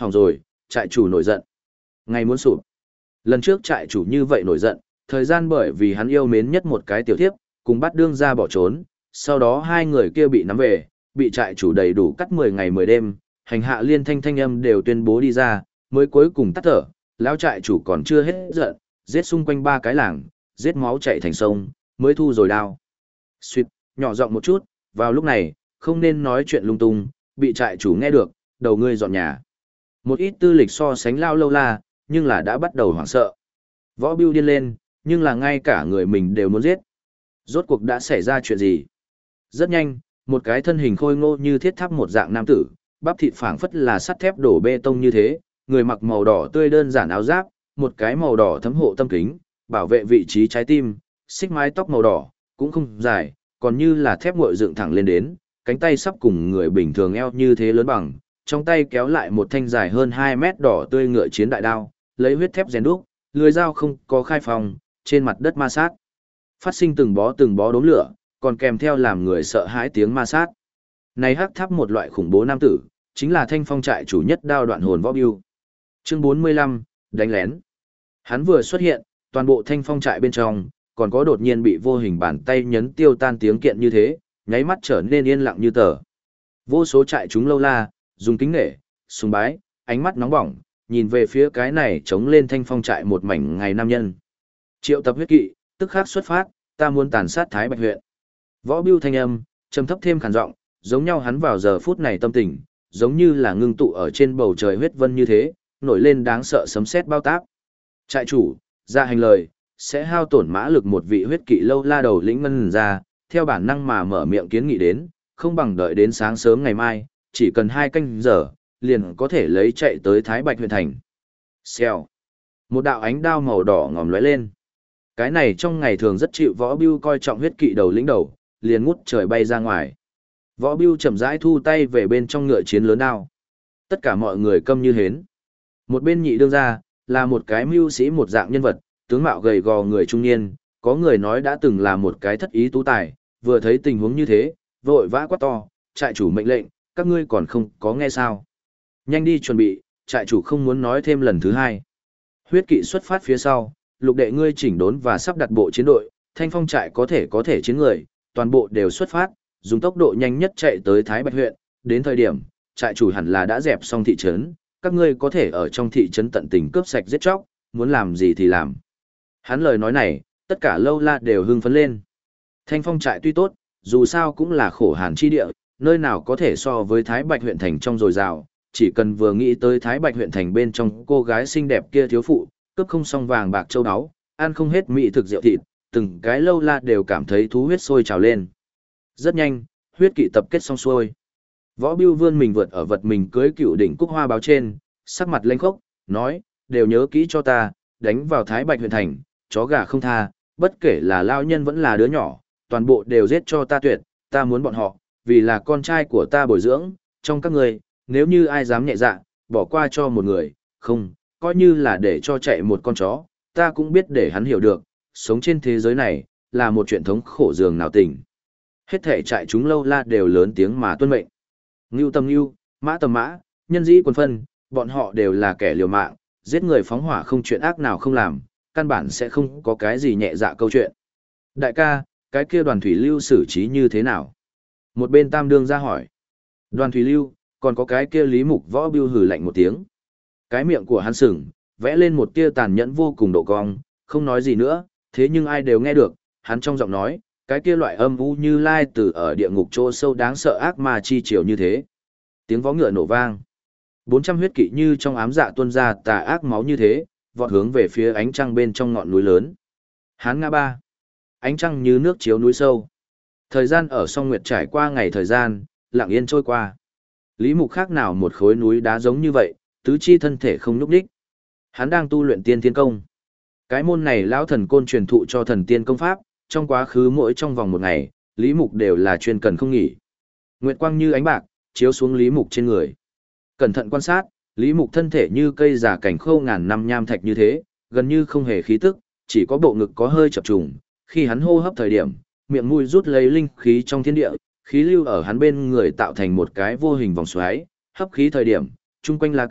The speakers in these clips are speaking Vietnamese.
hỏng rồi, trại chủ nổi giận. Ngày muốn sụp. Lần trước trại chủ như vậy nổi giận, thời gian bởi vì hắn yêu mến nhất một cái tiểu thiếp, cùng bắt đương ra bỏ trốn, sau đó hai người kia bị nắm về, bị trại chủ đầy đủ cắt 10 ngày 10 đêm, hành hạ liên thanh thanh âm đều tuyên bố đi ra, mới cuối cùng tắt thở, lão trại chủ còn chưa hết giận, giết xung quanh 3 cái làng, giết máu chảy thành sông, mới thu rồi đao. Xuyệt, nhỏ giọng một chút, vào lúc này, không nên nói chuyện lung tung, bị trại chủ nghe được, đầu ngươi dọn nhà. Một ít tư lịch so sánh lao lâu la, nhưng là đã bắt đầu hoảng sợ. Võ Bưu điên lên, nhưng là ngay cả người mình đều muốn giết. Rốt cuộc đã xảy ra chuyện gì? Rất nhanh, một cái thân hình khôi ngô như thiết tháp một dạng nam tử, bắp thịt phảng phất là sắt thép đổ bê tông như thế, người mặc màu đỏ tươi đơn giản áo giáp, một cái màu đỏ thấm hộ tâm kính, bảo vệ vị trí trái tim, xích mái tóc màu đỏ, cũng không dài, còn như là thép nguội dựng thẳng lên đến, cánh tay sắp cùng người bình thường eo như thế lớn bằng, trong tay kéo lại một thanh dài hơn 2 mét đỏ tươi ngựa chiến đại đao, lấy huyết thép rèn đúc, lưỡi dao không có khai phòng, trên mặt đất ma sát. Phát sinh từng bó đốm lửa, còn kèm theo làm người sợ hãi tiếng ma sát. Này hắc tháp một loại khủng bố nam tử, chính là Thanh Phong trại chủ nhất đao đoạn hồn Võ Bưu. Chương 45, đánh lén. Hắn vừa xuất hiện, toàn bộ Thanh Phong trại bên trong, còn có đột nhiên bị vô hình bàn tay nhấn tiêu tan tiếng kiện như thế, nháy mắt trở nên yên lặng như tờ. Vô số trại chúng lâu la, dùng kính nể, sùng bái, ánh mắt nóng bỏng, nhìn về phía cái này chống lên Thanh Phong trại một mảnh ngày nam nhân. Triệu tập huyết kỵ, tức khắc xuất phát, ta muốn tàn sát Thái Bạch huyện. Võ Bưu thanh âm, trầm thấp thêm khàn giọng, giống nhau hắn vào giờ phút này tâm tình, giống như là ngưng tụ ở trên bầu trời huyết vân như thế, nổi lên đáng sợ sấm sét bao táp. Trại chủ, ra hành lời, sẽ hao tổn mã lực một vị huyết kỵ lâu la đầu lĩnh ngân ra, theo bản năng mà mở miệng kiến nghị đến, không bằng đợi đến sáng sớm ngày mai, chỉ cần 2 canh giờ, liền có thể lấy chạy tới Thái Bạch huyện thành. Xèo. Một đạo ánh đao màu đỏ ngòm lóe lên. Cái này trong ngày thường rất chịu Võ Bưu coi trọng huyết kỵ đầu lĩnh đầu, liền ngút trời bay ra ngoài. Võ Bưu chậm rãi thu tay về bên trong ngựa chiến lớn đao. Tất cả mọi người câm như hến. Một bên nhị đương ra, là một cái mưu sĩ một dạng nhân vật, tướng mạo gầy gò người trung niên, có người nói đã từng là một cái thất ý tú tài, vừa thấy tình huống như thế, vội vã quát to, trại chủ mệnh lệnh, các ngươi còn không có nghe sao. Nhanh đi chuẩn bị, trại chủ không muốn nói thêm lần thứ 2. Huyết kỵ xuất phát phía sau, lục đệ ngươi chỉnh đốn và sắp đặt bộ chiến đội, Thanh Phong trại có thể chiến người, toàn bộ đều xuất phát, dùng tốc độ nhanh nhất chạy tới Thái Bạch huyện, đến thời điểm, trại chủ hẳn là đã dẹp xong thị trấn, các ngươi có thể ở trong thị trấn tận tình cướp sạch giết chóc, muốn làm gì thì làm. Hắn lời nói này, tất cả lâu la đều hưng phấn lên. Thanh Phong trại tuy tốt, dù sao cũng là khổ hàn chi địa, nơi nào có thể so với Thái Bạch huyện thành trong dồi dào, chỉ cần vừa nghĩ tới Thái Bạch huyện thành bên trong cô gái xinh đẹp kia thiếu phụ, cướp không xong vàng bạc châu áo, ăn không hết mỹ thực rượu thịt, từng cái lâu la đều cảm thấy thú huyết sôi trào lên. Rất nhanh, huyết kỵ tập kết xong xuôi. Võ Bưu vươn mình vượt ở vật mình cưới cựu đỉnh cúc hoa báo trên, sắc mặt lênh khốc, nói, đều nhớ kỹ cho ta, đánh vào Thái Bạch huyện thành, chó gà không tha, bất kể là lao nhân vẫn là đứa nhỏ, toàn bộ đều giết cho ta tuyệt, ta muốn bọn họ, vì là con trai của ta bồi dưỡng, trong các người, nếu như ai dám nhẹ dạ, bỏ qua cho một người, không, coi như là để cho chạy một con chó, ta cũng biết để hắn hiểu được, sống trên thế giới này, là một chuyện thống khổ dường nào tình. Hết thể trại chúng lâu la đều lớn tiếng mà tuân mệnh. Ngưu tầm ngưu, mã tầm mã, nhân dĩ quân phân, bọn họ đều là kẻ liều mạng, giết người phóng hỏa không chuyện ác nào không làm, căn bản sẽ không có cái gì nhẹ dạ câu chuyện. Đại ca, cái kia Đoàn Thủy Lưu xử trí như thế nào? Một bên Tam Đương ra hỏi. Đoàn Thủy Lưu, còn có cái kia Lý Mục. Võ Bưu hừ lạnh một tiếng. Cái miệng của hắn sừng, vẽ lên một tia tàn nhẫn vô cùng độ cong, không nói gì nữa, thế nhưng ai đều nghe được, hắn trong giọng nói, cái kia loại âm u như lai từ ở địa ngục chỗ sâu đáng sợ ác ma chi chiều như thế. Tiếng vó ngựa nổ vang. 400 huyết kỵ như trong ám dạ tuôn ra tà ác máu như thế, vọt hướng về phía ánh trăng bên trong ngọn núi lớn. Hán Nga Ba. Ánh trăng như nước chiếu núi sâu. Thời gian ở song nguyệt trải qua ngày thời gian, lặng yên trôi qua. Lý Mục khác nào một khối núi đá giống như vậy, tứ chi thân thể không nhúc nhích. Hắn đang tu luyện tiên thiên công. Cái môn này lão thần côn truyền thụ cho thần tiên công pháp, trong quá khứ mỗi trong vòng một ngày, Lý Mục đều là chuyên cần không nghỉ. Nguyệt quang như ánh bạc, chiếu xuống Lý Mục trên người. Cẩn thận quan sát, Lý Mục thân thể như cây già cảnh khô ngàn năm nham thạch như thế, gần như không hề khí tức, chỉ có bộ ngực có hơi chập trùng. Khi hắn hô hấp thời điểm, miệng mũi rút lấy linh khí trong thiên địa, khí lưu ở hắn bên người tạo thành một cái vô hình vòng xoáy, hấp khí thời điểm, chung quanh lá cây,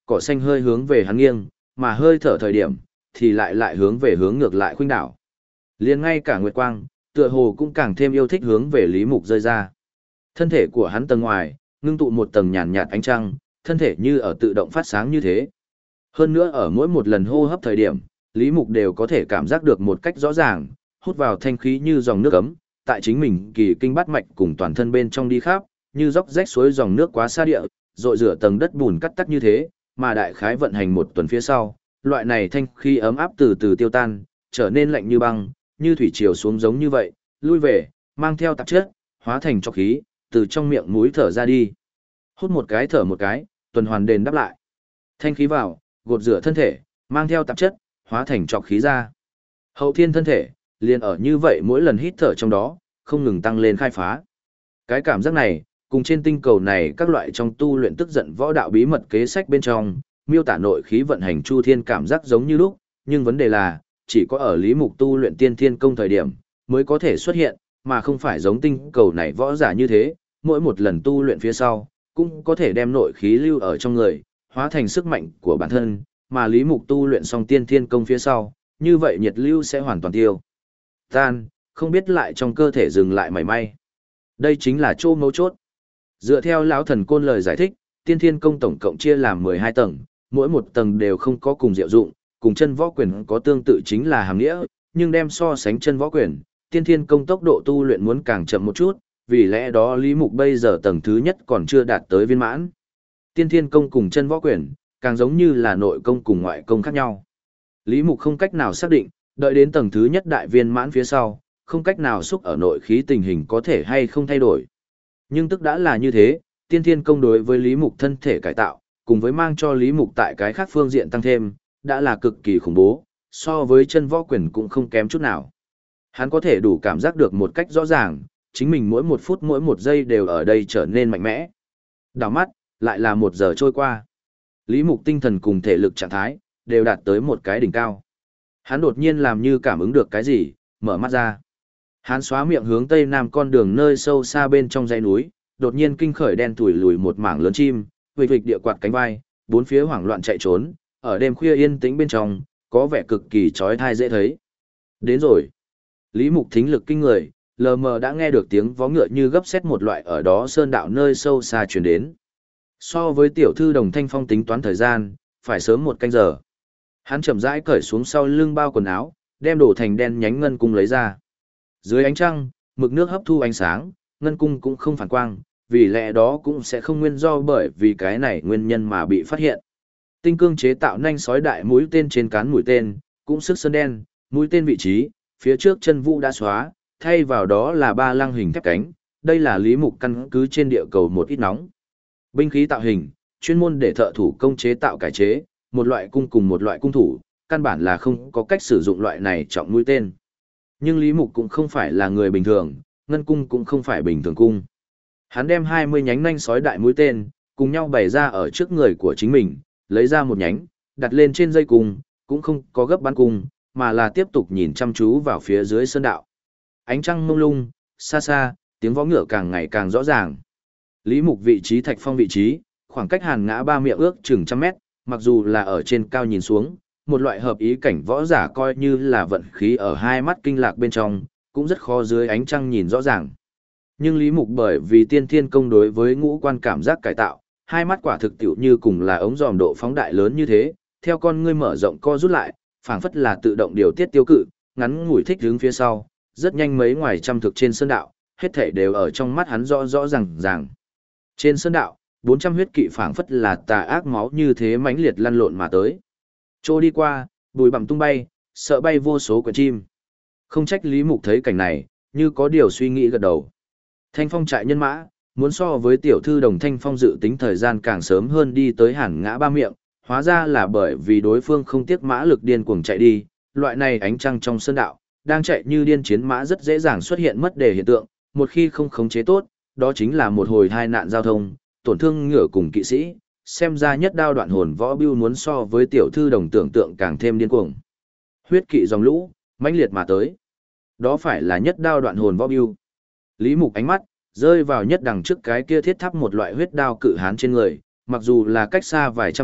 cỏ xanh hơi hướng về hắn nghiêng, mà hơi thở thời điểm, thì lại hướng về hướng ngược lại khuynh đảo. Liền ngay cả Nguyệt Quang, tựa hồ cũng càng thêm yêu thích hướng về Lý Mục rơi ra. Thân thể của hắn tầng ngoài, ngưng tụ một tầng nhàn nhạt ánh trăng, thân thể như ở tự động phát sáng như thế. Hơn nữa ở mỗi một lần hô hấp thời điểm, Lý Mục đều có thể cảm giác được một cách rõ ràng, hút vào thanh khí như dòng nước ấm, tại chính mình kỳ kinh bát mạch cùng toàn thân bên trong đi khắp, như dốc rách suối dòng nước quá xa địa, rội rửa tầng đất bùn cắt tắc như thế, mà đại khái vận hành một tuần phía sau, loại này thanh khí ấm áp từ từ tiêu tan, trở nên lạnh như băng, như thủy triều xuống giống như vậy, lui về, mang theo tạp chất, hóa thành trọc khí, từ trong miệng mũi thở ra đi. Hút một cái thở một cái, tuần hoàn đền đáp lại. Thanh khí vào, gột rửa thân thể, mang theo tạp chất, hóa thành trọc khí ra. Hậu thiên thân thể, liền ở như vậy mỗi lần hít thở trong đó, không ngừng tăng lên khai phá. Cái cảm giác này, cùng trên tinh cầu này các loại trong tu luyện tức giận võ đạo bí mật kế sách bên trong, miêu tả nội khí vận hành chu thiên cảm giác giống như lúc, nhưng vấn đề là, chỉ có ở Lý Mục tu luyện tiên thiên công thời điểm, mới có thể xuất hiện, mà không phải giống tinh cầu này võ giả như thế, mỗi một lần tu luyện phía sau, cũng có thể đem nội khí lưu ở trong người, hóa thành sức mạnh của bản thân, mà Lý Mục tu luyện xong tiên thiên công phía sau, như vậy nhiệt lưu sẽ hoàn toàn tiêu tan, không biết lại trong cơ thể dừng lại mảy may. Đây chính là chỗ mấu chốt. Dựa theo lão thần côn lời giải thích, tiên thiên công tổng cộng chia làm 12 tầng, mỗi một tầng đều không có cùng diệu dụng, cùng chân võ quyền có tương tự chính là hàm nghĩa, nhưng đem so sánh chân võ quyền, tiên thiên công tốc độ tu luyện muốn càng chậm một chút, vì lẽ đó Lý Mục bây giờ tầng thứ nhất còn chưa đạt tới viên mãn. Tiên thiên công cùng chân võ quyền, càng giống như là nội công cùng ngoại công khác nhau. Lý Mục không cách nào xác định, đợi đến tầng thứ nhất đại viên mãn phía sau, không cách nào xúc ở nội khí tình hình có thể hay không thay đổi. Nhưng tức đã là như thế, tiên thiên công đối với Lý Mục thân thể cải tạo, cùng với mang cho Lý Mục tại cái khác phương diện tăng thêm, đã là cực kỳ khủng bố, so với chân võ quyền cũng không kém chút nào. Hắn có thể đủ cảm giác được một cách rõ ràng, chính mình mỗi một phút mỗi một giây đều ở đây trở nên mạnh mẽ. Đảo mắt, lại là 1 giờ trôi qua. Lý Mục tinh thần cùng thể lực trạng thái, đều đạt tới một cái đỉnh cao. Hắn đột nhiên làm như cảm ứng được cái gì, mở mắt ra. Hắn xóa miệng hướng tây nam con đường nơi sâu xa bên trong dãy núi, đột nhiên kinh khởi đen tủi lùi một mảng lớn chim, vịch vịch địa quạt cánh vai, bốn phía hoảng loạn chạy trốn, ở đêm khuya yên tĩnh bên trong, có vẻ cực kỳ chói tai dễ thấy. Đến rồi. Lý Mục thính lực kinh người, lờ mờ đã nghe được tiếng vó ngựa như gấp sét một loại ở đó sơn đạo nơi sâu xa truyền đến. So với tiểu thư Đồng Thanh Phong tính toán thời gian, phải sớm 1 canh giờ. Hắn chậm rãi cởi xuống sau lưng bao quần áo, đem đổ thành đen nhánh ngân cung lấy ra. Dưới ánh trăng, mực nước hấp thu ánh sáng, ngân cung cũng không phản quang, vì lẽ đó cũng sẽ không nguyên do bởi vì cái này nguyên nhân mà bị phát hiện. Tinh cương chế tạo nanh sói đại mũi tên trên cán mũi tên, cũng sức sơn đen, mũi tên vị trí, phía trước chân vũ đã xóa, thay vào đó là 3 lăng hình thép cánh, đây là Lý Mục căn cứ trên địa cầu một ít nóng. Binh khí tạo hình, chuyên môn để thợ thủ công chế tạo cải chế, một loại cung cùng một loại cung thủ, căn bản là không có cách sử dụng loại này trọng mũi tên. Nhưng Lý Mục cũng không phải là người bình thường, ngân cung cũng không phải bình thường cung. Hắn đem 20 nhánh nanh sói đại mũi tên, cùng nhau bày ra ở trước người của chính mình, lấy ra một nhánh, đặt lên trên dây cung, cũng không có gấp bắn cung, mà là tiếp tục nhìn chăm chú vào phía dưới sơn đạo. Ánh trăng mông lung, xa xa, tiếng vó ngựa càng ngày càng rõ ràng. Lý Mục vị trí Thạch Phong vị trí, khoảng cách Hàn Ngã Ba Miệng ước chừng 100 mét, mặc dù là ở trên cao nhìn xuống, một loại hợp ý cảnh võ giả coi như là vận khí ở hai mắt kinh lạc bên trong, cũng rất khó dưới ánh trăng nhìn rõ ràng. Nhưng Lý Mục bởi vì tiên thiên công đối với ngũ quan cảm giác cải tạo, hai mắt quả thực tiểu như cùng là ống dòm độ phóng đại lớn như thế, theo con ngươi mở rộng co rút lại, phảng phất là tự động điều tiết tiêu cự, ngắn ngủi thích hướng phía sau, rất nhanh mấy ngoài trăm thực trên sơn đạo, hết thảy đều ở trong mắt hắn rõ rõ ràng ràng. Trên sơn đạo, 400 huyết kỵ phảng phất là tà ác máu như thế mãnh liệt lăn lộn mà tới. Trô đi qua, bùi bặm tung bay, sợ bay vô số quyển chim. Không trách Lý Mục thấy cảnh này, như có điều suy nghĩ gật đầu. Thanh Phong trại nhân mã, muốn so với tiểu thư Đồng Thanh Phong dự tính thời gian càng sớm hơn đi tới Hàn Ngã Ba Miệng, hóa ra là bởi vì đối phương không tiếc mã lực điên cuồng chạy đi, loại này ánh trăng trong sơn đạo, đang chạy như điên chiến mã rất dễ dàng xuất hiện mất đề hiện tượng, một khi không khống chế tốt, đó chính là một hồi tai nạn giao thông, tổn thương ngựa cùng kỵ sĩ, xem ra nhất đao đoạn hồn võ bưu muốn so với tiểu thư Đồng tưởng tượng càng thêm điên cuồng. Huyết kỵ dòng lũ, mãnh liệt mà tới. Đó phải là nhất đao đoạn hồn võ bưu. Lý Mục ánh mắt rơi vào nhất đằng trước cái kia thiết thắp một loại huyết đao cự hán trên người, mặc dù là cách xa vài trăm thước,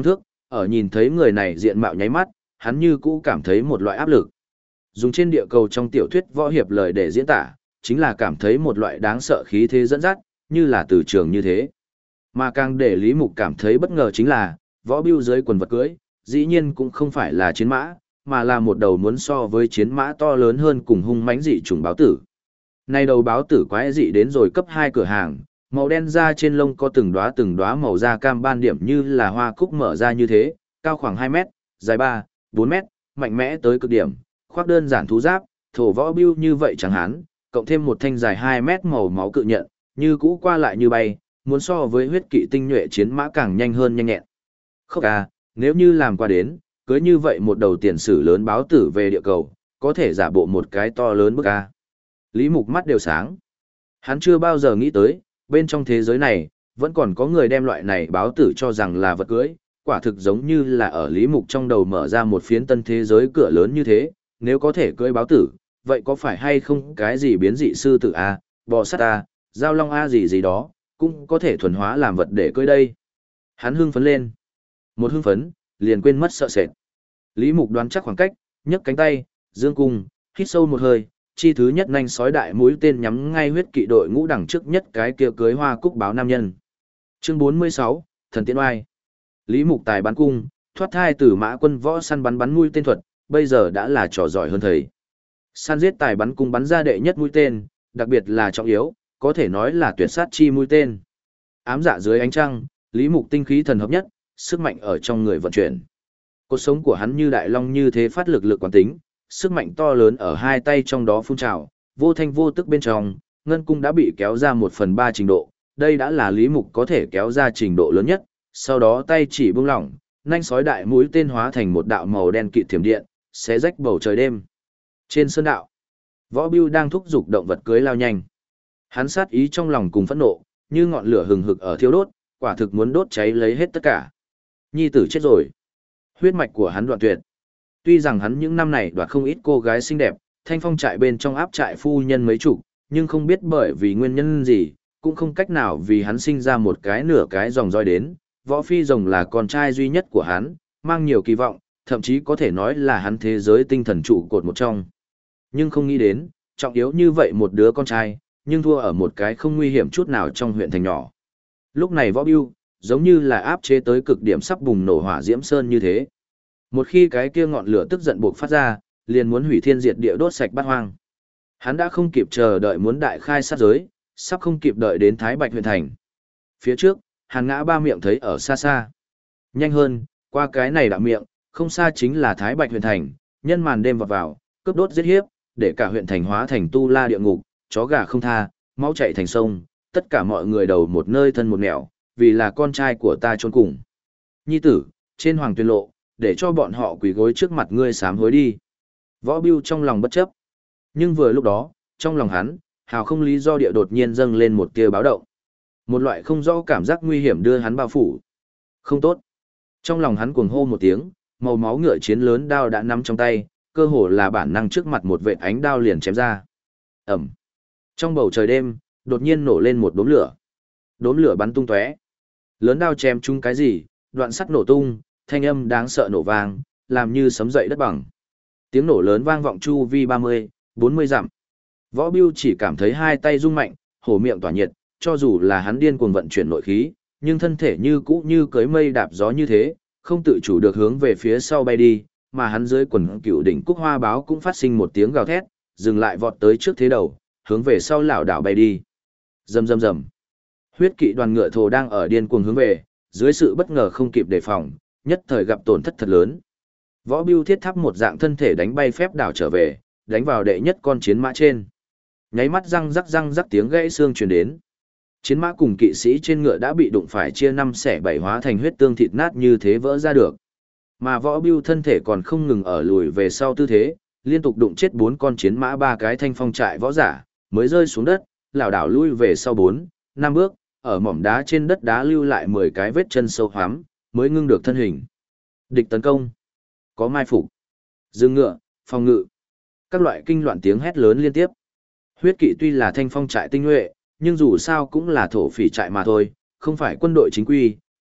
ở nhìn thấy người này diện mạo nháy mắt, hắn như cũ cảm thấy một loại áp lực. Dùng trên địa cầu trong tiểu thuyết võ hiệp lời để diễn tả, chính là cảm thấy một loại đáng sợ khí thế dẫn dắt, như là từ trường như thế. Mà càng để Lý Mục cảm thấy bất ngờ chính là, Võ Bưu dưới quần vật cưới, dĩ nhiên cũng không phải là chiến mã, mà là một đầu muốn so với chiến mã to lớn hơn cùng hung mãnh dị trùng báo tử. Này đầu báo tử quái dị đến rồi cấp 2 cửa hàng, màu đen da trên lông có từng đóa màu da cam ban điểm như là hoa cúc mở ra như thế, cao khoảng 2 mét, dài 3, 4 mét, mạnh mẽ tới cực điểm, khoác đơn giản thú giáp, thổ Võ Bưu như vậy chẳng hạn, cộng thêm một thanh dài 2 mét màu máu cự nhận, như cũ qua lại như bay, muốn so với huyết kỵ tinh nhuệ chiến mã càng nhanh hơn nhanh nhẹn. Khốc à, nếu như làm qua đến, cưới như vậy một đầu tiền sử lớn báo tử về địa cầu, có thể giả bộ một cái to lớn bức a. Lý Mục mắt đều sáng. Hắn chưa bao giờ nghĩ tới, bên trong thế giới này, vẫn còn có người đem loại này báo tử cho rằng là vật cưới, quả thực giống như là ở Lý Mục trong đầu mở ra một phiến tân thế giới cửa lớn như thế, nếu có thể cưới báo tử, vậy có phải hay không cái gì biến dị sư tử a, bò sắt a, giao long a gì gì đó, cũng có thể thuần hóa làm vật để cưới đây. Hắn hưng phấn lên. Một hưng phấn, liền quên mất sợ sệt. Lý Mục đoán chắc khoảng cách, nhấc cánh tay, dương cung, hít sâu một hơi, chi thứ nhất nhanh sói đại mũi tên nhắm ngay huyết kỵ đội ngũ đằng trước nhất cái kia cưới hoa cúc báo nam nhân. Chương 46, Thần Tiên Oai. Lý Mục tài bắn cung, thoát thai từ mã quân võ săn bắn mũi tên thuật, bây giờ đã là trò giỏi hơn thầy. Săn giết tài bắn cung bắn ra đệ nhất mũi tên, đặc biệt là trọng yếu, có thể nói là tuyệt sát chi mũi tên. Ám dạ dưới ánh trăng, Lý Mục tinh khí thần hợp nhất, sức mạnh ở trong người vận chuyển. Cột sống của hắn như đại long như thế phát lực quán tính, sức mạnh to lớn ở hai tay trong đó phun trào, vô thanh vô tức bên trong, ngân cung đã bị kéo ra 1/3 trình độ, đây đã là Lý Mục có thể kéo ra trình độ lớn nhất, sau đó tay chỉ buông lỏng, nhanh sói đại mũi tên hóa thành một đạo màu đen kịt thiểm điện, xé rách bầu trời đêm. Trên sơn đạo, Võ Bưu đang thúc giục động vật cưới lao nhanh. Hắn sát ý trong lòng cùng phẫn nộ, như ngọn lửa hừng hực ở thiêu đốt, quả thực muốn đốt cháy lấy hết tất cả. Nhi tử chết rồi. Huyết mạch của hắn đoạn tuyệt. Tuy rằng hắn những năm này đoạt không ít cô gái xinh đẹp, thanh phong trại bên trong áp trại phu nhân mấy chục, nhưng không biết bởi vì nguyên nhân gì, cũng không cách nào vì hắn sinh ra một cái nửa cái dòng roi đến. Võ Phi Rồng là con trai duy nhất của hắn, mang nhiều kỳ vọng, thậm chí có thể nói là hắn thế giới tinh thần trụ cột một trong. Nhưng không nghĩ đến, trọng yếu như vậy một đứa con trai, nhưng thua ở một cái không nguy hiểm chút nào trong huyện thành nhỏ. Lúc này Võ Bưu, giống như là áp chế tới cực điểm sắp bùng nổ hỏa diễm sơn như thế. Một khi cái kia ngọn lửa tức giận buộc phát ra, liền muốn hủy thiên diệt địa đốt sạch bát hoang. Hắn đã không kịp chờ đợi muốn đại khai sát giới, sắp không kịp đợi đến Thái Bạch huyện thành. Phía trước, Hàn Ngã Ba miệng thấy ở xa xa. Nhanh hơn, qua cái này đạo miệng, không xa chính là Thái Bạch huyện thành, nhân màn đêm vọt vào, cướp đốt giết hiếp, để cả huyện thành hóa thành tu la địa ngục, chó gà không tha, máu chảy thành sông, tất cả mọi người đầu một nơi thân một nẻo, vì là con trai của ta trốn cùng. Nhi tử, trên hoàng tuyên lộ, để cho bọn họ quỳ gối trước mặt ngươi sám hối đi. Võ Bưu trong lòng bất chấp. Nhưng vừa lúc đó, trong lòng hắn, hào không lý do địa đột nhiên dâng lên một tia báo động. Một loại không rõ cảm giác nguy hiểm đưa hắn bao phủ. Không tốt. Trong lòng hắn cuồng hô một tiếng, màu máu ngựa chiến lớn đao đã nắm trong tay, cơ hồ là bản năng trước mặt một vệt ánh đao liền chém ra. Ầm. Trong bầu trời đêm, đột nhiên nổ lên một đốm lửa. Đốm lửa bắn tung tóe. Lớn đao chém trúng cái gì, đoạn sắt nổ tung, thanh âm đáng sợ nổ vang, làm như sấm dậy đất bằng. Tiếng nổ lớn vang vọng chu vi 30, 40 dặm. Võ Bưu chỉ cảm thấy hai tay rung mạnh, hổ miệng tỏa nhiệt, cho dù là hắn điên cuồng vận chuyển nội khí, nhưng thân thể như cũ như cưới mây đạp gió như thế, không tự chủ được hướng về phía sau bay đi, mà hắn dưới quần cựu đỉnh cúc hoa báo cũng phát sinh một tiếng gào thét, dừng lại vọt tới trước thế đầu, hướng về sau lảo đảo bay đi. Rầm rầm rầm. Huyết kỵ đoàn ngựa thồ đang ở điên cuồng hướng về, dưới sự bất ngờ không kịp đề phòng, nhất thời gặp tổn thất thật lớn. Võ Bưu thiết tháp một dạng thân thể đánh bay phép đảo trở về, đánh vào đệ nhất con chiến mã trên. Nháy mắt răng rắc tiếng gãy xương truyền đến. Chiến mã cùng kỵ sĩ trên ngựa đã bị đụng phải chia năm xẻ bảy hóa thành huyết tương thịt nát như thế vỡ ra được. Mà Võ Bưu thân thể còn không ngừng ở lùi về sau tư thế, liên tục đụng chết 4 con chiến mã 3 cái thanh phong trại võ giả, mới rơi xuống đất, lảo đảo lui về sau 4, 5 bước, ở mỏm đá trên đất đá lưu lại 10 cái vết chân sâu hoắm, mới ngưng được thân hình. Địch tấn công, có mai phục, dừng ngựa, phòng ngự, các loại kinh loạn tiếng hét lớn liên tiếp. Huyết kỵ tuy là thanh phong trại tinh nhuệ, nhưng dù sao cũng là thổ phỉ trại mà thôi, không phải quân đội chính quy,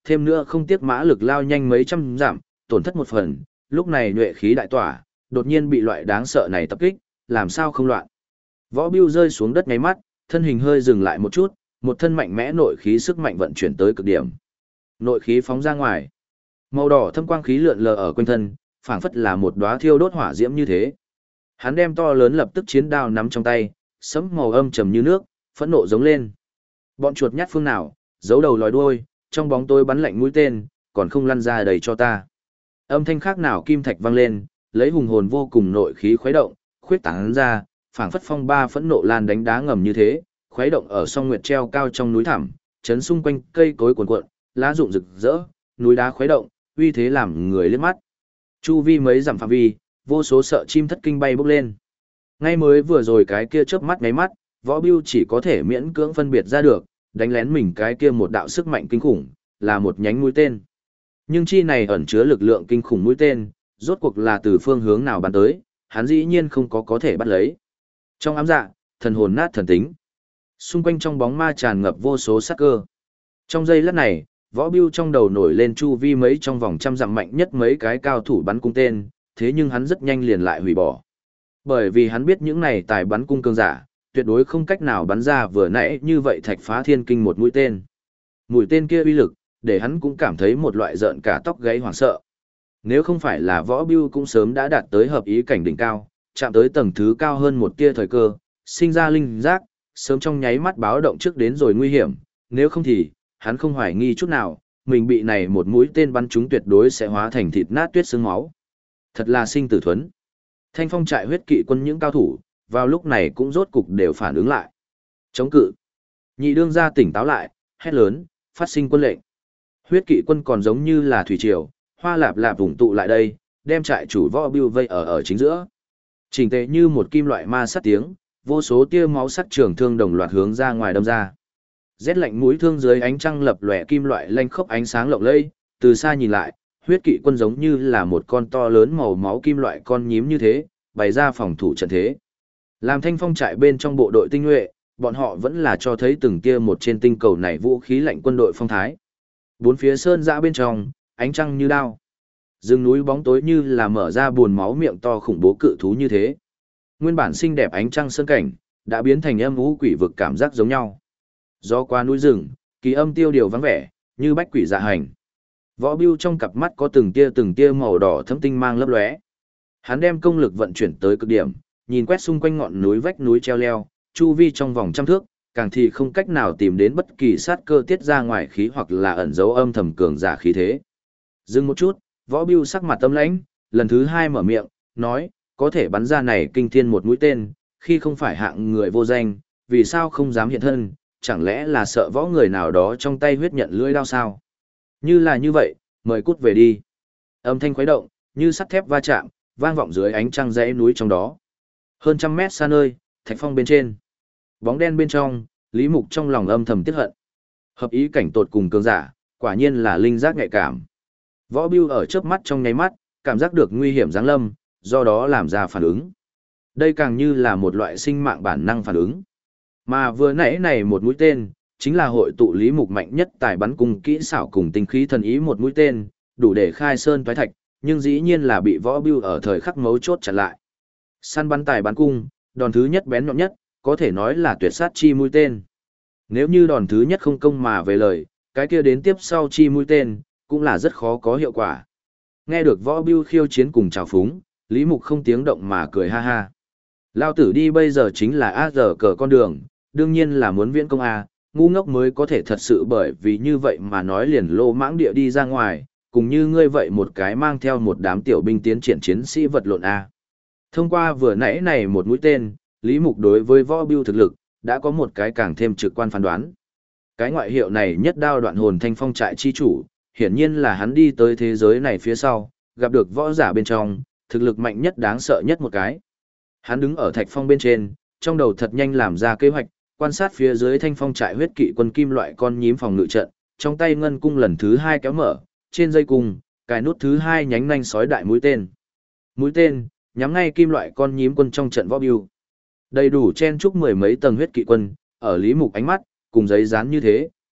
thêm nữa không tiếc mã lực lao nhanh mấy trăm dặm, tổn thất một phần, lúc này nhuệ khí đại tỏa, đột nhiên bị loại đáng sợ này tập kích, làm sao không loạn. Võ Bưu rơi xuống đất ngay mắt, thân hình hơi dừng lại một chút, một thân mạnh mẽ nội khí sức mạnh vận chuyển tới cực điểm. Nội khí phóng ra ngoài. Màu đỏ thâm quang khí lượn lờ ở quanh thân, phảng phất là một đóa thiêu đốt hỏa diễm như thế. Hắn đem to lớn lập tức chiến đao nắm trong tay, sẫm màu âm trầm như nước, phẫn nộ giống lên. Bọn chuột nhát phương nào, giấu đầu lòi đuôi, trong bóng tối bắn lạnh mũi tên, còn không lăn ra đầy cho ta. Âm thanh khác nào kim thạch vang lên, lấy hùng hồn vô cùng nội khí khuấy động, khuyết tán ra, phảng phất phong ba phẫn nộ lan đánh đá ngầm như thế, khuấy động ở song nguyệt treo cao trong núi thẳm, chấn xung quanh cây cối cuồn cuộn, lá rụng rực rỡ, núi đá khuấy động, uy thế làm người liếc mắt. Chu vi mấy dặm phạm vi, vô số sợ chim thất kinh bay bốc lên. Ngay mới vừa rồi cái kia chớp mắt ngáy mắt, Võ Bưu chỉ có thể miễn cưỡng phân biệt ra được, đánh lén mình cái kia một đạo sức mạnh kinh khủng, là một nhánh mũi tên. Nhưng chi này ẩn chứa lực lượng kinh khủng mũi tên, rốt cuộc là từ phương hướng nào bắn tới, hắn dĩ nhiên không có thể bắt lấy. Trong ám dạ, thần hồn nát thần tính. Xung quanh trong bóng ma tràn ngập vô số sát cơ. Trong giây lát này, Võ Bưu trong đầu nổi lên chu vi mấy trong vòng trăm dặm mạnh nhất mấy cái cao thủ bắn cung tên, thế nhưng hắn rất nhanh liền lại hủy bỏ. Bởi vì hắn biết những này tài bắn cung cường giả, tuyệt đối không cách nào bắn ra vừa nãy như vậy thạch phá thiên kinh một mũi tên. Mũi tên kia uy lực, để hắn cũng cảm thấy một loại rợn cả tóc gáy hoảng sợ. Nếu không phải là Võ Bưu cũng sớm đã đạt tới hợp ý cảnh đỉnh cao, chạm tới tầng thứ cao hơn một tia thời cơ, sinh ra linh giác, sớm trong nháy mắt báo động trước đến rồi nguy hiểm, nếu không thì, hắn không hoài nghi chút nào, mình bị này một mũi tên bắn trúng tuyệt đối sẽ hóa thành thịt nát tuyết xương máu. Thật là sinh tử thuấn. Thanh Phong trại huyết kỵ quân những cao thủ, vào lúc này cũng rốt cục đều phản ứng lại. Chống cự. Nhị đương gia tỉnh táo lại, hét lớn, phát sinh quân lệnh. Huyết kỵ quân còn giống như là thủy triều, hoa lạp lạp vùng tụ lại đây, đem trại chủ Võ Bưu vây ở chính giữa. Chỉnh tề như một kim loại ma sát tiếng, vô số tia máu sắc trường thương đồng loạt hướng ra ngoài đâm ra. Rét lạnh mũi thương dưới ánh trăng lập lòe kim loại lanh khốc ánh sáng lộng lẫy, từ xa nhìn lại, huyết kỵ quân giống như là một con to lớn màu máu kim loại con nhím như thế, bày ra phòng thủ trận thế. Làm Thanh Phong trại bên trong bộ đội tinh nhuệ, bọn họ vẫn là cho thấy từng tia một trên tinh cầu này vũ khí lạnh quân đội phong thái. Bốn phía sơn dã bên trong, ánh trăng như đao. Rừng núi bóng tối như là mở ra buồn máu miệng to khủng bố cự thú như thế. Nguyên bản xinh đẹp ánh trăng sơn cảnh, đã biến thành âm u quỷ vực cảm giác giống nhau. Gió qua núi rừng, kỳ âm tiêu điều vắng vẻ, như bách quỷ dạ hành. Võ Bưu trong cặp mắt có từng tia màu đỏ thâm tinh mang lấp lóe. Hắn đem công lực vận chuyển tới cực điểm, nhìn quét xung quanh ngọn núi vách núi treo leo, chu vi trong vòng trăm thước, càng thì không cách nào tìm đến bất kỳ sát cơ tiết ra ngoài khí hoặc là ẩn dấu âm thầm cường giả khí thế. Dừng một chút, Võ Bưu sắc mặt tâm lãnh, lần thứ hai mở miệng, nói, có thể bắn ra này kinh thiên một mũi tên, khi không phải hạng người vô danh, vì sao không dám hiện thân, chẳng lẽ là sợ võ người nào đó trong tay huyết nhận lưỡi đao sao? Như là như vậy, mời cút về đi. Âm thanh khuấy động, như sắt thép va chạm, vang vọng dưới ánh trăng dãy núi trong đó. Hơn trăm mét xa nơi, thạch phong bên trên. Bóng đen bên trong, Lý Mục trong lòng âm thầm tiếc hận. Hợp ý cảnh tột cùng cường giả, quả nhiên là linh giác nhạy cảm. Võ Bưu ở chớp mắt trong nháy mắt, cảm giác được nguy hiểm giáng lâm, do đó làm ra phản ứng. Đây càng như là một loại sinh mạng bản năng phản ứng. Mà vừa nãy này một mũi tên, chính là hội tụ Lý Mục mạnh nhất tài bắn cung kỹ xảo cùng tinh khí thần ý một mũi tên, đủ để khai sơn toái thạch, nhưng dĩ nhiên là bị Võ Bưu ở thời khắc mấu chốt chặn lại. Săn bắn tài bắn cung, đòn thứ nhất bén nhọn nhất, có thể nói là tuyệt sát chi mũi tên. Nếu như đòn thứ nhất không công mà về lời, cái kia đến tiếp sau chi mũi tên, cũng là rất khó có hiệu quả. Nghe được Võ Bưu khiêu chiến cùng chào phúng, Lý Mục không tiếng động mà cười ha ha. Lao tử đi bây giờ chính là A giờ cờ con đường, đương nhiên là muốn viễn công A, ngu ngốc mới có thể thật sự bởi vì như vậy mà nói liền lô mãng địa đi ra ngoài, cùng như ngươi vậy một cái mang theo một đám tiểu binh tiến triển chiến sĩ vật lộn A. Thông qua vừa nãy này một mũi tên, Lý Mục đối với Võ Bưu thực lực, đã có một cái càng thêm trực quan phán đoán. Cái ngoại hiệu này nhất đao đoạn hồn Thanh Phong trại chi chủ, hiển nhiên là hắn đi tới thế giới này phía sau, gặp được võ giả bên trong, thực lực mạnh nhất đáng sợ nhất một cái. Hắn đứng ở thạch phong bên trên, trong đầu thật nhanh làm ra kế hoạch, quan sát phía dưới Thanh Phong trại huyết kỵ quân kim loại con nhím phòng ngự trận, trong tay ngân cung lần thứ hai kéo mở, trên dây cung, cài nút thứ hai nhánh nanh sói đại mũi tên. Mũi tên nhắm ngay kim loại con nhím quân trong trận Võ Bưu. Đầy đủ chen chúc mười mấy tầng huyết kỵ quân, ở Lý Mục ánh mắt, cùng giấy dán như thế,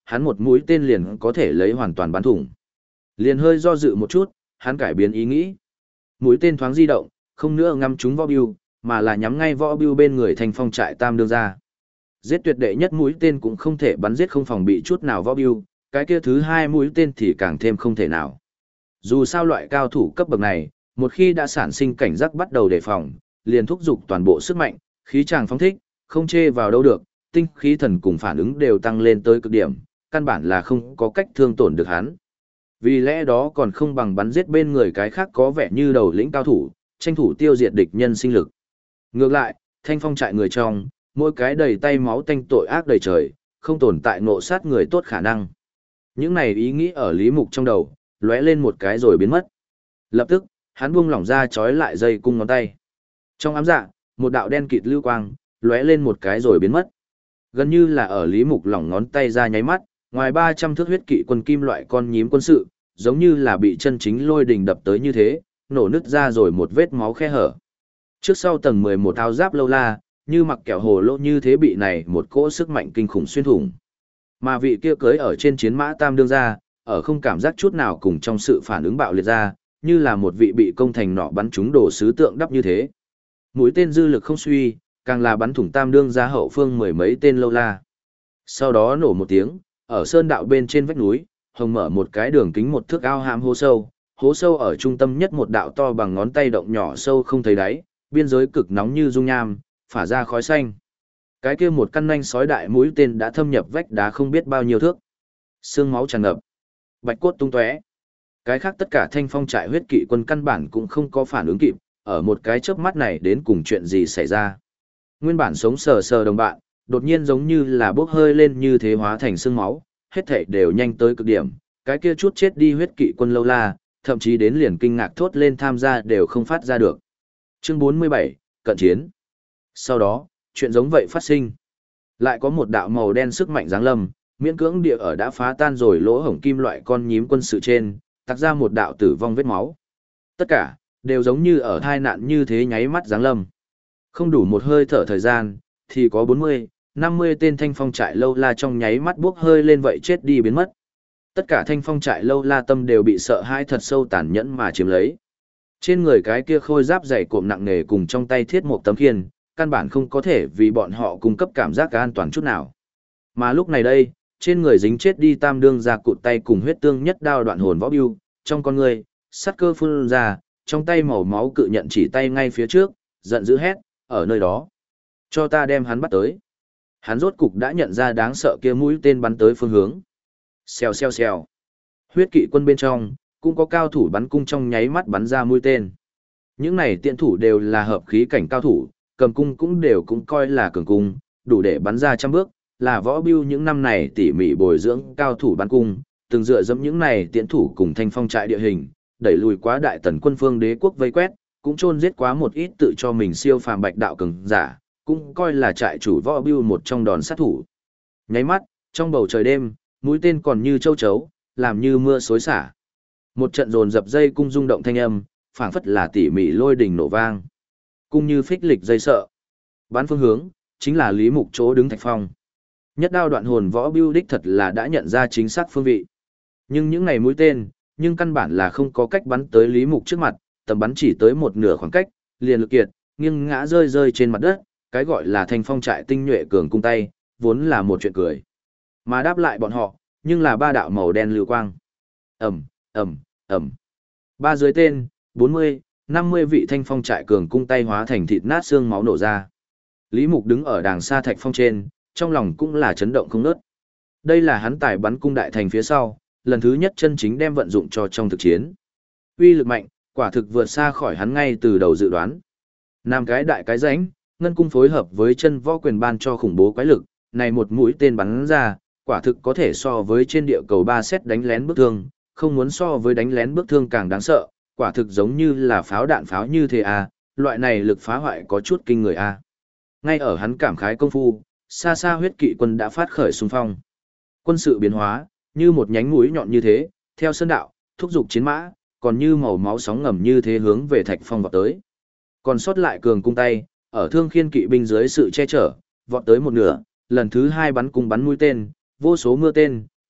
hắn một mũi tên liền có thể lấy hoàn toàn bắn thủng. Liền hơi do dự một chút, hắn cải biến ý nghĩ. Mũi tên thoáng di động, không nữa ngắm trúng võ biêu, mà là nhắm ngay võ biêu bên người Thanh Phong trại tam đương ra. Giết tuyệt đệ nhất mũi tên cũng không thể bắn giết không phòng bị chút nào võ biêu, cái kia thứ hai mũi tên thì càng thêm không thể nào. Dù sao loại cao thủ cấp bậc này, một khi đã sản sinh cảnh giác bắt đầu đề phòng, liền thúc giục toàn bộ sức mạnh, khí tràng phóng thích, không chê vào đâu được, tinh khí thần cùng phản ứng đều tăng lên tới cực điểm, căn bản là không có cách thương tổn được hắn. Vì lẽ đó còn không bằng bắn giết bên người cái khác có vẻ như đầu lĩnh cao thủ, tranh thủ tiêu diệt địch nhân sinh lực. Ngược lại, Thanh Phong trại người trong, mỗi cái đầy tay máu tanh tội ác đầy trời, không tồn tại ngộ sát người tốt khả năng. Những này ý nghĩ ở Lý Mục trong đầu, lóe lên một cái rồi biến mất. Lập tức, hắn buông lỏng ra trói lại dây cung ngón tay. Trong ám dạ, một đạo đen kịt lưu quang, lóe lên một cái rồi biến mất. Gần như là ở Lý Mục lỏng ngón tay ra nháy mắt, ngoài 300 thước huyết kỵ quân kim loại con nhím quân sự, giống như là bị chân chính lôi đình đập tới như thế, nổ nứt ra rồi một vết máu khe hở. Trước sau tầng 11 áo giáp lâu la, như mặc kẹo hồ lô như thế bị này một cỗ sức mạnh kinh khủng xuyên thủng. Mà vị kia cưới ở trên chiến mã tam đương ra, ở không cảm giác chút nào cùng trong sự phản ứng bạo liệt ra, như là một vị bị công thành nọ bắn trúng đồ sứ tượng đắp như thế. Mũi tên dư lực không suy, càng là bắn thủng tam đương ra hậu phương mười mấy tên lâu la. Sau đó nổ một tiếng, ở sơn đạo bên trên vách núi, hồng mở một cái đường kính một thước ao hãm hố sâu ở trung tâm nhất một đạo to bằng ngón tay động nhỏ sâu không thấy đáy, biên giới cực nóng như dung nham, phả ra khói xanh. Cái kia một căn nanh sói đại mũi tên đã thâm nhập vách đá không biết bao nhiêu thước. Xương máu tràn ngập, bạch cốt tung tóe. Cái khác tất cả Thanh Phong trại huyết kỵ quân căn bản cũng không có phản ứng kịp, ở một cái chớp mắt này đến cùng chuyện gì xảy ra. Nguyên bản sống sờ sờ đồng bạn, đột nhiên giống như là bốc hơi lên như thế hóa thành xương máu, hết thảy đều nhanh tới cực điểm, cái kia chút chết đi huyết kỵ quân lâu la, thậm chí đến liền kinh ngạc thốt lên tham gia đều không phát ra được. Chương 47, cận chiến. Sau đó, chuyện giống vậy phát sinh. Lại có một đạo màu đen sức mạnh giáng lâm, miễn cưỡng địa ở đã phá tan rồi lỗ hổng kim loại con nhím quân sự trên, tạc ra một đạo tử vong vết máu. Tất cả, đều giống như ở thai nạn như thế nháy mắt giáng lâm. Không đủ một hơi thở thời gian, thì có 40, 50 tên Thanh Phong trại lâu la trong nháy mắt buốc hơi lên vậy chết đi biến mất. Tất cả Thanh Phong trại lâu la tâm đều bị sợ hãi thật sâu tàn nhẫn mà chiếm lấy. Trên người cái kia khôi giáp dày cộm nặng nề cùng trong tay thiết một tấm khiên, căn bản không có thể vì bọn họ cung cấp cảm giác an toàn chút nào. Mà lúc này đây, trên người dính chết đi tam đương ra cụt tay cùng huyết tương nhất đao đoạn hồn võ biêu, trong con người, sắt cơ phun ra, trong tay màu máu cự nhận chỉ tay ngay phía trước, giận dữ hét, ở nơi đó. Cho ta đem hắn bắt tới. Hắn rốt cục đã nhận ra đáng sợ kia mũi tên bắn tới phương hướng. Xèo xèo xèo. Huyết kỵ quân bên trong, cũng có cao thủ bắn cung trong nháy mắt bắn ra mũi tên. Những này tiện thủ đều là hợp khí cảnh cao thủ, cầm cung cũng đều cũng coi là cường cung, đủ để bắn ra trăm bước, là võ biêu những năm này tỉ mỉ bồi dưỡng cao thủ bắn cung, từng dựa dẫm những này tiện thủ cùng Thanh Phong trại địa hình, đẩy lùi quá đại tần quân phương đế quốc vây quét, cũng chôn giết quá một ít tự cho mình siêu phàm bạch đạo cường giả, cũng coi là trại chủ võ biêu một trong đòn sát thủ. Nháy mắt, trong bầu trời đêm, mũi tên còn như châu chấu, làm như mưa xối xả. Một trận dồn dập dây cung rung động thanh âm, phảng phất là tỉ mỉ lôi đình nổ vang. Cung như phích lịch dây sợ. Bán phương hướng, chính là Lý Mục chỗ đứng Thạch Phong. Nhất đao đoạn hồn võ biêu đích thật là đã nhận ra chính xác phương vị. Nhưng những này mũi tên, nhưng căn bản là không có cách bắn tới Lý Mục trước mặt, tầm bắn chỉ tới một nửa khoảng cách, liền lực kiệt, nghiêng ngã rơi rơi trên mặt đất, cái gọi là Thanh Phong trại tinh nhuệ cường cung tay, vốn là một chuyện cười. Mà đáp lại bọn họ, nhưng là ba đạo màu đen lưu quang. Ầm, ầm, ầm. Ba dưới tên, 40, 50 vị Thanh Phong trại cường cung tay hóa thành thịt nát xương máu nổ ra. Lý Mục đứng ở đàng xa Thạch Phong trên, trong lòng cũng là chấn động không ngớt. Đây là hắn tài bắn cung đại thành phía sau, lần thứ nhất chân chính đem vận dụng cho trong thực chiến. Uy lực mạnh, quả thực vượt xa khỏi hắn ngay từ đầu dự đoán. Nam cái đại cái rãnh, ngân cung phối hợp với chân võ quyền ban cho khủng bố quái lực, này một mũi tên bắn ra, quả thực có thể so với trên địa cầu 3 set đánh lén bức thương, không muốn so với đánh lén bức thương càng đáng sợ, quả thực giống như là pháo đạn pháo như thế à, loại này lực phá hoại có chút kinh người à. Ngay ở hắn cảm khái công phu, xa xa huyết kỵ quân đã phát khởi xung phong. Quân sự biến hóa, như một nhánh mũi nhọn như thế, theo sơn đạo, thúc giục chiến mã, còn như màu máu sóng ngầm như thế hướng về Thạch Phong vọt tới. Còn sót lại cường cung tay, ở thương khiên kỵ binh dưới sự che chở, vọt tới một nửa, lần thứ hai bắn cung bắn mũi tên, vô số mưa tên,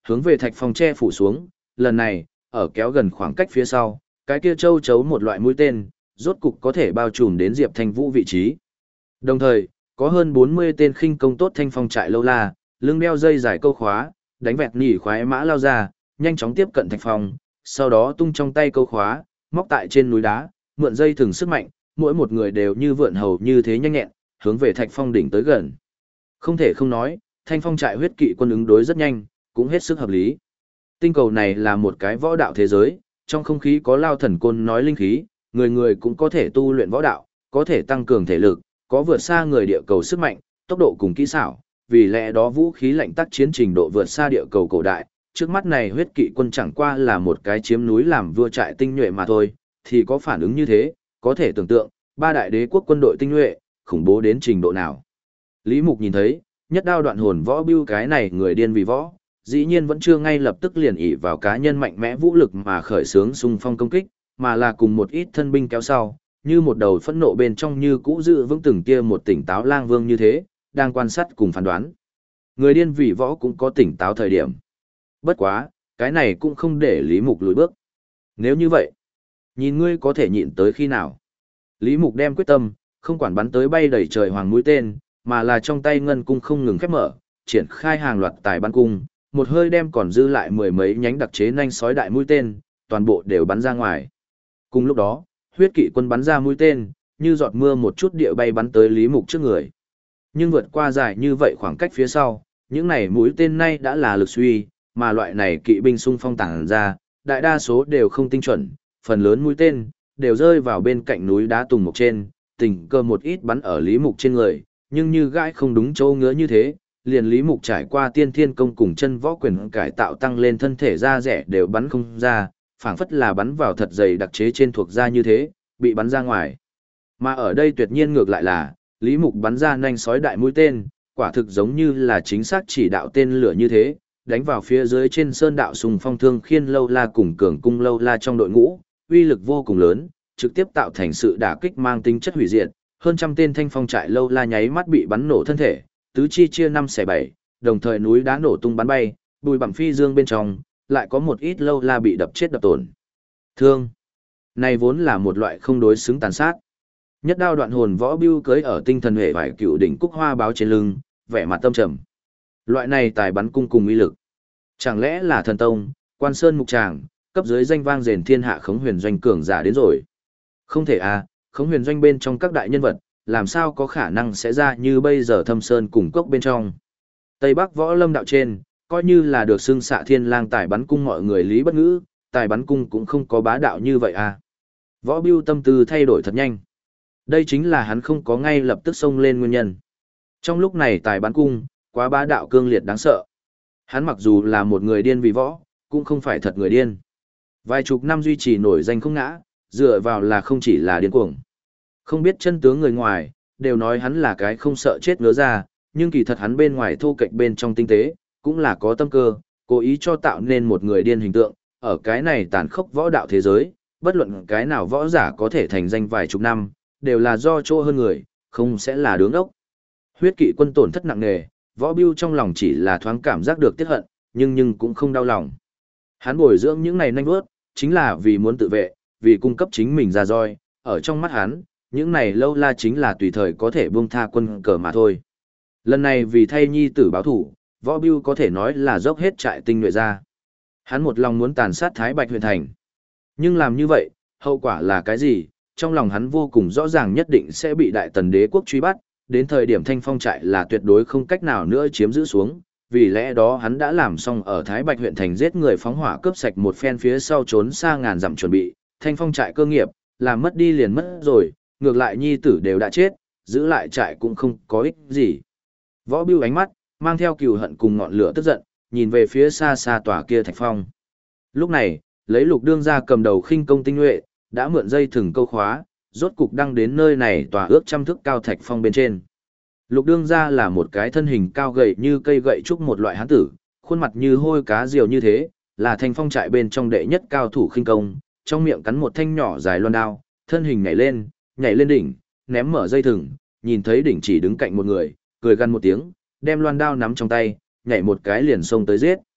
hướng về thạch phong che phủ xuống, lần này, ở kéo gần khoảng cách phía sau, cái kia châu chấu một loại mũi tên, rốt cục có thể bao trùm đến Diệp Thanh Vũ vị trí. Đồng thời, có hơn 40 tên khinh công tốt thanh phong trại lâu la, lưng đeo dây dài câu khóa, đánh vẹt nỉ khoái mã lao ra, nhanh chóng tiếp cận thạch phong, sau đó tung trong tay câu khóa, móc tại trên núi đá, mượn dây thừng sức mạnh, mỗi một người đều như vượn hầu như thế nhanh nhẹn, hướng về thạch phong đỉnh tới gần. Không thể không nói, thanh phong trại huyết kỵ quân ứng đối rất nhanh, cũng hết sức hợp lý. Tinh cầu này là một cái võ đạo thế giới, trong không khí có lao thần côn nói linh khí, người người cũng có thể tu luyện võ đạo, có thể tăng cường thể lực, có vượt xa người địa cầu sức mạnh, tốc độ cùng kỹ xảo, vì lẽ đó vũ khí lạnh tác chiến trình độ vượt xa địa cầu cổ đại. Trước mắt này huyết kỵ quân chẳng qua là một cái chiếm núi làm vua trại tinh nhuệ mà thôi, thì có phản ứng như thế, có thể tưởng tượng, ba đại đế quốc quân đội tinh nhuệ, khủng bố đến trình độ nào. Lý Mục nhìn thấy, nhất đao đoạn hồn võ bưu cái này người điên vì võ, dĩ nhiên vẫn chưa ngay lập tức liền ỷ vào cá nhân mạnh mẽ vũ lực mà khởi xướng xung phong công kích, mà là cùng một ít thân binh kéo sau, như một đầu phẫn nộ bên trong như cũ giữ vững từng kia một tỉnh táo lang vương như thế, đang quan sát cùng phán đoán. Người điên vì võ cũng có tỉnh táo thời điểm. Bất quá, cái này cũng không để Lý Mục lùi bước. Nếu như vậy, nhìn ngươi có thể nhịn tới khi nào. Lý Mục đem quyết tâm, không quản bắn tới bay đầy trời hoàng mũi tên, mà là trong tay ngân cung không ngừng khép mở, triển khai hàng loạt tài bắn cung, một hơi đem còn dư lại mười mấy nhánh đặc chế nhanh sói đại mũi tên, toàn bộ đều bắn ra ngoài. Cùng lúc đó, huyết kỵ quân bắn ra mũi tên, như giọt mưa một chút địa bay bắn tới Lý Mục trước người. Nhưng vượt qua dài như vậy khoảng cách phía sau, những này mũi tên nay đã là lực suy, mà loại này kỵ binh xung phong tàng ra, đại đa số đều không tinh chuẩn, phần lớn mũi tên đều rơi vào bên cạnh núi đá tùng mục trên, tình cờ một ít bắn ở Lý Mục trên người, nhưng như gãi không đúng chỗ ngứa như thế, liền Lý Mục trải qua tiên thiên công cùng chân võ quyền cải tạo tăng lên thân thể da rẻ đều bắn không ra, phảng phất là bắn vào thật dày đặc chế trên thuộc da như thế, bị bắn ra ngoài. Mà ở đây tuyệt nhiên ngược lại là, Lý Mục bắn ra nhanh sói đại mũi tên, quả thực giống như là chính xác chỉ đạo tên lửa như thế, đánh vào phía dưới trên sơn đạo sùng phong thương khiên lâu la cùng cường cung lâu la trong đội ngũ, uy lực vô cùng lớn, trực tiếp tạo thành sự đả kích mang tính chất hủy diệt, hơn trăm tên thanh phong trại lâu la nháy mắt bị bắn nổ thân thể, tứ chi chia 5/7, đồng thời núi đá nổ tung bắn bay, bùi bặm phi dương bên trong, lại có một ít lâu la bị đập chết đập tổn. Thương. Này vốn là một loại không đối xứng tàn sát. Nhất đao đoạn hồn võ bưu cưới ở tinh thần hệ vải cựu đỉnh cúc hoa báo trên lưng, vẻ mặt tâm trầm. Loại này tài bắn cung cùng uy lực. Chẳng lẽ là thần tông, quan sơn mục tràng, cấp dưới danh vang rền thiên hạ Khống Huyền Doanh cường giả đến rồi. Không thể à, Khống Huyền Doanh bên trong các đại nhân vật, làm sao có khả năng sẽ ra như bây giờ Thâm Sơn cùng cốc bên trong. Tây Bắc võ lâm đạo trên, coi như là được xưng xạ thiên lang tài bắn cung mọi người lý bất ngữ, tài bắn cung cũng không có bá đạo như vậy à. Võ Bưu tâm tư thay đổi thật nhanh. Đây chính là hắn không có ngay lập tức xông lên nguyên nhân. Trong lúc này tài bắn cung, quá bá đạo cương liệt đáng sợ. Hắn mặc dù là một người điên vì võ, cũng không phải thật người điên. Vài chục năm duy trì nổi danh không ngã, dựa vào là không chỉ là điên cuồng. Không biết chân tướng người ngoài, đều nói hắn là cái không sợ chết ngứa ra, nhưng kỳ thật hắn bên ngoài thô kệch bên trong tinh tế, cũng là có tâm cơ, cố ý cho tạo nên một người điên hình tượng. Ở cái này tàn khốc võ đạo thế giới, bất luận cái nào võ giả có thể thành danh vài chục năm, đều là do chỗ hơn người, không sẽ là đứng ốc. Huyết kỵ quân tổn thất nặng nề, Võ Bưu trong lòng chỉ là thoáng cảm giác được tiếc hận, nhưng cũng không đau lòng. Hắn bồi dưỡng những này nanh bước, chính là vì muốn tự vệ, vì cung cấp chính mình ra roi, ở trong mắt hắn, những này lâu la chính là tùy thời có thể buông tha quân cờ mà thôi. Lần này vì thay nhi tử báo thủ, Võ Bưu có thể nói là dốc hết trại tinh nhuệ ra. Hắn một lòng muốn tàn sát Thái Bạch huyện thành. Nhưng làm như vậy, hậu quả là cái gì? Trong lòng hắn vô cùng rõ ràng nhất định sẽ bị Đại Tần đế quốc truy bắt, đến thời điểm Thanh Phong trại là tuyệt đối không cách nào nữa chiếm giữ xuống, vì lẽ đó hắn đã làm xong ở Thái Bạch huyện thành giết người phóng hỏa cướp sạch một phen phía sau trốn xa ngàn dặm chuẩn bị, Thanh Phong trại cơ nghiệp, làm mất đi liền mất rồi, ngược lại nhi tử đều đã chết, giữ lại trại cũng không có ích gì. Võ Bưu ánh mắt mang theo cừu hận cùng ngọn lửa tức giận, nhìn về phía xa xa tòa kia thạch phong. Lúc này, lấy Lục đương gia cầm đầu khinh công tinh nhuệ, đã mượn dây thừng câu khóa, rốt cục đăng đến nơi này tòa ước trăm thước cao thạch phong bên trên. Lục đương gia là một cái thân hình cao gầy như cây gậy trúc một loại hán tử, khuôn mặt như hôi cá diều như thế, là Thanh Phong trại bên trong đệ nhất cao thủ khinh công, trong miệng cắn một thanh nhỏ dài loan đao, thân hình nhảy lên đỉnh, ném mở dây thừng, nhìn thấy đỉnh chỉ đứng cạnh một người, cười gằn một tiếng, đem loan đao nắm trong tay, nhảy một cái liền xông tới giết.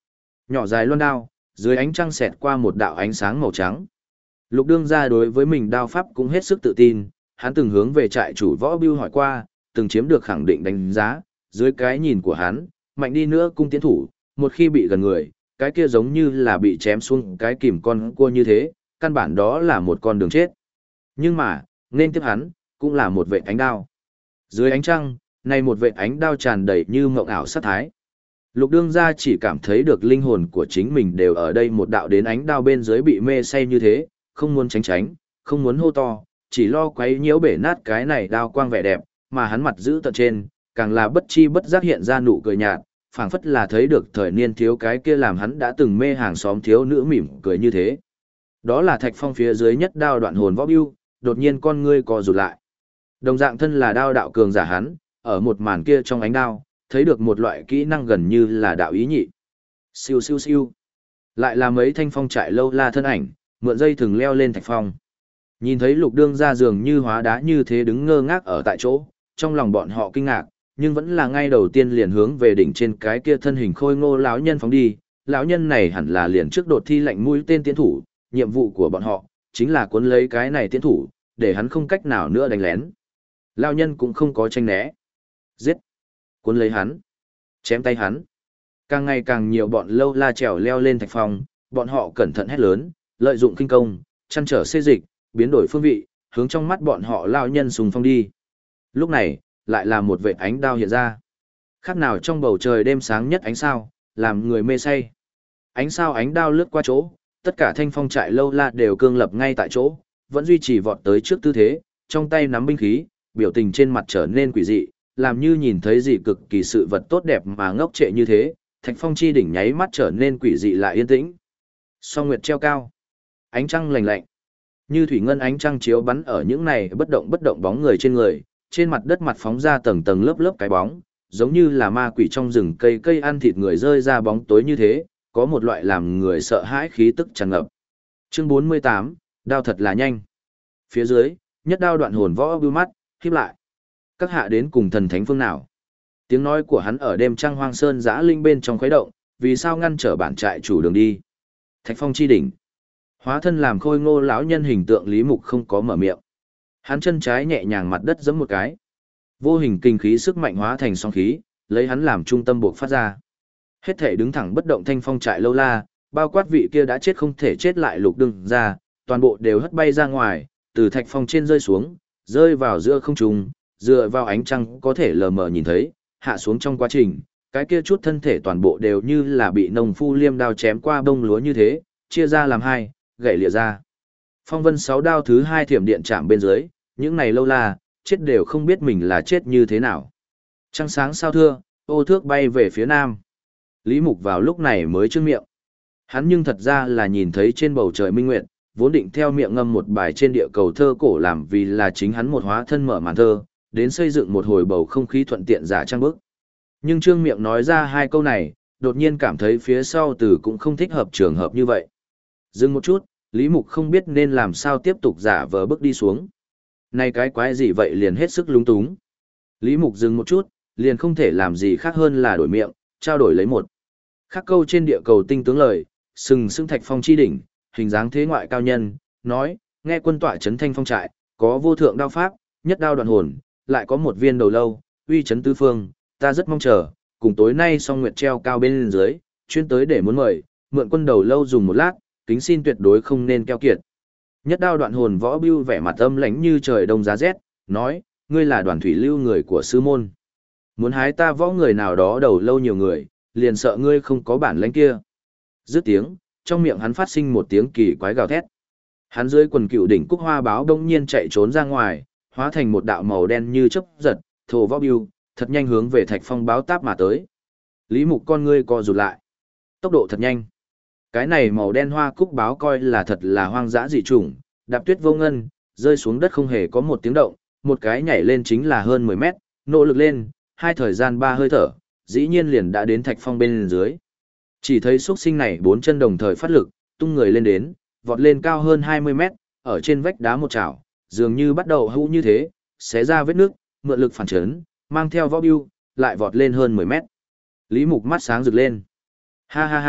Nhỏ dài loan đao, dưới ánh trăng xẹt qua một đạo ánh sáng màu trắng. Lục đương gia đối với mình đao pháp cũng hết sức tự tin, hắn từng hướng về trại chủ Võ Bưu hỏi qua, từng chiếm được khẳng định đánh giá, dưới cái nhìn của hắn, mạnh đi nữa cung tiến thủ, một khi bị gần người, cái kia giống như là bị chém xuống cái kìm con cua như thế, căn bản đó là một con đường chết. Nhưng mà, nên tiếp hắn, cũng là một vệt ánh đao. Dưới ánh trăng, này một vệt ánh đao tràn đầy như mộng ảo sát thái. Lục đương gia chỉ cảm thấy được linh hồn của chính mình đều ở đây một đạo đến ánh đao bên dưới bị mê say như thế, không muốn tránh tránh, không muốn hô to, chỉ lo quấy nhiễu bể nát cái này đao quang vẻ đẹp, mà hắn mặt giữ tận trên, càng là bất chi bất giác hiện ra nụ cười nhạt, phảng phất là thấy được thời niên thiếu cái kia làm hắn đã từng mê hàng xóm thiếu nữ mỉm cười như thế. Đó là Thạch Phong phía dưới nhất đao đoạn hồn Võ Bưu, đột nhiên con ngươi co rụt lại. Đồng dạng thân là đao đạo cường giả hắn, ở một màn kia trong ánh đao, thấy được một loại kỹ năng gần như là đạo ý nhị. Siêu siêu siêu. Lại là mấy thanh phong trại lâu la thân ảnh, mượn dây thừng leo lên Thạch Phong. Nhìn thấy Lục đương gia dường như hóa đá như thế đứng ngơ ngác ở tại chỗ, trong lòng bọn họ kinh ngạc, nhưng vẫn là ngay đầu tiên liền hướng về đỉnh trên cái kia thân hình khôi ngô lão nhân phóng đi. Lão nhân này hẳn là liền trước đột thi lệnh mũi tên tiến thủ, nhiệm vụ của bọn họ chính là cuốn lấy cái này tiến thủ, để hắn không cách nào nữa đánh lén. Lão nhân cũng không có tranh né. Giết! Cuốn lấy hắn! Chém tay hắn! Càng ngày càng nhiều bọn lâu la trèo leo lên Thạch Phong, bọn họ cẩn thận hét lớn, lợi dụng kinh công, chăn trở xê dịch, biến đổi phương vị, hướng trong mắt bọn họ lão nhân sùng phong đi. Lúc này, lại là một vệt ánh đao hiện ra. Khác nào trong bầu trời đêm sáng nhất ánh sao, làm người mê say. Ánh sao ánh đao lướt qua chỗ, tất cả thanh phong trại lâu la đều cương lập ngay tại chỗ, vẫn duy trì vọt tới trước tư thế, trong tay nắm binh khí, biểu tình trên mặt trở nên quỷ dị, làm như nhìn thấy gì cực kỳ sự vật tốt đẹp mà ngốc trệ như thế, Thạch Phong chi đỉnh nháy mắt trở nên quỷ dị lại yên tĩnh. Song nguyệt treo cao, ánh trăng lạnh lạnh, như thủy ngân ánh trăng chiếu bắn ở những này bất động bóng người trên mặt đất mặt phóng ra tầng tầng lớp lớp cái bóng, giống như là ma quỷ trong rừng cây ăn thịt người rơi ra bóng tối như thế, có một loại làm người sợ hãi khí tức tràn ngập. Chương 48, đao thật là nhanh. Phía dưới, nhất đao đoạn hồn Võ Bưu mắt, khép lại. Các hạ đến cùng thần thánh phương nào? Tiếng nói của hắn ở đêm trăng hoang sơn dã linh bên trong khuấy động, vì sao ngăn trở bản trại chủ đường đi? Thạch Phong chi đỉnh. Hóa thân làm khôi ngô lão nhân hình tượng Lý Mục không có mở miệng. Hắn chân trái nhẹ nhàng mặt đất giẫm một cái. Vô hình kinh khí sức mạnh hóa thành song khí, lấy hắn làm trung tâm buộc phát ra. Hết thể đứng thẳng bất động thanh phong trại lâu la, bao quát vị kia đã chết không thể chết lại Lục đương ra, toàn bộ đều hất bay ra ngoài, từ Thạch Phong trên rơi xuống, rơi vào giữa không trung, dựa vào ánh trăng có thể lờ mờ nhìn thấy, hạ xuống trong quá trình, cái kia chút thân thể toàn bộ đều như là bị nông phu liêm đao chém qua bông lúa như thế, chia ra làm hai, gãy lìa ra. Phong vân 6 đao thứ 2 thiểm điện chạm bên dưới, những này lâu la, chết đều không biết mình là chết như thế nào. Trăng sáng sao thưa, ô thước bay về phía nam. Lý Mục vào lúc này mới trương miệng. Hắn nhưng thật ra là nhìn thấy trên bầu trời minh nguyệt, vốn định theo miệng ngâm một bài trên địa cầu thơ cổ làm vì là chính hắn một hóa thân mở màn thơ, đến xây dựng một hồi bầu không khí thuận tiện giả trang bức. Nhưng trương miệng nói ra hai câu này, đột nhiên cảm thấy phía sau từ cũng không thích hợp trường hợp như vậy. Dừng một chút, Lý Mục không biết nên làm sao tiếp tục giả vờ bước đi xuống. Này cái quái gì vậy liền hết sức lúng túng. Lý Mục dừng một chút, liền không thể làm gì khác hơn là đổi miệng, trao đổi lấy một. Khắc câu trên địa cầu tinh tướng lời, sừng sững Thạch Phong chi đỉnh, hình dáng thế ngoại cao nhân, nói, nghe quân tọa trấn thanh phong trại, có vô thượng đao pháp, nhất đao đoạn hồn, lại có một viên đầu lâu, uy trấn tứ phương, ta rất mong chờ, cùng tối nay song nguyệt treo cao bên dưới, chuyên tới để muốn mời, mượn quân đầu lâu dùng một lát, kính xin tuyệt đối không nên keo kiệt. Nhất đao đoạn hồn Võ Bưu vẻ mặt âm lãnh như trời đông giá rét, nói, ngươi là đoàn thủy lưu người của sư môn. Muốn hái ta võ người nào đó đầu lâu nhiều người, liền sợ ngươi không có bản lãnh kia. Dứt tiếng, trong miệng hắn phát sinh một tiếng kỳ quái gào thét. Hắn dưới quần cựu đỉnh cúc hoa báo đông nhiên chạy trốn ra ngoài, hóa thành một đạo màu đen như chớp giật, thổ Võ Bưu, thật nhanh hướng về Thạch Phong báo táp mà tới. Lý Mục con ngươi co rụt lại. Tốc độ thật nhanh. Cái này màu đen hoa cúc báo coi là thật là hoang dã dị chủng, đạp tuyết vô ngân, rơi xuống đất không hề có một tiếng động, một cái nhảy lên chính là hơn 10 mét, nỗ lực lên, hai thời gian ba hơi thở, dĩ nhiên liền đã đến Thạch Phong bên dưới. Chỉ thấy xuất sinh này bốn chân đồng thời phát lực, tung người lên đến, vọt lên cao hơn 20 mét, ở trên vách đá một chảo, dường như bắt đầu hũ như thế, xé ra vết nước, mượn lực phản chấn, mang theo Võ Bưu, lại vọt lên hơn 10 mét. Lý Mục mắt sáng rực lên. Ha ha ha,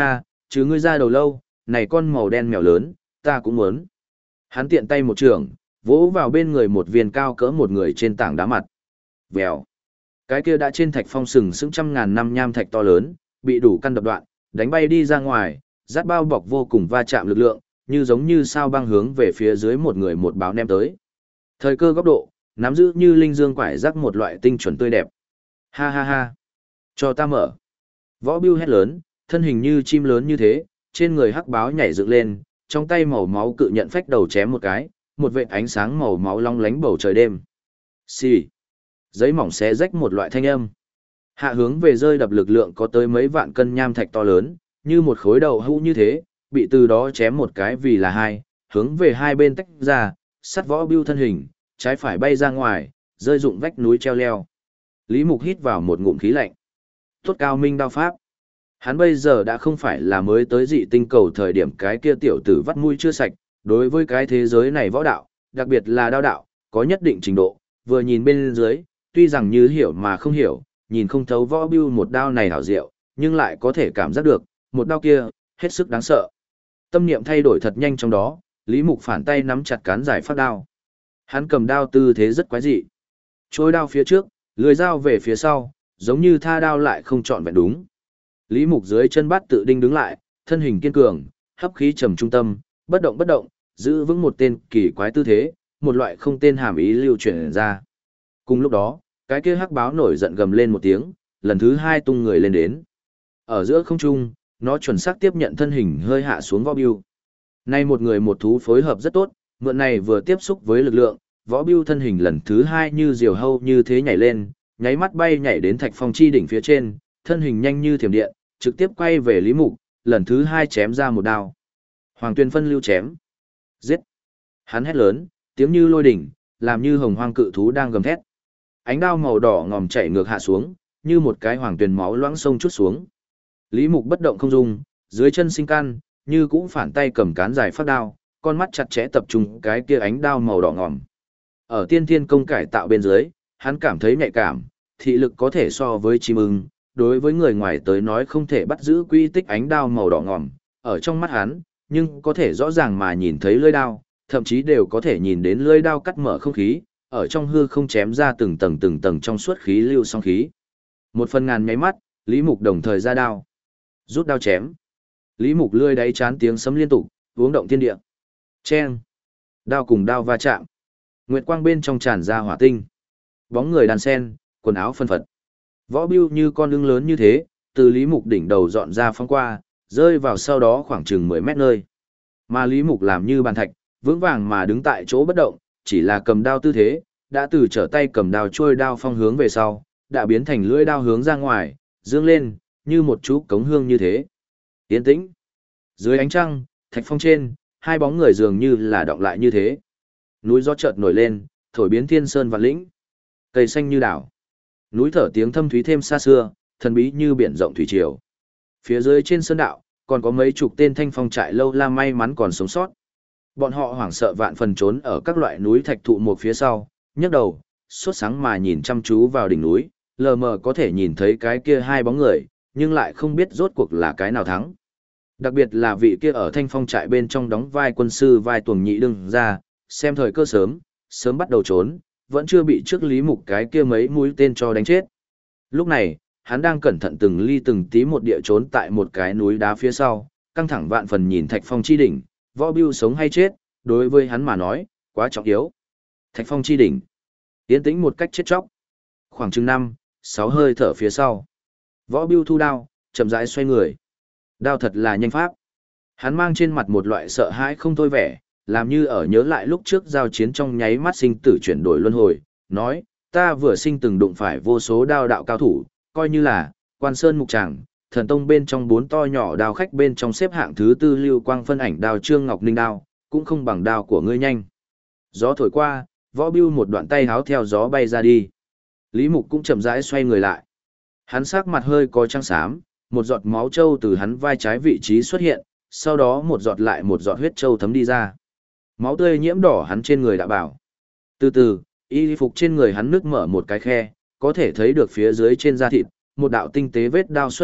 chứ ngươi ra đầu lâu, này con màu đen mèo lớn, ta cũng muốn. Hắn tiện tay một trường, vỗ vào bên người một viên cao cỡ một người trên tảng đá mặt. Vèo. Cái kia đã trên thạch phong sừng sững trăm ngàn năm nham thạch to lớn, bị đủ căn đập đoạn, đánh bay đi ra ngoài, rát bao bọc vô cùng va chạm lực lượng, như giống như sao băng hướng về phía dưới một người một báo ném tới. Thời cơ góc độ, nắm giữ như linh dương quải rắc một loại tinh chuẩn tươi đẹp. Ha ha ha. Cho ta mở. Võ Bưu hét lớn, thân hình như chim lớn như thế, trên người hắc báo nhảy dựng lên, trong tay màu máu cự nhận phách đầu chém một cái, một vệt ánh sáng màu máu long lánh bầu trời đêm. Xì. Giấy mỏng xé rách một loại thanh âm. Hạ hướng về rơi đập lực lượng có tới mấy vạn cân nham thạch to lớn, như một khối đầu hũ như thế, bị từ đó chém một cái vì là hai, hướng về hai bên tách ra, sắt Võ Bưu thân hình, trái phải bay ra ngoài, rơi rụng vách núi treo leo. Lý Mục hít vào một ngụm khí lạnh. Tốt cao minh đao pháp. Hắn bây giờ đã không phải là mới tới dị tinh cầu thời điểm cái kia tiểu tử vắt mũi chưa sạch, đối với cái thế giới này võ đạo, đặc biệt là đao đạo, có nhất định trình độ, vừa nhìn bên dưới, tuy rằng như hiểu mà không hiểu, nhìn không thấu Võ Bưu một đao này hảo diệu, nhưng lại có thể cảm giác được, một đao kia, hết sức đáng sợ. Tâm niệm thay đổi thật nhanh trong đó, Lý Mục phản tay nắm chặt cán giải phát đao. Hắn cầm đao tư thế rất quái dị. Trôi đao phía trước, lưỡi dao về phía sau, giống như tha đao lại không chọn vẹn đúng. Lý Mục dưới chân bát tự đinh đứng lại, thân hình kiên cường, hấp khí trầm trung tâm, bất động, giữ vững một tên kỳ quái tư thế, một loại không tên hàm ý lưu truyền ra. Cùng lúc đó, cái kia hắc báo nổi giận gầm lên một tiếng, lần thứ hai tung người lên đến. Ở giữa không trung, nó chuẩn xác tiếp nhận thân hình hơi hạ xuống Võ Bưu. Nay một người một thú phối hợp rất tốt, mượn này vừa tiếp xúc với lực lượng, Võ Bưu thân hình lần thứ hai như diều hâu như thế nhảy lên, nháy mắt bay nhảy đến thạch phong chi đỉnh phía trên, thân hình nhanh như thiểm điện, trực tiếp quay về Lý Mục, lần thứ hai chém ra một đao. Hoàng Tuyền phân lưu chém. Giết. Hắn hét lớn, tiếng như lôi đỉnh, làm như hồng hoang cự thú đang gầm thét. Ánh đao màu đỏ ngòm chảy ngược hạ xuống, như một cái hoàng tuyền máu loãng sông chút xuống. Lý Mục bất động không dung, dưới chân sinh căn, như cũng phản tay cầm cán dài phát đao, con mắt chặt chẽ tập trung cái kia ánh đao màu đỏ ngòm. Ở tiên thiên công cải tạo bên dưới, hắn cảm thấy nhạy cảm, thị lực có thể so với chim ưng, đối với người ngoài tới nói không thể bắt giữ quy tích ánh đao màu đỏ ngòm, ở trong mắt hắn, nhưng có thể rõ ràng mà nhìn thấy lưỡi đao, thậm chí đều có thể nhìn đến lưỡi đao cắt mở không khí, ở trong hư không chém ra từng tầng trong suốt khí lưu song khí. Một phần ngàn nháy mắt, Lý Mục đồng thời ra đao. Rút đao chém. Lý Mục lươi đáy chán tiếng sấm liên tục, uống động thiên địa. Chen. Đao cùng đao va chạm. Nguyệt quang bên trong tràn ra hỏa tinh. Bóng người đàn sen, quần áo phân phật. Võ Bưu như con ưng lớn như thế, từ Lý Mục đỉnh đầu dọn ra phóng qua, rơi vào sau đó khoảng chừng 10 mét nơi. Mà Lý Mục làm như bàn thạch, vững vàng mà đứng tại chỗ bất động, chỉ là cầm đao tư thế, đã từ trở tay cầm đao trôi đao phong hướng về sau, đã biến thành lưỡi đao hướng ra ngoài, dương lên, như một chú cống hương như thế. Yên tĩnh. Dưới ánh trăng, thạch phong trên, hai bóng người dường như là đọng lại như thế. Núi gió chợt nổi lên, thổi biến thiên sơn vạn lĩnh. Cây xanh như đảo. Núi thở tiếng thâm thúy thêm xa xưa, thần bí như biển rộng thủy triều. Phía dưới trên sơn đạo, còn có mấy chục tên thanh phong trại lâu la may mắn còn sống sót. Bọn họ hoảng sợ vạn phần trốn ở các loại núi thạch thụ một phía sau, nhấc đầu, sốt sáng mà nhìn chăm chú vào đỉnh núi, lờ mờ có thể nhìn thấy cái kia hai bóng người, nhưng lại không biết rốt cuộc là cái nào thắng. Đặc biệt là vị kia ở thanh phong trại bên trong đóng vai quân sư vai tuồng nhị đương ra, xem thời cơ sớm, sớm bắt đầu trốn, vẫn chưa bị trước Lý Mục cái kia mấy mũi tên cho đánh chết. Lúc này, hắn đang cẩn thận từng ly từng tí một địa trốn tại một cái núi đá phía sau, căng thẳng vạn phần nhìn thạch phong chi đỉnh, Võ Bưu sống hay chết, đối với hắn mà nói, quá trọng yếu. Thạch phong chi đỉnh, tiến tĩnh một cách chết chóc. Khoảng chừng 5-6 hơi thở phía sau. Võ Bưu thu đao, chậm rãi xoay người. Đao thật là nhanh pháp. Hắn mang trên mặt một loại sợ hãi không thôi vẻ, làm như ở nhớ lại lúc trước giao chiến trong nháy mắt sinh tử chuyển đổi luân hồi, nói, ta vừa sinh từng đụng phải vô số đao đạo cao thủ, coi như là, Quan Sơn Mục Tràng, Thần Tông bên trong 4 to nhỏ đao khách bên trong xếp hạng thứ 4 lưu quang phân ảnh đao Trương Ngọc Ninh đao, cũng không bằng đao của ngươi nhanh. Gió thổi qua, Võ Bưu một đoạn tay háo theo gió bay ra đi. Lý Mục cũng chậm rãi xoay người lại. Hắn sắc mặt hơi có trắng xám, một giọt máu trâu từ hắn vai trái vị trí xuất hiện, sau đó một giọt lại một giọt huyết trâu thấm đi ra. Máu tươi nhiễm đỏ hắn trên người đã bảo. Từ từ, y phục trên người hắn nứt mở một cái khe, có thể thấy được phía dưới trên da thịt, một đạo tinh tế vết đao xuất hiện,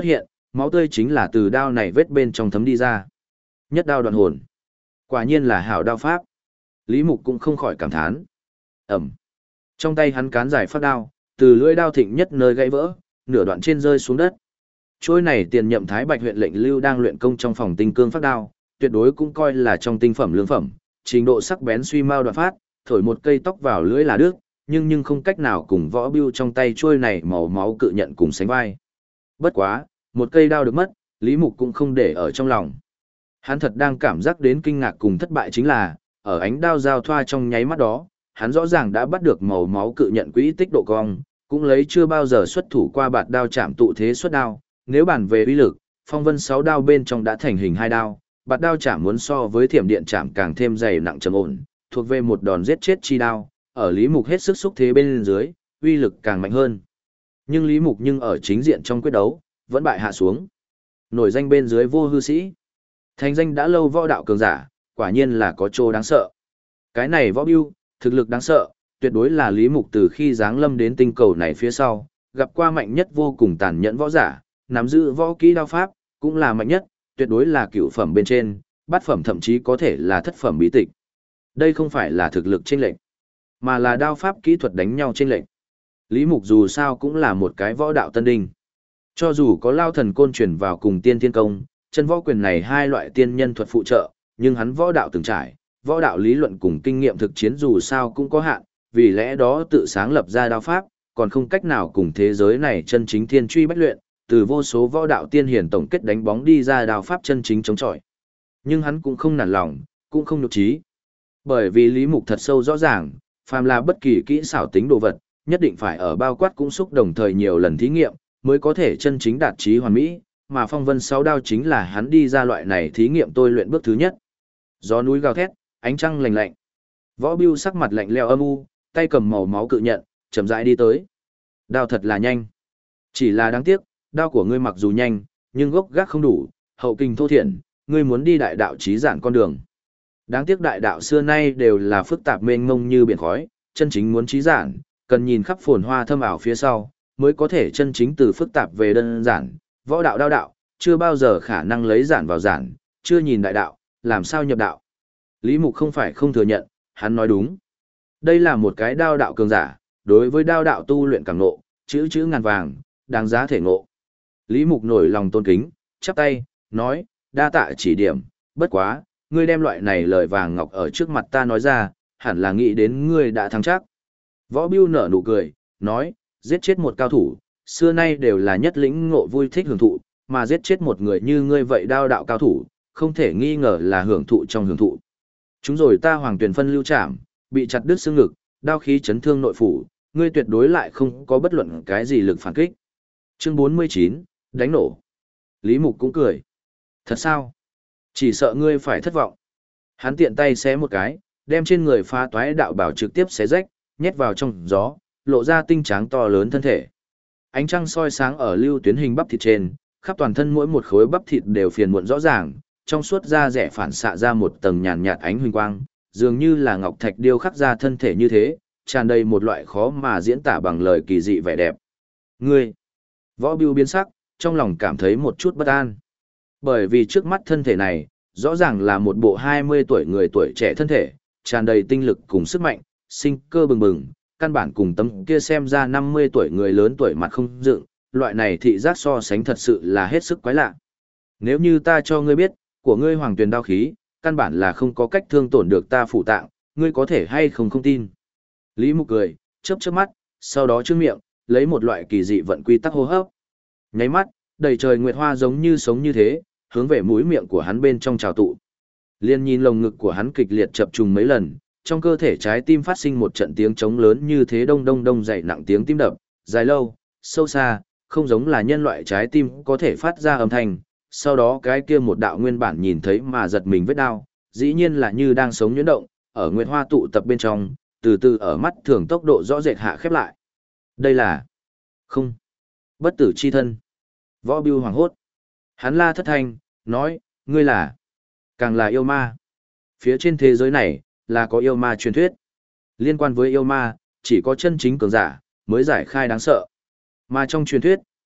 máu tươi chính là từ đao này vết bên trong thấm đi ra. Nhất đao đoạn hồn. Quả nhiên là hảo đao pháp. Lý Mục cũng không khỏi cảm thán. Ẩm. Trong tay hắn cán dài phát đao, từ lưỡi đao thịnh nhất nơi gãy vỡ, nửa đoạn trên rơi xuống đất. Trôi này tiền nhậm Thái Bạch huyện lệnh lưu đang luyện công trong phòng tinh cương phát đao, tuyệt đối cũng coi là trong tinh phẩm lương phẩm, trình độ sắc bén suy mau đoạn phát, thổi một cây tóc vào lưỡi là đứt, nhưng không cách nào cùng võ bưu trong tay trôi này màu máu cự nhận cùng sánh vai. Bất quá, một cây đao được mất, Lý Mục cũng không để ở trong lòng. Hắn thật đang cảm giác đến kinh ngạc cùng thất bại chính là, ở ánh đao giao thoa trong nháy mắt đó, hắn rõ ràng đã bắt được màu máu cự nhận quỹ tích độ cong, cũng lấy chưa bao giờ xuất thủ qua bạt đao chạm tụ thế xuất đao. Nếu bàn về uy lực, phong vân 6 đao bên trong đã thành hình 2 đao, bạt đao chạm muốn so với thiểm điện chạm càng thêm dày nặng trầm ổn, thuộc về một đòn giết chết chi đao, ở Lý Mục hết sức xúc thế bên dưới, uy lực càng mạnh hơn. Nhưng Lý Mục ở chính diện trong quyết đấu, vẫn bại hạ xuống. Nổi danh bên dưới vô hư sĩ. Thành danh đã lâu võ đạo cường giả, quả nhiên là có chỗ đáng sợ. Cái này võ bưu, thực lực đáng sợ, tuyệt đối là Lý Mục từ khi giáng lâm đến tinh cầu này phía sau, gặp qua mạnh nhất vô cùng tàn nhẫn võ giả, nắm giữ võ kỹ đao pháp, cũng là mạnh nhất, tuyệt đối là cửu phẩm bên trên, bát phẩm thậm chí có thể là thất phẩm bí tịch. Đây không phải là thực lực chênh lệch, mà là đao pháp kỹ thuật đánh nhau chênh lệch. Lý Mục dù sao cũng là một cái võ đạo tân đinh. Cho dù có Lao Thần Côn truyền vào cùng Tiên Thiên Công, chân võ quyền này hai loại tiên nhân thuật phụ trợ, nhưng hắn võ đạo từng trải, võ đạo lý luận cùng kinh nghiệm thực chiến dù sao cũng có hạn, vì lẽ đó tự sáng lập ra đao pháp, còn không cách nào cùng thế giới này chân chính thiên truy bách luyện, từ vô số võ đạo tiên hiển tổng kết đánh bóng đi ra đao pháp chân chính chống chọi. Nhưng hắn cũng không nản lòng, cũng không nhục trí. Bởi vì Lý Mục thật sâu rõ ràng, phàm là bất kỳ kỹ xảo tính đồ vật, nhất định phải ở bao quát cũng xúc đồng thời nhiều lần thí nghiệm, mới có thể chân chính đạt chí hoàn mỹ, mà phong vân 6 đao chính là hắn đi ra loại này thí nghiệm tôi luyện bước thứ nhất. Gió núi gào thét, ánh trăng lạnh lạnh. Võ Bưu sắc mặt lạnh lẽo âm u, tay cầm màu máu cự nhận, chậm rãi đi tới. Đao thật là nhanh. Chỉ là đáng tiếc, đao của ngươi mặc dù nhanh, nhưng gốc gác không đủ, hậu kinh thô thiển, ngươi muốn đi đại đạo chí giản con đường. Đáng tiếc đại đạo xưa nay đều là phức tạp mênh mông như biển khói, chân chính muốn chí giản, cần nhìn khắp phồn hoa thâm ảo phía sau, mới có thể chân chính từ phức tạp về đơn giản. Võ đạo đao đạo, chưa bao giờ khả năng lấy giản vào giản, chưa nhìn đại đạo, làm sao nhập đạo. Lý Mục không phải không thừa nhận, hắn nói đúng. Đây là một cái đao đạo cường giả, đối với đao đạo tu luyện càng ngộ, chữ ngàn vàng, đáng giá thể ngộ. Lý Mục nổi lòng tôn kính, chắp tay, nói, đa tạ chỉ điểm, bất quá, ngươi đem loại này lời vàng ngọc ở trước mặt ta nói ra, hẳn là nghĩ đến ngươi đã thắng chắc. Võ Bưu nở nụ cười, nói, giết chết một cao thủ, xưa nay đều là nhất lĩnh ngộ vui thích hưởng thụ, mà giết chết một người như ngươi vậy đao đạo cao thủ, không thể nghi ngờ là hưởng thụ trong hưởng thụ. Chúng rồi ta Hoàng Tuyền phân lưu trảm, bị chặt đứt xương ngực, đao khí chấn thương nội phủ, ngươi tuyệt đối lại không có bất luận cái gì lực phản kích. Chương 49, đánh nổ. Lý Mục cũng cười. Thật sao? Chỉ sợ ngươi phải thất vọng. Hắn tiện tay xé một cái, đem trên người phá toái đạo bảo trực tiếp xé rách, nhét vào trong gió, lộ ra tinh tráng to lớn thân thể. Ánh trăng soi sáng ở lưu tuyến hình bắp thịt trên, khắp toàn thân mỗi một khối bắp thịt đều phiền muộn rõ ràng, trong suốt da rẻ phản xạ ra một tầng nhàn nhạt ánh huỳnh quang, dường như là ngọc thạch điêu khắc ra thân thể như thế, tràn đầy một loại khó mà diễn tả bằng lời kỳ dị vẻ đẹp. Ngươi! Võ Bưu biến sắc, trong lòng cảm thấy một chút bất an. Bởi vì trước mắt thân thể này, rõ ràng là một bộ 20 tuổi người tuổi trẻ thân thể, tràn đầy tinh lực cùng sức mạnh, sinh cơ bừng bừng, căn bản cùng tấm kia xem ra 50 tuổi người lớn tuổi mặt không dựng, loại này thị giác so sánh thật sự là hết sức quái lạ. Nếu như ta cho ngươi biết, của ngươi Hoàng Tuyền đao khí, căn bản là không có cách thương tổn được ta phủ tạng, ngươi có thể hay không tin. Lý Mục cười, chớp mắt, sau đó trương miệng, lấy một loại kỳ dị vận quy tắc hô hấp. Nháy mắt, đầy trời nguyệt hoa giống như sống như thế, hướng về mũi miệng của hắn bên trong trào tụ. Liên nhìn lồng ngực của hắn kịch liệt chập trùng mấy lần, trong cơ thể trái tim phát sinh một trận tiếng trống lớn như thế đông đông đông dậy nặng tiếng tim đập, dài lâu, sâu xa, không giống là nhân loại trái tim có thể phát ra âm thanh. Sau đó cái kia một đạo nguyên bản nhìn thấy mà giật mình vết đau, dĩ nhiên là như đang sống nhuyễn động, ở nguyệt hoa tụ tập bên trong, từ từ ở mắt thường tốc độ rõ rệt hạ khép lại. Đây là không bất tử chi thân. Võ Bưu hoảng hốt. Hắn la thất thanh, nói, ngươi là càng là yêu ma. Phía trên thế giới này, là có yêu ma truyền thuyết. Liên quan với yêu ma, chỉ có chân chính cường giả, mới giải khai đáng sợ. Mà trong truyền thuyết,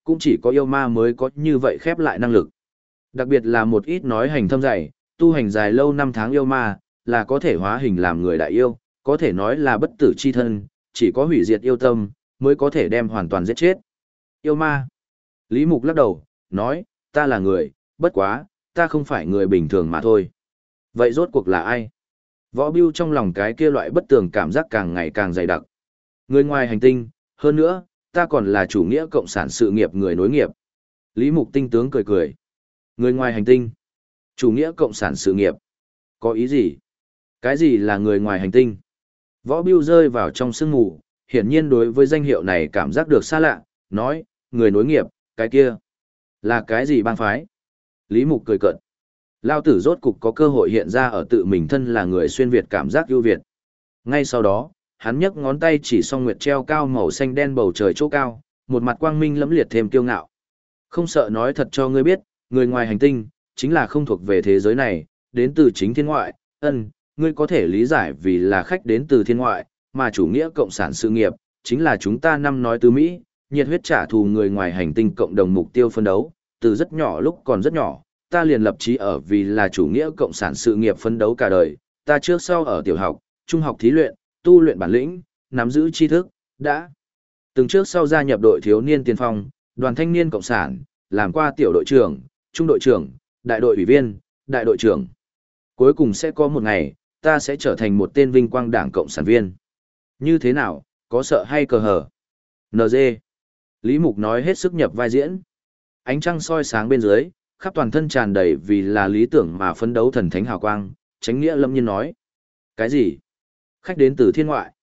cũng chỉ có yêu ma mới có như vậy khép lại năng lực. Đặc biệt là một ít nói hành thâm dày, tu hành dài lâu năm tháng yêu ma, là có thể hóa hình làm người đại yêu, có thể nói là bất tử chi thân, chỉ có hủy diệt yêu tâm, mới có thể đem hoàn toàn giết chết. Yêu ma. Lý Mục lắc đầu, nói, ta là người, bất quá, ta không phải người bình thường mà thôi. Vậy rốt cuộc là ai? Võ Bưu trong lòng cái kia loại bất tường cảm giác càng ngày càng dày đặc. Người ngoài hành tinh, hơn nữa, ta còn là chủ nghĩa cộng sản sự nghiệp người nối nghiệp. Lý Mục tinh tướng cười cười. Người ngoài hành tinh, chủ nghĩa cộng sản sự nghiệp. Có ý gì? Cái gì là người ngoài hành tinh? Võ Bưu rơi vào trong sương mù, hiển nhiên đối với danh hiệu này cảm giác được xa lạ, nói, người nối nghiệp, cái kia. Là cái gì bang phái? Lý Mục cười cợt. Lao tử rốt cục có cơ hội hiện ra ở tự mình thân là người xuyên Việt cảm giác ưu việt. Ngay sau đó, hắn nhấc ngón tay chỉ song nguyệt treo cao màu xanh đen bầu trời chỗ cao, một mặt quang minh lẫm liệt thêm kiêu ngạo. Không sợ nói thật cho ngươi biết, người ngoài hành tinh, chính là không thuộc về thế giới này, đến từ chính thiên ngoại, ngươi có thể lý giải vì là khách đến từ thiên ngoại, mà chủ nghĩa cộng sản sự nghiệp, chính là chúng ta năm nói từ Mỹ, nhiệt huyết trả thù người ngoài hành tinh cộng đồng mục tiêu phân đấu, từ rất nhỏ lúc còn rất nhỏ, ta liền lập chí ở vì là chủ nghĩa cộng sản sự nghiệp phấn đấu cả đời, ta trước sau ở tiểu học, trung học thí luyện, tu luyện bản lĩnh, nắm giữ tri thức, đã từng trước sau gia nhập đội thiếu niên tiên phong, đoàn thanh niên cộng sản, làm qua tiểu đội trưởng, trung đội trưởng, đại đội ủy viên, đại đội trưởng. Cuối cùng sẽ có một ngày, ta sẽ trở thành một tên vinh quang đảng cộng sản viên. Như thế nào, có sợ hay cờ hở? NG. Lý Mục nói hết sức nhập vai diễn. Ánh trăng soi sáng bên dưới, khắp toàn thân tràn đầy vì là lý tưởng mà phấn đấu thần thánh hào quang, Chánh Nghĩa lâm nhiên nói. Cái gì? Khách đến từ thiên ngoại.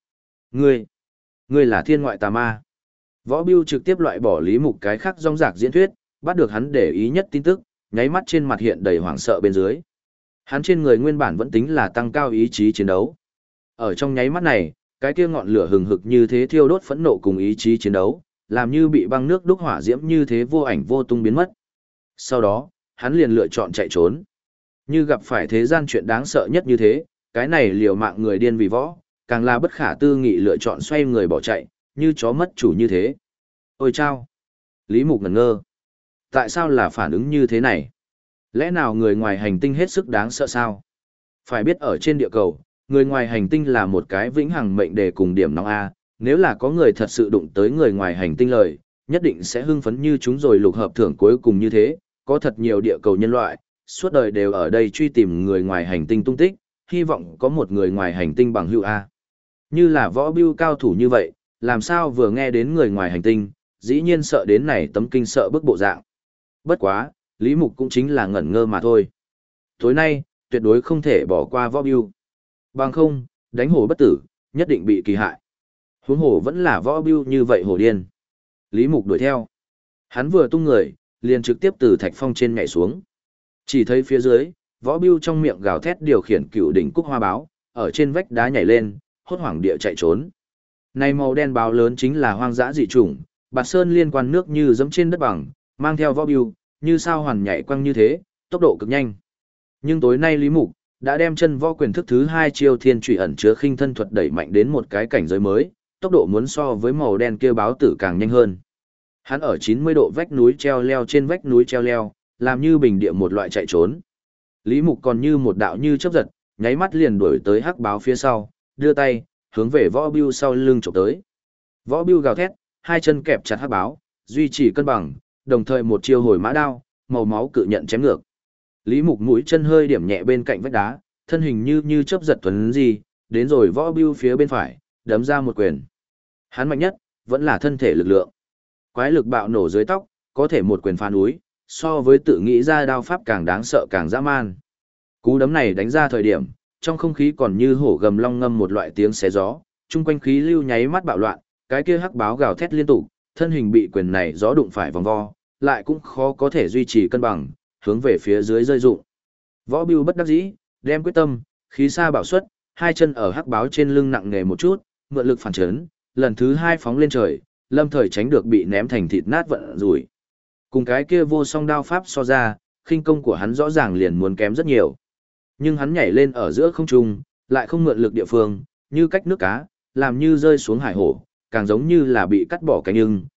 Ngươi là thiên ngoại tà ma. Võ Bưu trực tiếp loại bỏ Lý Mục cái khác rong rạc diễn thuyết, bắt được hắn để ý nhất tin tức, nháy mắt trên mặt hiện đầy hoảng sợ bên dưới. Hắn trên người nguyên bản vẫn tính là tăng cao ý chí chiến đấu. Ở trong nháy mắt này, cái kia ngọn lửa hừng hực như thế thiêu đốt phẫn nộ cùng ý chí chiến đấu, làm như bị băng nước đúc hỏa diễm như thế vô ảnh vô tung biến mất. Sau đó, hắn liền lựa chọn chạy trốn. Như gặp phải thế gian chuyện đáng sợ nhất như thế, cái này liều mạng người điên vì võ, càng là bất khả tư nghị lựa chọn xoay người bỏ chạy, như chó mất chủ như thế. Ôi chao! Lý Mục ngẩn ngơ. Tại sao là phản ứng như thế này? Lẽ nào người ngoài hành tinh hết sức đáng sợ sao? Phải biết ở trên địa cầu, người ngoài hành tinh là một cái vĩnh hằng mệnh đề cùng điểm nóng A, nếu là có người thật sự đụng tới người ngoài hành tinh lời, nhất định sẽ hưng phấn như chúng rồi lục hợp thưởng cuối cùng như thế, có thật nhiều địa cầu nhân loại, suốt đời đều ở đây truy tìm người ngoài hành tinh tung tích, hy vọng có một người ngoài hành tinh bằng hữu A. Như là Võ Bưu cao thủ như vậy, làm sao vừa nghe đến người ngoài hành tinh, dĩ nhiên sợ đến này tấm kinh sợ bức bộ dạng. Bất quá, Lý Mục cũng chính là ngẩn ngơ mà thôi. Tối nay, tuyệt đối không thể bỏ qua Võ Bưu. Bằng không, đánh hổ bất tử, nhất định bị kỳ hại. Huống hổ vẫn là Võ Bưu như vậy hổ điên. Lý Mục đuổi theo. Hắn vừa tung người, liền trực tiếp từ thạch phong trên nhảy xuống. Chỉ thấy phía dưới, Võ Bưu trong miệng gào thét điều khiển cựu đỉnh cúc hoa báo, ở trên vách đá nhảy lên, hốt hoảng địa chạy trốn. Này màu đen báo lớn chính là hoang dã dị chủng, bạt sơn liên quan nước như giẫm trên đất bằng, mang theo Võ Bưu, như sao hoàn nhảy quăng như thế, tốc độ cực nhanh. Nhưng tối nay Lý Mục đã đem chân võ quyền thức thứ 2 chiêu thiên trụy ẩn chứa khinh thân thuật đẩy mạnh đến một cái cảnh giới mới, tốc độ muốn so với màu đen kia báo tử càng nhanh hơn. Hắn ở 90 độ vách núi treo leo trên vách núi treo leo, làm như bình địa một loại chạy trốn. Lý Mục còn như một đạo như chớp giật, nháy mắt liền đuổi tới hắc báo phía sau, đưa tay hướng về Võ Bưu sau lưng chụp tới. Võ Bưu gào thét, hai chân kẹp chặt hắc báo, duy trì cân bằng, đồng thời một chiêu hồi mã đao, màu máu cự nhận chém ngược. Lý Mục mũi chân hơi điểm nhẹ bên cạnh vách đá, thân hình như chớp giật thuần gì, đến rồi Võ Bưu phía bên phải, đấm ra một quyền. Hắn mạnh nhất vẫn là thân thể lực lượng. Quái lực bạo nổ dưới tóc, có thể một quyền phá núi, so với tự nghĩ ra đao pháp càng đáng sợ càng dã man. Cú đấm này đánh ra thời điểm, trong không khí còn như hổ gầm long ngâm một loại tiếng xé gió, chung quanh khí lưu nháy mắt bạo loạn, cái kia hắc báo gào thét liên tục, thân hình bị quyền này gió đụng phải vòng vo, lại cũng khó có thể duy trì cân bằng, hướng về phía dưới rơi rụng. Võ Bưu bất đắc dĩ, đem quyết tâm, khí xa bảo xuất, hai chân ở hắc báo trên lưng nặng nề một chút, mượn lực phản chấn, lần thứ 2 phóng lên trời, lâm thời tránh được bị ném thành thịt nát vận rủi. Cùng cái kia vô song đao pháp so ra, khinh công của hắn rõ ràng liền muốn kém rất nhiều. Nhưng hắn nhảy lên ở giữa không trung, lại không mượn lực địa phương, như cách nước cá, làm như rơi xuống hải hồ, càng giống như là bị cắt bỏ cánh ưng,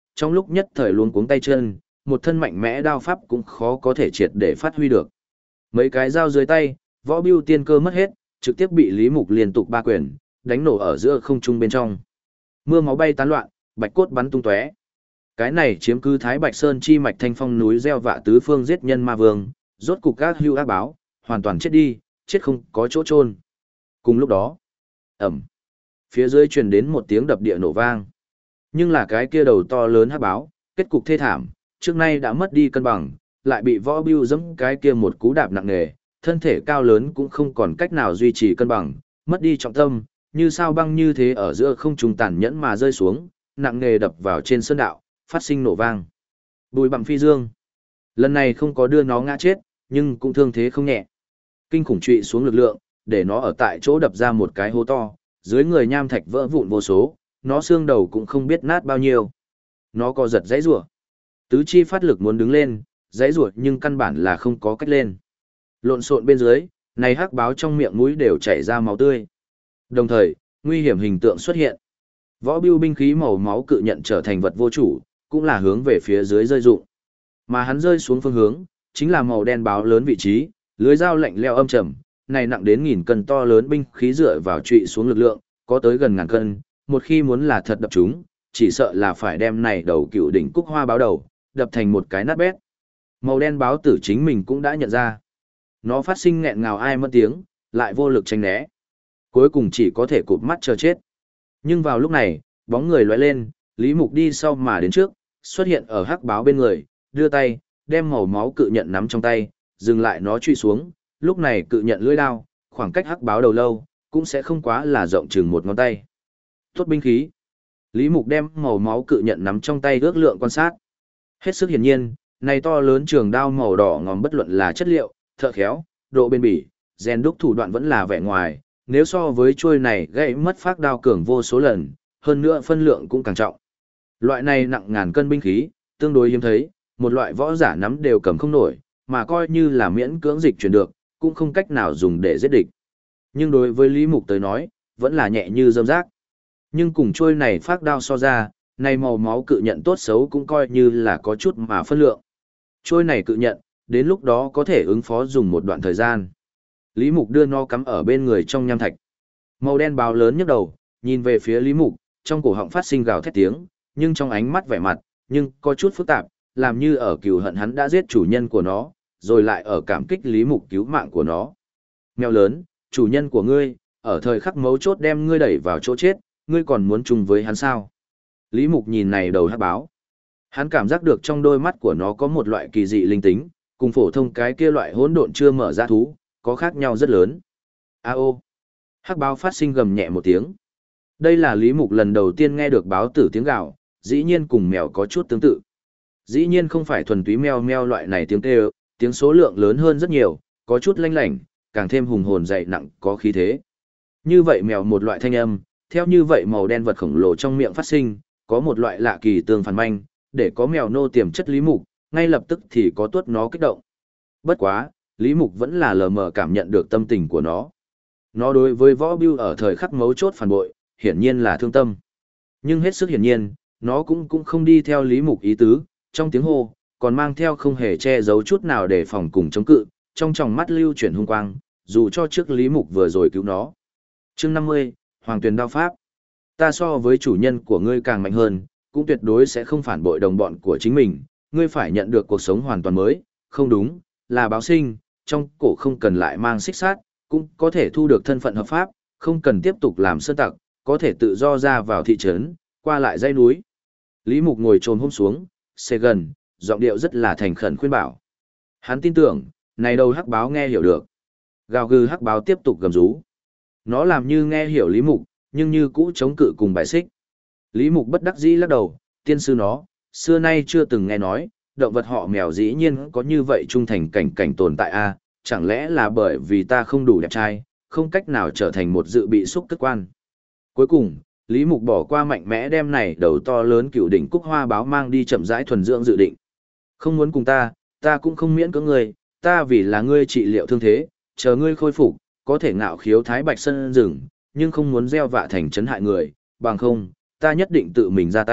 trong lúc nhất thời luống cuống tay chân, một thân mạnh mẽ đao pháp cũng khó có thể triệt để phát huy được. Mấy cái dao dưới tay, Võ Bưu tiên cơ mất hết, trực tiếp bị Lý Mục liên tục ba quyền, đánh nổ ở giữa không trung bên trong. Mưa máu bay tán loạn, bạch cốt bắn tung tóe. Cái này chiếm cứ Thái Bạch Sơn chi mạch thanh phong núi gieo vạ tứ phương giết nhân ma vương, rốt cục các hưu ác báo, hoàn toàn chết đi, chết không có chỗ chôn. Cùng lúc đó, ầm, phía dưới truyền đến một tiếng đập địa nổ vang. Nhưng là cái kia đầu to lớn hắc báo, kết cục thê thảm, trước nay đã mất đi cân bằng, lại bị Võ Bưu giẫm cái kia một cú đạp nặng nề, thân thể cao lớn cũng không còn cách nào duy trì cân bằng, mất đi trọng tâm, như sao băng như thế ở giữa không trung tàn nhẫn mà rơi xuống, nặng nề đập vào trên sơn đạo, phát sinh nổ vang. Bùi bặm phi dương. Lần này không có đưa nó ngã chết, nhưng cũng thương thế không nhẹ. Kinh khủng trụy xuống lực lượng, để nó ở tại chỗ đập ra một cái hố to, dưới người nham thạch vỡ vụn vô số, nó xương đầu cũng không biết nát bao nhiêu. Nó co giật dãy rủa. Tứ chi phát lực muốn đứng lên, dãy rủa nhưng căn bản là không có cách lên. Lộn xộn bên dưới, này hắc báo trong miệng mũi đều chảy ra máu tươi. Đồng thời, nguy hiểm hình tượng xuất hiện. Võ Bưu binh khí màu máu cự nhận trở thành vật vô chủ, cũng là hướng về phía dưới rơi rụng. Mà hắn rơi xuống phương hướng, chính là màu đen báo lớn vị trí, lưới dao lạnh lẽo âm trầm, này nặng đến 1000 cân to lớn binh khí dựa vào trụy xuống lực lượng, có tới gần 1000 cân, một khi muốn là thật đập chúng, chỉ sợ là phải đem này đầu cựu đỉnh cúc hoa báo đầu, đập thành một cái nát bét. Màu đen báo tử chính mình cũng đã nhận ra. Nó phát sinh nghẹn ngào ai mất tiếng, lại vô lực tránh né. Cuối cùng chỉ có thể cụp mắt chờ chết. Nhưng vào lúc này, bóng người lóe lên, Lý Mục đi sau mà đến trước, xuất hiện ở hắc báo bên người, đưa tay, đem màu máu cự nhận nắm trong tay, dừng lại nó truy xuống, lúc này cự nhận lưỡi đao, khoảng cách hắc báo đầu lâu, cũng sẽ không quá là rộng chừng một ngón tay. Tốt binh khí. Lý Mục đem màu máu cự nhận nắm trong tay ước lượng quan sát. Hết sức hiển nhiên, này to lớn trường đao màu đỏ ngòm bất luận là chất liệu, thợ khéo, độ bền bỉ, rèn đúc thủ đoạn vẫn là vẻ ngoài, nếu so với chuôi này gãy mất phác đao cường vô số lần, hơn nữa phân lượng cũng càng trọng. Loại này nặng ngàn cân binh khí, tương đối hiếm thấy, một loại võ giả nắm đều cầm không nổi, mà coi như là miễn cưỡng dịch chuyển được, cũng không cách nào dùng để giết địch. Nhưng đối với Lý Mục tới nói, vẫn là nhẹ như dâm rác. Nhưng cùng chuôi này phác đao so ra, này màu máu cự nhận tốt xấu cũng coi như là có chút mà phân lượng. Chuôi này cự nhận, đến lúc đó có thể ứng phó dùng một đoạn thời gian. Lý Mục đưa nó cắm ở bên người trong nham thạch. Màu đen báo lớn nhức đầu, nhìn về phía Lý Mục, trong cổ họng phát sinh gào thét tiếng, nhưng trong ánh mắt vẻ mặt, nhưng có chút phức tạp, làm như ở cừu hận hắn đã giết chủ nhân của nó, rồi lại ở cảm kích Lý Mục cứu mạng của nó. Mèo lớn, chủ nhân của ngươi, ở thời khắc mấu chốt đem ngươi đẩy vào chỗ chết, ngươi còn muốn chung với hắn sao? Lý Mục nhìn này đầu hắc báo. Hắn cảm giác được trong đôi mắt của nó có một loại kỳ dị linh tính, cùng phổ thông cái kia loại hỗn độn chưa mở ra thú, có khác nhau rất lớn. A ô. Hắc báo phát sinh gầm nhẹ một tiếng. Đây là Lý Mục lần đầu tiên nghe được báo tử tiếng gào, dĩ nhiên cùng mèo có chút tương tự. Dĩ nhiên không phải thuần túy meo meo loại này tiếng kêu, tiếng số lượng lớn hơn rất nhiều, có chút lanh lảnh, càng thêm hùng hồn dày nặng có khí thế. Như vậy mèo một loại thanh âm, theo như vậy màu đen vật khổng lồ trong miệng phát sinh, có một loại lạ kỳ tương phản manh, để có mèo nô tiềm chất Lý Mục, ngay lập tức thì có tuốt nó kích động. Bất quá, Lý Mục vẫn là lờ mờ cảm nhận được tâm tình của nó. Nó đối với Võ Bưu ở thời khắc mấu chốt phản bội, hiển nhiên là thương tâm. Nhưng hết sức hiển nhiên, nó cũng không đi theo Lý Mục ý tứ, trong tiếng hô, còn mang theo không hề che giấu chút nào để phòng cùng chống cự, trong tròng mắt lưu chuyển hung quang, dù cho trước Lý Mục vừa rồi cứu nó. Chương 50, Hoàng Tuyền Đao Pháp. Ta so với chủ nhân của ngươi càng mạnh hơn, cũng tuyệt đối sẽ không phản bội đồng bọn của chính mình, ngươi phải nhận được cuộc sống hoàn toàn mới, không đúng, là báo sinh, trong cổ không cần lại mang xích sát, cũng có thể thu được thân phận hợp pháp, không cần tiếp tục làm sơn tặc, có thể tự do ra vào thị trấn, qua lại dãy núi. Lý Mục ngồi trồm hôm xuống, xê gần, giọng điệu rất là thành khẩn khuyên bảo. Hắn tin tưởng, này đầu hắc báo nghe hiểu được. Gào gừ hắc báo tiếp tục gầm rú. Nó làm như nghe hiểu Lý Mục, nhưng như cũ chống cự cùng bài xích. Lý Mục bất đắc dĩ lắc đầu, tiên sư nó, xưa nay chưa từng nghe nói, động vật họ mèo dĩ nhiên có như vậy trung thành cảnh tồn tại a, chẳng lẽ là bởi vì ta không đủ đẹp trai, không cách nào trở thành một dự bị xúc tức quan. Cuối cùng, Lý Mục bỏ qua mạnh mẽ đem này đầu to lớn cựu đỉnh cúc hoa báo mang đi chậm rãi thuần dưỡng dự định. Không muốn cùng ta cũng không miễn cưỡng ngươi, ta vì là ngươi trị liệu thương thế, chờ ngươi khôi phục, có thể ngạo khiếu Thái Bạch Sơn rừng, nhưng không muốn gieo vạ thành chấn hại người, bằng không, ta nhất định tự mình ra tay,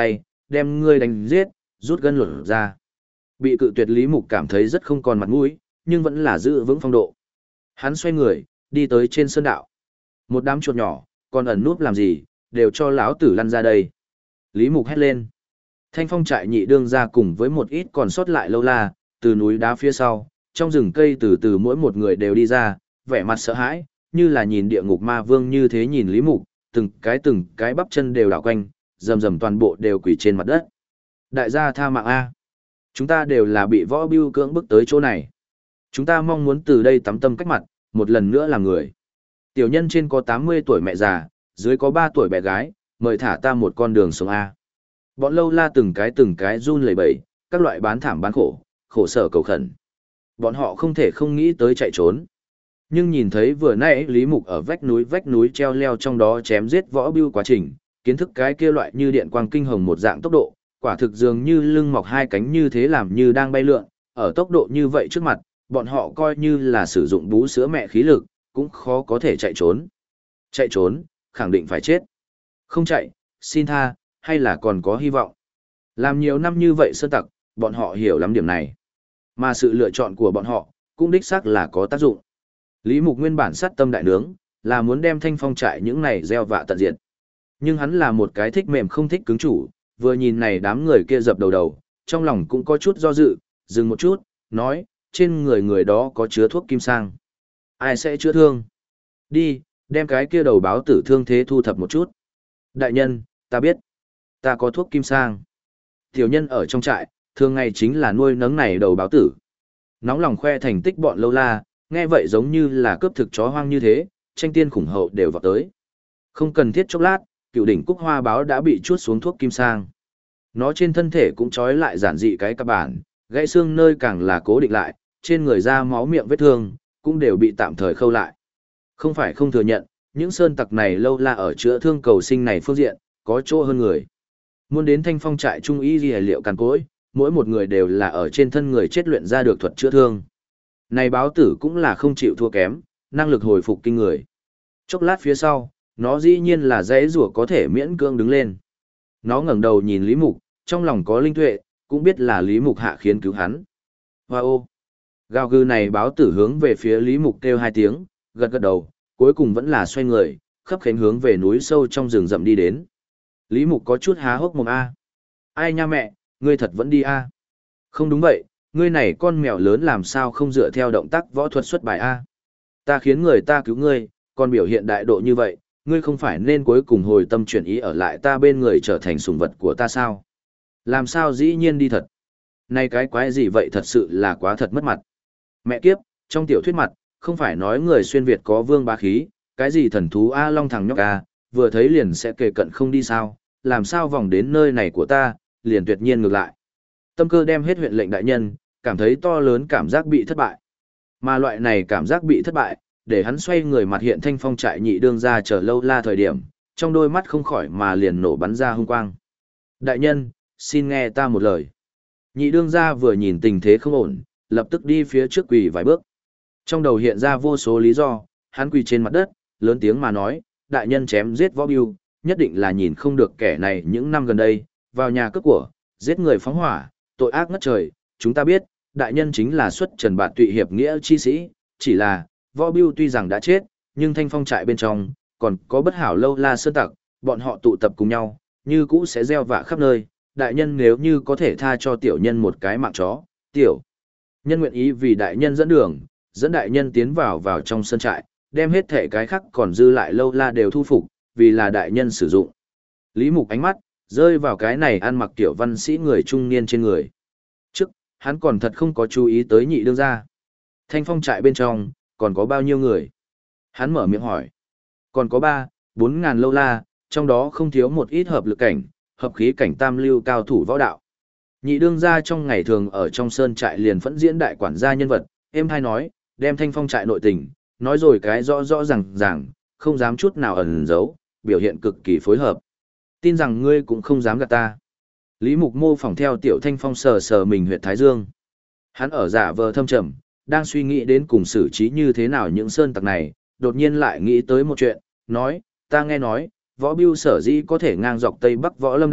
đem ngươi đánh giết, rút gân lột ra. Bị cự tuyệt Lý Mục cảm thấy rất không còn mặt mũi, nhưng vẫn là giữ vững phong độ. Hắn xoay người, đi tới trên sơn đạo. Một đám chuột nhỏ, còn ẩn núp làm gì, đều cho lão tử lăn ra đây. Lý Mục hét lên. Thanh phong trại nhị đương ra cùng với một ít còn sót lại lâu la, từ núi đá phía sau, trong rừng cây từ từ mỗi một người đều đi ra, vẻ mặt sợ hãi, như là nhìn địa ngục ma vương như thế nhìn Lý Mục, từng cái bắp chân đều đảo quanh, rầm rầm toàn bộ đều quỳ trên mặt đất. Đại gia tha mạng A. Chúng ta đều là bị võ bưu cưỡng bức tới chỗ này. Chúng ta mong muốn từ đây tắm tâm cách mặt, một lần nữa làm người. Tiểu nhân trên có 80 tuổi mẹ già, dưới có 3 tuổi bé gái, mời thả ta một con đường sống A. Bọn lâu la từng cái run lẩy bẩy, các loại bán thảm bán khổ, khổ sở cầu khẩn. Bọn họ không thể không nghĩ tới chạy trốn. Nhưng nhìn thấy vừa nãy Lý Mục ở vách núi treo leo trong đó chém giết võ bưu quá trình, kiến thức cái kia loại như điện quang kinh hồng một dạng tốc độ, quả thực dường như lưng mọc hai cánh như thế làm như đang bay lượn, ở tốc độ như vậy trước mặt, bọn họ coi như là sử dụng bú sữa mẹ khí lực, cũng khó có thể chạy trốn. Chạy trốn, khẳng định phải chết. Không chạy, xin tha, hay là còn có hy vọng. Làm nhiều năm như vậy sơn tặc, bọn họ hiểu lắm điểm này. Mà sự lựa chọn của bọn họ, cũng đích xác là có tác dụng. Lý Mục nguyên bản sát tâm đại nướng, là muốn đem thanh phong trại những này gieo vạ tận diệt. Nhưng hắn là một cái thích mềm không thích cứng chủ, vừa nhìn này đám người kia dập đầu, trong lòng cũng có chút do dự, dừng một chút, nói, trên người đó có chứa thuốc kim sang. Ai sẽ chữa thương? Đi, đem cái kia đầu báo tử thương thế thu thập một chút. Đại nhân, ta biết. Ta có thuốc kim sang. Tiểu nhân ở trong trại, thường ngày chính là nuôi nấng này đầu báo tử. Nóng lòng khoe thành tích bọn lâu la, nghe vậy giống như là cướp thực chó hoang như thế, tranh tiên khủng hậu đều vào tới. Không cần thiết chốc lát, cựu đỉnh cúc hoa báo đã bị chuốt xuống thuốc kim sang. Nó trên thân thể cũng trói lại giản dị cái cặp bản, gãy xương nơi càng là cố định lại, trên người da máu miệng vết thương, cũng đều bị tạm thời khâu lại. Không phải không thừa nhận, những sơn tặc này lâu la ở chữa thương cầu sinh này phương diện, có chỗ hơn người. Muốn đến thanh phong trại trung y ghi liệu càn cối, mỗi một người đều là ở trên thân người chết luyện ra được thuật chữa thương. Này báo tử cũng là không chịu thua kém, năng lực hồi phục kinh người. Chốc lát phía sau, nó dĩ nhiên là dãy rủa có thể miễn cưỡng đứng lên. Nó ngẩng đầu nhìn Lý Mục, trong lòng có linh tuệ, cũng biết là Lý Mục hạ khiến cứu hắn. Hoa ô! Gào gừ này báo tử hướng về phía Lý Mục kêu hai tiếng, gật gật đầu, cuối cùng vẫn là xoay người, khấp khánh hướng về núi sâu trong rừng rậm đi đến. Lý Mục có chút há hốc mồm a. Ai nha mẹ, ngươi thật vẫn đi a? Không đúng vậy, ngươi này con mèo lớn làm sao không dựa theo động tác võ thuật xuất bài a? Ta khiến người ta cứu ngươi, còn biểu hiện đại độ như vậy, ngươi không phải nên cuối cùng hồi tâm chuyển ý ở lại ta bên người trở thành sủng vật của ta sao? Làm sao dĩ nhiên đi thật? Này cái quái gì vậy thật sự là quá thật mất mặt. Mẹ kiếp, trong tiểu thuyết mặt, không phải nói người xuyên Việt có vương bá khí, cái gì thần thú A Long thằng nhóc A, vừa thấy liền sẽ kề cận không đi sao, làm sao vòng đến nơi này của ta, liền tuyệt nhiên ngược lại. Tâm cơ đem hết huyện lệnh đại nhân, cảm thấy to lớn cảm giác bị thất bại. Mà loại này cảm giác bị thất bại, để hắn xoay người mặt hiện thanh phong trại nhị đương ra chờ lâu la thời điểm, trong đôi mắt không khỏi mà liền nổ bắn ra hung quang. Đại nhân, xin nghe ta một lời. Nhị đương gia vừa nhìn tình thế không ổn, lập tức đi phía trước quỳ vài bước. Trong đầu hiện ra vô số lý do, hắn quỳ trên mặt đất, lớn tiếng mà nói, đại nhân chém giết võ biêu, nhất định là nhìn không được kẻ này những năm gần đây, vào nhà cướp của, giết người phóng hỏa, tội ác ngất trời, chúng ta biết, đại nhân chính là xuất trần bạt tụy hiệp nghĩa chi sĩ, chỉ là, võ biêu tuy rằng đã chết, nhưng thanh phong trại bên trong, còn có bất hảo lâu la sơn tặc, bọn họ tụ tập cùng nhau, như cũ sẽ gieo vạ khắp nơi, đại nhân nếu như có thể tha cho tiểu nhân một cái mạng chó, tiểu nhân nguyện ý vì đại nhân dẫn đường, dẫn đại nhân tiến vào trong sân trại, đem hết thể cái khác còn dư lại lâu la đều thu phục, vì là đại nhân sử dụng. Lý Mục ánh mắt, rơi vào cái này ăn mặc tiểu văn sĩ người trung niên trên người. Trước, hắn còn thật không có chú ý tới nhị đương gia. Thanh phong trại bên trong, còn có bao nhiêu người? Hắn mở miệng hỏi. Còn có 3-4 ngàn lâu la, trong đó không thiếu một ít hợp lực cảnh, hợp khí cảnh tam lưu cao thủ võ đạo. Nhị đương gia trong ngày thường ở trong sơn trại liền phẫn diễn đại quản gia nhân vật, êm hay nói, đem thanh phong trại nội tình, nói rồi cái rõ rõ ràng, không dám chút nào ẩn giấu, biểu hiện cực kỳ phối hợp. Tin rằng ngươi cũng không dám gạt ta. Lý Mục mô phỏng theo tiểu thanh phong sờ sờ mình huyệt thái dương. Hắn ở giả vờ thâm trầm, đang suy nghĩ đến cùng xử trí như thế nào những sơn tặc này, đột nhiên lại nghĩ tới một chuyện, nói, ta nghe nói, võ biêu sở dĩ có thể ngang dọc Tây Bắc võ lâm đạo,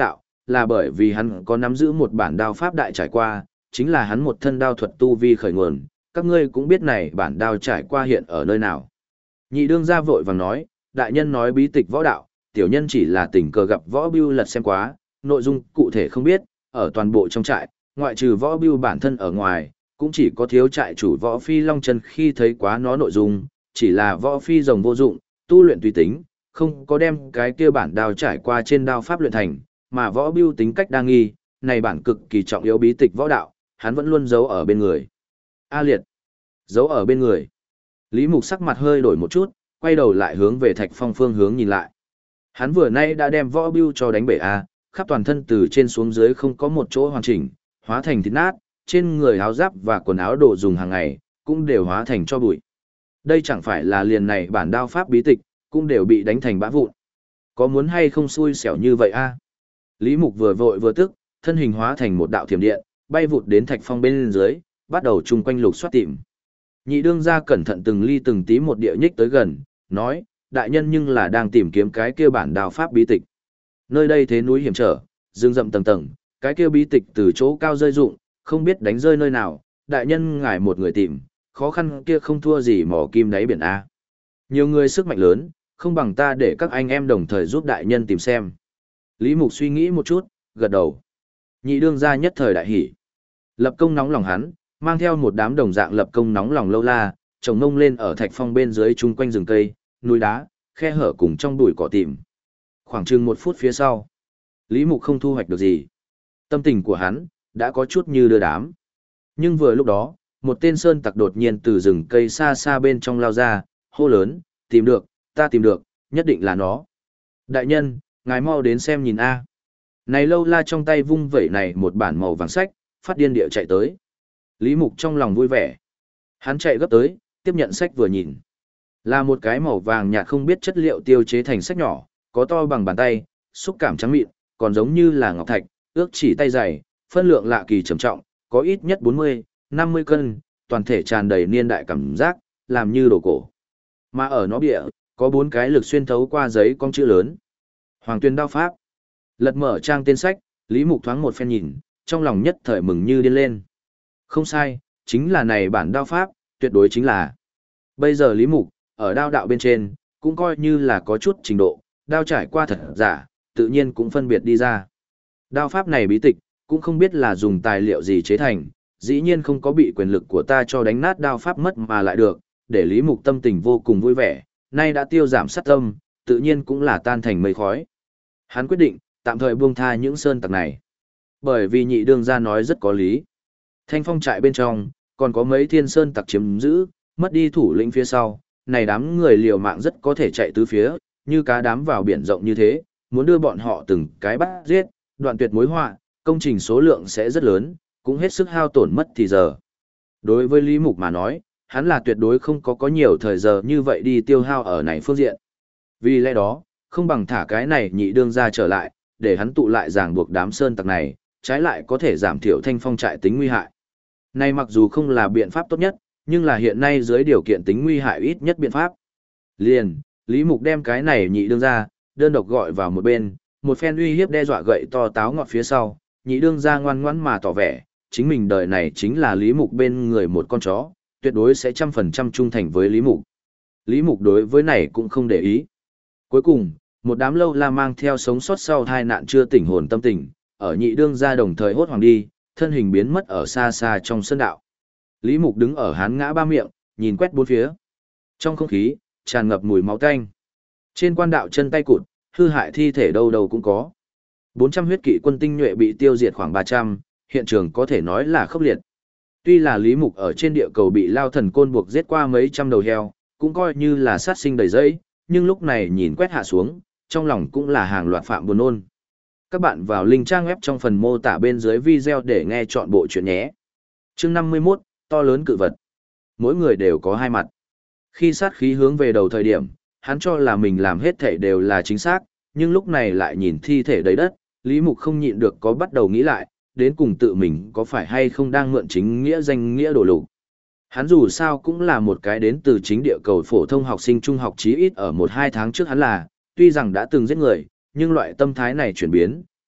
là bởi vì hắn có nắm giữ một bản đao pháp đại trải qua, chính là hắn một thân đao thuật tu vi khởi nguồn, các ngươi cũng biết này bản đao trải qua hiện ở nơi nào. Nhị đương gia vội vàng nói, đại nhân nói bí tịch võ đạo, tiểu nhân chỉ là tình cờ gặp võ bưu lật xem quá, nội dung cụ thể không biết, ở toàn bộ trong trại, ngoại trừ võ bưu bản thân ở ngoài, cũng chỉ có thiếu trại chủ võ phi long chân khi thấy quá nó nội dung, chỉ là võ phi rồng vô dụng, tu luyện tùy tính, không có đem cái kia bản đao trải qua trên đao pháp luyện thành, mà võ bưu tính cách đa nghi, này bản cực kỳ trọng yếu bí tịch võ đạo, hắn vẫn luôn giấu ở bên người. A Liệt, giấu ở bên người. Lý Mục sắc mặt hơi đổi một chút, quay đầu lại hướng về Thạch Phong phương hướng nhìn lại. Hắn vừa nay đã đem võ bưu cho đánh bể A, khắp toàn thân từ trên xuống dưới không có một chỗ hoàn chỉnh, hóa thành thịt nát, trên người áo giáp và quần áo đồ dùng hàng ngày, cũng đều hóa thành cho bụi. Đây chẳng phải là liền này bản đao pháp bí tịch, cũng đều bị đánh thành bã vụn. Có muốn hay không xui xẻo như vậy a? Lý Mục vừa vội vừa tức, thân hình hóa thành một đạo thiểm điện, bay vụt đến Thạch Phong bên dưới, bắt đầu chung quanh lục soát tìm. Nhị đương gia cẩn thận từng ly từng tí một địa nhích tới gần, nói, đại nhân nhưng là đang tìm kiếm cái kia bản đao pháp bí tịch. Nơi đây thế núi hiểm trở, rừng rậm tầng tầng, cái kia bí tịch từ chỗ cao rơi rụng, không biết đánh rơi nơi nào, đại nhân ngài một người tìm, khó khăn kia không thua gì mỏ kim đáy biển A. Nhiều người sức mạnh lớn, không bằng ta để các anh em đồng thời giúp đại nhân tìm xem. Lý Mục suy nghĩ một chút, gật đầu. Nhị đương gia nhất thời đại hỉ. Lập công nóng lòng hắn, mang theo một đám đồng dạng lập công nóng lòng lâu la, trồng ngông lên ở Thạch Phong bên dưới chung quanh rừng cây, núi đá, khe hở cùng trong bụi cỏ tìm. Khoảng chừng 1 phút phía sau, Lý Mục không thu hoạch được gì. Tâm tình của hắn đã có chút như đưa đám. Nhưng vừa lúc đó, một tên sơn tặc đột nhiên từ rừng cây xa xa bên trong lao ra, hô lớn, tìm được, ta tìm được, nhất định là nó. Đại nhân, ngài mau đến xem nhìn a. Này lâu la trong tay vung vẩy này một bản màu vàng sách, phát điên địa chạy tới. Lý Mục trong lòng vui vẻ. Hắn chạy gấp tới, tiếp nhận sách vừa nhìn. Là một cái màu vàng nhạt không biết chất liệu tiêu chế thành sách nhỏ, có to bằng bàn tay, xúc cảm trắng mịn, còn giống như là ngọc thạch, ước chỉ tay dày, phân lượng lạ kỳ trầm trọng, có ít nhất 40, 50 cân, toàn thể tràn đầy niên đại cảm giác, làm như đồ cổ. Mà ở nó bìa, có 4 cái lực xuyên thấu qua giấy con chữ lớn. Hoàng Tuyên đao pháp. Lật mở trang tên sách, Lý Mục thoáng một phen nhìn, trong lòng nhất thời mừng như điên lên. Không sai, chính là này bản đao pháp, tuyệt đối chính là. Bây giờ Lý Mục, ở đao đạo bên trên, cũng coi như là có chút trình độ, đao trải qua thật giả, tự nhiên cũng phân biệt đi ra. Đao pháp này bí tịch, cũng không biết là dùng tài liệu gì chế thành, dĩ nhiên không có bị quyền lực của ta cho đánh nát đao pháp mất mà lại được, để Lý Mục tâm tình vô cùng vui vẻ, nay đã tiêu giảm sát tâm, tự nhiên cũng là tan thành mây khói. Hắn quyết định, tạm thời buông tha những sơn tặc này. Bởi vì nhị đương gia nói rất có lý. Thanh Phong trại bên trong, còn có mấy thiên sơn tặc chiếm giữ, mất đi thủ lĩnh phía sau, này đám người liều mạng rất có thể chạy tứ phía, như cá đám vào biển rộng như thế, muốn đưa bọn họ từng cái bắt giết, đoạn tuyệt mối họa, công trình số lượng sẽ rất lớn, cũng hết sức hao tổn mất thì giờ. Đối với Lý Mục mà nói, hắn là tuyệt đối không có nhiều thời giờ như vậy đi tiêu hao ở này phương diện. Vì lẽ đó, không bằng thả cái này nhị đương ra trở lại, để hắn tụ lại ràng buộc đám sơn tặc này, trái lại có thể giảm thiểu Thanh Phong trại tính nguy hại. Này mặc dù không là biện pháp tốt nhất, nhưng là hiện nay dưới điều kiện tính nguy hại ít nhất biện pháp. Liền, Lý Mục đem cái này nhị đương ra, đơn độc gọi vào một bên, một phen uy hiếp đe dọa gậy to táo ngọt phía sau, nhị đương ra ngoan ngoãn mà tỏ vẻ, chính mình đời này chính là Lý Mục bên người một con chó, tuyệt đối sẽ 100% trung thành với Lý Mục. Lý Mục đối với này cũng không để ý. Cuối cùng, một đám lâu la mang theo sống sót sau tai nạn chưa tỉnh hồn tâm tình, ở nhị đương ra đồng thời hốt hoảng đi, thân hình biến mất ở xa xa trong sân đạo. Lý Mục đứng ở hán ngã ba miệng, nhìn quét bốn phía. Trong không khí, tràn ngập mùi máu tanh. Trên quan đạo chân tay cụt, hư hại thi thể đâu đâu cũng có. 400 huyết kỵ quân tinh nhuệ bị tiêu diệt khoảng 300, hiện trường có thể nói là khốc liệt. Tuy là Lý Mục ở trên địa cầu bị lao thần côn buộc giết qua mấy trăm đầu heo, cũng coi như là sát sinh đầy dẫy, nhưng lúc này nhìn quét hạ xuống, trong lòng cũng là hàng loạt phạm buồn nôn. Các bạn vào link trang web trong phần mô tả bên dưới video để nghe chọn bộ chuyện nhé. Chương 51, to lớn cự vật. Mỗi người đều có hai mặt. Khi sát khí hướng về đầu thời điểm, hắn cho là mình làm hết thể đều là chính xác, nhưng lúc này lại nhìn thi thể đầy đất, Lý Mục không nhịn được có bắt đầu nghĩ lại, đến cùng tự mình có phải hay không đang mượn chính nghĩa danh nghĩa đổ lục. Hắn dù sao cũng là một cái đến từ chính địa cầu phổ thông học sinh trung học chí ít ở 1-2 tháng trước hắn là, tuy rằng đã từng giết người, nhưng loại tâm thái này chuyển biến,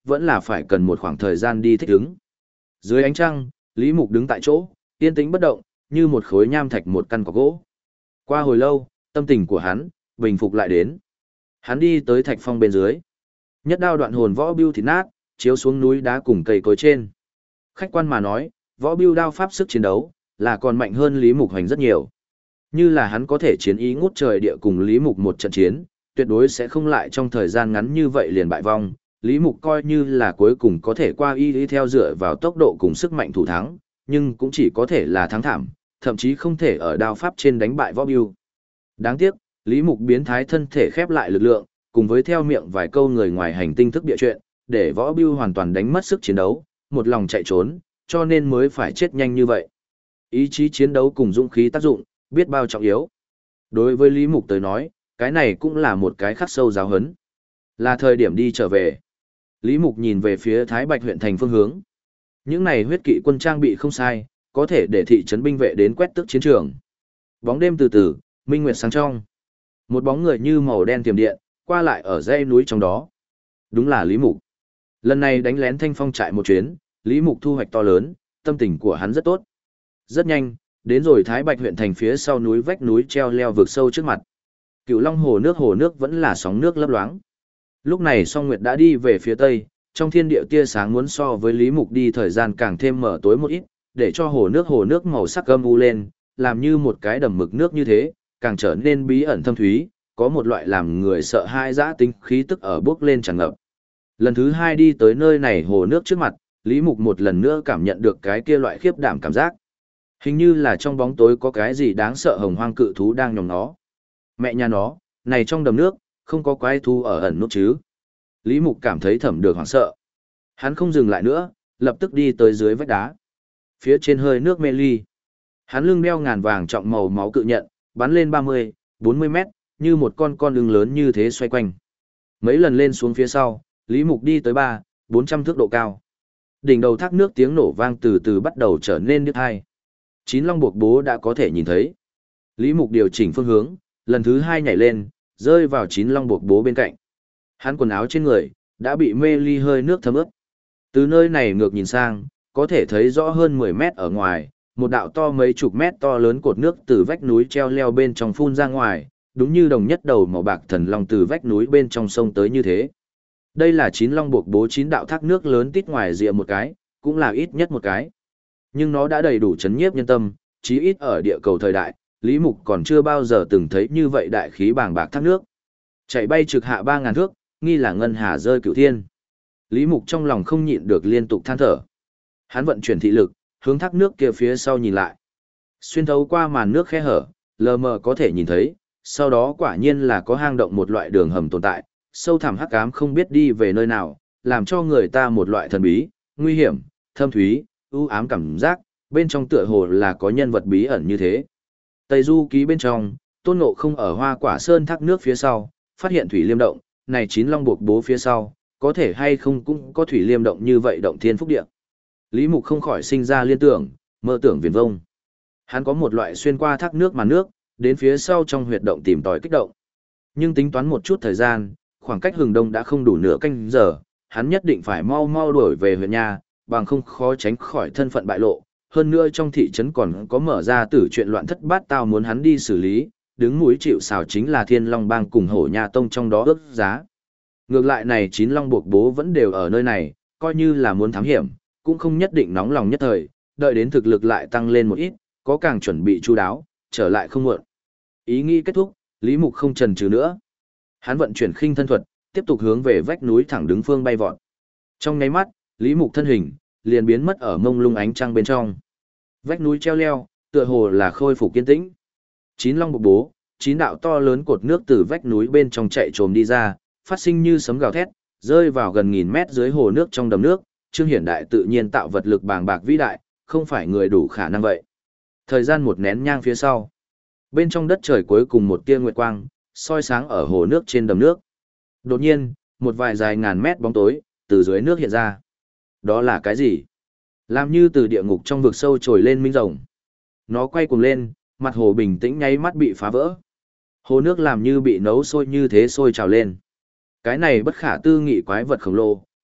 vẫn là phải cần một khoảng thời gian đi thích ứng. Dưới ánh trăng, Lý Mục đứng tại chỗ, yên tĩnh bất động, như một khối nham thạch một căn cọc gỗ. Qua hồi lâu, tâm tình của hắn bình phục lại đến. Hắn đi tới thạch phong bên dưới. Nhất đao đoạn hồn võ bưu thịt nát, chiếu xuống núi đá cùng cây cối trên. Khách quan mà nói, võ bưu đao pháp sức chiến đấu là còn mạnh hơn Lý Mục Hoành rất nhiều. Như là hắn có thể chiến ý ngút trời địa cùng Lý Mục một trận chiến, tuyệt đối sẽ không lại trong thời gian ngắn như vậy liền bại vong. Lý Mục coi như là cuối cùng có thể qua y theo dựa vào tốc độ cùng sức mạnh thủ thắng, nhưng cũng chỉ có thể là thắng thảm, thậm chí không thể ở đao pháp trên đánh bại võ bưu. Đáng tiếc, Lý Mục biến thái thân thể khép lại lực lượng, cùng với theo miệng vài câu người ngoài hành tinh thức địa chuyện, để võ bưu hoàn toàn đánh mất sức chiến đấu, một lòng chạy trốn, cho nên mới phải chết nhanh như vậy. Ý chí chiến đấu cùng dũng khí tác dụng, biết bao trọng yếu. Đối với Lý Mục tới nói, cái này cũng là một cái khắc sâu giáo hấn. Là thời điểm đi trở về. Lý Mục nhìn về phía Thái Bạch huyện thành phương hướng. Những này huyết kỵ quân trang bị không sai, có thể để thị trấn binh vệ đến quét tước chiến trường. Bóng đêm từ từ, minh nguyệt sáng trong. Một bóng người như màu đen tiềm điện, qua lại ở dãy núi trong đó. Đúng là Lý Mục. Lần này đánh lén Thanh Phong trại một chuyến, Lý Mục thu hoạch to lớn, tâm tình của hắn rất tốt. Rất nhanh, đến rồi Thái Bạch huyện thành phía sau núi vách núi treo leo vực sâu trước mặt. Cửu Long hồ nước vẫn là sóng nước lấp loáng. Lúc này Song Nguyệt đã đi về phía tây, trong thiên địa tia sáng muốn so với Lý Mục đi thời gian càng thêm mở tối một ít, để cho hồ nước màu sắc âm u lên, làm như một cái đầm mực nước như thế, càng trở nên bí ẩn thâm thúy, có một loại làm người sợ hãi dã tính khí tức ở bước lên tràn ngập. Lần thứ hai đi tới nơi này hồ nước trước mặt, Lý Mục một lần nữa cảm nhận được cái kia loại khiếp đảm cảm giác. Hình như là trong bóng tối có cái gì đáng sợ hồng hoang cự thú đang nhòm nó. Mẹ nhà nó, này trong đầm nước, không có quái thú ở ẩn nút chứ. Lý Mục cảm thấy thẩm được hoảng sợ. Hắn không dừng lại nữa, lập tức đi tới dưới vách đá. Phía trên hơi nước mê ly. Hắn lưng đeo ngàn vàng trọng màu máu cự nhận, bắn lên 30, 40 mét, như một con lưng lớn như thế xoay quanh. Mấy lần lên xuống phía sau, Lý Mục đi tới 400 thước độ cao. Đỉnh đầu thác nước tiếng nổ vang từ từ bắt đầu trở nên điếc tai. Chín long buộc bố đã có thể nhìn thấy. Lý Mục điều chỉnh phương hướng, lần thứ hai nhảy lên, rơi vào chín long buộc bố bên cạnh. Hắn quần áo trên người đã bị mê ly hơi nước thấm ướt. Từ nơi này ngược nhìn sang, có thể thấy rõ hơn 10 mét ở ngoài, một đạo to mấy chục mét to lớn cột nước từ vách núi treo leo bên trong phun ra ngoài, đúng như đồng nhất đầu màu bạc thần long từ vách núi bên trong sông tới như thế. Đây là chín long buộc bố chín đạo thác nước lớn tít ngoài rìa một cái, cũng là ít nhất một cái. Nhưng nó đã đầy đủ chấn nhiếp nhân tâm, chí ít ở địa cầu thời đại, Lý Mục còn chưa bao giờ từng thấy như vậy đại khí bàng bạc thác nước. Chạy bay trực hạ 3.000 thước, nghi là ngân hà rơi cửu thiên. Lý Mục trong lòng không nhịn được liên tục than thở. Hắn vận chuyển thị lực, hướng thác nước kia phía sau nhìn lại. Xuyên thấu qua màn nước khe hở, lờ mờ có thể nhìn thấy, sau đó quả nhiên là có hang động một loại đường hầm tồn tại, sâu thẳm hắc ám không biết đi về nơi nào, làm cho người ta một loại thần bí, nguy hiểm, thâm thúy, u ám cảm giác, bên trong tựa hồ là có nhân vật bí ẩn như thế. Tây Du ký bên trong, Tôn Ngộ không ở Hoa Quả Sơn thác nước phía sau, phát hiện thủy liêm động, này chín long buộc bố phía sau, có thể hay không cũng có thủy liêm động như vậy động thiên phúc địa. Lý Mục không khỏi sinh ra liên tưởng, mơ tưởng viển vông. Hắn có một loại xuyên qua thác nước màn nước, đến phía sau trong huyệt động tìm tòi kích động. Nhưng tính toán một chút thời gian, khoảng cách hừng đông đã không đủ nửa canh giờ, hắn nhất định phải mau mau đuổi về huyện nhà, bằng không khó tránh khỏi thân phận bại lộ. Hơn nữa trong thị trấn còn có mở ra tử chuyện loạn thất bát tao muốn hắn đi xử lý, đứng mũi chịu sào chính là Thiên Long Bang cùng Hổ Nha Tông trong đó ước giá. Ngược lại này chín long buộc bố vẫn đều ở nơi này, coi như là muốn thám hiểm, cũng không nhất định nóng lòng nhất thời, đợi đến thực lực lại tăng lên một ít, có càng chuẩn bị chu đáo, trở lại không muộn. Ý nghĩ kết thúc, Lý Mục không chần chừ nữa. Hắn vận chuyển khinh thân thuật, tiếp tục hướng về vách núi thẳng đứng phương bay vọt. Trong nháy mắt, Lý Mục thân hình liền biến mất ở mông lung ánh trăng bên trong. Vách núi treo leo, tựa hồ là khôi phục kiên tĩnh. Chín long buộc bố, chín đạo to lớn cột nước từ vách núi bên trong chạy trồm đi ra, phát sinh như sấm gào thét, rơi vào gần nghìn mét dưới hồ nước trong đầm nước, trương hiển đại tự nhiên tạo vật lực bàng bạc vĩ đại, không phải người đủ khả năng vậy. Thời gian một nén nhang phía sau, bên trong đất trời cuối cùng một tia nguyệt quang, soi sáng ở hồ nước trên đầm nước. Đột nhiên, một vài dài ngàn mét bóng tối, từ dưới nước hiện ra. Đó là cái gì? Làm như từ địa ngục trong vực sâu trồi lên minh rồng. Nó quay cuồng lên, mặt hồ bình tĩnh nháy mắt bị phá vỡ. Hồ nước làm như bị nấu sôi như thế sôi trào lên. Cái này bất khả tư nghị quái vật khổng lồ,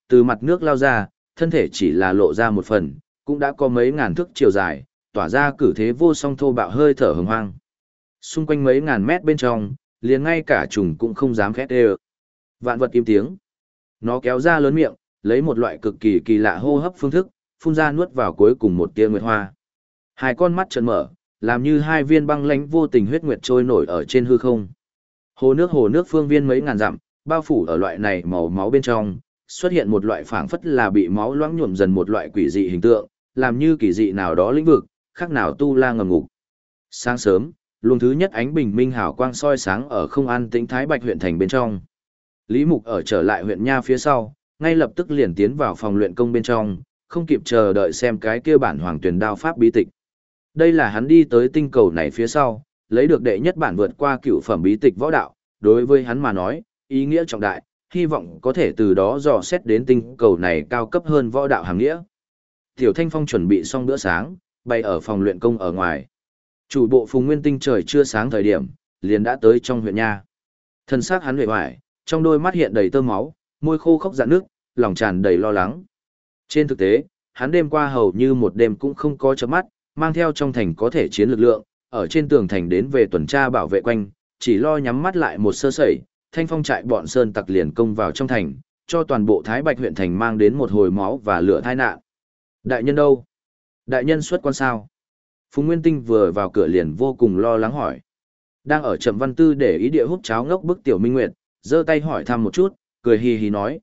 từ mặt nước lao ra, thân thể chỉ là lộ ra một phần, cũng đã có mấy ngàn thước chiều dài, tỏa ra cử thế vô song thô bạo hơi thở hừng hoang. Xung quanh mấy ngàn mét bên trong, liền ngay cả trùng cũng không dám khét ê. Vạn vật im tiếng. Nó kéo ra lớn miệng, lấy một loại cực kỳ kỳ lạ hô hấp phương thức, phun ra nuốt vào cuối cùng một tia nguyệt hoa. Hai con mắt trợn mở, làm như hai viên băng lãnh vô tình huyết nguyệt trôi nổi ở trên hư không. Hồ nước phương viên mấy ngàn dặm, bao phủ ở loại này màu máu bên trong, xuất hiện một loại phảng phất là bị máu loãng nhuộm dần một loại quỷ dị hình tượng, làm như kỳ dị nào đó lĩnh vực, khác nào tu la ngầm ngục. Sáng sớm, luồng thứ nhất ánh bình minh hào quang soi sáng ở không an tĩnh Thái Bạch huyện thành bên trong. Lý Mục ở trở lại huyện nha phía sau, ngay lập tức liền tiến vào phòng luyện công bên trong, không kịp chờ đợi xem cái kia bản Hoàng Tuyển Đao pháp bí tịch. Đây là hắn đi tới tinh cầu này phía sau, lấy được đệ nhất bản vượt qua cựu phẩm bí tịch võ đạo, đối với hắn mà nói, ý nghĩa trọng đại, hy vọng có thể từ đó dò xét đến tinh cầu này cao cấp hơn võ đạo hàng nghĩa. Tiểu Thanh Phong chuẩn bị xong bữa sáng, bay ở phòng luyện công ở ngoài. Chủ bộ Phùng Nguyên Tinh trời chưa sáng thời điểm, liền đã tới trong huyện nha. Thân xác hắn uể oải, trong đôi mắt hiện đầy tơ máu, môi khô khốc rạn nước, lòng tràn đầy lo lắng. Trên thực tế, hắn đêm qua hầu như một đêm cũng không có chớp mắt, mang theo trong thành có thể chiến lực lượng, ở trên tường thành đến về tuần tra bảo vệ quanh, chỉ lo nhắm mắt lại một sơ sẩy, Thanh Phong trại bọn sơn tặc liền công vào trong thành, cho toàn bộ Thái Bạch huyện thành mang đến một hồi máu và lửa tai nạn. Đại nhân đâu? Đại nhân xuất quan sao? Phùng Nguyên Tinh vừa vào cửa liền vô cùng lo lắng hỏi. Đang ở Trầm Văn Tư để ý địa hút cháo ngốc bức Tiểu Minh Nguyệt, giơ tay hỏi thăm một chút, cười hì hì nói,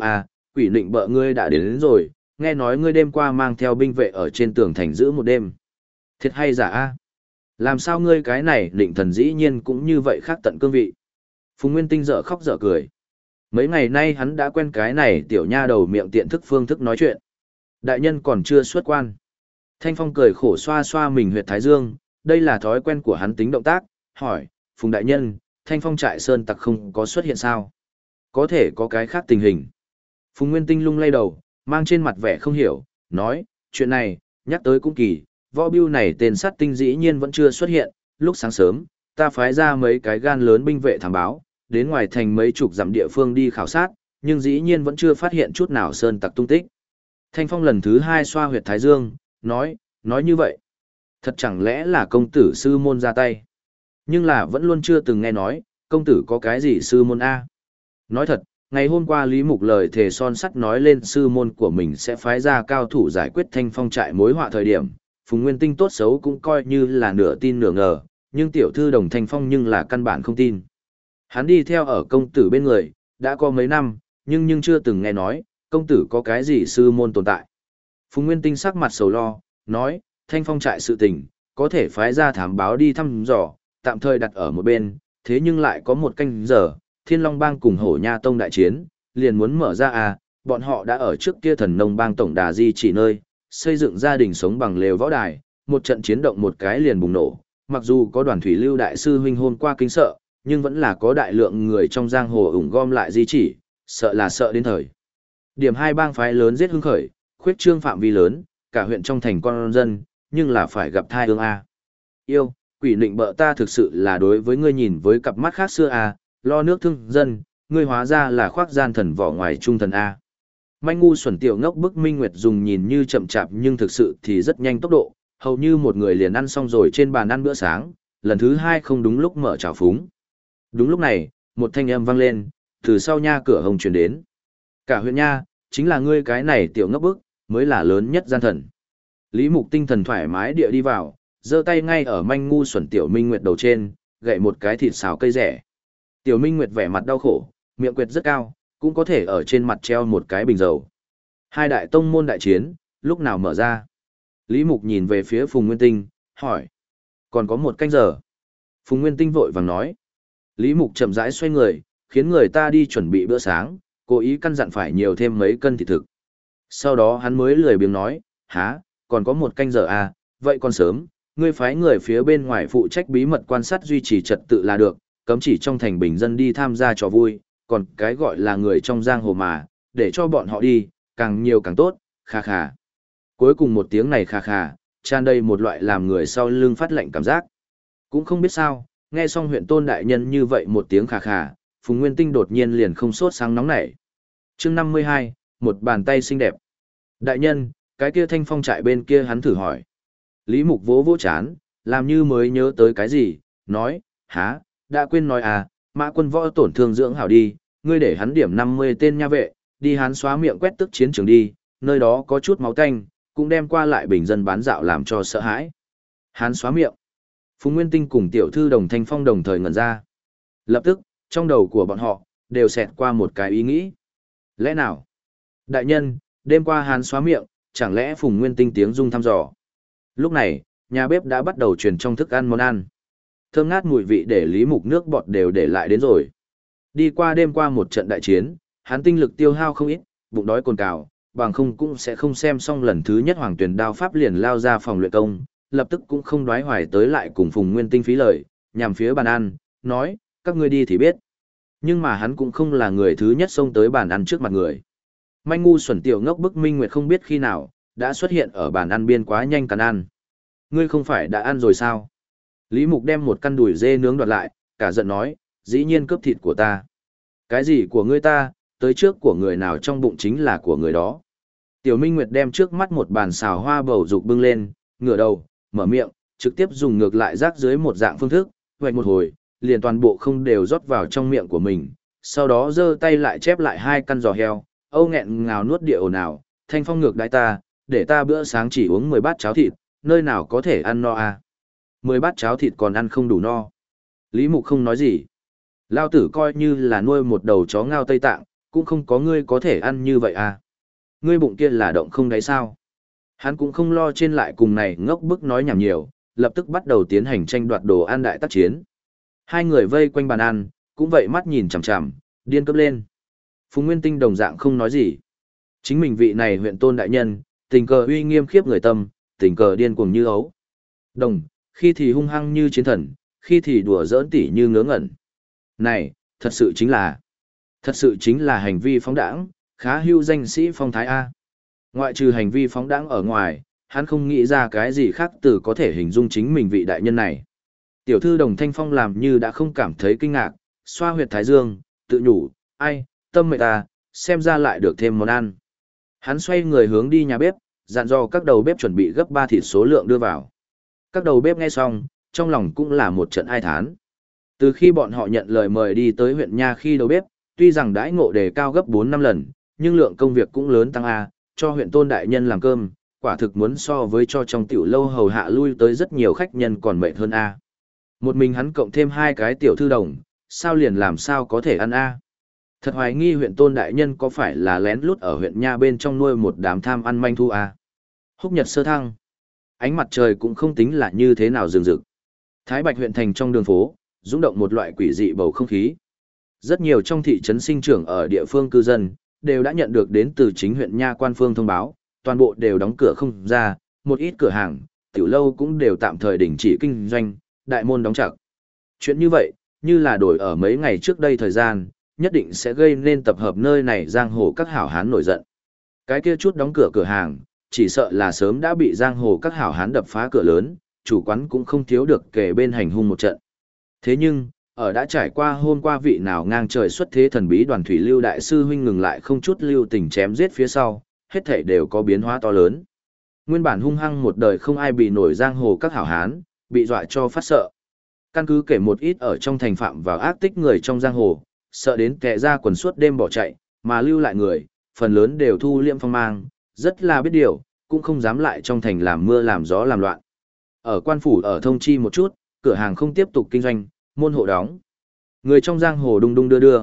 quỷ nịnh bợ ngươi đã đến rồi, nghe nói ngươi đêm qua mang theo binh vệ ở trên tường thành giữ một đêm. Thiệt hay giả a? Làm sao ngươi cái này định thần dĩ nhiên cũng như vậy khác tận cương vị. Phùng Nguyên Tinh dở khóc dở cười. Mấy ngày nay hắn đã quen cái này tiểu nha đầu miệng tiện thức phương thức nói chuyện. Đại nhân còn chưa xuất quan. Thanh Phong cười khổ xoa xoa mình huyệt thái dương, đây là thói quen của hắn tính động tác, hỏi, Phùng đại nhân, Thanh Phong trại sơn tặc không có xuất hiện sao? Có thể có cái khác tình hình. Phùng Nguyên Tinh lung lay đầu, mang trên mặt vẻ không hiểu, nói, chuyện này, nhắc tới cũng kỳ, võ biêu này tên sát tinh dĩ nhiên vẫn chưa xuất hiện, lúc sáng sớm, ta phái ra mấy cái gan lớn binh vệ thám báo, đến ngoài thành mấy chục dặm địa phương đi khảo sát, nhưng dĩ nhiên vẫn chưa phát hiện chút nào sơn tặc tung tích. Thanh Phong lần thứ hai xoa huyệt thái dương, nói như vậy. Thật chẳng lẽ là công tử sư môn ra tay? Nhưng là vẫn luôn chưa từng nghe nói, công tử có cái gì sư môn A. Nói thật, ngày hôm qua Lý Mục lời thề son sắt nói lên sư môn của mình sẽ phái ra cao thủ giải quyết Thanh Phong trại mối họa thời điểm, Phùng Nguyên Tinh tốt xấu cũng coi như là nửa tin nửa ngờ, nhưng tiểu thư Đồng Thanh Phong nhưng là căn bản không tin. Hắn đi theo ở công tử bên người, đã có mấy năm, nhưng chưa từng nghe nói, công tử có cái gì sư môn tồn tại. Phùng Nguyên Tinh sắc mặt sầu lo, nói, Thanh Phong trại sự tình, có thể phái ra thám báo đi thăm dò, tạm thời đặt ở một bên, thế nhưng lại có một canh giờ, Thiên Long Bang cùng Hổ Nha Tông đại chiến, liền muốn mở ra bọn họ đã ở trước kia Thần Nông Bang tổng đà di chỉ nơi, xây dựng gia đình sống bằng lều võ đài, một trận chiến động một cái liền bùng nổ, mặc dù có đoàn thủy lưu đại sư huynh hôm qua kính sợ, nhưng vẫn là có đại lượng người trong giang hồ ủng gom lại di chỉ, sợ là sợ đến thời. Điểm hai bang phái lớn giết hưng khởi, khuyết trương phạm vi lớn, cả huyện trong thành con dân, nhưng là phải gặp thai ương a. Yêu, quỷ nịnh bợ ta thực sự là đối với ngươi nhìn với cặp mắt khác xưa a, lo nước thương dân, ngươi hóa ra là khoác gian thần vỏ ngoài trung thần a. Manh ngu xuẩn tiểu ngốc bức Minh Nguyệt dùng nhìn như chậm chạp nhưng thực sự thì rất nhanh tốc độ, hầu như một người liền ăn xong rồi trên bàn ăn bữa sáng, lần thứ hai không đúng lúc mở trào phúng. Đúng lúc này, một thanh âm vang lên, từ sau nha cửa hồng truyền đến. Cả huyện nha, chính là ngươi cái này tiểu ngốc bức, mới là lớn nhất gian thần. Lý Mục tinh thần thoải mái địa đi vào, giơ tay ngay ở manh ngu xuẩn tiểu Minh Nguyệt đầu trên, gậy một cái thịt xào cây rẻ. Tiểu Minh Nguyệt vẻ mặt đau khổ, miệng quyệt rất cao, cũng có thể ở trên mặt treo một cái bình dầu. Hai đại tông môn đại chiến, lúc nào mở ra? Lý Mục nhìn về phía Phùng Nguyên Tinh, hỏi. Còn có một canh giờ. Phùng Nguyên Tinh vội vàng nói. Lý Mục chậm rãi xoay người, khiến người ta đi chuẩn bị bữa sáng, cố ý căn dặn phải nhiều thêm mấy cân thịt thực. Sau đó hắn mới lười biếng nói, còn có một canh giờ à, vậy còn sớm, ngươi phái người phía bên ngoài phụ trách bí mật quan sát duy trì trật tự là được, cấm chỉ trong thành bình dân đi tham gia trò vui, còn cái gọi là người trong giang hồ mà, để cho bọn họ đi, càng nhiều càng tốt, kha kha. Cuối cùng một tiếng này kha kha, tràn đầy một loại làm người sau lưng phát lạnh cảm giác. Cũng không biết sao, nghe xong huyện tôn đại nhân như vậy một tiếng kha kha, Phùng Nguyên Tinh đột nhiên liền không sốt sáng nóng nảy. Chương 52, một bàn tay xinh đẹp. Đại nhân, cái kia thanh phong trại bên kia hắn thử hỏi. Lý Mục vỗ vỗ chán, làm như mới nhớ tới cái gì, nói, há, đã quên nói à, Mã Quân Võ tổn thương dưỡng hảo đi, ngươi để hắn điểm 50 tên nha vệ, đi hắn xóa miệng quét tức chiến trường đi, nơi đó có chút máu tanh, cũng đem qua lại bình dân bán dạo làm cho sợ hãi. Hắn xóa miệng. Phùng Nguyên Tinh cùng tiểu thư Đồng Thanh Phong đồng thời ngẩn ra. Lập tức, trong đầu của bọn họ, đều xẹt qua một cái ý nghĩ. Lẽ nào? Đại nhân, đêm qua hắn xóa miệng, chẳng lẽ Phùng Nguyên Tinh tiếng rung thăm dò. Lúc này, nhà bếp đã bắt đầu truyền trong thức ăn món ăn. Thơm ngát mùi vị để Lý Mục nước bọt đều để lại đến rồi. Đi qua đêm qua một trận đại chiến, hắn tinh lực tiêu hao không ít, bụng đói cồn cào, bằng không cũng sẽ không xem xong lần thứ nhất Hoàng Tuyển Đao Pháp liền lao ra phòng luyện công, lập tức cũng không đoái hoài tới lại cùng Phùng Nguyên Tinh phí lời, nhằm phía bàn ăn, nói, các ngươi đi thì biết. Nhưng mà hắn cũng không là người thứ nhất xông tới bàn ăn trước mặt người. Manh ngu xuẩn tiểu ngốc bức Minh Nguyệt không biết khi nào, đã xuất hiện ở bàn ăn biên quá nhanh cắn ăn. Ngươi không phải đã ăn rồi sao? Lý Mục đem một căn đùi dê nướng đoạt lại, cả giận nói, dĩ nhiên cướp thịt của ta. Cái gì của ngươi ta, tới trước của người nào trong bụng chính là của người đó. Tiểu Minh Nguyệt đem trước mắt một bàn xào hoa bầu dục bưng lên, ngửa đầu, mở miệng, trực tiếp dùng ngược lại rác dưới một dạng phương thức, hoạch một hồi, liền toàn bộ không đều rót vào trong miệng của mình, sau đó giơ tay lại chép lại hai căn giò heo, âu nghẹn ngào nuốt địa ồn ào, Thanh Phong ngược đãi ta, để ta bữa sáng chỉ uống 10 bát cháo thịt, nơi nào có thể ăn no à. 10 bát cháo thịt còn ăn không đủ no. Lý Mục không nói gì. Lao tử coi như là nuôi một đầu chó ngao Tây Tạng, cũng không có ngươi có thể ăn như vậy à. Ngươi bụng kia là động không đáy sao. Hắn cũng không lo trên lại cùng này ngốc bức nói nhảm nhiều, lập tức bắt đầu tiến hành tranh đoạt đồ ăn đại tác chiến. Hai người vây quanh bàn ăn, cũng vậy mắt nhìn chằm chằm, điên cấp lên. Phùng Nguyên Tinh đồng dạng không nói gì. Chính mình vị này huyện tôn đại nhân, tình cờ uy nghiêm khiếp người tâm, tình cờ điên cuồng như ấu. Đồng, khi thì hung hăng như chiến thần, khi thì đùa giỡn tỉ như ngớ ngẩn. Này, thật sự chính là hành vi phóng đãng, khá hưu danh sĩ phong thái A. Ngoại trừ hành vi phóng đãng ở ngoài, hắn không nghĩ ra cái gì khác từ có thể hình dung chính mình vị đại nhân này. Tiểu thư Đồng Thanh Phong làm như đã không cảm thấy kinh ngạc, xoa huyệt thái dương, tự nhủ, ai, tâm mệt ta, xem ra lại được thêm món ăn. Hắn xoay người hướng đi nhà bếp, dặn dò các đầu bếp chuẩn bị gấp 3 thịt số lượng đưa vào. Các đầu bếp nghe xong, trong lòng cũng là một trận ai thán. Từ khi bọn họ nhận lời mời đi tới huyện Nha khi đầu bếp, tuy rằng đãi ngộ đề cao gấp 4-5 lần, nhưng lượng công việc cũng lớn tăng A, cho huyện tôn đại nhân làm cơm, quả thực muốn so với cho trong tiểu lâu hầu hạ lui tới rất nhiều khách nhân còn mệt hơn A. Một mình hắn cộng thêm 2 cái tiểu thư đồng, sao liền làm sao có thể ăn A. Thật hoài nghi huyện tôn đại nhân có phải là lén lút ở huyện Nha bên trong nuôi một đám tham ăn manh thu A. Húc nhật sơ thăng. Ánh mặt trời cũng không tính là như thế nào rừng rực. Thái Bạch huyện thành trong đường phố, rung động một loại quỷ dị bầu không khí. Rất nhiều trong thị trấn sinh trưởng ở địa phương cư dân, đều đã nhận được đến từ chính huyện Nha quan phương thông báo, toàn bộ đều đóng cửa không ra, một ít cửa hàng, tiểu lâu cũng đều tạm thời đình chỉ kinh doanh, đại môn đóng chặt. Chuyện như vậy, như là đổi ở mấy ngày trước đây thời gian, nhất định sẽ gây nên tập hợp nơi này giang hồ các hảo hán nổi giận. Cái kia chút đóng cửa cửa hàng, chỉ sợ là sớm đã bị giang hồ các hảo hán đập phá cửa lớn, chủ quán cũng không thiếu được kể bên hành hung một trận. Thế nhưng, ở đã trải qua hôm qua vị nào ngang trời xuất thế thần bí đoàn thủy lưu đại sư huynh ngừng lại không chút lưu tình chém giết phía sau, hết thảy đều có biến hóa to lớn. Nguyên bản hung hăng một đời không ai bị nổi giang hồ các hảo hán, bị dọa cho phát sợ. Căn cứ kể một ít ở trong thành phạm vào ác tích người trong giang hồ, sợ đến kẻ ra quần suốt đêm bỏ chạy, mà lưu lại người, phần lớn đều thu liệm phong mang, rất là biết điều, cũng không dám lại trong thành làm mưa làm gió làm loạn. Ở quan phủ ở thông chi một chút, cửa hàng không tiếp tục kinh doanh, môn hộ đóng. Người trong giang hồ đung đung đưa đưa,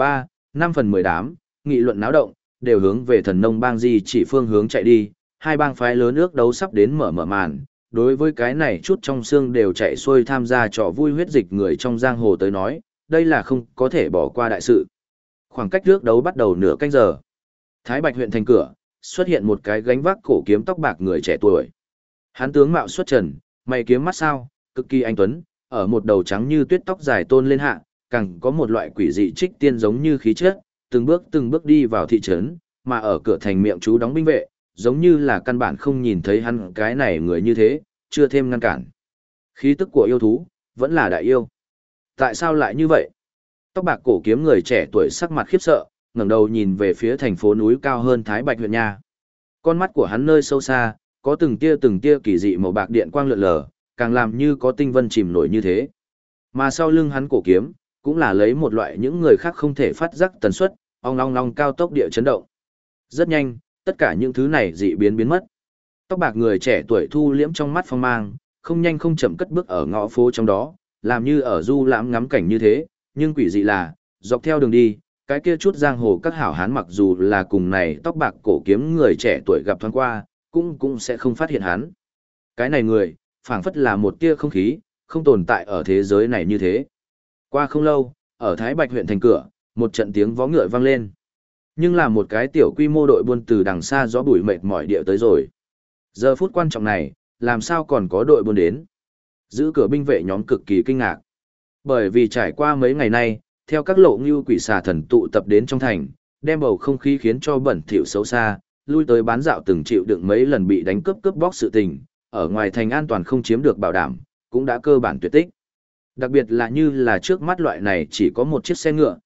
3-5 phần 10 đám, nghị luận náo động, đều hướng về thần nông bang di chỉ phương hướng chạy đi, hai bang phái lớn ước đấu sắp đến mở màn. Đối với cái này chút trong xương đều chạy xuôi tham gia trò vui huyết dịch người trong giang hồ tới nói, đây là không có thể bỏ qua đại sự. Khoảng cách ước đấu bắt đầu nửa canh giờ. Thái Bạch huyện thành cửa, xuất hiện một cái gánh vác cổ kiếm tóc bạc người trẻ tuổi. Hắn tướng mạo xuất trần, mày kiếm mắt sao, cực kỳ anh tuấn, ở một đầu trắng như tuyết tóc dài tôn lên hạ, càng có một loại quỷ dị trích tiên giống như khí chất, từng bước đi vào thị trấn, mà ở cửa thành miệng chú đóng binh vệ, giống như là căn bản không nhìn thấy hắn cái này người như thế, chưa thêm ngăn cản. Khí tức của yêu thú, vẫn là đại yêu. Tại sao lại như vậy? Tóc bạc cổ kiếm người trẻ tuổi sắc mặt khiếp sợ, ngẩng đầu nhìn về phía thành phố núi cao hơn Thái Bạch huyện nha. Con mắt của hắn nơi sâu xa, có từng tia kỳ dị màu bạc điện quang lượn lờ, càng làm như có tinh vân chìm nổi như thế. Mà sau lưng hắn cổ kiếm, cũng là lấy một loại những người khác không thể phát giác tần suất, ong long long cao tốc địa chấn động. Rất nhanh, tất cả những thứ này dị biến mất. Tóc bạc người trẻ tuổi thu liễm trong mắt phong mang, không nhanh không chậm cất bước ở ngõ phố trong đó, làm như ở du lãm ngắm cảnh như thế, nhưng quỷ dị là, dọc theo đường đi, cái kia chút giang hồ các hảo hán mặc dù là cùng này tóc bạc cổ kiếm người trẻ tuổi gặp thoáng qua, cũng sẽ không phát hiện hắn. Cái này người, phảng phất là một tia không khí, không tồn tại ở thế giới này như thế. Qua không lâu, ở Thái Bạch huyện thành cửa, một trận tiếng vó ngựa vang lên. Nhưng là một cái tiểu quy mô đội buôn từ đằng xa gió bụi mệt mỏi địa tới rồi. Giờ phút quan trọng này, làm sao còn có đội buôn đến? Giữ cửa binh vệ nhóm cực kỳ kinh ngạc. Bởi vì trải qua mấy ngày nay, theo các lộ ngưu quỷ xà thần tụ tập đến trong thành, đem bầu không khí khiến cho bẩn thỉu xấu xa, lui tới bán dạo từng chịu đựng mấy lần bị đánh cướp bóc sự tình, ở ngoài thành an toàn không chiếm được bảo đảm, cũng đã cơ bản tuyệt tích. Đặc biệt là như là trước mắt loại này chỉ có một chiếc xe ngựa,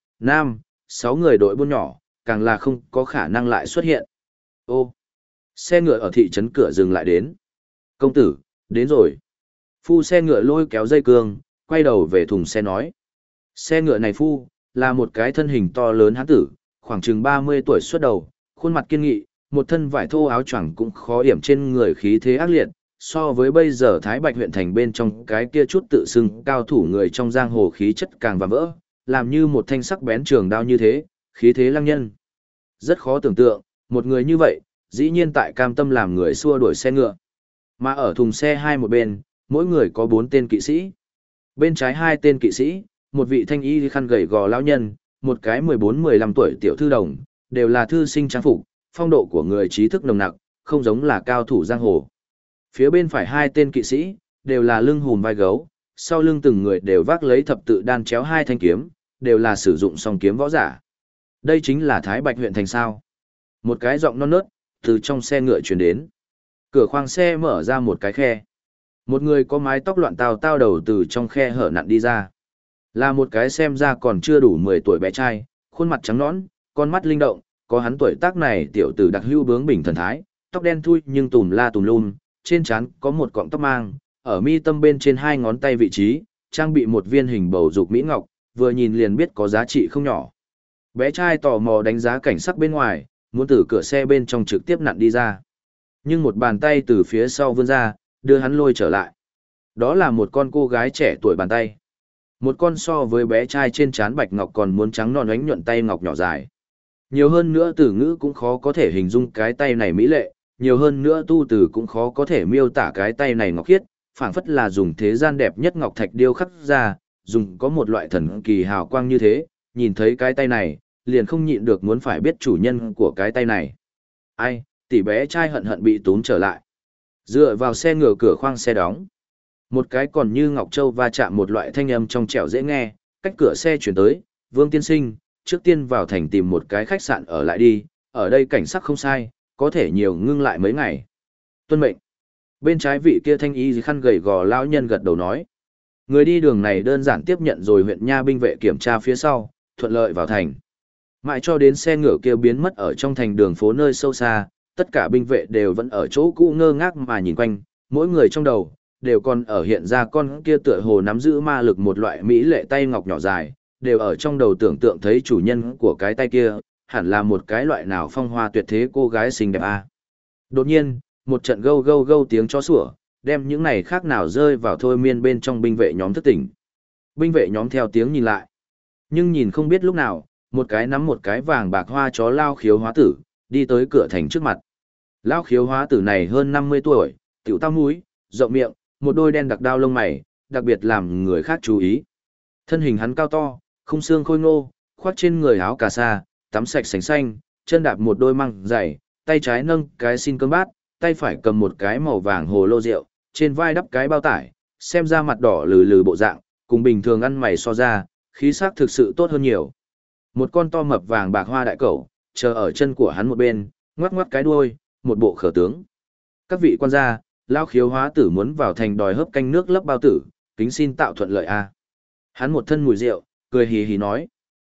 6 người đội buôn nhỏ, càng là không có khả năng lại xuất hiện. Ô, xe ngựa ở thị trấn cửa dừng lại đến. Công tử, đến rồi. Phu xe ngựa lôi kéo dây cương, quay đầu về thùng xe nói. Xe ngựa này phu, là một cái thân hình to lớn hán tử, khoảng chừng 30 tuổi xuất đầu, khuôn mặt kiên nghị, một thân vải thô áo choàng cũng khó điểm trên người khí thế ác liệt, so với bây giờ Thái Bạch huyện thành bên trong cái kia chút tự xưng cao thủ người trong giang hồ khí chất càng và vỡ, làm như một thanh sắc bén trường đao như thế, khí thế lăng nhân. Rất khó tưởng tượng, một người như vậy, dĩ nhiên tại cam tâm làm người xua đuổi xe ngựa. Mà ở thùng xe hai một bên, mỗi người có 4 tên kỵ sĩ. Bên trái 2 tên kỵ sĩ, một vị thanh y khăn gầy gò lão nhân, một cái 14-15 tuổi tiểu thư đồng, đều là thư sinh trang phục, phong độ của người trí thức nồng nặc, không giống là cao thủ giang hồ. Phía bên phải 2 tên kỵ sĩ, đều là lưng hùm vai gấu, sau lưng từng người đều vác lấy thập tự đan chéo 2 thanh kiếm, đều là sử dụng song kiếm võ giả. Đây chính là Thái Bạch huyện thành sao. Một cái giọng non nớt, từ trong xe ngựa truyền đến. Cửa khoang xe mở ra một cái khe. Một người có mái tóc loạn tao đầu từ trong khe hở nặn đi ra. Là một cái xem ra còn chưa đủ 10 tuổi bé trai, khuôn mặt trắng nõn, con mắt linh động, có hắn tuổi tác này tiểu tử đặc hữu bướng bỉnh thần thái, tóc đen thui nhưng tùm la tùm lum, trên trán có một cọng tóc mang, ở mi tâm bên trên 2 ngón tay vị trí, trang bị một viên hình bầu dục mỹ ngọc, vừa nhìn liền biết có giá trị không nhỏ. Bé trai tò mò đánh giá cảnh sắc bên ngoài, muốn từ cửa xe bên trong trực tiếp nặn đi ra. Nhưng một bàn tay từ phía sau vươn ra, đưa hắn lôi trở lại. Đó là một con cô gái trẻ tuổi bàn tay. Một con so với bé trai trên trán bạch ngọc còn muốn trắng non ánh nhuận tay ngọc nhỏ dài. Nhiều hơn nữa từ ngữ cũng khó có thể hình dung cái tay này mỹ lệ, nhiều hơn nữa tu từ cũng khó có thể miêu tả cái tay này ngọc khiết, phảng phất là dùng thế gian đẹp nhất ngọc thạch điêu khắc ra, dùng có một loại thần kỳ hào quang như thế, nhìn thấy cái tay này, liền không nhịn được muốn phải biết chủ nhân của cái tay này. Ai, tỷ bé trai hận hận bị tốn trở lại. Dựa vào xe ngựa cửa khoang xe đóng. Một cái còn như Ngọc Châu va chạm một loại thanh âm trong trẻo dễ nghe, cách cửa xe chuyển tới, Vương tiên sinh, trước tiên vào thành tìm một cái khách sạn ở lại đi, ở đây cảnh sắc không sai, có thể nhiều ngưng lại mấy ngày. Tuân mệnh. Bên trái vị kia thanh y khăn gầy gò lão nhân gật đầu nói. Người đi đường này đơn giản tiếp nhận rồi huyện nha binh vệ kiểm tra phía sau, thuận lợi vào thành. Mãi cho đến xe ngựa kia biến mất ở trong thành đường phố nơi sâu xa, tất cả binh vệ đều vẫn ở chỗ cũ ngơ ngác mà nhìn quanh, mỗi người trong đầu đều còn ở hiện ra con kia tựa hồ nắm giữ ma lực một loại mỹ lệ tay ngọc nhỏ dài, đều ở trong đầu tưởng tượng thấy chủ nhân của cái tay kia, hẳn là một cái loại nào phong hoa tuyệt thế cô gái xinh đẹp a. Đột nhiên, một trận gâu gâu gâu tiếng chó sủa, đem những này khác nào rơi vào thôi miên bên trong binh vệ nhóm thức tỉnh. Binh vệ nhóm theo tiếng nhìn lại. Nhưng nhìn không biết lúc nào, một cái nắm một cái vàng bạc hoa chó lao khiếu hóa tử, đi tới cửa thành trước mặt. Lao khiếu hóa tử này hơn 50 tuổi, tiểu tao mũi, rộng miệng, một đôi đen đặc đao lông mày, đặc biệt làm người khác chú ý. Thân hình hắn cao to, khung xương khôi ngô, khoác trên người áo cà sa, tắm sạch sành xanh, chân đạp một đôi măng giày, tay trái nâng cái xin cơm bát, tay phải cầm một cái màu vàng hồ lô rượu, trên vai đắp cái bao tải, xem ra mặt đỏ lừ lừ bộ dạng, cùng bình thường ăn mày so ra, khí sắc thực sự tốt hơn nhiều. Một con to mập vàng bạc hoa đại cẩu, chờ ở chân của hắn một bên, ngoắc ngoắc cái đuôi, một bộ khở tướng. Các vị quan gia, lao khiếu hóa tử muốn vào thành đòi hớp canh nước lấp bao tử, kính xin tạo thuận lợi a. Hắn một thân mùi rượu, cười hì hì nói.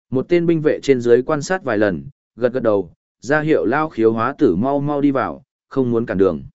Một tên binh vệ trên dưới quan sát vài lần, gật gật đầu, ra hiệu Lao Khiếu hóa tử mau mau đi vào, không muốn cản đường.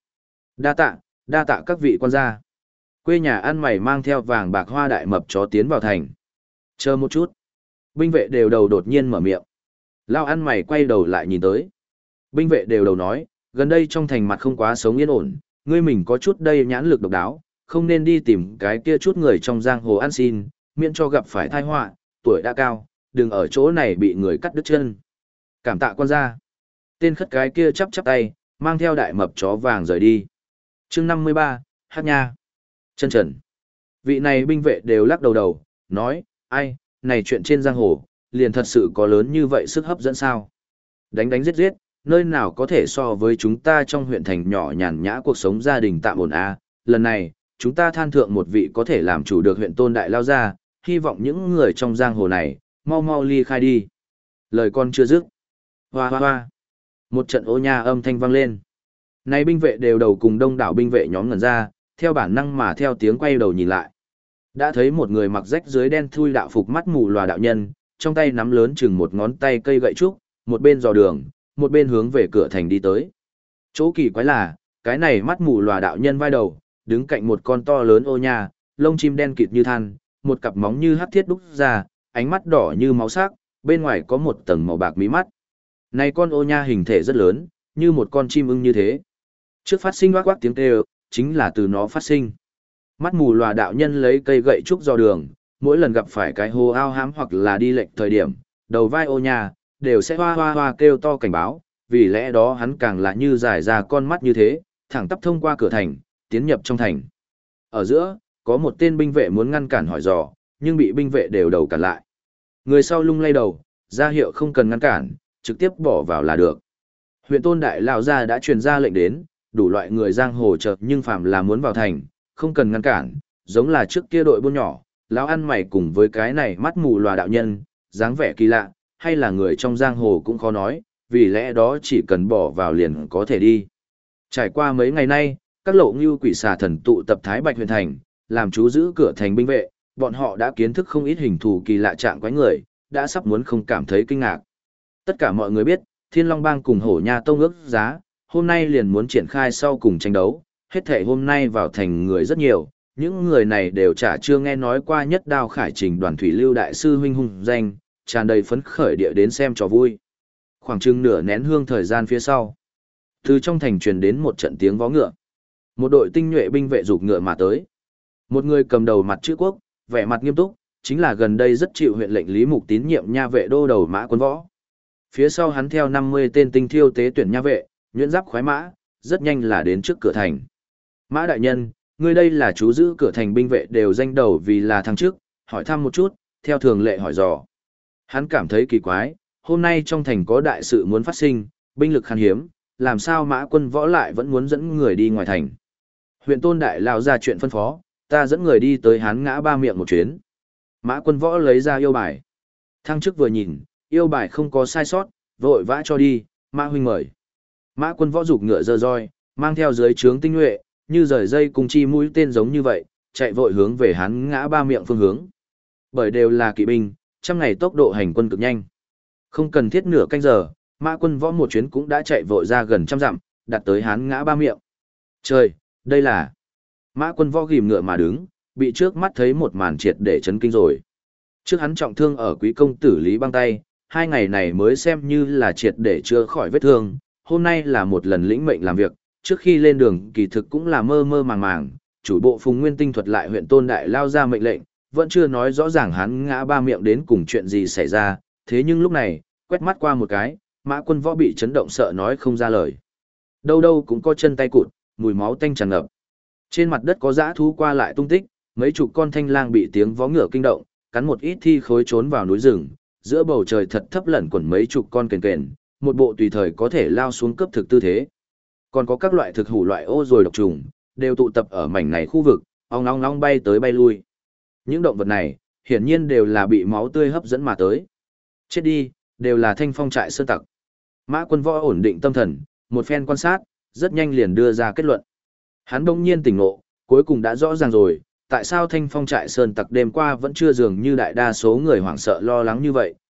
Đa tạ các vị quan gia. Quê nhà ăn mày mang theo vàng bạc hoa đại mập chó tiến vào thành. Chờ một chút. Binh vệ đều đầu đột nhiên mở miệng. Lao ăn mày quay đầu lại nhìn tới. Binh vệ đều đầu nói, gần đây trong thành mặt không quá sống yên ổn, ngươi mình có chút đây nhãn lực độc đáo, không nên đi tìm cái kia chút người trong giang hồ ăn xin, miễn cho gặp phải tai họa, tuổi đã cao, đừng ở chỗ này bị người cắt đứt chân. Cảm tạ quan gia. Tên khất cái kia chắp chắp tay, mang theo đại mập chó vàng rời đi. Chương 53, Hát Nha. Chân trần. Vị này binh vệ đều lắc đầu đầu, nói, ai, này chuyện trên giang hồ, liền thật sự có lớn như vậy sức hấp dẫn sao? Đánh đánh giết giết, nơi nào có thể so với chúng ta trong huyện thành nhỏ nhàn nhã cuộc sống gia đình tạm ổn a. Lần này, chúng ta than thượng một vị có thể làm chủ được huyện Tôn Đại Lao ra, hy vọng những người trong giang hồ này, mau mau ly khai đi. Lời con chưa dứt. Hoa hoa hoa. Một trận ô nha âm thanh vang lên. Này binh vệ đều đầu cùng đông đảo binh vệ nhóm ngẩn ra, theo bản năng mà theo tiếng quay đầu nhìn lại. Đã thấy một người mặc rách dưới đen thui đạo phục mắt mù lòa đạo nhân, trong tay nắm lớn chừng một ngón tay cây gậy trúc, một bên dò đường, một bên hướng về cửa thành đi tới. Chỗ kỳ quái là, cái này mắt mù lòa đạo nhân vai đầu, đứng cạnh một con to lớn ô nha, lông chim đen kịt như than, một cặp móng như hắc thiết đúc ra, ánh mắt đỏ như máu sắc, bên ngoài có một tầng màu bạc mí mắt. Này con ô nha hình thể rất lớn, như một con chim ưng như thế. Trước phát sinh oác oác tiếng kêu, chính là từ nó phát sinh. Mắt mù lòa đạo nhân lấy cây gậy trúc dò đường, mỗi lần gặp phải cái hồ ao hám hoặc là đi lệch thời điểm, đầu vai ô nha, đều sẽ hoa hoa hoa kêu to cảnh báo, vì lẽ đó hắn càng là như giải ra con mắt như thế, thẳng tắp thông qua cửa thành, tiến nhập trong thành. Ở giữa, có một tên binh vệ muốn ngăn cản hỏi dò, nhưng bị binh vệ đều đầu cản lại. Người sau lung lay đầu, ra hiệu không cần ngăn cản, trực tiếp bỏ vào là được. Huyện Tôn Đại Lão gia đã truyền ra lệnh đến, đủ loại người giang hồ chợt nhưng phàm là muốn vào thành, không cần ngăn cản, giống là trước kia đội buôn nhỏ, lão ăn mày cùng với cái này mắt mù lòa đạo nhân, dáng vẻ kỳ lạ, hay là người trong giang hồ cũng khó nói, vì lẽ đó chỉ cần bỏ vào liền có thể đi. Trải qua mấy ngày nay, các lộ ngưu quỷ xà thần tụ tập Thái Bạch huyện thành, làm chú giữ cửa thành binh vệ, bọn họ đã kiến thức không ít hình thù kỳ lạ trạng quái người, đã sắp muốn không cảm thấy kinh ngạc. Tất cả mọi người biết, Thiên Long Bang cùng Hổ Nha Tông ước giá, hôm nay liền muốn triển khai sau cùng tranh đấu, hết thể hôm nay vào thành người rất nhiều, những người này đều chả chưa nghe nói qua Nhất Đao Khải Trình Đoàn Thủy Lưu đại sư huynh hùng danh, tràn đầy phấn khởi địa đến xem trò vui. Khoảng chừng nửa nén hương thời gian phía sau, từ trong thành truyền đến một trận tiếng vó ngựa. Một đội tinh nhuệ binh vệ giục ngựa mà tới. Một người cầm đầu mặt chữ quốc, vẻ mặt nghiêm túc, chính là gần đây rất chịu huyện lệnh Lý Mục tín nhiệm nha vệ đô đầu Mã Quân Võ. Phía sau hắn theo 50 tên tinh thiêu tế tuyển nha vệ, nhuyễn giáp khoái mã, rất nhanh là đến trước cửa thành. Mã đại nhân, ngươi đây là chú giữ cửa thành binh vệ đều danh đầu vì là thằng trước, hỏi thăm một chút, theo thường lệ hỏi dò. Hắn cảm thấy kỳ quái, hôm nay trong thành có đại sự muốn phát sinh, binh lực khan hiếm, làm sao Mã Quân Võ lại vẫn muốn dẫn người đi ngoài thành. Huyện Tôn Đại Lão ra chuyện phân phó, ta dẫn người đi tới Hán Ngã Ba Miệng một chuyến. Mã Quân Võ lấy ra yêu bài. Thăng chức vừa nhìn, yêu bài không có sai sót, vội vã cho đi, Mã huynh mời. Mã Quân Võ giục ngựa dơ roi, mang theo dưới trướng tinh nhuệ, như rời dây cùng chi mũi tên giống như vậy, chạy vội hướng về Hán Ngã Ba Miệng phương hướng. Bởi đều là kỵ binh, trăm ngày tốc độ hành quân cực nhanh. Không cần thiết nửa canh giờ, Mã Quân Võ một chuyến cũng đã chạy vội ra gần trăm dặm, đặt tới Hán Ngã Ba Miệng. Trời, đây là... Mã Quân Võ ghim ngựa mà đứng, bị trước mắt thấy một màn triệt để chấn kinh rồi. Trước hắn trọng thương ở quý công tử Lý Băng tay, 2 ngày này mới xem như là triệt để chữa khỏi vết thương, hôm nay là một lần lĩnh mệnh làm việc, trước khi lên đường kỳ thực cũng là mơ mơ màng màng, chủ bộ Phùng Nguyên Tinh thuật lại huyện Tôn Đại Lao ra mệnh lệnh, vẫn chưa nói rõ ràng Hán Ngã Ba Miệng đến cùng chuyện gì xảy ra, thế nhưng lúc này, quét mắt qua một cái, Mã Quân Võ bị chấn động sợ nói không ra lời. Đâu đâu cũng có chân tay cụt, mùi máu tanh tràn ngập. Trên mặt đất có dã thú qua lại tung tích, mấy chục con thanh lang bị tiếng vó ngựa kinh động, cắn một ít thi khối trốn vào núi rừng, giữa bầu trời thật thấp lẩn quẩn mấy chục con kền kền, một bộ tùy thời có thể lao xuống cấp thực tư thế. Còn có các loại thực hủ loại ô rồi độc trùng, đều tụ tập ở mảnh này khu vực, ong long long bay tới bay lui. Những động vật này, hiển nhiên đều là bị máu tươi hấp dẫn mà tới. Chết đi, đều là Thanh Phong trại sơn tặc. Mã Quân Võ ổn định tâm thần, một phen quan sát, rất nhanh liền đưa ra kết luận. Hắn bỗng nhiên tỉnh ngộ, cuối cùng đã rõ ràng rồi, tại sao Thanh Phong trại sơn tặc đêm qua vẫn chưa dường như đại đa số người hoảng sợ lo lắng như vậy,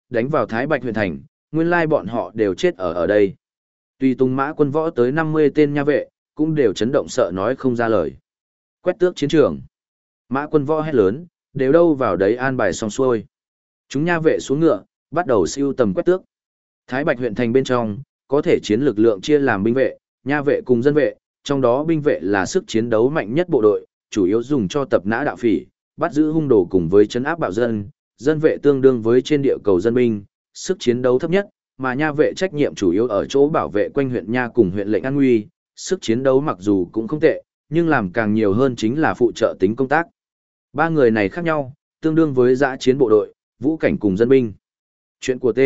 đánh vào Thái Bạch huyện thành, nguyên lai bọn họ đều chết ở đây. Tùy tùng mã quân võ tới 50 tên nha vệ, cũng đều chấn động sợ nói không ra lời. Quét tước chiến trường. Mã quân võ hét lớn, đều đâu vào đấy an bài xong xuôi. Chúng nha vệ xuống ngựa, bắt đầu siêu tầm quét tước. Thái Bạch huyện thành bên trong, có thể chiến lực lượng chia làm binh vệ, nha vệ cùng dân vệ, trong đó binh vệ là sức chiến đấu mạnh nhất bộ đội, chủ yếu dùng cho tập nã đạo phỉ, bắt giữ hung đồ cùng với trấn áp bạo dân, dân vệ tương đương với trên địa cầu dân binh, sức chiến đấu thấp nhất, mà nha vệ trách nhiệm chủ yếu ở chỗ bảo vệ quanh huyện nha cùng huyện lệnh an nguy, sức chiến đấu mặc dù cũng không tệ, nhưng làm càng nhiều hơn chính là phụ trợ tính công tác. Ba người này khác nhau, tương đương với dã chiến bộ đội, vũ cảnh cùng dân binh. Chuyện của T.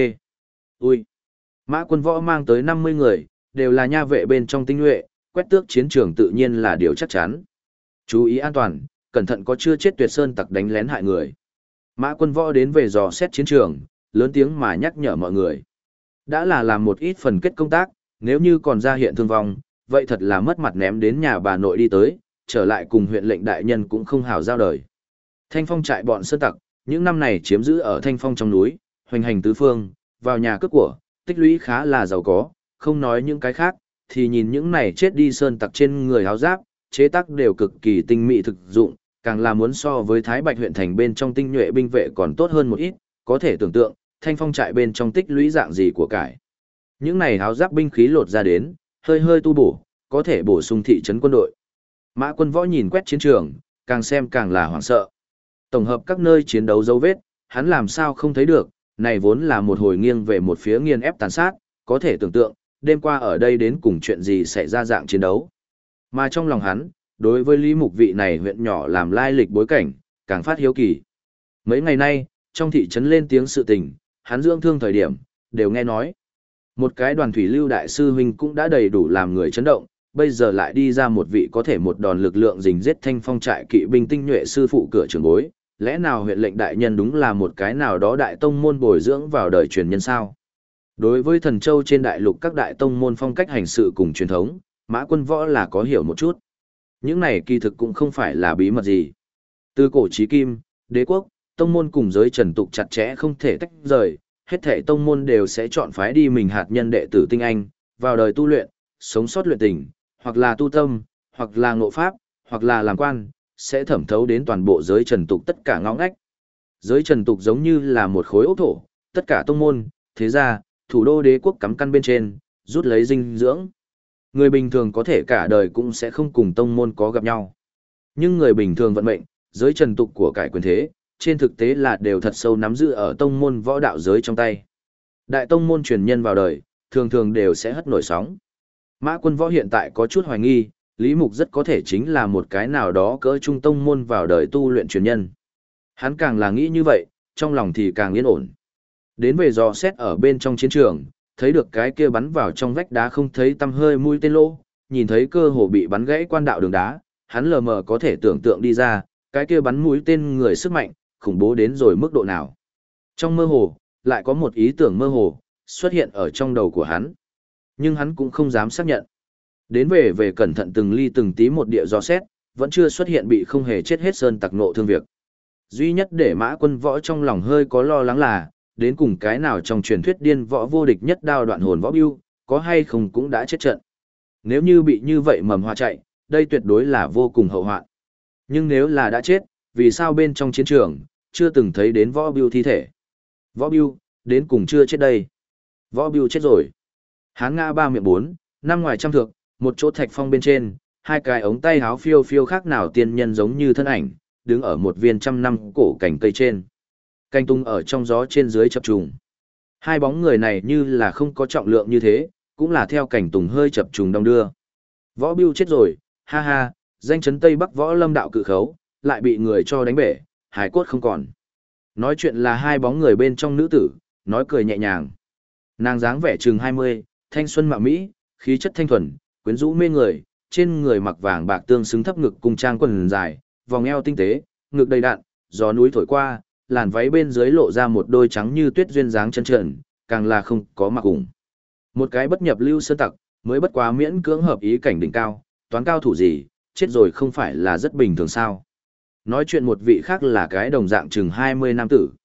Ui. Mã quân võ mang tới 50 người, đều là nha vệ bên trong tinh nhuệ, quét tước chiến trường tự nhiên là điều chắc chắn. Chú ý an toàn, cẩn thận có chưa chết tuyệt sơn tặc đánh lén hại người. Mã quân võ đến về dò xét chiến trường, lớn tiếng mà nhắc nhở mọi người. Đã là làm một ít phần kết công tác, nếu như còn ra hiện thương vong, vậy thật là mất mặt ném đến nhà bà nội đi tới, trở lại cùng huyện lệnh đại nhân cũng không hào giao đời. Thanh Phong trại bọn sơn tặc, những năm này chiếm giữ ở Thanh Phong trong núi, hoành hành tứ phương, vào nhà cướp của, tích lũy khá là giàu có, không nói những cái khác, thì nhìn những này chết đi sơn tặc trên người áo giáp, chế tác đều cực kỳ tinh mỹ thực dụng, càng là muốn so với Thái Bạch huyện thành bên trong tinh nhuệ binh vệ còn tốt hơn một ít, có thể tưởng tượng, Thanh Phong trại bên trong tích lũy dạng gì của cải. Những này áo giáp binh khí lột ra đến, hơi hơi tu bổ, có thể bổ sung thị trấn quân đội. Mã quân võ nhìn quét chiến trường, càng xem càng là hoảng sợ. Tổng hợp các nơi chiến đấu dấu vết, hắn làm sao không thấy được, này vốn là một hồi nghiêng về một phía nghiền ép tàn sát, có thể tưởng tượng, đêm qua ở đây đến cùng chuyện gì xảy ra dạng chiến đấu. Mà trong lòng hắn, đối với Lý Mục vị này huyện nhỏ làm lai lịch bối cảnh, càng phát hiếu kỳ. Mấy ngày nay, trong thị trấn lên tiếng sự tình, hắn dưỡng thương thời điểm, đều nghe nói. Một cái đoàn thủy lưu đại sư huynh cũng đã đầy đủ làm người chấn động, bây giờ lại đi ra một vị có thể một đòn lực lượng rình giết Thanh Phong trại kỵ binh tinh nhuệ sư phụ cửa trường bối, lẽ nào huyện lệnh đại nhân đúng là một cái nào đó đại tông môn bồi dưỡng vào đời truyền nhân sao? Đối với Thần Châu trên đại lục các đại tông môn phong cách hành sự cùng truyền thống, Mã Quân Võ là có hiểu một chút. Những này kỳ thực cũng không phải là bí mật gì. Từ cổ chí kim, đế quốc, tông môn cùng giới trần tục chặt chẽ không thể tách rời, hết thảy tông môn đều sẽ chọn phái đi mình hạt nhân đệ tử tinh anh, vào đời tu luyện, sống sót luyện tình, hoặc là tu tâm, hoặc là ngộ pháp, hoặc là làm quan, sẽ thẩm thấu đến toàn bộ giới trần tục tất cả ngõ ngách. Giới trần tục giống như là một khối ốc thổ, tất cả tông môn, thế gia, thủ đô đế quốc cắm căn bên trên, rút lấy dinh dưỡng. Người bình thường có thể cả đời cũng sẽ không cùng tông môn có gặp nhau. Nhưng người bình thường vận mệnh, giới trần tục của cải quyền thế, trên thực tế là đều thật sâu nắm giữ ở tông môn võ đạo giới trong tay. Đại tông môn truyền nhân vào đời, thường thường đều sẽ hất nổi sóng. Mã Quân Võ hiện tại có chút hoài nghi, Lý Mục rất có thể chính là một cái nào đó cỡ trung tông môn vào đời tu luyện truyền nhân. Hắn càng là nghĩ như vậy, trong lòng thì càng yên ổn. Đến về dò xét ở bên trong chiến trường, thấy được cái kia bắn vào trong vách đá không thấy tăm hơi mũi tên lỗ, nhìn thấy cơ hồ bị bắn gãy quan đạo đường đá, hắn lờ mờ có thể tưởng tượng đi ra, cái kia bắn mũi tên người sức mạnh, khủng bố đến rồi mức độ nào. Trong mơ hồ, lại có một ý tưởng mơ hồ, xuất hiện ở trong đầu của hắn. Nhưng hắn cũng không dám xác nhận. Đến về cẩn thận từng ly từng tí một địa dò xét, vẫn chưa xuất hiện bị không hề chết hết sơn tặc nộ thương việc. Duy nhất để Mã Quân Võ trong lòng hơi có lo lắng là, đến cùng cái nào trong truyền thuyết điên võ vô địch nhất đao đoạn hồn võ biêu, có hay không cũng đã chết trận. Nếu như bị như vậy mầm hoa chạy, đây tuyệt đối là vô cùng hậu hoạn. Nhưng nếu là đã chết, vì sao bên trong chiến trường, chưa từng thấy đến võ biêu thi thể? Võ biêu, đến cùng chưa chết đây. Võ biêu chết rồi. Hán ngã ba miệng bốn, năm ngoài trăm thước, một chỗ thạch phong bên trên, hai cái ống tay háo phiêu phiêu khác nào tiên nhân giống như thân ảnh, đứng ở một viên trăm năm cổ cành cây trên. Canh tung ở trong gió trên dưới chập trùng. Hai bóng người này như là không có trọng lượng như thế, cũng là theo cảnh tùng hơi chập trùng đong đưa. Võ Biêu chết rồi, ha ha, danh chấn Tây Bắc võ lâm đạo cự khấu, lại bị người cho đánh bể, hải cốt không còn. Nói chuyện là hai bóng người bên trong nữ tử, nói cười nhẹ nhàng. Nàng dáng vẻ chừng 20, thanh xuân mạo mỹ, khí chất thanh thuần, quyến rũ mê người, trên người mặc vàng bạc tương xứng thấp ngực cùng trang quần dài, vòng eo tinh tế, ngực đầy đặn, gió núi thổi qua, làn váy bên dưới lộ ra một đôi trắng như tuyết duyên dáng chân trần, càng là không có mặc cùng. Một cái bất nhập lưu sơn tặc, mới bất quá miễn cưỡng hợp ý cảnh đỉnh cao, toán cao thủ gì, chết rồi không phải là rất bình thường sao. Nói chuyện một vị khác là cái đồng dạng chừng 20 nam tử.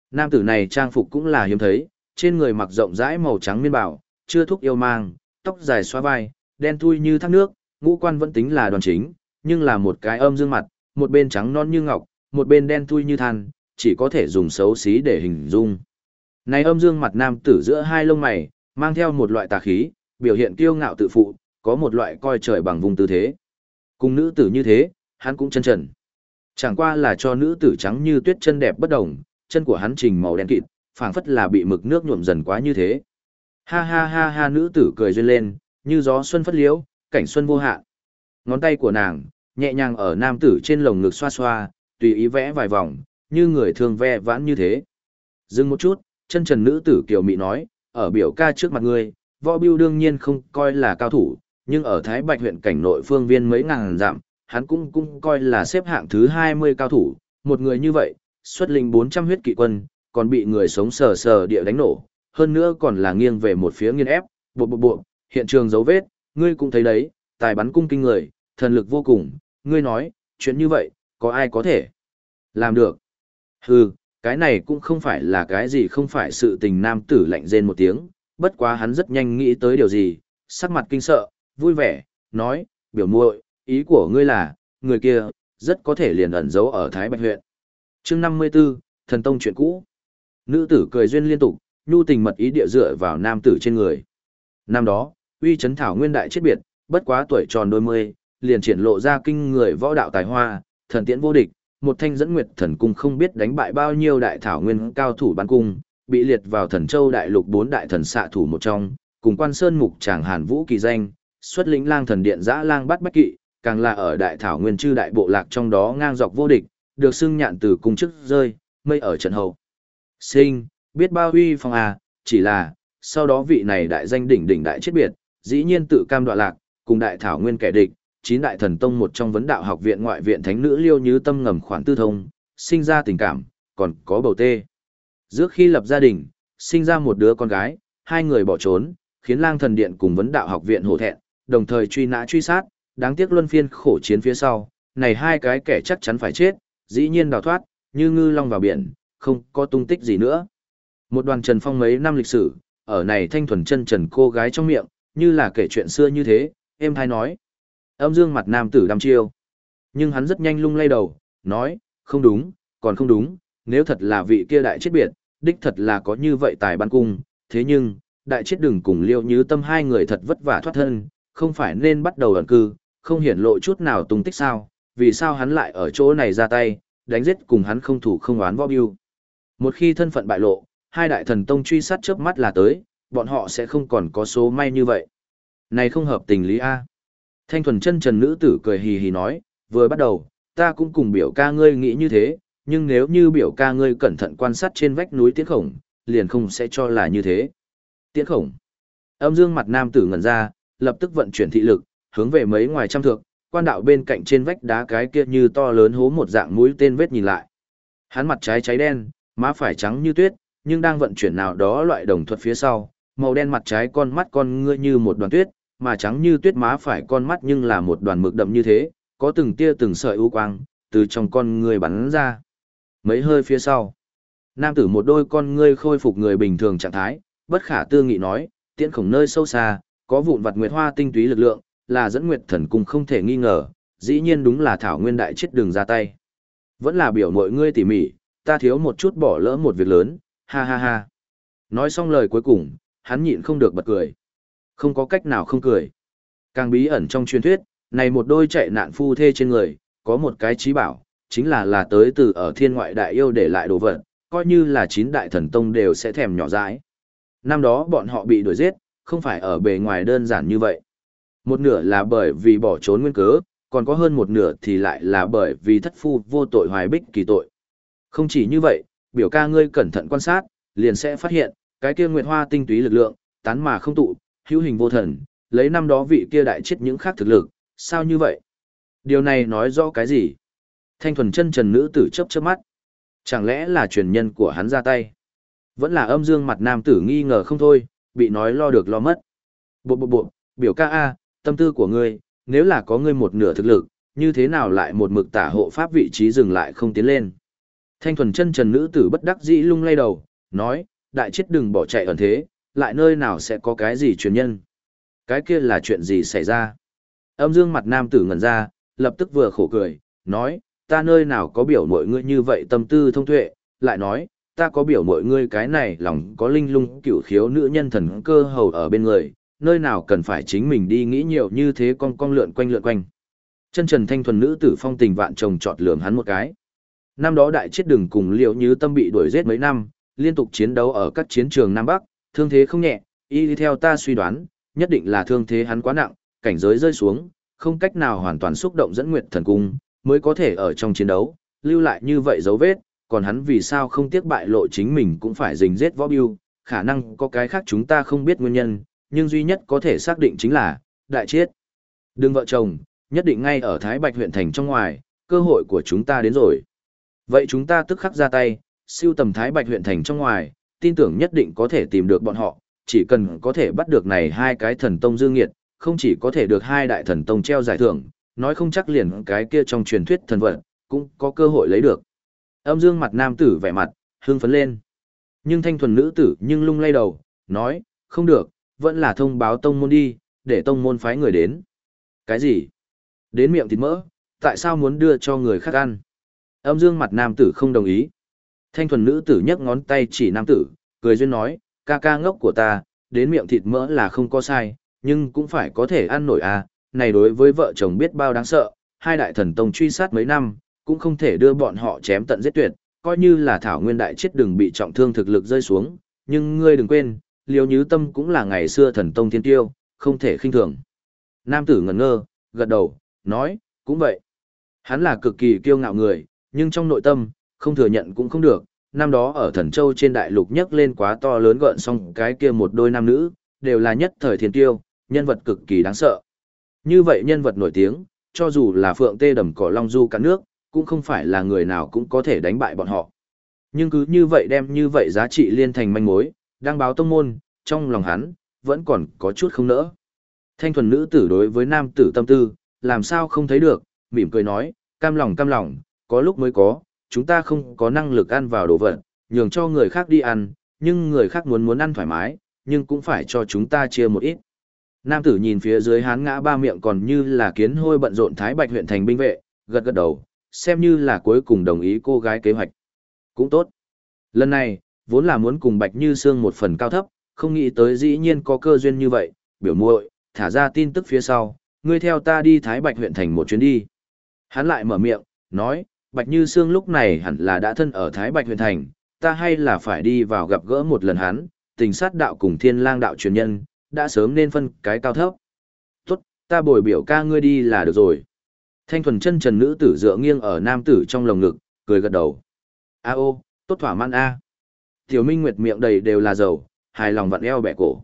Nam tử này trang phục cũng là hiếm thấy, trên người mặc rộng rãi màu trắng miên bảo, chưa thúc yêu mang, tóc dài xóa vai, đen thui như thác nước, ngũ quan vẫn tính là đoan chính, nhưng là một cái âm dương mặt, một bên trắng non như ngọc, một bên đen thui như than, chỉ có thể dùng xấu xí để hình dung. Này âm dương mặt nam tử giữa hai lông mày, mang theo một loại tà khí, biểu hiện kiêu ngạo tự phụ, có một loại coi trời bằng vùng tư thế. Cùng nữ tử như thế, hắn cũng chân trần. Chẳng qua là cho nữ tử trắng như tuyết chân đẹp bất đồng, chân của hắn trình màu đen kịt, phảng phất là bị mực nước nhuộm dần quá như thế. Ha ha ha ha, nữ tử cười duyên lên, như gió xuân phất liễu, cảnh xuân vô hạn. Ngón tay của nàng nhẹ nhàng ở nam tử trên lồng ngực xoa xoa, tùy ý vẽ vài vòng, như người thường ve vãn như thế. Dừng một chút, chân trần nữ tử kiều mị nói, ở biểu ca trước mặt ngươi, Võ Biêu đương nhiên không coi là cao thủ, nhưng ở Thái Bạch huyện cảnh nội phương viên mấy ngàn dặm, hắn cũng coi là xếp hạng thứ 20 cao thủ, một người như vậy, xuất lĩnh 400 huyết kỵ quân, còn bị người sống sờ sờ địa đánh nổ, hơn nữa còn là nghiêng về một phía nghiên ép, bộ, hiện trường dấu vết, ngươi cũng thấy đấy, tài bắn cung kinh người, thần lực vô cùng, ngươi nói, chuyện như vậy, có ai có thể làm được? Hừ, cái này cũng không phải là cái gì không phải sự tình, nam tử lạnh rên một tiếng, bất quá hắn rất nhanh nghĩ tới điều gì, sắc mặt kinh sợ, vui vẻ, nói, biểu muội, ý của ngươi là, người kia, rất có thể liền ẩn giấu ở Thái Bạch huyện. Chương 54, Thần Tông chuyện cũ. Nữ tử cười duyên liên tục, nhu tình mật ý địa dựa vào nam tử trên người. Năm đó, uy chấn thảo nguyên đại chết biệt, bất quá tuổi tròn đôi mươi, liền triển lộ ra kinh người võ đạo tài hoa, thần tiễn vô địch, một thanh dẫn nguyệt thần cung không biết đánh bại bao nhiêu đại thảo nguyên cao thủ bắn cung, bị liệt vào thần châu đại lục 4 đại thần xạ thủ một trong, cùng quan sơn mục tràng Hàn Vũ kỳ danh, xuất lĩnh lang thần điện dã lang bắt bách kỵ, càng là ở đại thảo nguyên chư đại bộ lạc trong đó ngang dọc vô địch, được xưng nhạn từ cung chức rơi, mây ở trận hậu. Sinh, biết bao uy phong à, chỉ là, sau đó vị này đại danh đỉnh đỉnh đại chết biệt, dĩ nhiên tự cam đoạ lạc, cùng đại thảo nguyên kẻ địch, 9 đại thần tông một trong vấn đạo học viện ngoại viện thánh nữ Liêu Như Tâm ngầm khoản tư thông, sinh ra tình cảm, còn có bầu tê. Trước khi lập gia đình, sinh ra một đứa con gái, hai người bỏ trốn, khiến lang thần điện cùng vấn đạo học viện hổ thẹn, đồng thời truy nã truy sát, đáng tiếc luân phiên khổ chiến phía sau, này hai cái kẻ chắc chắn phải chết, dĩ nhiên đào thoát, như ngư long vào biển, không có tung tích gì nữa. Một đoàn Trần Phong mấy năm lịch sử, ở này thanh thuần chân trần cô gái trong miệng, như là kể chuyện xưa như thế, êm hay nói. Âm dương mặt nam tử đăm chiêu. Nhưng hắn rất nhanh lung lay đầu, nói, không đúng, còn không đúng, nếu thật là vị kia đại chết biệt, đích thật là có như vậy tài ban cung, thế nhưng, đại chết đừng cùng Liêu Như Tâm hai người thật vất vả thoát thân, không phải nên bắt đầu ẩn cư, không hiển lộ chút nào tung tích sao, vì sao hắn lại ở chỗ này ra tay, đánh giết cùng hắn không thủ không oán Võ Biêu. Một khi thân phận bại lộ, hai đại thần tông truy sát chớp mắt là tới, bọn họ sẽ không còn có số may như vậy. Này không hợp tình lý a. Thanh thuần chân trần nữ tử cười hì hì nói, vừa bắt đầu, ta cũng cùng biểu ca ngươi nghĩ như thế, nhưng nếu như biểu ca ngươi cẩn thận quan sát trên vách núi Tiễn Khổng, liền không sẽ cho là như thế. Tiễn Khổng. Âm dương mặt nam tử ngẩn ra, lập tức vận chuyển thị lực, hướng về mấy ngoài trăm thước, quan đạo bên cạnh trên vách đá cái kia như to lớn hố một dạng mũi tên vết nhìn lại. Hắn mặt trái cháy đen, má phải trắng như tuyết, nhưng đang vận chuyển nào đó loại đồng thuật phía sau, màu đen mặt trái con mắt con ngươi như một đoàn tuyết, mà trắng như tuyết má phải con mắt nhưng là một đoàn mực đậm như thế, có từng tia từng sợi u quang từ trong con ngươi bắn ra. Mấy hơi phía sau, nam tử một đôi con ngươi khôi phục người bình thường trạng thái, bất khả tư nghị nói, Tiễn Khổng nơi sâu xa, có vụn vặt nguyệt hoa tinh túy lực lượng, là dẫn nguyệt thần cung không thể nghi ngờ, dĩ nhiên đúng là thảo nguyên đại chết đường ra tay. Vẫn là biểu mọi ngươi tỉ mỉ, ta thiếu một chút bỏ lỡ một việc lớn, ha ha ha. Nói xong lời cuối cùng, hắn nhịn không được bật cười. Không có cách nào không cười. Càng bí ẩn trong truyền thuyết, này một đôi chạy nạn phu thê trên người, có một cái trí bảo, chính là tới từ ở thiên ngoại đại yêu để lại đồ vật, coi như là 9 đại thần tông đều sẽ thèm nhỏ dãi. Năm đó bọn họ bị đuổi giết, không phải ở bề ngoài đơn giản như vậy. Một nửa là bởi vì bỏ trốn nguyên cớ, còn có hơn một nửa thì lại là bởi vì thất phu vô tội hoài bích kỳ tội. Không chỉ như vậy, biểu ca ngươi cẩn thận quan sát, liền sẽ phát hiện, cái kia nguyệt hoa tinh túy lực lượng, tán mà không tụ, hữu hình vô thần, lấy năm đó vị kia đại chết những khác thực lực, sao như vậy? Điều này nói rõ cái gì? Thanh thuần chân trần nữ tử chớp chớp mắt. Chẳng lẽ là truyền nhân của hắn ra tay? Vẫn là âm dương mặt nam tử nghi ngờ không thôi, bị nói lo được lo mất. Bộ, biểu ca a, tâm tư của ngươi, nếu là có ngươi một nửa thực lực, như thế nào lại một mực tả hộ pháp vị trí dừng lại không tiến lên? Thanh thuần chân trần nữ tử bất đắc dĩ lung lay đầu, nói, đại chết đừng bỏ chạy ẩn thế, lại nơi nào sẽ có cái gì truyền nhân. Cái kia là chuyện gì xảy ra? Âm dương mặt nam tử ngẩn ra, lập tức vừa khổ cười, nói, ta nơi nào có biểu mọi ngươi như vậy tâm tư thông tuệ, lại nói, ta có biểu mọi ngươi cái này lòng có linh lung cửu khiếu nữ nhân thần cơ hầu ở bên người, nơi nào cần phải chính mình đi nghĩ nhiều như thế con cong lượn quanh. Chân trần thanh thuần nữ tử phong tình vạn chồng chọt lườm hắn một cái. Năm đó đại chết đừng cùng Liễu Như Tâm bị đuổi giết mấy năm, liên tục chiến đấu ở các chiến trường Nam Bắc, thương thế không nhẹ, y theo ta suy đoán, nhất định là thương thế hắn quá nặng, cảnh giới rơi xuống, không cách nào hoàn toàn xúc động dẫn nguyệt thần cung, mới có thể ở trong chiến đấu, lưu lại như vậy dấu vết, còn hắn vì sao không tiếc bại lộ chính mình cũng phải rình giết võ biêu, khả năng có cái khác chúng ta không biết nguyên nhân, nhưng duy nhất có thể xác định chính là, đại chết. Đừng vợ chồng, nhất định ngay ở Thái Bạch huyện thành trong ngoài, cơ hội của chúng ta đến rồi. Vậy chúng ta tức khắc ra tay, siêu tầm Thái Bạch huyện thành trong ngoài, tin tưởng nhất định có thể tìm được bọn họ, chỉ cần có thể bắt được này hai cái thần tông dương nghiệt, không chỉ có thể được hai đại thần tông treo giải thưởng, nói không chắc liền cái kia trong truyền thuyết thần vật, cũng có cơ hội lấy được. Âm dương mặt nam tử vẻ mặt, hưng phấn lên. Nhưng thanh thuần nữ tử nhưng lung lay đầu, nói, không được, vẫn là thông báo tông môn đi, để tông môn phái người đến. Cái gì? Đến miệng thịt mỡ, tại sao muốn đưa cho người khác ăn? Âm dương mặt nam tử không đồng ý. Thanh thuần nữ tử nhấc ngón tay chỉ nam tử, cười duyên nói, ca ca ngốc của ta, đến miệng thịt mỡ là không có sai, nhưng cũng phải có thể ăn nổi à, này đối với vợ chồng biết bao đáng sợ, hai đại thần tông truy sát mấy năm, cũng không thể đưa bọn họ chém tận giết tuyệt, coi như là thảo nguyên đại chết đừng bị trọng thương thực lực rơi xuống, nhưng ngươi đừng quên, Liêu Nhứ Tâm cũng là ngày xưa thần tông thiên tiêu, không thể khinh thường. Nam tử ngẩn ngơ, gật đầu, nói, cũng vậy. Hắn là cực kỳ kiêu ngạo người, nhưng trong nội tâm, không thừa nhận cũng không được. Năm đó ở Thần Châu trên đại lục nhấc lên quá to lớn gợn xong cái kia một đôi nam nữ, đều là nhất thời thiên tiêu, nhân vật cực kỳ đáng sợ. Như vậy nhân vật nổi tiếng, cho dù là phượng tê đầm cỏ long du cả nước, cũng không phải là người nào cũng có thể đánh bại bọn họ. Nhưng cứ như vậy đem như vậy giá trị liên thành manh mối, đăng báo tông môn, trong lòng hắn, vẫn còn có chút không nỡ. Thanh thuần nữ tử đối với nam tử tâm tư, làm sao không thấy được, mỉm cười nói, cam lòng, có lúc mới có, chúng ta không có năng lực ăn vào đồ vật, nhường cho người khác đi ăn, nhưng người khác muốn ăn thoải mái, nhưng cũng phải cho chúng ta chia một ít. Nam tử nhìn phía dưới hán ngã ba miệng còn như là kiến hôi bận rộn Thái Bạch huyện thành binh vệ, gật gật đầu, xem như là cuối cùng đồng ý cô gái kế hoạch. Cũng tốt. Lần này, vốn là muốn cùng Bạch Như Sương một phần cao thấp, không nghĩ tới dĩ nhiên có cơ duyên như vậy, biểu muội, thả ra tin tức phía sau, ngươi theo ta đi Thái Bạch huyện thành một chuyến đi. Hắn lại mở miệng, nói, Bạch Như Sương lúc này hẳn là đã thân ở Thái Bạch huyện thành, ta hay là phải đi vào gặp gỡ một lần hắn, tình sát đạo cùng thiên lang đạo truyền nhân, đã sớm nên phân cái cao thấp. Tốt, ta bồi biểu ca ngươi đi là được rồi. Thanh thuần chân trần nữ tử dựa nghiêng ở nam tử trong lồng ngực, cười gật đầu. A ô, tốt thỏa mãn a. Tiểu Minh Nguyệt miệng đầy đều là dầu, hài lòng vặn eo bẻ cổ.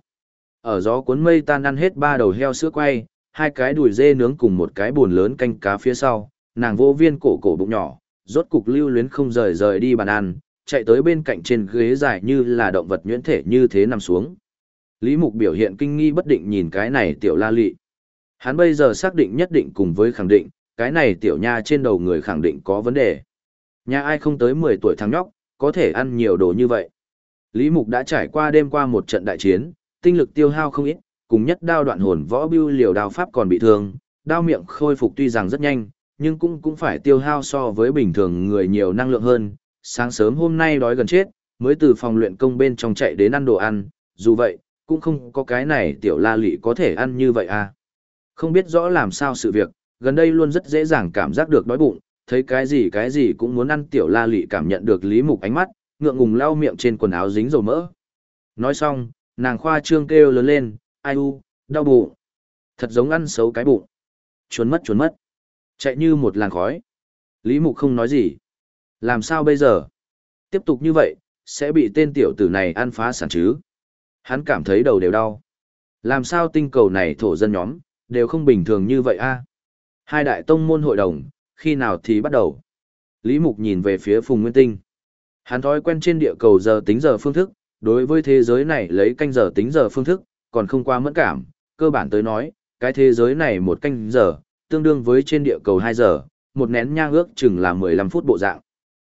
Ở gió cuốn mây tan ăn hết 3 đầu heo sữa quay, 2 cái đùi dê nướng cùng một cái buồn lớn canh cá phía sau, nàng vô viên cổ bụng nhỏ, rốt cục lưu luyến không rời đi bàn ăn, chạy tới bên cạnh trên ghế dài như là động vật nhuyễn thể như thế nằm xuống. Lý Mục biểu hiện kinh nghi bất định nhìn cái này tiểu la lị. Hắn bây giờ xác định nhất định cùng với khẳng định, cái này tiểu nha trên đầu người khẳng định có vấn đề. Nhà ai không tới 10 tuổi thằng nhóc, có thể ăn nhiều đồ như vậy. Lý Mục đã trải qua đêm qua một trận đại chiến, tinh lực tiêu hao không ít, cùng nhất đao đoạn hồn võ bưu liều đao pháp còn bị thương, đao miệng khôi phục tuy rằng rất nhanh, nhưng cũng phải tiêu hao so với bình thường người nhiều năng lượng hơn. Sáng sớm hôm nay đói gần chết, mới từ phòng luyện công bên trong chạy đến ăn đồ ăn, dù vậy, cũng không có cái này tiểu la lị có thể ăn như vậy à. Không biết rõ làm sao sự việc, gần đây luôn rất dễ dàng cảm giác được đói bụng, thấy cái gì cũng muốn ăn tiểu la lị cảm nhận được Lý Mục ánh mắt, ngượng ngùng lau miệng trên quần áo dính dầu mỡ. Nói xong, nàng khoa trương kêu lớn lên, ai u, đau bụng. Thật giống ăn xấu cái bụng. Chuồn mất. Chạy như một làn khói. Lý Mục không nói gì. Làm sao bây giờ? Tiếp tục như vậy, sẽ bị tên tiểu tử này ăn phá sản chứ. Hắn cảm thấy đầu đều đau. Làm sao tinh cầu này thổ dân nhóm, đều không bình thường như vậy a? Hai đại tông môn hội đồng, khi nào thì bắt đầu? Lý Mục nhìn về phía Phùng Nguyên Tinh. Hắn thói quen trên địa cầu giờ tính giờ phương thức, đối với thế giới này lấy canh giờ tính giờ phương thức, còn không quá mẫn cảm, cơ bản tới nói, cái thế giới này một canh giờ, tương đương với trên địa cầu 2 giờ, một nén nhang ước chừng là 15 phút bộ dạng.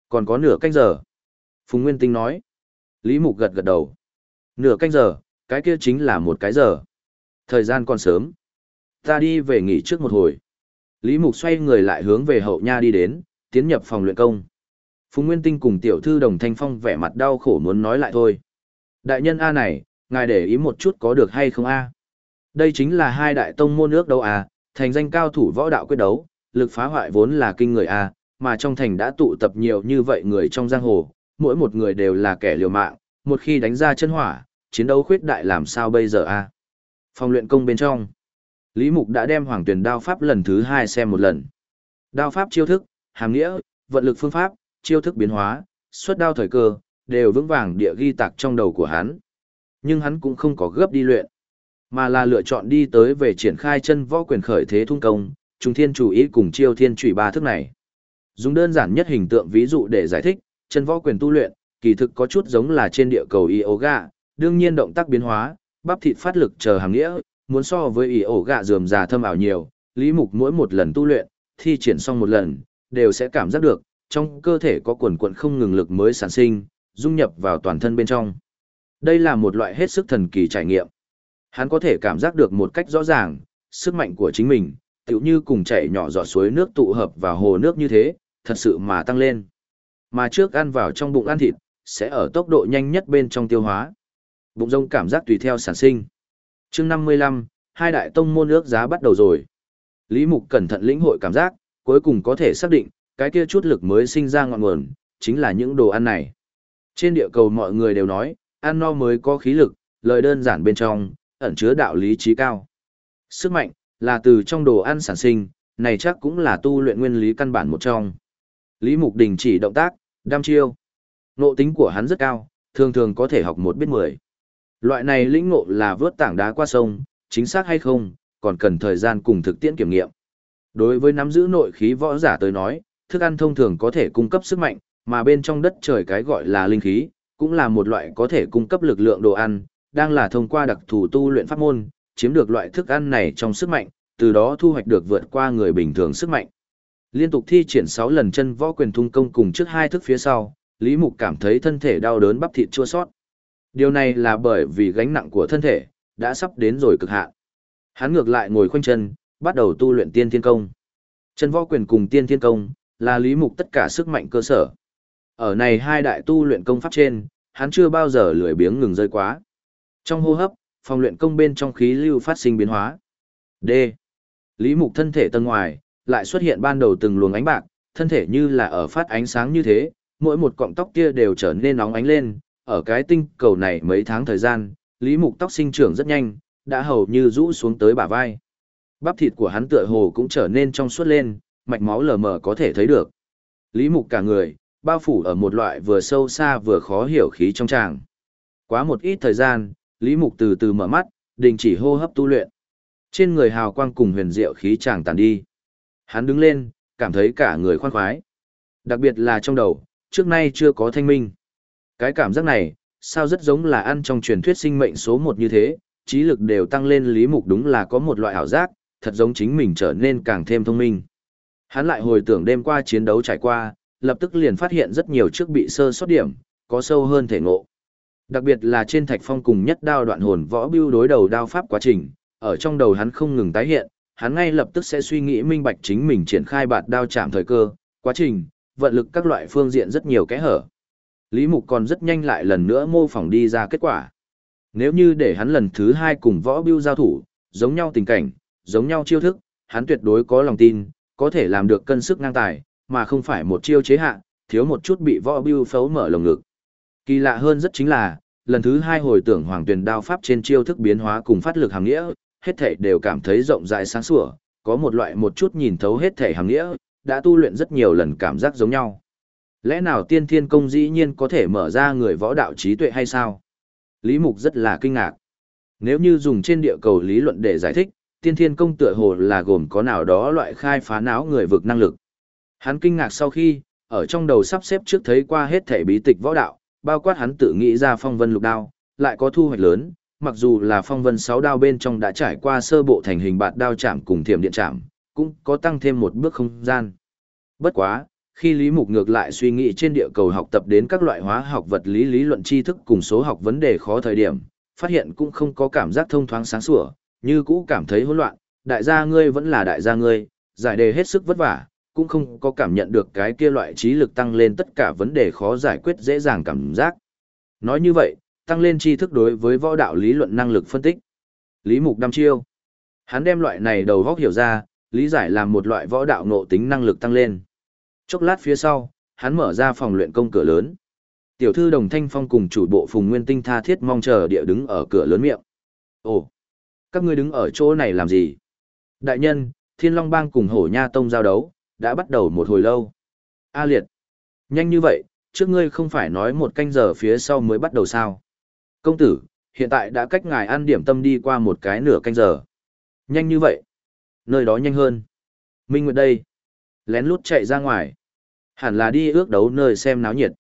Còn có nửa canh giờ. Phùng Nguyên Tinh nói. Lý Mục gật gật đầu. Nửa canh giờ, cái kia chính là một cái giờ. Thời gian còn sớm. Ta đi về nghỉ trước một hồi. Lý Mục xoay người lại hướng về hậu nha đi đến, tiến nhập phòng luyện công. Phùng Nguyên Tinh cùng tiểu thư Đồng Thanh Phong vẻ mặt đau khổ muốn nói lại thôi. Đại nhân A này, ngài để ý một chút có được hay không A? Đây chính là hai đại tông môn nước đâu A, thành danh cao thủ võ đạo quyết đấu, lực phá hoại vốn là kinh người A, mà trong thành đã tụ tập nhiều như vậy người trong giang hồ, mỗi một người đều là kẻ liều mạng, một khi đánh ra chân hỏa, chiến đấu khuyết đại làm sao bây giờ A? Phòng luyện công bên trong, Lý Mục đã đem Hoàng Tuyền đao pháp lần thứ 2 xem một lần. Đao pháp chiêu thức, hàm nghĩa, vận lực phương pháp, chiêu thức biến hóa, xuất đao thời cơ, đều vững vàng địa ghi tạc trong đầu của hắn. Nhưng hắn cũng không có gấp đi luyện, mà là lựa chọn đi tới về triển khai chân võ quyền khởi thế thung công, trùng thiên chủ ý cùng chiêu thiên chủy ba thức này. Dùng đơn giản nhất hình tượng ví dụ để giải thích, chân võ quyền tu luyện, kỳ thực có chút giống là trên địa cầu yoga, đương nhiên động tác biến hóa, bắp thịt phát lực chờ hàng nghĩa, muốn so với yoga rườm rà thâm ảo nhiều, Lý Mục mỗi một lần tu luyện, thi triển xong một lần, đều sẽ cảm giác được, trong cơ thể có quần quần không ngừng lực mới sản sinh, dung nhập vào toàn thân bên trong. Đây là một loại hết sức thần kỳ trải nghiệm. Hắn có thể cảm giác được một cách rõ ràng, sức mạnh của chính mình, tựu như cùng chảy nhỏ giọt suối nước tụ hợp vào hồ nước như thế, thật sự mà tăng lên. Mà trước ăn vào trong bụng ăn thịt, sẽ ở tốc độ nhanh nhất bên trong tiêu hóa. Bụng rông cảm giác tùy theo sản sinh. Chương 55, hai đại tông môn ước giá bắt đầu rồi. Lý Mục cẩn thận lĩnh hội cảm giác, cuối cùng có thể xác định, cái kia chút lực mới sinh ra ngọn nguồn, chính là những đồ ăn này. Trên địa cầu mọi người đều nói, ăn no mới có khí lực, lời đơn giản bên trong, ẩn chứa đạo lý trí cao. Sức mạnh, là từ trong đồ ăn sản sinh, này chắc cũng là tu luyện nguyên lý căn bản một trong. Lý Mục đình chỉ động tác, đam chiêu. Ngộ tính của hắn rất cao, thường thường có thể học một biết 10. Loại này lĩnh ngộ là vớt tảng đá qua sông, chính xác hay không, còn cần thời gian cùng thực tiễn kiểm nghiệm. Đối với nắm giữ nội khí võ giả tới nói, thức ăn thông thường có thể cung cấp sức mạnh, mà bên trong đất trời cái gọi là linh khí, cũng là một loại có thể cung cấp lực lượng đồ ăn, đang là thông qua đặc thù tu luyện pháp môn, chiếm được loại thức ăn này trong sức mạnh, từ đó thu hoạch được vượt qua người bình thường sức mạnh. Liên tục thi triển 6 lần chân võ quyền thung công cùng trước 2 thức phía sau, Lý Mục cảm thấy thân thể đau đớn bắp thịt chua sót. Điều này là bởi vì gánh nặng của thân thể đã sắp đến rồi cực hạn. Hắn ngược lại ngồi khoanh chân, bắt đầu tu luyện tiên thiên công. Chân võ quyền cùng tiên thiên công là Lý Mục tất cả sức mạnh cơ sở. Ở này hai đại tu luyện công pháp trên, hắn chưa bao giờ lười biếng ngừng rơi quá. Trong hô hấp, phòng luyện công bên trong khí lưu phát sinh biến hóa. D. Lý Mục thân thể tầng ngoài, lại xuất hiện ban đầu từng luồng ánh bạc, thân thể như là ở phát ánh sáng như thế, mỗi một cọng tóc kia đều trở nên nóng ánh lên. Ở cái tinh cầu này mấy tháng thời gian, Lý Mục tóc sinh trưởng rất nhanh, đã hầu như rũ xuống tới bả vai. Bắp thịt của hắn tựa hồ cũng trở nên trong suốt lên, mạch máu lờ mờ có thể thấy được. Lý Mục cả người, bao phủ ở một loại vừa sâu xa vừa khó hiểu khí trong tràng. Quá một ít thời gian, Lý Mục từ từ mở mắt, đình chỉ hô hấp tu luyện. Trên người hào quang cùng huyền diệu khí tràng tàn đi. Hắn đứng lên, cảm thấy cả người khoan khoái. Đặc biệt là trong đầu, trước nay chưa có thanh minh. Cái cảm giác này, sao rất giống là ăn trong truyền thuyết sinh mệnh số 1 như thế, trí lực đều tăng lên. Lý Mục đúng là có một loại ảo giác, thật giống chính mình trở nên càng thêm thông minh. Hắn lại hồi tưởng đêm qua chiến đấu trải qua, lập tức liền phát hiện rất nhiều trước bị sơ sót điểm, có sâu hơn thể ngộ. Đặc biệt là trên Thạch Phong cùng Nhất Đao Đoạn Hồn võ bưu đối đầu đao pháp quá trình, ở trong đầu hắn không ngừng tái hiện, hắn ngay lập tức sẽ suy nghĩ minh bạch chính mình triển khai bạt đao chạm thời cơ, quá trình, vận lực các loại phương diện rất nhiều kẽ hở. Lý Mục còn rất nhanh lại lần nữa mô phỏng đi ra kết quả. Nếu như để hắn lần thứ 2 cùng võ bưu giao thủ, giống nhau tình cảnh, giống nhau chiêu thức, hắn tuyệt đối có lòng tin, có thể làm được cân sức ngang tài, mà không phải một chiêu chế hạ, thiếu một chút bị võ bưu phấu mở lồng ngực. Kỳ lạ hơn rất chính là, lần thứ 2 hồi tưởng Hoàng Tuyền đao pháp trên chiêu thức biến hóa cùng phát lực hàm nghĩa, hết thảy đều cảm thấy rộng rãi sáng sủa, có một loại một chút nhìn thấu hết thảy hàm nghĩa, đã tu luyện rất nhiều lần cảm giác giống nhau. Lẽ nào tiên thiên công dĩ nhiên có thể mở ra người võ đạo trí tuệ hay sao? Lý Mục rất là kinh ngạc. Nếu như dùng trên địa cầu lý luận để giải thích, tiên thiên công tựa hồ là gồm có nào đó loại khai phá não người vực năng lực. Hắn kinh ngạc sau khi, ở trong đầu sắp xếp trước thấy qua hết thảy bí tịch võ đạo, bao quát hắn tự nghĩ ra phong vân lục đao, lại có thu hoạch lớn, mặc dù là phong vân 6 đao bên trong đã trải qua sơ bộ thành hình bạt đao chạm cùng thiểm điện chạm, cũng có tăng thêm một bước không gian. Bất quá, Khi Lý Mục ngược lại suy nghĩ trên địa cầu học tập đến các loại hóa học vật lý lý luận tri thức cùng số học vấn đề khó thời điểm, phát hiện cũng không có cảm giác thông thoáng sáng sủa, như cũ cảm thấy hỗn loạn, đại gia ngươi vẫn là đại gia ngươi, giải đề hết sức vất vả, cũng không có cảm nhận được cái kia loại trí lực tăng lên tất cả vấn đề khó giải quyết dễ dàng cảm giác. Nói như vậy, tăng lên tri thức đối với võ đạo lý luận năng lực phân tích. Lý Mục đăm chiêu. Hắn đem loại này đầu góc hiểu ra, lý giải làm một loại võ đạo ngộ tính năng lực tăng lên. Chốc lát phía sau, hắn mở ra phòng luyện công cửa lớn. Tiểu thư Đồng Thanh Phong cùng chủ bộ Phùng Nguyên Tinh tha thiết mong chờ địa đứng ở cửa lớn miệng. Ồ, các ngươi đứng ở chỗ này làm gì? Đại nhân, Thiên Long Bang cùng Hổ Nha Tông giao đấu, đã bắt đầu một hồi lâu. A Liệt, nhanh như vậy, trước ngươi không phải nói một canh giờ phía sau mới bắt đầu sao? Công tử, hiện tại đã cách ngài ăn điểm tâm đi qua một cái nửa canh giờ. Nhanh như vậy, nơi đó nhanh hơn. Minh Nguyệt đây, lén lút chạy ra ngoài. Hẳn là đi ước đấu nơi xem náo nhiệt.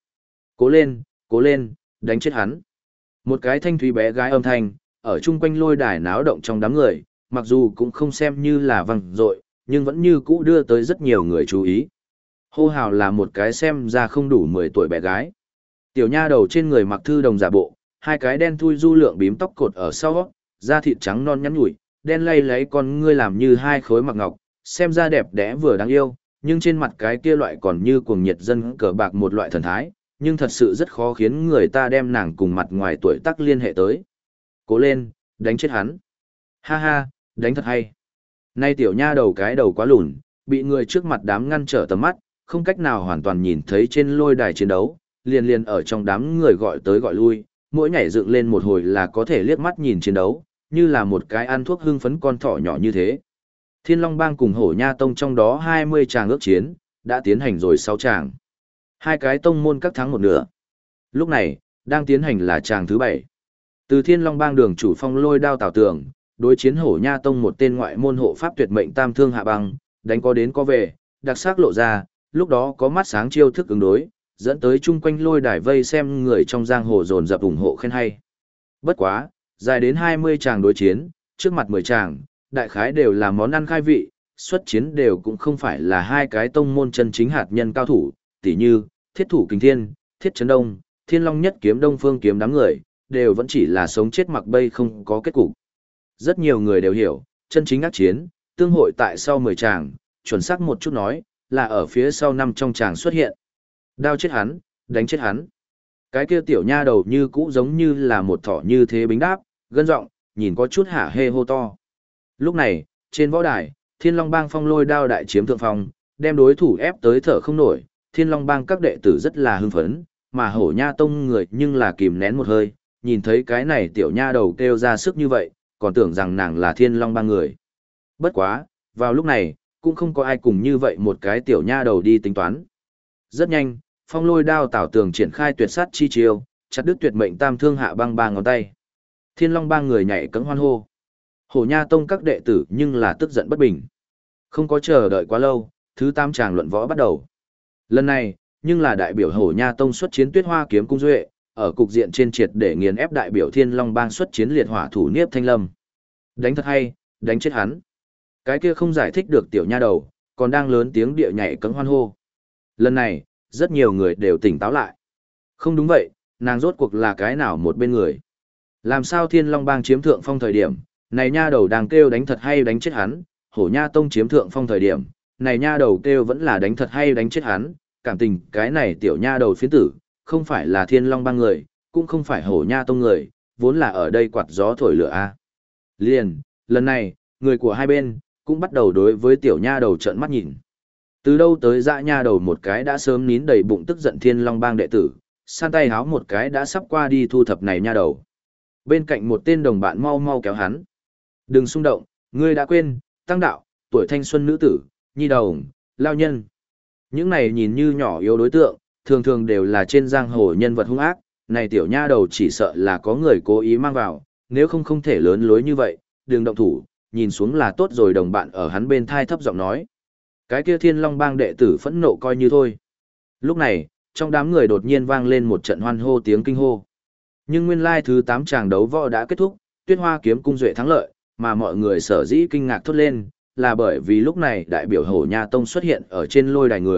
Cố lên, đánh chết hắn. Một cái thanh thúy bé gái âm thanh, ở chung quanh lôi đài náo động trong đám người, mặc dù cũng không xem như là vang dội, nhưng vẫn như cũ đưa tới rất nhiều người chú ý. Hô hào là một cái xem ra không đủ 10 tuổi bé gái. Tiểu nha đầu trên người mặc thư đồng giả bộ, hai cái đen thui du lượng bím tóc cột ở sau, da thịt trắng non nhắn nhủi, đen lay lấy con ngươi làm như hai khối mặc ngọc, xem ra đẹp đẽ vừa đáng yêu, nhưng trên mặt cái kia loại còn như cuồng nhiệt dân cờ bạc một loại thần thái, nhưng thật sự rất khó khiến người ta đem nàng cùng mặt ngoài tuổi tác liên hệ tới. Cố lên, đánh chết hắn. Ha ha, đánh thật hay. Nay tiểu nha đầu cái đầu quá lùn, bị người trước mặt đám ngăn trở tầm mắt, không cách nào hoàn toàn nhìn thấy trên lôi đài chiến đấu, liền ở trong đám người gọi tới gọi lui, mỗi nhảy dựng lên một hồi là có thể liếc mắt nhìn chiến đấu, như là một cái ăn thuốc hưng phấn con thỏ nhỏ như thế. Thiên Long Bang cùng Hổ Nha Tông trong đó 20 tràng ước chiến, đã tiến hành rồi 6 tràng. Hai cái tông môn các thắng một nửa. Lúc này, đang tiến hành là tràng thứ 7. Từ Thiên Long Bang đường chủ Phong Lôi Đao Tảo Tường, đối chiến Hổ Nha Tông một tên ngoại môn hộ pháp tuyệt mệnh Tam Thương Hạ Băng, đánh có đến có về, đặc sắc lộ ra, lúc đó có mắt sáng chiêu thức ứng đối, dẫn tới chung quanh lôi đài vây xem người trong giang hồ dồn dập ủng hộ khen hay. Bất quá, dài đến 20 tràng đối chiến, trước mặt 10 tràng, đại khái đều là món ăn khai vị, xuất chiến đều cũng không phải là hai cái tông môn chân chính hạt nhân cao thủ, tỉ như Thiết Thủ Kình Thiên, Thiết Trấn Đông, Thiên Long Nhất Kiếm Đông Phương Kiếm đám người, đều vẫn chỉ là sống chết mặc bay không có kết cục. Rất nhiều người đều hiểu, chân chính ác chiến, tương hội tại sau 10 tràng, chuẩn xác một chút nói, là ở phía sau 5 trong tràng xuất hiện. Đao chết hắn, đánh chết hắn. Cái kia tiểu nha đầu như cũ giống như là một thỏ như thế bính đáp, gân giọng, nhìn có chút hả hê hô to. Lúc này, trên võ đài, Thiên Long Bang Phong Lôi Đao đại chiếm thượng phong, đem đối thủ ép tới thở không nổi, Thiên Long Bang các đệ tử rất là hưng phấn, mà Hổ Nha Tông người nhưng là kìm nén một hơi, nhìn thấy cái này tiểu nha đầu kêu ra sức như vậy, còn tưởng rằng nàng là Thiên Long Bang người. Bất quá, vào lúc này, cũng không có ai cùng như vậy một cái tiểu nha đầu đi tính toán. Rất nhanh, Phong Lôi Đao Tảo Tường triển khai tuyệt sát chi chiêu, chặt đứt tuyệt mệnh Tam Thương Hạ Băng 3 ngón tay. Thiên Long Bang người nhảy cẫng hoan hô. Hổ Nha Tông các đệ tử nhưng là tức giận bất bình. Không có chờ đợi quá lâu, thứ 8 tràng luận võ bắt đầu. Lần này, nhưng là đại biểu Hổ Nha Tông xuất chiến Tuyết Hoa Kiếm Cung Duệ, ở cục diện trên triệt để nghiền ép đại biểu Thiên Long Bang xuất chiến liệt hỏa thủ Niếp Thanh Lâm. Đánh thật hay, đánh chết hắn. Cái kia không giải thích được tiểu nha đầu, còn đang lớn tiếng địa nhảy cẫng hoan hô. Lần này, rất nhiều người đều tỉnh táo lại. Không đúng vậy, nàng rốt cuộc là cái nào một bên người. Làm sao Thiên Long Bang chiếm thượng phong thời điểm, này nha đầu đang kêu đánh thật hay đánh chết hắn, Hổ Nha Tông chiếm thượng phong thời điểm, này nha đầu kêu vẫn là đánh thật hay đánh chết hắn, cảm tình cái này tiểu nha đầu phiến tử, không phải là Thiên Long Bang người, cũng không phải Hổ Nha Tông người, vốn là ở đây quạt gió thổi lửa a. Liền, lần này, người của hai bên, cũng bắt đầu đối với tiểu nha đầu trợn mắt nhìn. Từ đâu tới dã nha đầu một cái đã sớm nín đầy bụng tức giận Thiên Long Bang đệ tử, san tay háo một cái đã sắp qua đi thu thập này nha đầu. Bên cạnh một tên đồng bạn mau mau kéo hắn. Đừng xung động, ngươi đã quên, tăng đạo, tuổi thanh xuân nữ tử, nhi đồng, lao nhân. Những này nhìn như nhỏ yếu đối tượng, thường thường đều là trên giang hồ nhân vật hung ác, này tiểu nha đầu chỉ sợ là có người cố ý mang vào, nếu không không thể lớn lối như vậy, đừng động thủ, nhìn xuống là tốt rồi đồng bạn ở hắn bên thai thấp giọng nói. Cái kia Thiên Long Bang đệ tử phẫn nộ coi như thôi. Lúc này, trong đám người đột nhiên vang lên một trận hoan hô tiếng kinh hô. Nhưng nguyên lai thứ 8 tràng đấu võ đã kết thúc, Tuyết Hoa Kiếm Cung Duệ thắng lợi, mà mọi người sở dĩ kinh ngạc thốt lên, là bởi vì lúc này đại biểu Hổ Nha Tông xuất hiện ở trên lôi đài người,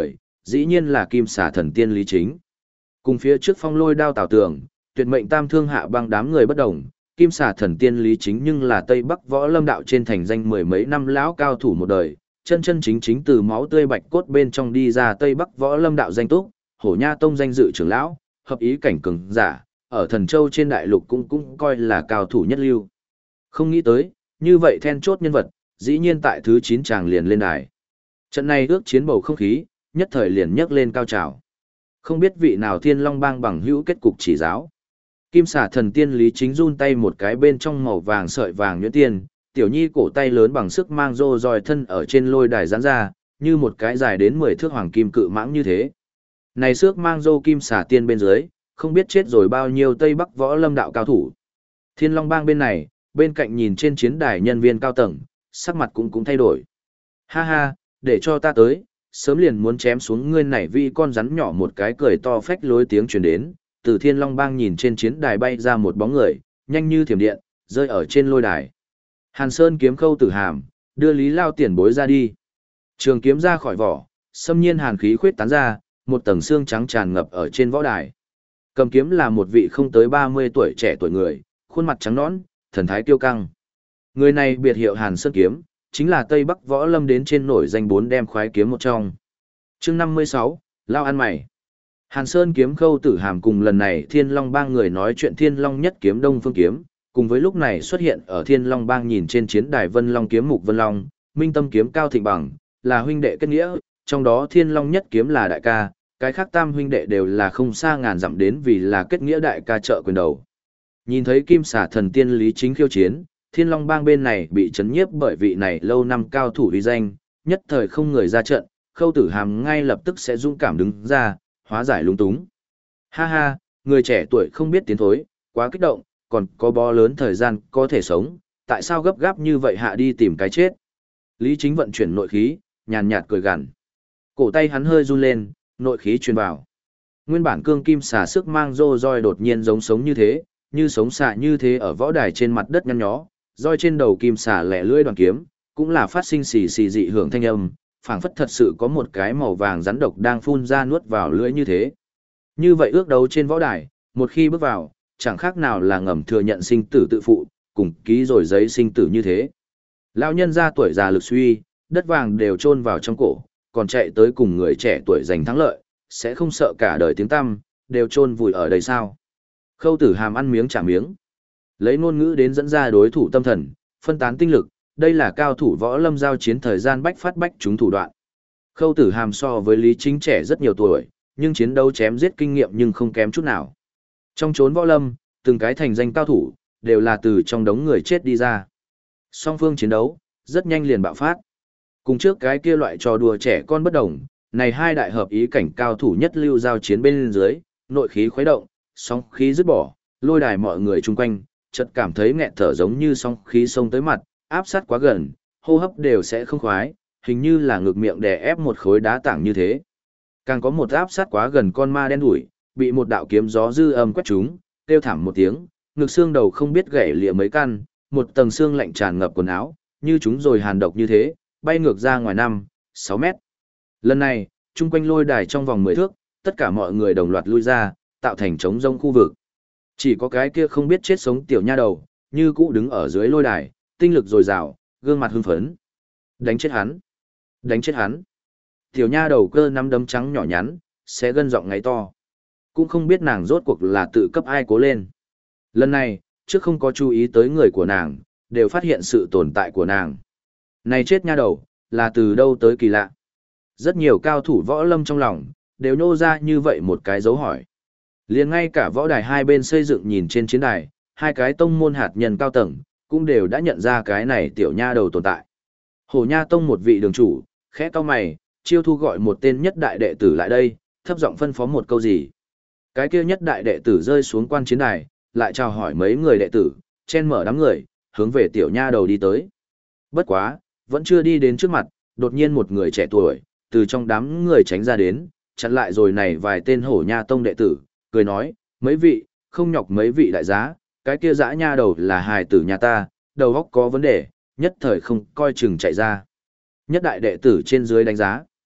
dĩ nhiên là kim xà thần tiên Lý Chính. Cùng phía trước phong lôi đao Tào Tường, tuyệt mệnh tam thương hạ băng đám người bất đồng, kim xà thần tiên Lý Chính nhưng là Tây Bắc võ lâm đạo trên thành danh mười mấy năm lão cao thủ một đời, chân chân chính chính từ máu tươi bạch cốt bên trong đi ra Tây Bắc võ lâm đạo danh túc, Hổ Nha Tông danh dự trưởng lão, hợp ý cảnh cường giả, ở Thần Châu trên đại lục cũng coi là cao thủ nhất lưu. Không nghĩ tới, như vậy then chốt nhân vật, dĩ nhiên tại thứ 9 tràng liền lên đài. Trận này ước chiến bầu không khí, nhất thời liền nhấc lên cao trào. Không biết vị nào Thiên Long Bang bằng hữu kết cục chỉ giáo. Kim xà thần tiên Lý Chính run tay một cái bên trong màu vàng sợi vàng nhuyễn tiên, tiểu nhi cổ tay lớn bằng sức mang rô roi thân ở trên lôi đài giãn ra, như một cái dài đến 10 thước hoàng kim cự mãng như thế. Này xước mang rô kim xà tiên bên dưới, không biết chết rồi bao nhiêu Tây Bắc võ lâm đạo cao thủ. Thiên Long Bang bên này, bên cạnh nhìn trên chiến đài nhân viên cao tầng, sắc mặt cũng thay đổi. Ha ha, để cho ta tới, sớm liền muốn chém xuống ngươi này vì con rắn nhỏ, một cái cười to phách lối tiếng truyền đến, từ Thiên Long Bang nhìn trên chiến đài bay ra một bóng người, nhanh như thiểm điện, rơi ở trên lôi đài. Hàn Sơn kiếm Khâu Tử Hàm, đưa Lý Lao tiền bối ra đi. Trường kiếm ra khỏi vỏ, xâm nhiên hàn khí khuyết tán ra, một tầng xương trắng tràn ngập ở trên võ đài. Cầm kiếm là một vị không tới 30 tuổi trẻ tuổi người, khuôn mặt trắng nõn, thần thái kiêu căng. Người này biệt hiệu Hàn Sơn kiếm, chính là Tây Bắc võ lâm đến trên nổi danh 4 đem khoái kiếm một trong. Chương 56, Lao ăn mày. Hàn Sơn kiếm Khâu Tử Hàm cùng lần này Thiên Long Bang người nói chuyện Thiên Long nhất kiếm Đông Phương kiếm, cùng với lúc này xuất hiện ở Thiên Long Bang nhìn trên chiến đài Vân Long kiếm Mục Vân Long, Minh Tâm kiếm Cao Thịnh Bằng, là huynh đệ kết nghĩa, trong đó Thiên Long nhất kiếm là đại ca, cái khác tam huynh đệ đều là không xa ngàn dặm đến vì là kết nghĩa đại ca trợ quyền đầu. Nhìn thấy kim xà thần tiên Lý Chính khiêu chiến, Thiên Long Bang bên này bị chấn nhiếp bởi vị này lâu năm cao thủ uy danh, nhất thời không người ra trận, Khâu Tử Hàm ngay lập tức sẽ dũng cảm đứng ra, hóa giải lúng túng. Ha ha, người trẻ tuổi không biết tiến thối, quá kích động, còn có bó lớn thời gian có thể sống, tại sao gấp gáp như vậy hạ đi tìm cái chết. Lý Chính vận chuyển nội khí, nhàn nhạt cười gằn. Cổ tay hắn hơi run lên, nội khí truyền vào. Nguyên bản cương kim xà sức mang rô roi đột nhiên giống sống như thế, như sống xà như thế ở võ đài trên mặt đất nhăn nhó, roi trên đầu kim xà lẻ lưỡi đoàn kiếm, cũng là phát sinh xì xì dị hưởng thanh âm, phảng phất thật sự có một cái màu vàng rắn độc đang phun ra nuốt vào lưỡi như thế. Như vậy ước đấu trên võ đài, một khi bước vào, chẳng khác nào là ngầm thừa nhận sinh tử tự phụ, cùng ký rồi giấy sinh tử như thế. Lão nhân ra tuổi già lực suy, đất vàng đều chôn vào trong cổ, còn chạy tới cùng người trẻ tuổi giành thắng lợi, sẽ không sợ cả đời tiếng tăm, đều chôn vùi ở đây sao. Khâu Tử Hàm ăn miếng trả miếng. Lấy ngôn ngữ đến dẫn ra đối thủ tâm thần, phân tán tinh lực, đây là cao thủ võ lâm giao chiến thời gian bách phát bách chúng thủ đoạn. Khâu Tử Hàm so với Lý Chính trẻ rất nhiều tuổi, nhưng chiến đấu chém giết kinh nghiệm nhưng không kém chút nào. Trong chốn võ lâm, từng cái thành danh cao thủ, đều là từ trong đống người chết đi ra. Song phương chiến đấu, rất nhanh liền bạo phát. Cùng trước cái kia loại trò đùa trẻ con bất đồng, này hai đại hợp ý cảnh cao thủ nhất lưu giao chiến bên dưới, nội khí khuấy động, song khí dứt bỏ, lôi đài mọi người chung quanh, chợt cảm thấy nghẹt thở giống như song khí xông tới mặt, áp sát quá gần, hô hấp đều sẽ không khoái, hình như là ngực miệng đè ép một khối đá tảng như thế. Càng có một áp sát quá gần con ma đen đủi, bị một đạo kiếm gió dư âm quét trúng, kêu thảm một tiếng, ngực xương đầu không biết gãy lìa mấy căn, một tầng xương lạnh tràn ngập quần áo, như chúng rồi hàn độc như thế, bay ngược ra ngoài 5-6 mét. Lần này, chung quanh lôi đài trong vòng 10 thước, tất cả mọi người đồng loạt lui ra, tạo thành trống rông khu vực. Chỉ có cái kia không biết chết sống tiểu nha đầu, như cũ đứng ở dưới lôi đài, tinh lực dồi dào, gương mặt hưng phấn. Đánh chết hắn! Đánh chết hắn! Tiểu nha đầu cơ nắm đấm trắng nhỏ nhắn, sẽ gân giọng ngáy to. Cũng không biết nàng rốt cuộc là tự cấp ai cố lên. Lần này, trước không có chú ý tới người của nàng, đều phát hiện sự tồn tại của nàng. Này chết nha đầu, là từ đâu tới kỳ lạ. Rất nhiều cao thủ võ lâm trong lòng, đều nô ra như vậy một cái dấu hỏi. Liền ngay cả võ đài hai bên xây dựng nhìn trên chiến đài, hai cái tông môn hạt nhân cao tầng, cũng đều đã nhận ra cái này tiểu nha đầu tồn tại. Hổ Nha Tông một vị đường chủ, khẽ cau mày, chiêu thu gọi một tên nhất đại đệ tử lại đây, thấp giọng phân phó một câu gì. Cái kia nhất đại đệ tử rơi xuống quan chiến đài, lại chào hỏi mấy người đệ tử, chen mở đám người, hướng về tiểu nha đầu đi tới. Bất quá, vẫn chưa đi đến trước mặt, đột nhiên một người trẻ tuổi, từ trong đám người tránh ra đến, chặn lại rồi này vài tên Hổ Nha Tông đệ tử, cười nói, mấy vị, không nhọc mấy vị đại giá, cái kia dã nha đầu là hài tử nhà ta, đầu óc có vấn đề, nhất thời không coi chừng chạy ra. Nhất đại đệ tử trên dưới đánh giá.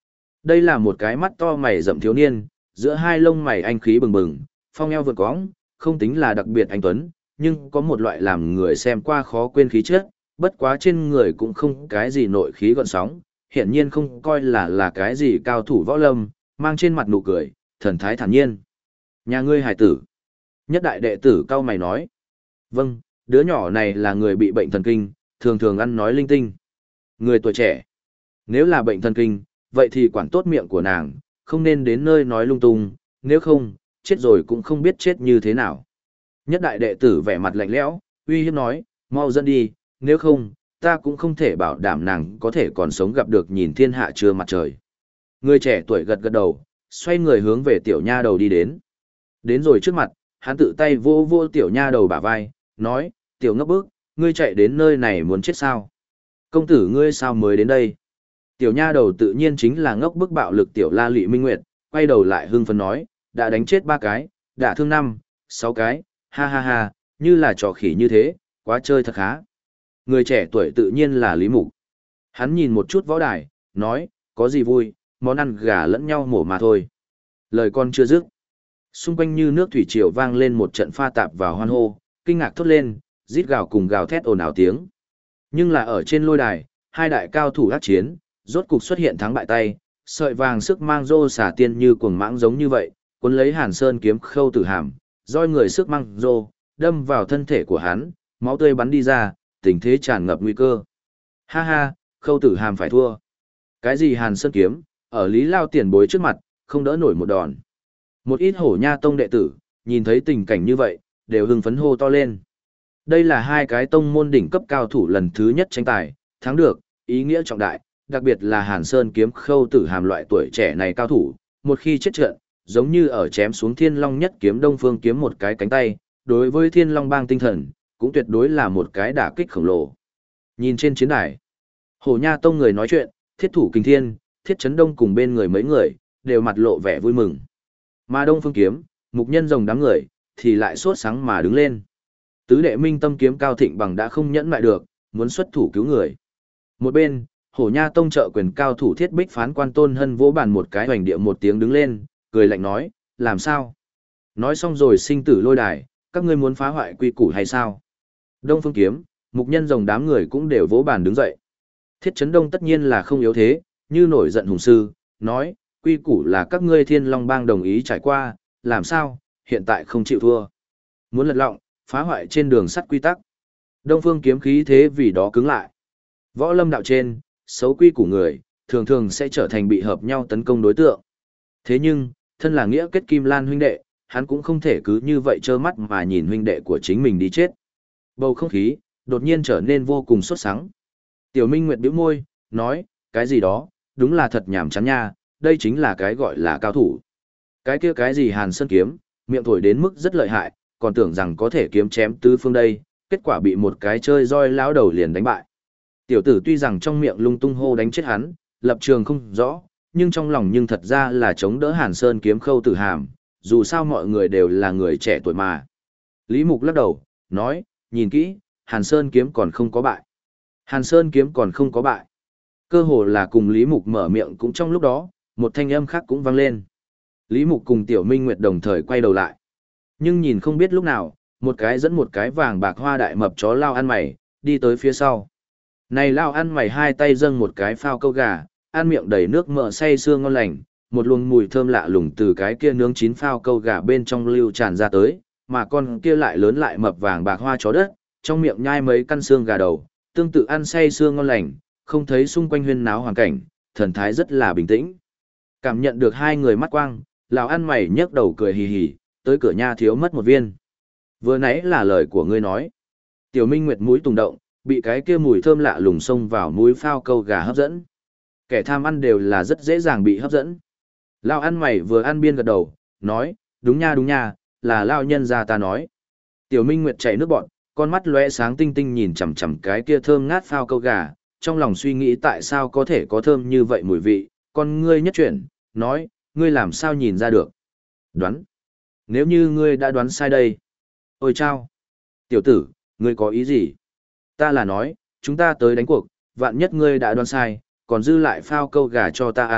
Đây là một cái mắt to mày rậm thiếu niên, giữa hai lông mày anh khí bừng bừng, phong eo vượt cóng, không tính là đặc biệt anh tuấn, nhưng có một loại làm người xem qua khó quên khí chất, bất quá trên người cũng không cái gì nội khí gợn sóng, hiển nhiên không coi là cái gì cao thủ võ lâm, mang trên mặt nụ cười, thần thái thản nhiên. Nhà ngươi hải tử. Nhất đại đệ tử cao mày nói. Vâng, đứa nhỏ này là người bị bệnh thần kinh, thường thường ăn nói linh tinh. Người tuổi trẻ. Nếu là bệnh thần kinh, vậy thì quản tốt miệng của nàng, không nên đến nơi nói lung tung, nếu không, chết rồi cũng không biết chết như thế nào. Nhất đại đệ tử vẻ mặt lạnh lẽo, uy hiếp nói, mau dẫn đi, nếu không, ta cũng không thể bảo đảm nàng có thể còn sống gặp được nhìn thiên hạ trưa mặt trời. Người trẻ tuổi gật gật đầu, xoay người hướng về tiểu nha đầu đi đến. Đến rồi trước mặt, hắn tự tay vô vô tiểu nha đầu bả vai, nói, tiểu ngốc bức, ngươi chạy đến nơi này muốn chết sao? Công tử ngươi sao mới đến đây? Tiểu nha đầu tự nhiên chính là ngốc bức bạo lực tiểu La Lị Minh Nguyệt, quay đầu lại hưng phấn nói, đã đánh chết 3 cái, đã thương 5, 6 cái, ha ha ha, như là trò khỉ như thế, quá chơi thật khá. Người trẻ tuổi tự nhiên là Lý Mục. Hắn nhìn một chút võ đài, nói, có gì vui, món ăn gà lẫn nhau mổ mà thôi. Lời con chưa dứt. Xung quanh như nước thủy triều vang lên một trận pha tạp vào hoan hô, kinh ngạc thốt lên, rít gào cùng gào thét ồn ào tiếng. Nhưng là ở trên lôi đài, hai đại cao thủ ác chiến, rốt cục xuất hiện thắng bại tay, sợi vàng sức mang rô xả tiên như cuồng mãng giống như vậy, cuốn lấy Hàn Sơn kiếm Khâu Tử Hàm, roi người sức mang rô, đâm vào thân thể của hắn, máu tươi bắn đi ra, tình thế tràn ngập nguy cơ. Ha ha, Khâu Tử Hàm phải thua. Cái gì Hàn Sơn kiếm, ở Lý Lao tiền bối trước mặt, không đỡ nổi một đòn. Một ít Hổ Nha tông đệ tử, nhìn thấy tình cảnh như vậy, đều hưng phấn hô to lên. Đây là hai cái tông môn đỉnh cấp cao thủ lần thứ nhất tranh tài, thắng được, ý nghĩa trọng đại, đặc biệt là Hàn Sơn kiếm Khâu Tử Hàm loại tuổi trẻ này cao thủ, một khi chết trận, giống như ở chém xuống Thiên Long nhất kiếm Đông Phương kiếm một cái cánh tay, đối với Thiên Long bang tinh thần, cũng tuyệt đối là một cái đả kích khổng lồ. Nhìn trên chiến đài, Hổ Nha tông người nói chuyện, Thiết Thủ Kình Thiên, Thiết Chấn Đông cùng bên người mấy người, đều mặt lộ vẻ vui mừng. Mà Đông Phương kiếm, Mục Nhân Rồng đám người, thì lại sốt sáng mà đứng lên. Tứ đệ minh tâm kiếm Cao Thịnh Bằng đã không nhẫn lại được, muốn xuất thủ cứu người. Một bên, Hổ Nha tông trợ quyền cao thủ Thiết Bích phán quan Tôn Hân vỗ bàn một cái hoành địa một tiếng đứng lên, cười lạnh nói, làm sao? Nói xong rồi sinh tử lôi đài, các ngươi muốn phá hoại quy củ hay sao? Đông Phương kiếm, Mục Nhân Rồng đám người cũng đều vỗ bàn đứng dậy. Thiết Chấn Đông tất nhiên là không yếu thế, như nổi giận hùng sư, nói, quy củ là các ngươi Thiên Long bang đồng ý trải qua, làm sao, hiện tại không chịu thua. Muốn lật lọng, phá hoại trên đường sắt quy tắc. Đông Phương kiếm khí thế vì đó cứng lại. Võ lâm đạo trên, xấu quy của người, thường thường sẽ trở thành bị hợp nhau tấn công đối tượng. Thế nhưng, thân là nghĩa kết kim lan huynh đệ, hắn cũng không thể cứ như vậy trơ mắt mà nhìn huynh đệ của chính mình đi chết. Bầu không khí, đột nhiên trở nên vô cùng sốt sắng. Tiểu Minh Nguyệt bĩu môi, nói, cái gì đó, đúng là thật nhảm chán nha, đây chính là cái gọi là cao thủ. Cái kia cái gì Hàn Sơn kiếm, miệng thổi đến mức rất lợi hại, còn tưởng rằng có thể kiếm chém tứ phương đây, kết quả bị một cái chơi roi lão đầu liền đánh bại. Tiểu tử tuy rằng trong miệng lung tung hô đánh chết hắn, lập trường không rõ, nhưng trong lòng nhưng thật ra là chống đỡ Hàn Sơn kiếm Khâu Tử Hàm, dù sao mọi người đều là người trẻ tuổi mà. Lý Mục lắc đầu, nói, nhìn kỹ, Hàn Sơn kiếm còn không có bại. Hàn Sơn kiếm còn không có bại. Cơ hồ là cùng Lý Mục mở miệng cũng trong lúc đó, một thanh âm khác cũng vang lên. Lý Mục cùng Tiểu Minh Nguyệt đồng thời quay đầu lại. Nhưng nhìn không biết lúc nào, một cái dẫn một cái vàng bạc hoa đại mập chó lao ăn mày, đi tới phía sau. Này lao ăn mày hai tay dâng một cái phao câu gà, ăn miệng đầy nước mỡ say sưa ngon lành, một luồng mùi thơm lạ lùng từ cái kia nướng chín phao câu gà bên trong lưu tràn ra tới, mà con kia lại lớn lại mập vàng bạc hoa chó đất, trong miệng nhai mấy căn xương gà đầu, tương tự ăn say sưa ngon lành, không thấy xung quanh huyên náo hoàn cảnh, thần thái rất là bình tĩnh. Cảm nhận được hai người mắt quang, lão ăn mày nhấc đầu cười hì hì, tới cửa nha thiếu mất một viên. Vừa nãy là lời của ngươi nói. Tiểu Minh Nguyệt mũi tùng động, bị cái kia mùi thơm lạ lùng xông vào mũi phao câu gà hấp dẫn. Kẻ tham ăn đều là rất dễ dàng bị hấp dẫn. Lão ăn mày vừa ăn biên gật đầu, nói, đúng nha, là lão nhân gia ta nói. Tiểu Minh Nguyệt chảy nước bọt, con mắt lóe sáng tinh tinh nhìn chằm chằm cái kia thơm ngát phao câu gà, trong lòng suy nghĩ tại sao có thể có thơm như vậy mùi vị, con ngươi nhất chuyển, nói, ngươi làm sao nhìn ra được? Đoán. Nếu như ngươi đã đoán sai đây. Ôi chao. Tiểu tử, ngươi có ý gì? Ta là nói, chúng ta tới đánh cuộc, vạn nhất ngươi đã đoán sai, còn dư lại phao câu gà cho ta ăn,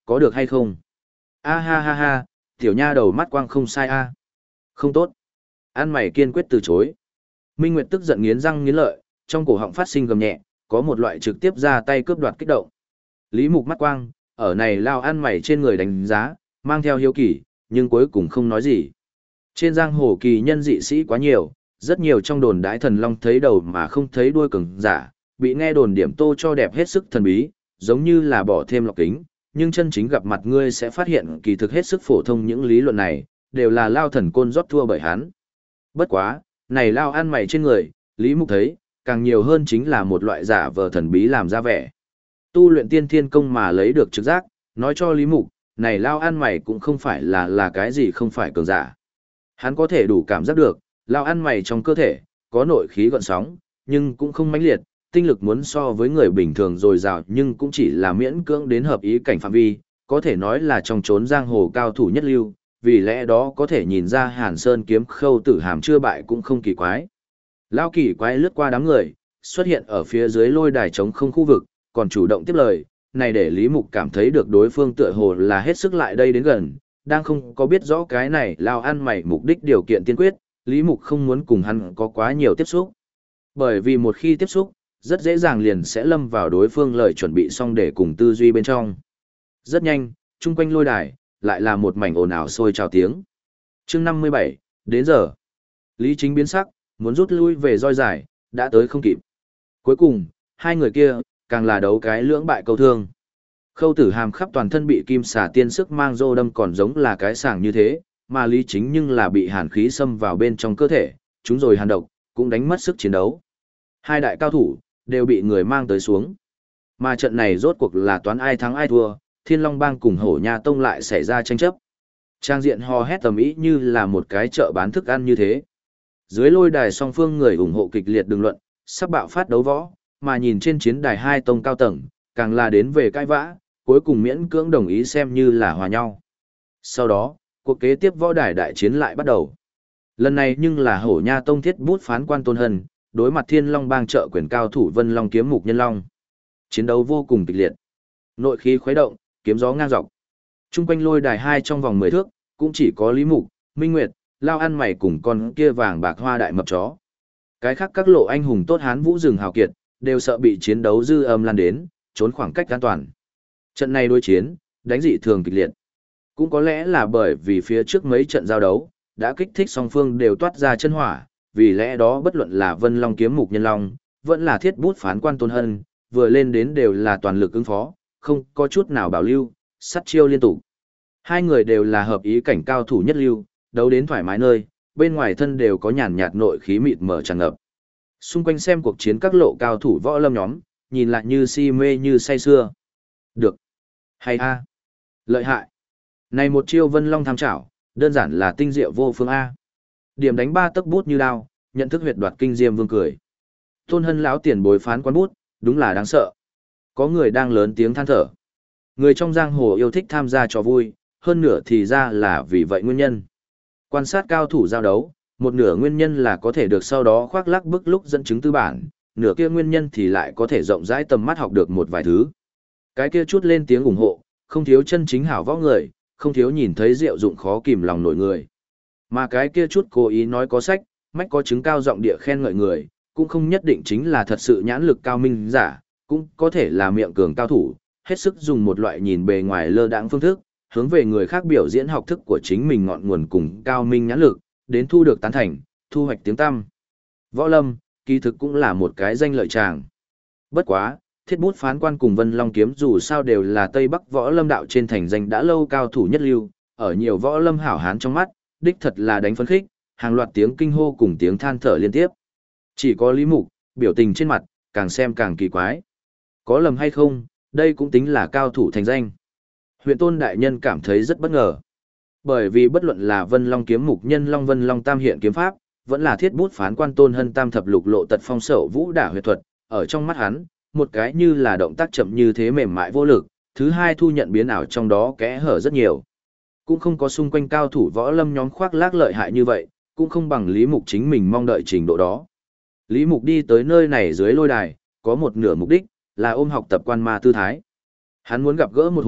có được hay không? A ha ha ha, tiểu nha đầu mắt quang không sai a. Không tốt. Ăn mày kiên quyết từ chối. Minh Nguyệt tức giận nghiến răng nghiến lợi, trong cổ họng phát sinh gầm nhẹ, có một loại trực tiếp ra tay cướp đoạt kích động. Lý Mục mắt quang, ở này lao ăn mày trên người đánh giá, mang theo hiếu kỳ, nhưng cuối cùng không nói gì. Trên giang hồ kỳ nhân dị sĩ quá nhiều, rất nhiều trong đồn đái thần long thấy đầu mà không thấy đuôi cường giả, bị nghe đồn điểm tô cho đẹp hết sức thần bí, giống như là bỏ thêm lọc kính, nhưng chân chính gặp mặt ngươi sẽ phát hiện kỳ thực hết sức phổ thông. Những lý luận này đều là lao thần côn rót thua bởi hắn. Bất quá, này lao ăn mày trên người, Lý Mục thấy, càng nhiều hơn chính là một loại giả vờ thần bí làm ra vẻ. Tu luyện tiên thiên công mà lấy được trực giác, nói cho Lý Mục, này lao ăn mày cũng không phải là cái gì không phải cường giả. Hắn có thể đủ cảm giác được, lao ăn mày trong cơ thể, có nội khí gợn sóng, nhưng cũng không mãnh liệt, tinh lực muốn so với người bình thường dồi dào nhưng cũng chỉ là miễn cưỡng đến hợp ý cảnh phạm vi, có thể nói là trong chốn giang hồ cao thủ nhất lưu, vì lẽ đó có thể nhìn ra Hàn Sơn kiếm Khâu Tử Hàm chưa bại cũng không kỳ quái. Lao kỳ quái lướt qua đám người, xuất hiện ở phía dưới lôi đài trống không khu vực, còn chủ động tiếp lời, này để Lý Mục cảm thấy được đối phương tựa hồ là hết sức lại đây đến gần, đang không có biết rõ cái này lao ăn mày mục đích điều kiện tiên quyết, Lý Mục không muốn cùng hắn có quá nhiều tiếp xúc. Bởi vì một khi tiếp xúc, rất dễ dàng liền sẽ lâm vào đối phương lời chuẩn bị xong để cùng tư duy bên trong. Rất nhanh, chung quanh lôi đài, lại là một mảnh ồn ào sôi trào tiếng. Chương 57, đến giờ. Lý Chính biến sắc, muốn rút lui về roi giải, đã tới không kịp. Cuối cùng, hai người kia, càng là đấu cái lưỡng bại câu thương. Khâu Tử Hàm khắp toàn thân bị kim xà tiên sức mang rô đâm còn giống là cái sàng như thế, mà Lý Chính nhưng là bị hàn khí xâm vào bên trong cơ thể, chúng rồi hàn độc, cũng đánh mất sức chiến đấu. Hai đại cao thủ, đều bị người mang tới xuống. Mà trận này rốt cuộc là toán ai thắng ai thua, Thiên Long Bang cùng Hổ Nha Tông lại xảy ra tranh chấp. Trang diện hò hét tầm ý như là một cái chợ bán thức ăn như thế. Dưới lôi đài song phương người ủng hộ kịch liệt đường luận, sắp bạo phát đấu võ, mà nhìn trên chiến đài hai tông cao tầng, càng là đến về cãi vã, cuối cùng miễn cưỡng đồng ý xem như là hòa nhau. Sau đó, cuộc kế tiếp võ đài đại chiến lại bắt đầu. Lần này nhưng là Hổ Nha Tông thiết bút phán quan Tôn Hân, đối mặt Thiên Long Bang trợ quyền cao thủ Vân Long kiếm Mục Nhân Long. Chiến đấu vô cùng kịch liệt. Nội khí khuấy động, kiếm gió ngang dọc. Trung quanh lôi đài hai trong vòng 10 thước, cũng chỉ có Lý Mục, Minh Nguyệt, lao ăn mày cùng con kia vàng bạc hoa đại mập chó. Cái khác các lộ anh hùng tốt hán vũ rừng hào kiệt, đều sợ bị chiến đấu dư âm lan đến, trốn khoảng cách an toàn. Trận này đối chiến, đánh dị thường kịch liệt. Cũng có lẽ là bởi vì phía trước mấy trận giao đấu, đã kích thích song phương đều toát ra chân hỏa, vì lẽ đó bất luận là Vân Long kiếm Mục Nhân Long, vẫn là thiết bút phán quan Tôn Hân, vừa lên đến đều là toàn lực ứng phó, không có chút nào bảo lưu, sắt chiêu liên tục. Hai người đều là hợp ý cảnh cao thủ nhất lưu, đấu đến thoải mái nơi, bên ngoài thân đều có nhàn nhạt nội khí mịt mờ tràn ngập. Xung quanh xem cuộc chiến các lộ cao thủ võ lâm nhóm, nhìn lại như si mê như say sưa. Được. Hay a. Lợi hại. Này một chiêu Vân Long tham chảo, đơn giản là tinh diệu vô phương a. Điểm đánh ba tấc bút như đao, nhận thức huyệt đoạt kinh diêm vương cười. Tôn Hân lão tiền bối phán quan bút, đúng là đáng sợ. Có người đang lớn tiếng than thở. Người trong giang hồ yêu thích tham gia trò vui, hơn nửa thì ra là vì vậy nguyên nhân. Quan sát cao thủ giao đấu, một nửa nguyên nhân là có thể được sau đó khoác lác bức lúc dẫn chứng tư bản, nửa kia nguyên nhân thì lại có thể rộng rãi tầm mắt học được một vài thứ. Cái kia chút lên tiếng ủng hộ, không thiếu chân chính hảo võ người, không thiếu nhìn thấy diệu dụng khó kìm lòng nổi người. Mà cái kia chút cố ý nói có sách, mách có chứng cao giọng địa khen ngợi người, cũng không nhất định chính là thật sự nhãn lực cao minh giả, cũng có thể là miệng cường cao thủ, hết sức dùng một loại nhìn bề ngoài lơ đãng phương thức, hướng về người khác biểu diễn học thức của chính mình ngọn nguồn cùng cao minh nhãn lực, đến thu được tán thành, thu hoạch tiếng tăm. Võ lâm, kỳ thực cũng là một cái danh lợi tràng. Bất quá, thiết bút phán quan cùng Vân Long kiếm dù sao đều là Tây Bắc võ lâm đạo trên thành danh đã lâu cao thủ nhất lưu, ở nhiều võ lâm hảo hán trong mắt, đích thật là đánh phấn khích, hàng loạt tiếng kinh hô cùng tiếng than thở liên tiếp. Chỉ có Lý Mục, biểu tình trên mặt, càng xem càng kỳ quái. Có lầm hay không, đây cũng tính là cao thủ thành danh. Huyện Tôn đại nhân cảm thấy rất bất ngờ. Bởi vì bất luận là Vân Long kiếm Mục Nhân Long Vân Long Tam hiện kiếm pháp, vẫn là thiết bút phán quan Tôn Hân Tam thập lục lộ tật phong sẩu vũ đả huyệt thuật, ở trong mắt hắn, một cái như là động tác chậm như thế mềm mại vô lực, thứ hai thu nhận biến ảo trong đó kẽ hở rất nhiều. Cũng không có xung quanh cao thủ võ lâm nhóm khoác lác lợi hại như vậy, cũng không bằng Lý Mục chính mình mong đợi trình độ đó. Lý Mục đi tới nơi này dưới lôi đài, có một nửa mục đích, là ôm học tập quan ma tư thái. Hắn muốn gặp gỡ một hồi,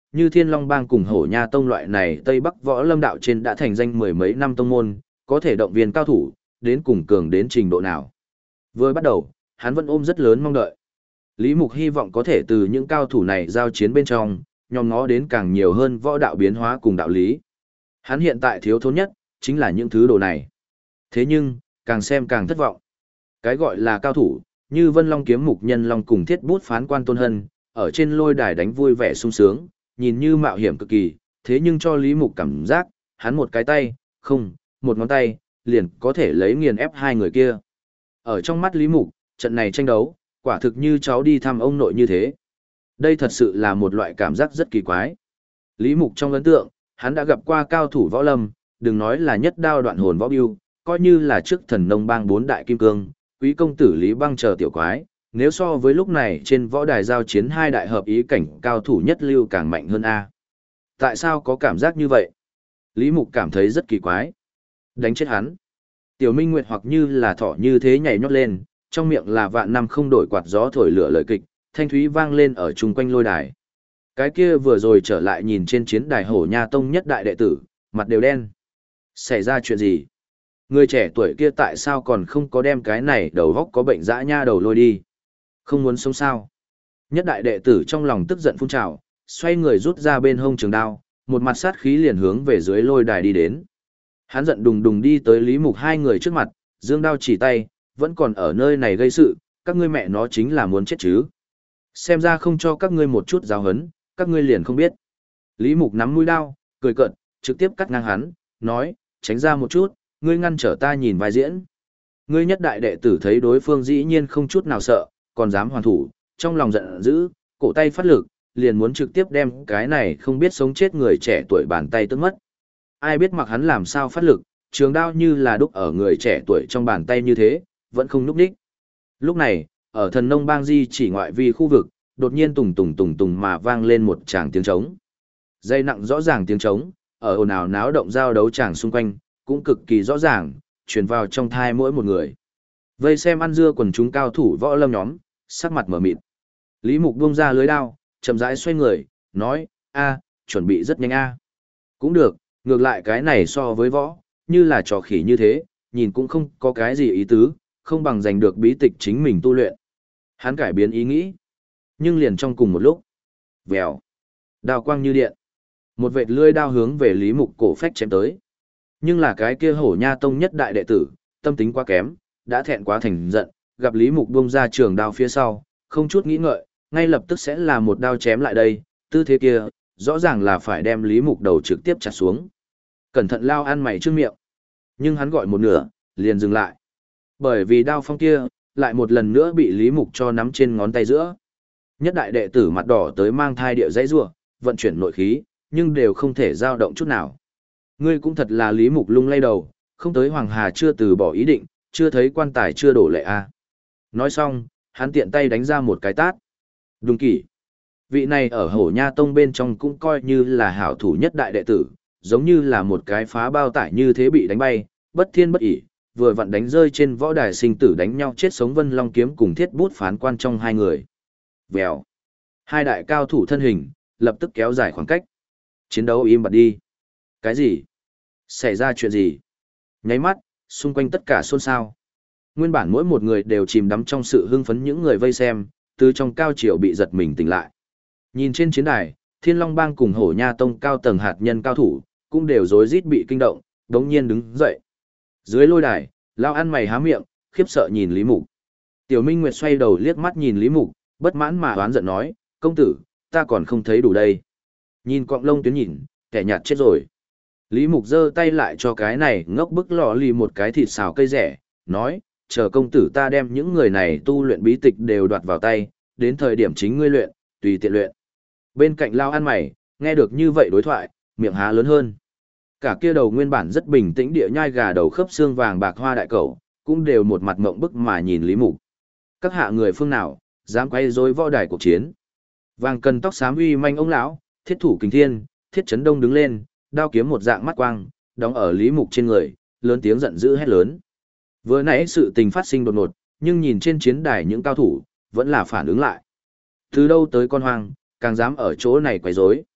như Thiên Long Bang cùng Hổ Nha Tông loại này Tây Bắc võ lâm đạo trên đã thành danh mười mấy năm tông môn, có thể động viên cao thủ, đến cùng cường đến trình độ nào. Vừa bắt đầu, hắn vẫn ôm rất lớn mong đợi. Lý Mục hy vọng có thể từ những cao thủ này giao chiến bên trong, nhòm ngó đến càng nhiều hơn võ đạo biến hóa cùng đạo lý. Hắn hiện tại thiếu thốn nhất, chính là những thứ đồ này. Thế nhưng, càng xem càng thất vọng. Cái gọi là cao thủ, như Vân Long kiếm mục nhân long cùng Thiết Bút phán quan Tôn Hân, ở trên lôi đài đánh vui vẻ sung sướng, nhìn như mạo hiểm cực kỳ, thế nhưng cho Lý Mục cảm giác, hắn một cái tay, không, một ngón tay, liền có thể lấy nghiền ép hai người kia. Ở trong mắt Lý Mục, trận này tranh đấu, quả thực như cháu đi thăm ông nội như thế. Đây thật sự là một loại cảm giác rất kỳ quái. Lý Mục trong ấn tượng, hắn đã gặp qua cao thủ võ lâm, đừng nói là nhất đao đoạn hồn võ biêu, coi như là trước Thần Nông Bang bốn đại kim cương, Quý công tử Lý Băng chờ tiểu quái, nếu so với lúc này trên võ đài giao chiến hai đại hợp ý cảnh cao thủ nhất lưu càng mạnh hơn a. Tại sao có cảm giác như vậy? Lý Mục cảm thấy rất kỳ quái. Đánh chết hắn. Tiểu Minh Nguyệt hoặc như là thỏ như thế nhảy nhót lên, trong miệng là vạn năm không đổi quạt gió thổi lửa lời kịch, thanh thúy vang lên ở chung quanh lôi đài. Cái kia vừa rồi trở lại nhìn trên chiến đài Hổ Nha Tông nhất đại đệ tử, mặt đều đen. Xảy ra chuyện gì? Người trẻ tuổi kia tại sao còn không có đem cái này đầu góc có bệnh dã nha đầu lôi đi? Không muốn sống sao? Nhất đại đệ tử trong lòng tức giận phun trào, xoay người rút ra bên hông trường đao, một mặt sát khí liền hướng về dưới lôi đài đi đến. Hắn giận đùng đùng đi tới Lý Mục hai người trước mặt, giương đao chỉ tay, vẫn còn ở nơi này gây sự, các ngươi mẹ nó chính là muốn chết chứ. Xem ra không cho các ngươi một chút giáo hấn, các ngươi liền không biết. Lý Mục nắm mũi đao, cười cợt, trực tiếp cắt ngang hắn, nói, tránh ra một chút, ngươi ngăn trở ta nhìn vai diễn. Ngươi nhất đại đệ tử thấy đối phương dĩ nhiên không chút nào sợ, còn dám hoàn thủ, trong lòng giận dữ, cổ tay phát lực, liền muốn trực tiếp đem cái này không biết sống chết người trẻ tuổi bàn tay tức mất. Ai biết mặc hắn làm sao phát lực, trường đao như là đúc ở người trẻ tuổi trong bàn tay như thế, vẫn không núp đích. Lúc này, ở Thần Nông Bang di chỉ ngoại vi khu vực, đột nhiên tùng tùng tùng tùng mà vang lên một tràng tiếng trống. Dây nặng rõ ràng tiếng trống, ở ồn ào náo động giao đấu tràng xung quanh, cũng cực kỳ rõ ràng, truyền vào trong thai mỗi một người. Vây xem ăn dưa quần chúng cao thủ võ lâm nhóm, sắc mặt mở mịt. Lý Mục buông ra lưới đao, chậm rãi xoay người, nói, chuẩn bị rất nhanh a. Cũng được, ngược lại cái này so với võ, như là trò khỉ như thế, nhìn cũng không có cái gì ý tứ, không bằng giành được bí tịch chính mình tu luyện. Hắn cải biến ý nghĩ. Nhưng liền trong cùng một lúc, vèo, đao quang như điện. Một vệt lưỡi đao hướng về Lý Mục cổ phách chém tới. Nhưng là cái kia Hổ Nha Tông nhất đại đệ tử, tâm tính quá kém, đã thẹn quá thành giận, gặp Lý Mục buông ra trường đao phía sau, không chút nghĩ ngợi, ngay lập tức sẽ là một đao chém lại đây, tư thế kia, rõ ràng là phải đem Lý Mục đầu trực tiếp chặt xuống. Cẩn thận lao ăn mày trước miệng. Nhưng hắn gọi một nửa, liền dừng lại. Bởi vì đao phong kia, lại một lần nữa bị Lý Mục cho nắm trên ngón tay giữa. Nhất đại đệ tử mặt đỏ tới mang thai địa dãy rủa, vận chuyển nội khí, nhưng đều không thể dao động chút nào. Ngươi cũng thật là Lý Mục lung lay đầu, không tới Hoàng Hà chưa từ bỏ ý định, chưa thấy quan tài chưa đổ lệ a. Nói xong, hắn tiện tay đánh ra một cái tát. Đúng kỷ. Vị này ở Hổ Nha Tông bên trong cũng coi như là hảo thủ nhất đại đệ tử, giống như là một cái phá bao tải như thế bị đánh bay, bất thiên bất ỷ, vừa vặn đánh rơi trên võ đài sinh tử đánh nhau chết sống Vân Long kiếm cùng Thiết Bút phán quan trong hai người. Vèo. Hai đại cao thủ thân hình, lập tức kéo dài khoảng cách. Chiến đấu im bặt đi. Cái gì? Xảy ra chuyện gì? Nháy mắt, xung quanh tất cả xôn xao. Nguyên bản mỗi một người đều chìm đắm trong sự hưng phấn những người vây xem, từ trong cao triều bị giật mình tỉnh lại. Nhìn trên chiến đài, Thiên Long Bang cùng Hổ Nha Tông cao tầng hạt nhân cao thủ, cũng đều rối rít bị kinh động, đống nhiên đứng dậy. Dưới lôi đài, lao ăn mày há miệng, khiếp sợ nhìn Lý Mục. Tiểu Minh Nguyệt xoay đầu liếc mắt nhìn Lý Mục, bất mãn mà oán giận nói, công tử, ta còn không thấy đủ đây. Nhìn cọng lông tuyến nhìn, kẻ nhạt chết rồi. Lý Mục giơ tay lại cho cái này ngốc bức lò lì một cái thịt xào cây rẻ, nói, chờ công tử ta đem những người này tu luyện bí tịch đều đoạt vào tay, đến thời điểm chính ngươi luyện, tùy tiện luyện. Bên cạnh lao ăn mày, nghe được như vậy đối thoại, miệng há lớn hơn. Cả kia đầu nguyên bản rất bình tĩnh địa nhai gà đầu khớp xương vàng bạc hoa đại cẩu, cũng đều một mặt ngộng bức mà nhìn Lý Mục. Các hạ người phương nào, dám quay rối võ đài cuộc chiến. Vàng cần tóc xám uy manh ông lão, thiết thủ kình thiên, thiết chấn đông đứng lên, đao kiếm một dạng mắt quang, đóng ở Lý Mục trên người, lớn tiếng giận dữ hét lớn. Vừa nãy sự tình phát sinh đột ngột, nhưng nhìn trên chiến đài những cao thủ, vẫn là phản ứng lại. Từ đâu tới con hoang, càng dám ở chỗ này quấy rối.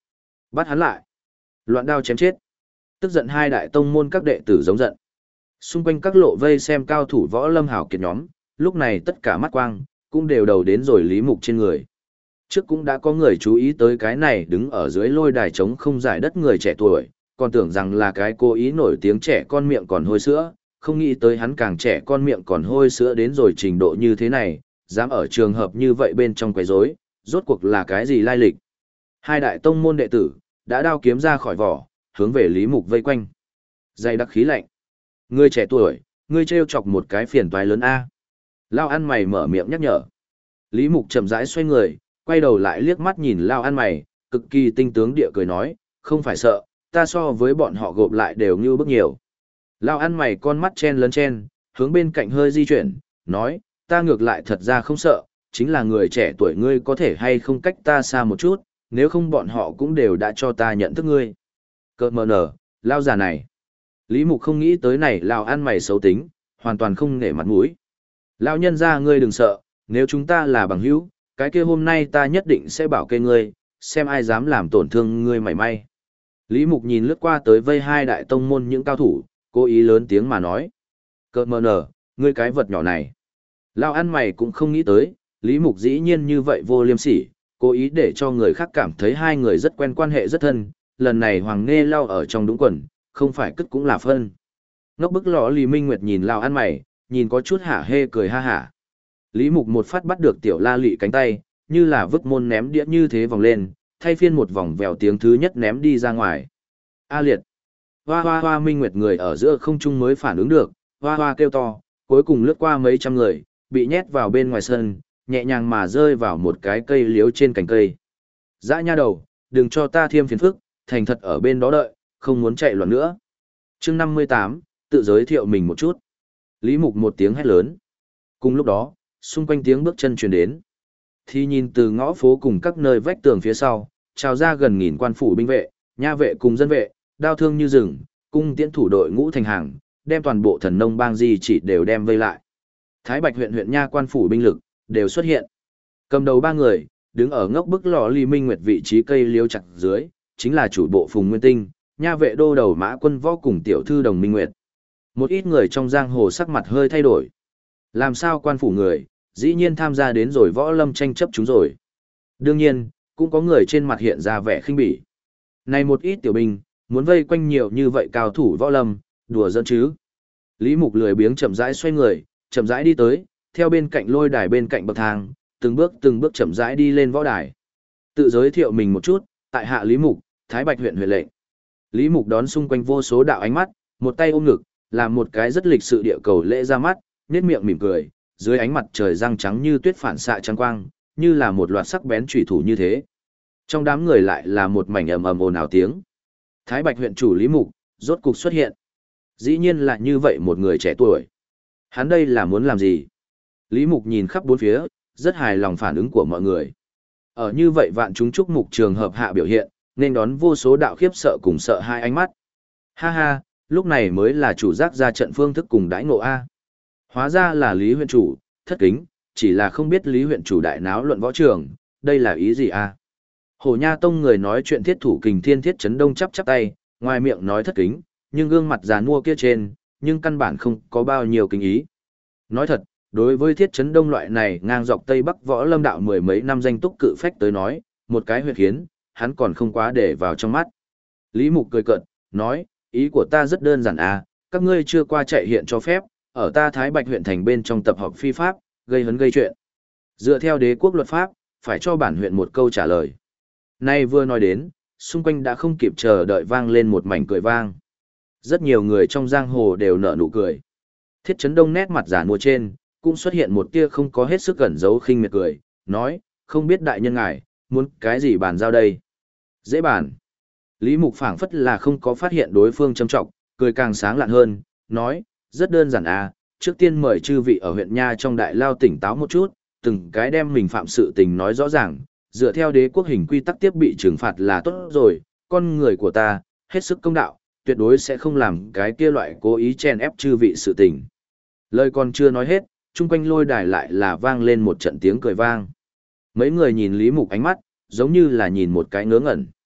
Bắt hắn lại. Loạn đao chém chết. Tức giận hai đại tông môn các đệ tử giống giận. Xung quanh các lộ vây xem cao thủ võ lâm hảo kiệt nhóm, lúc này tất cả mắt quang, cũng đều đầu đến rồi Lý Mục trên người. Trước cũng đã có người chú ý tới cái này đứng ở dưới lôi đài trống không giải đất người trẻ tuổi, còn tưởng rằng là cái cố ý nổi tiếng trẻ con miệng còn hôi sữa, không nghĩ tới hắn càng trẻ con miệng còn hôi sữa đến rồi trình độ như thế này, dám ở trường hợp như vậy bên trong quấy rối, rốt cuộc là cái gì lai lịch. Hai đại tông môn đệ tử, đã đao kiếm ra khỏi vỏ, hướng về Lý Mục vây quanh. Dày đặc khí lạnh. Ngươi trẻ tuổi, ngươi trêu chọc một cái phiền toái lớn A. Lao ăn mày mở miệng nhắc nhở. Lý Mục chậm rãi xoay người, quay đầu lại liếc mắt nhìn Lao ăn mày, cực kỳ tinh tướng địa cười nói, không phải sợ, ta so với bọn họ gộp lại đều như bức nhiều. Lao ăn mày con mắt chen lấn chen, hướng bên cạnh hơi di chuyển, nói, ta ngược lại thật ra không sợ, chính là người trẻ tuổi ngươi có thể hay không cách ta xa một chút, nếu không bọn họ cũng đều đã cho ta nhận thức ngươi. Cơ mờ nở, Lao già này. Lý Mục không nghĩ tới này Lao ăn mày xấu tính, hoàn toàn không nể mặt mũi. Lao nhân ra ngươi đừng sợ, nếu chúng ta là bằng hữu, cái kia hôm nay ta nhất định sẽ bảo kê ngươi, xem ai dám làm tổn thương ngươi mảy may. Lý Mục nhìn lướt qua tới vây hai đại tông môn những cao thủ, cố ý lớn tiếng mà nói. Cơ mờ nở, ngươi cái vật nhỏ này. Lao ăn mày cũng không nghĩ tới, Lý Mục dĩ nhiên như vậy vô liêm sỉ, cố ý để cho người khác cảm thấy hai người rất quen quan hệ rất thân, lần này Hoàng Nghê Lao ở trong đúng quần, không phải cất cũng là phân. Ngốc bức lõ Lý Minh Nguyệt nhìn Lao ăn mày, nhìn có chút hả hê cười ha hả. Lý Mục một phát bắt được tiểu la lị cánh tay, như là vứt môn ném đĩa như thế vòng lên, thay phiên một vòng vèo tiếng thứ nhất ném đi ra ngoài. A liệt. Hoa hoa hoa Minh Nguyệt người ở giữa không trung mới phản ứng được, hoa hoa kêu to, cuối cùng lướt qua mấy trăm người, bị nhét vào bên ngoài sân, nhẹ nhàng mà rơi vào một cái cây liếu trên cành cây. Dã nha đầu, đừng cho ta thêm phiền phức, thành thật ở bên đó đợi, không muốn chạy loạn nữa. Chương 58, tự giới thiệu mình một chút. Lý Mục một tiếng hét lớn. Cùng lúc đó, xung quanh tiếng bước chân truyền đến. Thì nhìn từ ngõ phố cùng các nơi vách tường phía sau, trào ra gần nghìn quan phủ binh vệ, nha vệ cùng dân vệ, đao thương như rừng, cung tiễn thủ đội ngũ thành hàng, đem toàn bộ thần nông bang di chỉ đều đem vây lại. Thái Bạch huyện huyện nha quan phủ binh lực đều xuất hiện. Cầm đầu ba người, đứng ở ngốc bức lò Lý Minh Nguyệt vị trí cây liêu chặt dưới, chính là chủ bộ Phùng Nguyên Tinh, nha vệ đô đầu Mã Quân Võ cùng tiểu thư Đồng Minh Nguyệt. Một ít người trong giang hồ sắc mặt hơi thay đổi. Làm sao quan phủ người, dĩ nhiên tham gia đến rồi võ lâm tranh chấp chúng rồi. Đương nhiên, cũng có người trên mặt hiện ra vẻ khinh bỉ. Này một ít tiểu binh, muốn vây quanh nhiều như vậy cao thủ võ lâm, đùa giỡn chứ. Lý Mục lười biếng chậm rãi xoay người, chậm rãi đi tới, theo bên cạnh lôi đài bên cạnh bậc thang, từng bước chậm rãi đi lên võ đài. Tự giới thiệu mình một chút, tại hạ Lý Mục, Thái Bạch huyện huyện lệnh. Lý Mục đón xung quanh vô số đạo ánh mắt, một tay ôm ngực, làm một cái rất lịch sự địa cầu lễ ra mắt, nhếch miệng mỉm cười, dưới ánh mặt trời răng trắng như tuyết phản xạ trắng quang, như là một loạt sắc bén chủy thủ như thế. Trong đám người lại là một mảnh ầm ầm ồn ào tiếng. Thái Bạch huyện chủ Lý Mục, rốt cục xuất hiện. Dĩ nhiên là như vậy một người trẻ tuổi. Hắn đây là muốn làm gì? Lý Mục nhìn khắp bốn phía, rất hài lòng phản ứng của mọi người. Ở như vậy vạn chúng chúc mục trường hợp hạ biểu hiện, nên đón vô số đạo khiếp sợ cùng sợ hai ánh mắt. Ha ha, lúc này mới là chủ giác ra trận phương thức cùng đãi ngộ A. Hóa ra là Lý huyện chủ, thất kính, chỉ là không biết Lý huyện chủ đại náo luận võ trường, đây là ý gì A. Hổ Nha Tông người nói chuyện thiết thủ kình thiên thiết chấn đông chắp chắp tay, ngoài miệng nói thất kính, nhưng gương mặt già nua kia trên, nhưng căn bản không có bao nhiêu kính ý. Nói thật, đối với thiết chấn đông loại này ngang dọc Tây Bắc võ lâm đạo mười mấy năm danh túc cự phách tới nói, một cái huyệt khiến, hắn còn không quá để vào trong mắt. Lý Mục cười cợt, nói, ý của ta rất đơn giản à, các ngươi chưa qua chạy hiện cho phép, ở ta Thái Bạch huyện thành bên trong tập hợp phi pháp, gây hấn gây chuyện. Dựa theo đế quốc luật pháp, phải cho bản huyện một câu trả lời. Nay vừa nói đến, xung quanh đã không kịp chờ đợi vang lên một mảnh cười vang. Rất nhiều người trong giang hồ đều nở nụ cười. Thiết Chấn Đông nét mặt giả mua trên, cũng xuất hiện một tia không có hết sức cẩn giấu khinh miệt cười, nói, không biết đại nhân ngài, muốn cái gì bàn giao đây? Dễ bàn. Lý Mục phảng phất là không có phát hiện đối phương châm trọng, cười càng sáng lạn hơn, nói, rất đơn giản à, trước tiên mời chư vị ở huyện Nha trong đại lao tỉnh táo một chút, từng cái đem mình phạm sự tình nói rõ ràng, dựa theo đế quốc hình quy tắc tiếp bị trừng phạt là tốt rồi, con người của ta, hết sức công đạo, tuyệt đối sẽ không làm cái kia loại cố ý chen ép chư vị sự tình. Lời còn chưa nói hết, chung quanh lôi đài lại là vang lên một trận tiếng cười vang. Mấy người nhìn Lý Mục ánh mắt, giống như là nhìn một cái ngớ ngẩn.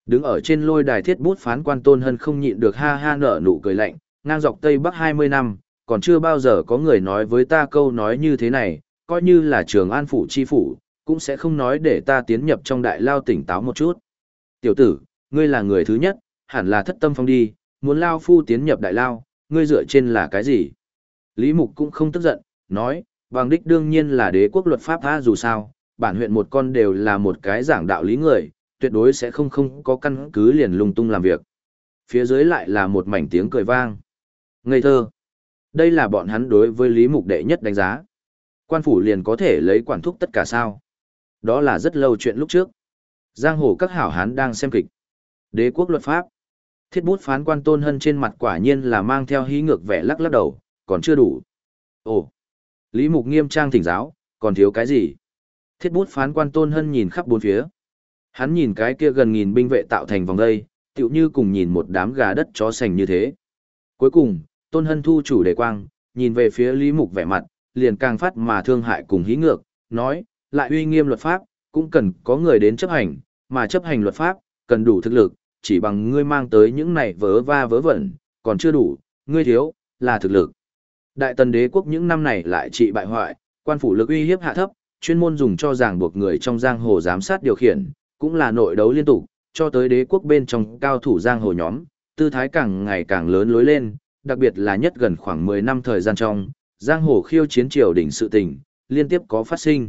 Đứng ở trên lôi đài thiết bút phán quan Tôn Hân không nhịn được ha ha nở nụ cười lạnh, ngang dọc Tây Bắc 20 năm, còn chưa bao giờ có người nói với ta câu nói như thế này, coi như là Trường An phủ chi phủ, cũng sẽ không nói để ta tiến nhập trong đại lao tỉnh táo một chút. Tiểu tử, ngươi là người thứ nhất, hẳn là thất tâm phong đi, muốn lao phu tiến nhập đại lao, ngươi dựa trên là cái gì? Lý Mục cũng không tức giận, nói, bằng đích đương nhiên là đế quốc luật pháp tha dù sao, bản huyện một con đều là một cái giảng đạo lý người, tuyệt đối sẽ không có căn cứ liền lung tung làm việc. Phía dưới lại là một mảnh tiếng cười vang. Ngây thơ. Đây là bọn hắn đối với Lý Mục đệ nhất đánh giá. Quan phủ liền có thể lấy quản thúc tất cả sao. Đó là rất lâu chuyện lúc trước. Giang hồ các hảo hán đang xem kịch. Đế quốc luật pháp. Thiết bút phán quan Tôn Hân trên mặt quả nhiên là mang theo hí ngược vẻ lắc lắc đầu, còn chưa đủ. Ồ. Lý Mục nghiêm trang thỉnh giáo, còn thiếu cái gì? Thiết bút phán quan Tôn Hân nhìn khắp bốn phía. Hắn nhìn cái kia gần nghìn binh vệ tạo thành vòng dây, tựu như cùng nhìn một đám gà đất chó sành như thế. Cuối cùng, Tôn Hân thu chủ đề quang, nhìn về phía Lý Mục vẻ mặt, liền càng phát mà thương hại cùng hí ngược, nói, lại uy nghiêm luật pháp, cũng cần có người đến chấp hành, mà chấp hành luật pháp, cần đủ thực lực, chỉ bằng ngươi mang tới những này vớ va vớ vẩn, còn chưa đủ, ngươi thiếu, là thực lực. Đại tần đế quốc những năm này lại trị bại hoại, quan phủ lực uy hiếp hạ thấp, chuyên môn dùng cho ràng buộc người trong giang hồ giám sát điều khiển, cũng là nội đấu liên tục, cho tới đế quốc bên trong cao thủ giang hồ nhóm, tư thái càng ngày càng lớn lối lên, đặc biệt là nhất gần khoảng 10 năm thời gian trong, giang hồ khiêu chiến triều đỉnh sự tình, liên tiếp có phát sinh.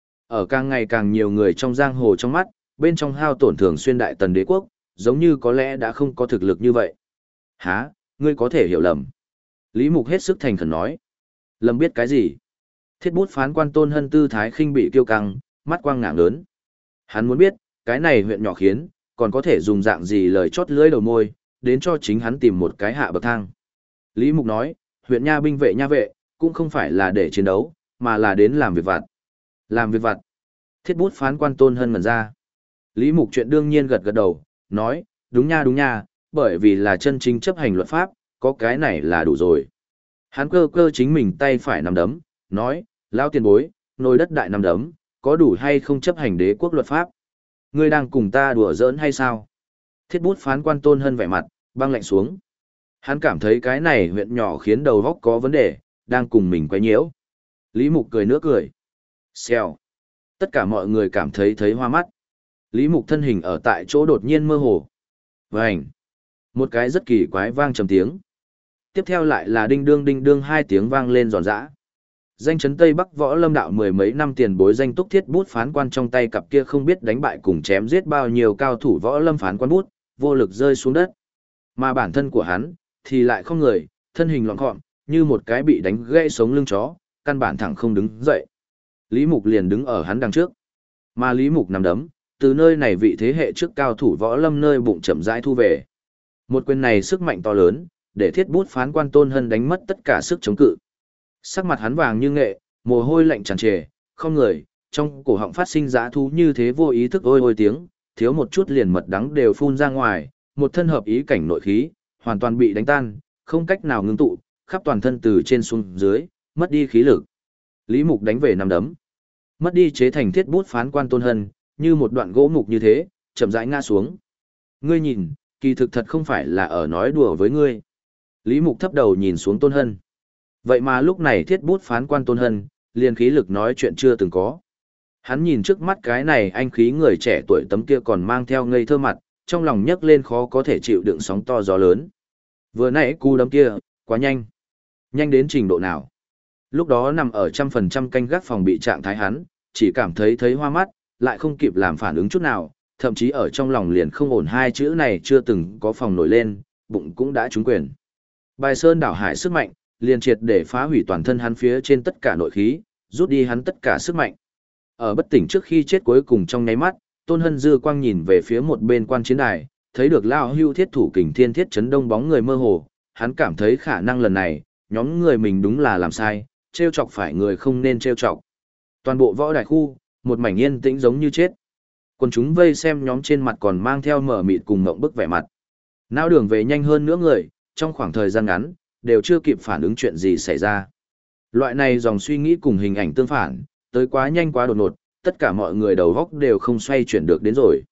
Ở càng ngày càng nhiều người trong giang hồ trong mắt, bên trong hao tổn thường xuyên đại tần đế quốc, giống như có lẽ đã không có thực lực như vậy. Hả, ngươi có thể hiểu lầm. Lý Mục hết sức thành khẩn nói. Lầm biết cái gì? Thiết bút phán quan Tôn Hân tư thái khinh bị kiêu căng, mắt quang ngạng lớn. Hắn muốn biết, cái này huyện nhỏ khiến, còn có thể dùng dạng gì lời chót lưỡi đầu môi, đến cho chính hắn tìm một cái hạ bậc thang. Lý Mục nói, huyện nha binh vệ nha vệ, cũng không phải là để chiến đấu, mà là đến làm việc vặt. Làm việc vặt. Thiết bút phán quan Tôn Hân ngẩn ra. Lý Mục chuyện đương nhiên gật gật đầu, nói, đúng nha, bởi vì là chân chính chấp hành luật pháp, có cái này là đủ rồi. Hắn cơ cơ chính mình tay phải nắm đấm, nói, lao tiền bối, nồi đất đại nắm đấm, có đủ hay không chấp hành đế quốc luật pháp? Ngươi đang cùng ta đùa giỡn hay sao? Thiết bút phán quan Tôn Hân vẻ mặt, băng lạnh xuống. Hắn cảm thấy cái này huyện nhỏ khiến đầu góc có vấn đề, đang cùng mình quấy nhiễu. Lý Mục cười nữa cười. Xèo. Tất cả mọi người cảm thấy hoa mắt. Lý Mục thân hình ở tại chỗ đột nhiên mơ hồ. Vành. Một cái rất kỳ quái vang trầm tiếng. Tiếp theo lại là đinh đương hai tiếng vang lên giòn giã. Danh chấn Tây Bắc võ lâm đạo mười mấy năm tiền bối danh túc thiết bút phán quan trong tay cặp kia không biết đánh bại cùng chém giết bao nhiêu cao thủ võ lâm phán quan bút, vô lực rơi xuống đất. Mà bản thân của hắn, thì lại không người, thân hình lọn gọn, như một cái bị đánh gãy sống lưng chó, căn bản thẳng không đứng dậy. Lý Mục liền đứng ở hắn đằng trước. Mà Lý Mục nằm đấm, từ nơi này vị thế hệ trước cao thủ võ lâm nơi bụng chậm rãi thu về. Một quyền này sức mạnh to lớn, để thiết bút phán quan Tôn Hân đánh mất tất cả sức chống cự. Sắc mặt hắn vàng như nghệ, mồ hôi lạnh tràn trề, không người, trong cổ họng phát sinh dã thú như thế vô ý thức ôi ôi tiếng, thiếu một chút liền mật đắng đều phun ra ngoài, một thân hợp ý cảnh nội khí, hoàn toàn bị đánh tan, không cách nào ngưng tụ, khắp toàn thân từ trên xuống dưới, mất đi khí lực. Lý Mục đánh về nằm đấm, mất đi chế thành thiết bút phán quan Tôn Hân, như một đoạn gỗ mục như thế, chậm rãi ngã xuống. Ngươi nhìn, kỳ thực thật không phải là ở nói đùa với ngươi. Lý Mục thấp đầu nhìn xuống Tôn Hân. Vậy mà lúc này thiết bút phán quan Tôn Hân, liền khí lực nói chuyện chưa từng có. Hắn nhìn trước mắt cái này anh khí người trẻ tuổi tấm kia còn mang theo ngây thơ mặt, trong lòng nhấc lên khó có thể chịu đựng sóng to gió lớn. Vừa nãy cú đấm kia, quá nhanh. Nhanh đến trình độ nào? Lúc đó nằm ở 100% canh gác phòng bị trạng thái hắn, chỉ cảm thấy hoa mắt, lại không kịp làm phản ứng chút nào, thậm chí ở trong lòng liền không ổn hai chữ này chưa từng có phòng nổi lên, bụng cũng đã trúng quyền. Bài sơn đảo hải sức mạnh, liền triệt để phá hủy toàn thân hắn phía trên tất cả nội khí, rút đi hắn tất cả sức mạnh. Ở bất tỉnh trước khi chết cuối cùng trong nháy mắt, Tôn Hân dư quang nhìn về phía một bên quan chiến đài, thấy được Lão Hưu thiết thủ kình thiên thiết chấn đông bóng người mơ hồ, hắn cảm thấy khả năng lần này, nhóm người mình đúng là làm sai, trêu chọc phải người không nên trêu chọc. Toàn bộ võ đài khu, một mảnh yên tĩnh giống như chết. Còn chúng vây xem nhóm trên mặt còn mang theo mở mịt cùng ngậm bức vẻ mặt. Não đường về nhanh hơn nữa người, trong khoảng thời gian ngắn, đều chưa kịp phản ứng chuyện gì xảy ra. Loại này dòng suy nghĩ cùng hình ảnh tương phản, tới quá nhanh quá đột ngột, tất cả mọi người đầu góc đều không xoay chuyển được đến rồi.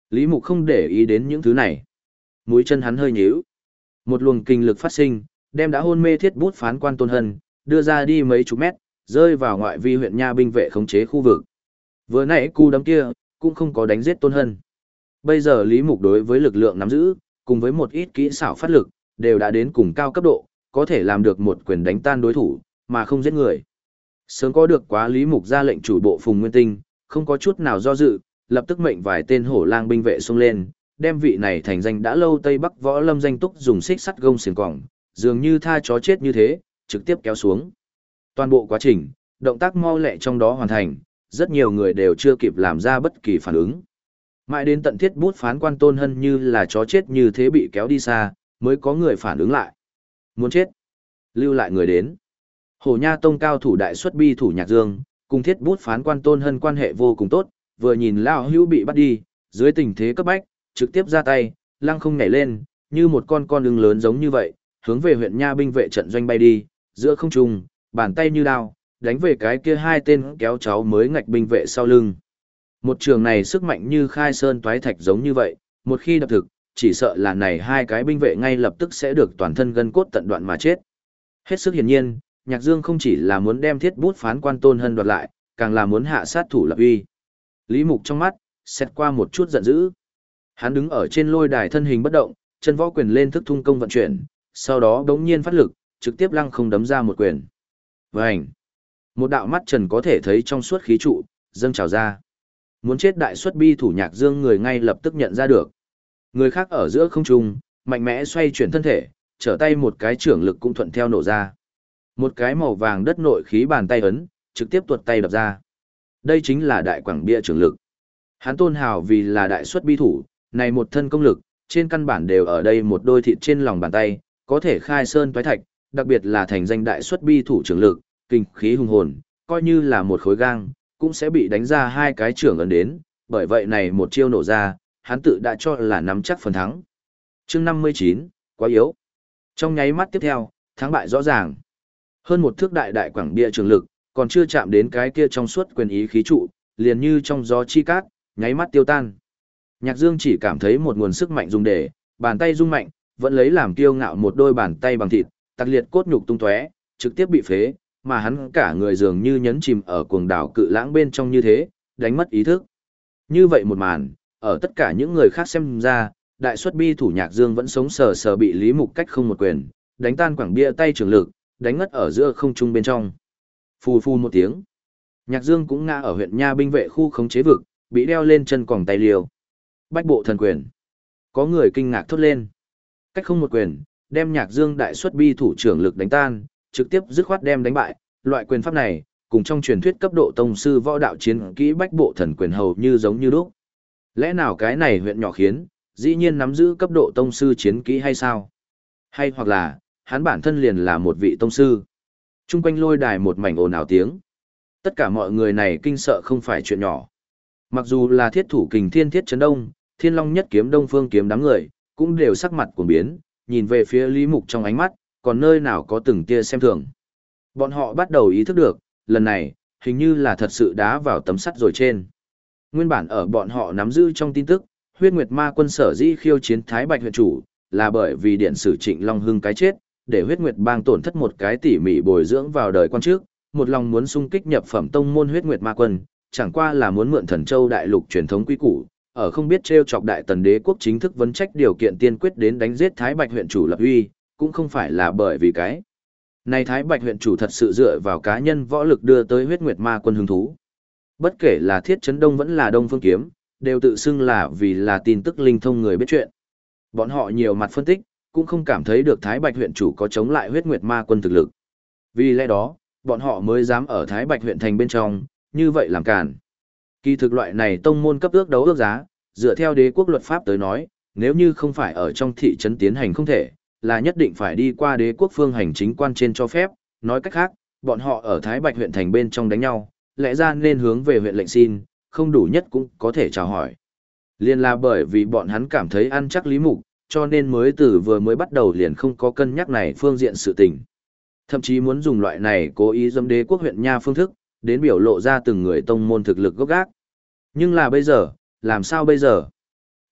Lý Mục không để ý đến những thứ này. Mũi chân hắn hơi nhíu. Một luồng kinh lực phát sinh, đem đã hôn mê Thiết Bút Phán Quan Tôn Hân, đưa ra đi mấy chục mét, rơi vào ngoại vi huyện nha binh vệ khống chế khu vực. Vừa nãy cú đấm kia, cũng không có đánh giết Tôn Hân. Bây giờ Lý Mục đối với lực lượng nắm giữ, cùng với một ít kỹ xảo phát lực, đều đã đến cùng cao cấp độ, có thể làm được một quyền đánh tan đối thủ, mà không giết người. Sớm có được quá Lý Mục ra lệnh chủ bộ Phùng Nguyên Tinh, không có chút nào do dự, lập tức mệnh vài tên hổ lang binh vệ xông lên, đem vị này thành danh đã lâu Tây Bắc võ lâm danh túc dùng xích sắt gông xiềng còng, dường như tha chó chết như thế, trực tiếp kéo xuống. Toàn bộ quá trình, động tác mau lẹ trong đó hoàn thành, rất nhiều người đều chưa kịp làm ra bất kỳ phản ứng. Mãi đến tận Thiết Bút Phán Quan Tôn Hân như là chó chết như thế bị kéo đi xa, mới có người phản ứng lại. Muốn chết, lưu lại người đến. Hổ Nha Tông cao thủ đại xuất bi thủ Nhạc Dương, cùng Thiết Bút Phán Quan Tôn Hân quan hệ vô cùng tốt, vừa nhìn Lão Hữu bị bắt đi, dưới tình thế cấp bách, trực tiếp ra tay, lăng không nhảy lên, như một con ưng lớn giống như vậy, hướng về huyện Nha binh vệ trận doanh bay đi, giữa không trung, bàn tay như đao, đánh về cái kia hai tên kéo cháu mới ngạch binh vệ sau lưng. Một trường này sức mạnh như khai sơn toái thạch giống như vậy, một khi đập thực, chỉ sợ là này hai cái binh vệ ngay lập tức sẽ được toàn thân gân cốt tận đoạn mà chết. Hết sức hiển nhiên, Nhạc Dương không chỉ là muốn đem Thiết Bút Phán Quan Tôn Hân đoạt lại, càng là muốn hạ sát thủ lập uy. Lý Mục trong mắt, xét qua một chút giận dữ. Hắn đứng ở trên lôi đài thân hình bất động, chân võ quyền lên thức thung công vận chuyển, sau đó đống nhiên phát lực, trực tiếp lăng không đấm ra một quyền. Vành! Một đạo mắt trần có thể thấy trong suốt khí trụ, dâng trào ra. Muốn chết đại xuất bi thủ Nhạc Dương người ngay lập tức nhận ra được. Người khác ở giữa không trung, mạnh mẽ xoay chuyển thân thể, trở tay một cái trưởng lực cũng thuận theo nổ ra. Một cái màu vàng đất nội khí bàn tay ấn, trực tiếp tuột tay đập ra. Đây chính là đại quảng bia trưởng lực. Hắn tôn hào vì là đại xuất bi thủ, này một thân công lực, trên căn bản đều ở đây một đôi thịt trên lòng bàn tay, có thể khai sơn toái thạch, đặc biệt là thành danh đại xuất bi thủ trưởng lực, kinh khí hùng hồn, coi như là một khối gang, cũng sẽ bị đánh ra hai cái trưởng ấn đến, bởi vậy này một chiêu nổ ra, hắn tự đã cho là nắm chắc phần thắng. Chương 59, quá yếu. Trong nháy mắt tiếp theo, thắng bại rõ ràng. Hơn một thước đại quảng bia trường lực, còn chưa chạm đến cái kia trong suốt quyền ý khí trụ, liền như trong gió chi cát, nháy mắt tiêu tan. Nhạc Dương chỉ cảm thấy một nguồn sức mạnh dùng để, bàn tay rung mạnh, vẫn lấy làm kiêu ngạo một đôi bàn tay bằng thịt, tạc liệt cốt nhục tung tóe, trực tiếp bị phế, mà hắn cả người dường như nhấn chìm ở cuồng đảo cự lãng bên trong như thế, đánh mất ý thức. Như vậy một màn, ở tất cả những người khác xem ra, đại xuất bi thủ Nhạc Dương vẫn sống sờ sờ bị Lý Mục cách không một quyền, đánh tan quảng bia tay trường lực, đánh ngất ở giữa không trung bên trong. Phù phù một tiếng. Nhạc Dương cũng ngã ở huyện Nha binh vệ khu khống chế vực, bị đeo lên chân còng tay liều. Bách bộ thần quyền. Có người kinh ngạc thốt lên. Cách không một quyền, đem Nhạc Dương đại xuất bi thủ trưởng lực đánh tan, trực tiếp dứt khoát đem đánh bại. Loại quyền pháp này, cùng trong truyền thuyết cấp độ tông sư võ đạo chiến kỹ bách bộ thần quyền hầu như giống như lúc. Lẽ nào cái này huyện nhỏ khiến, dĩ nhiên nắm giữ cấp độ tông sư chiến kỹ hay sao? Hay hoặc là, hắn bản thân liền là một vị tông sư. Trung quanh lôi đài một mảnh ồn ào tiếng. Tất cả mọi người này kinh sợ không phải chuyện nhỏ. Mặc dù là thiết thủ kình thiên thiết chấn đông, thiên long nhất kiếm đông phương kiếm đám người, cũng đều sắc mặt cuồng biến, nhìn về phía Lý Mục trong ánh mắt, còn nơi nào có từng tia xem thường. Bọn họ bắt đầu ý thức được, lần này, hình như là thật sự đá vào tấm sắt rồi trên. Nguyên bản ở bọn họ nắm giữ trong tin tức, Huyết Nguyệt Ma Quân sở dĩ khiêu chiến Thái Bạch huyện chủ, là bởi vì điện sử Trịnh Long Hưng cái chết, để Huyết Nguyệt bang tổn thất một cái tỉ mỉ bồi dưỡng vào đời quan trước, một lòng muốn xung kích nhập phẩm tông môn Huyết Nguyệt Ma Quân, chẳng qua là muốn mượn Thần Châu đại lục truyền thống quý củ, ở không biết trêu chọc Đại Tần đế quốc chính thức vấn trách điều kiện tiên quyết đến đánh giết Thái Bạch huyện chủ lập uy, cũng không phải là bởi vì cái này Thái Bạch huyện chủ thật sự dựa vào cá nhân võ lực đưa tới Huyết Nguyệt Ma Quân hứng thú. Bất kể là Thiết Chấn Đông vẫn là Đông Phương Kiếm, đều tự xưng là vì là tin tức linh thông người biết chuyện. Bọn họ nhiều mặt phân tích, cũng không cảm thấy được Thái Bạch huyện chủ có chống lại Huyết Nguyệt Ma Quân thực lực. Vì lẽ đó, bọn họ mới dám ở Thái Bạch huyện thành bên trong, như vậy làm cản. Kỳ thực loại này tông môn cấp ước đấu ước giá, dựa theo đế quốc luật pháp tới nói, nếu như không phải ở trong thị trấn tiến hành không thể, là nhất định phải đi qua đế quốc phương hành chính quan trên cho phép, nói cách khác, bọn họ ở Thái Bạch huyện thành bên trong đánh nhau, lẽ ra nên hướng về huyện lệnh xin, không đủ nhất cũng có thể chào hỏi. Liên là bởi vì bọn hắn cảm thấy ăn chắc Lý Mục, cho nên mới từ vừa mới bắt đầu liền không có cân nhắc này phương diện sự tình. Thậm chí muốn dùng loại này cố ý dâm đế quốc huyện nha phương thức, đến biểu lộ ra từng người tông môn thực lực gốc gác. Nhưng là bây giờ, làm sao bây giờ?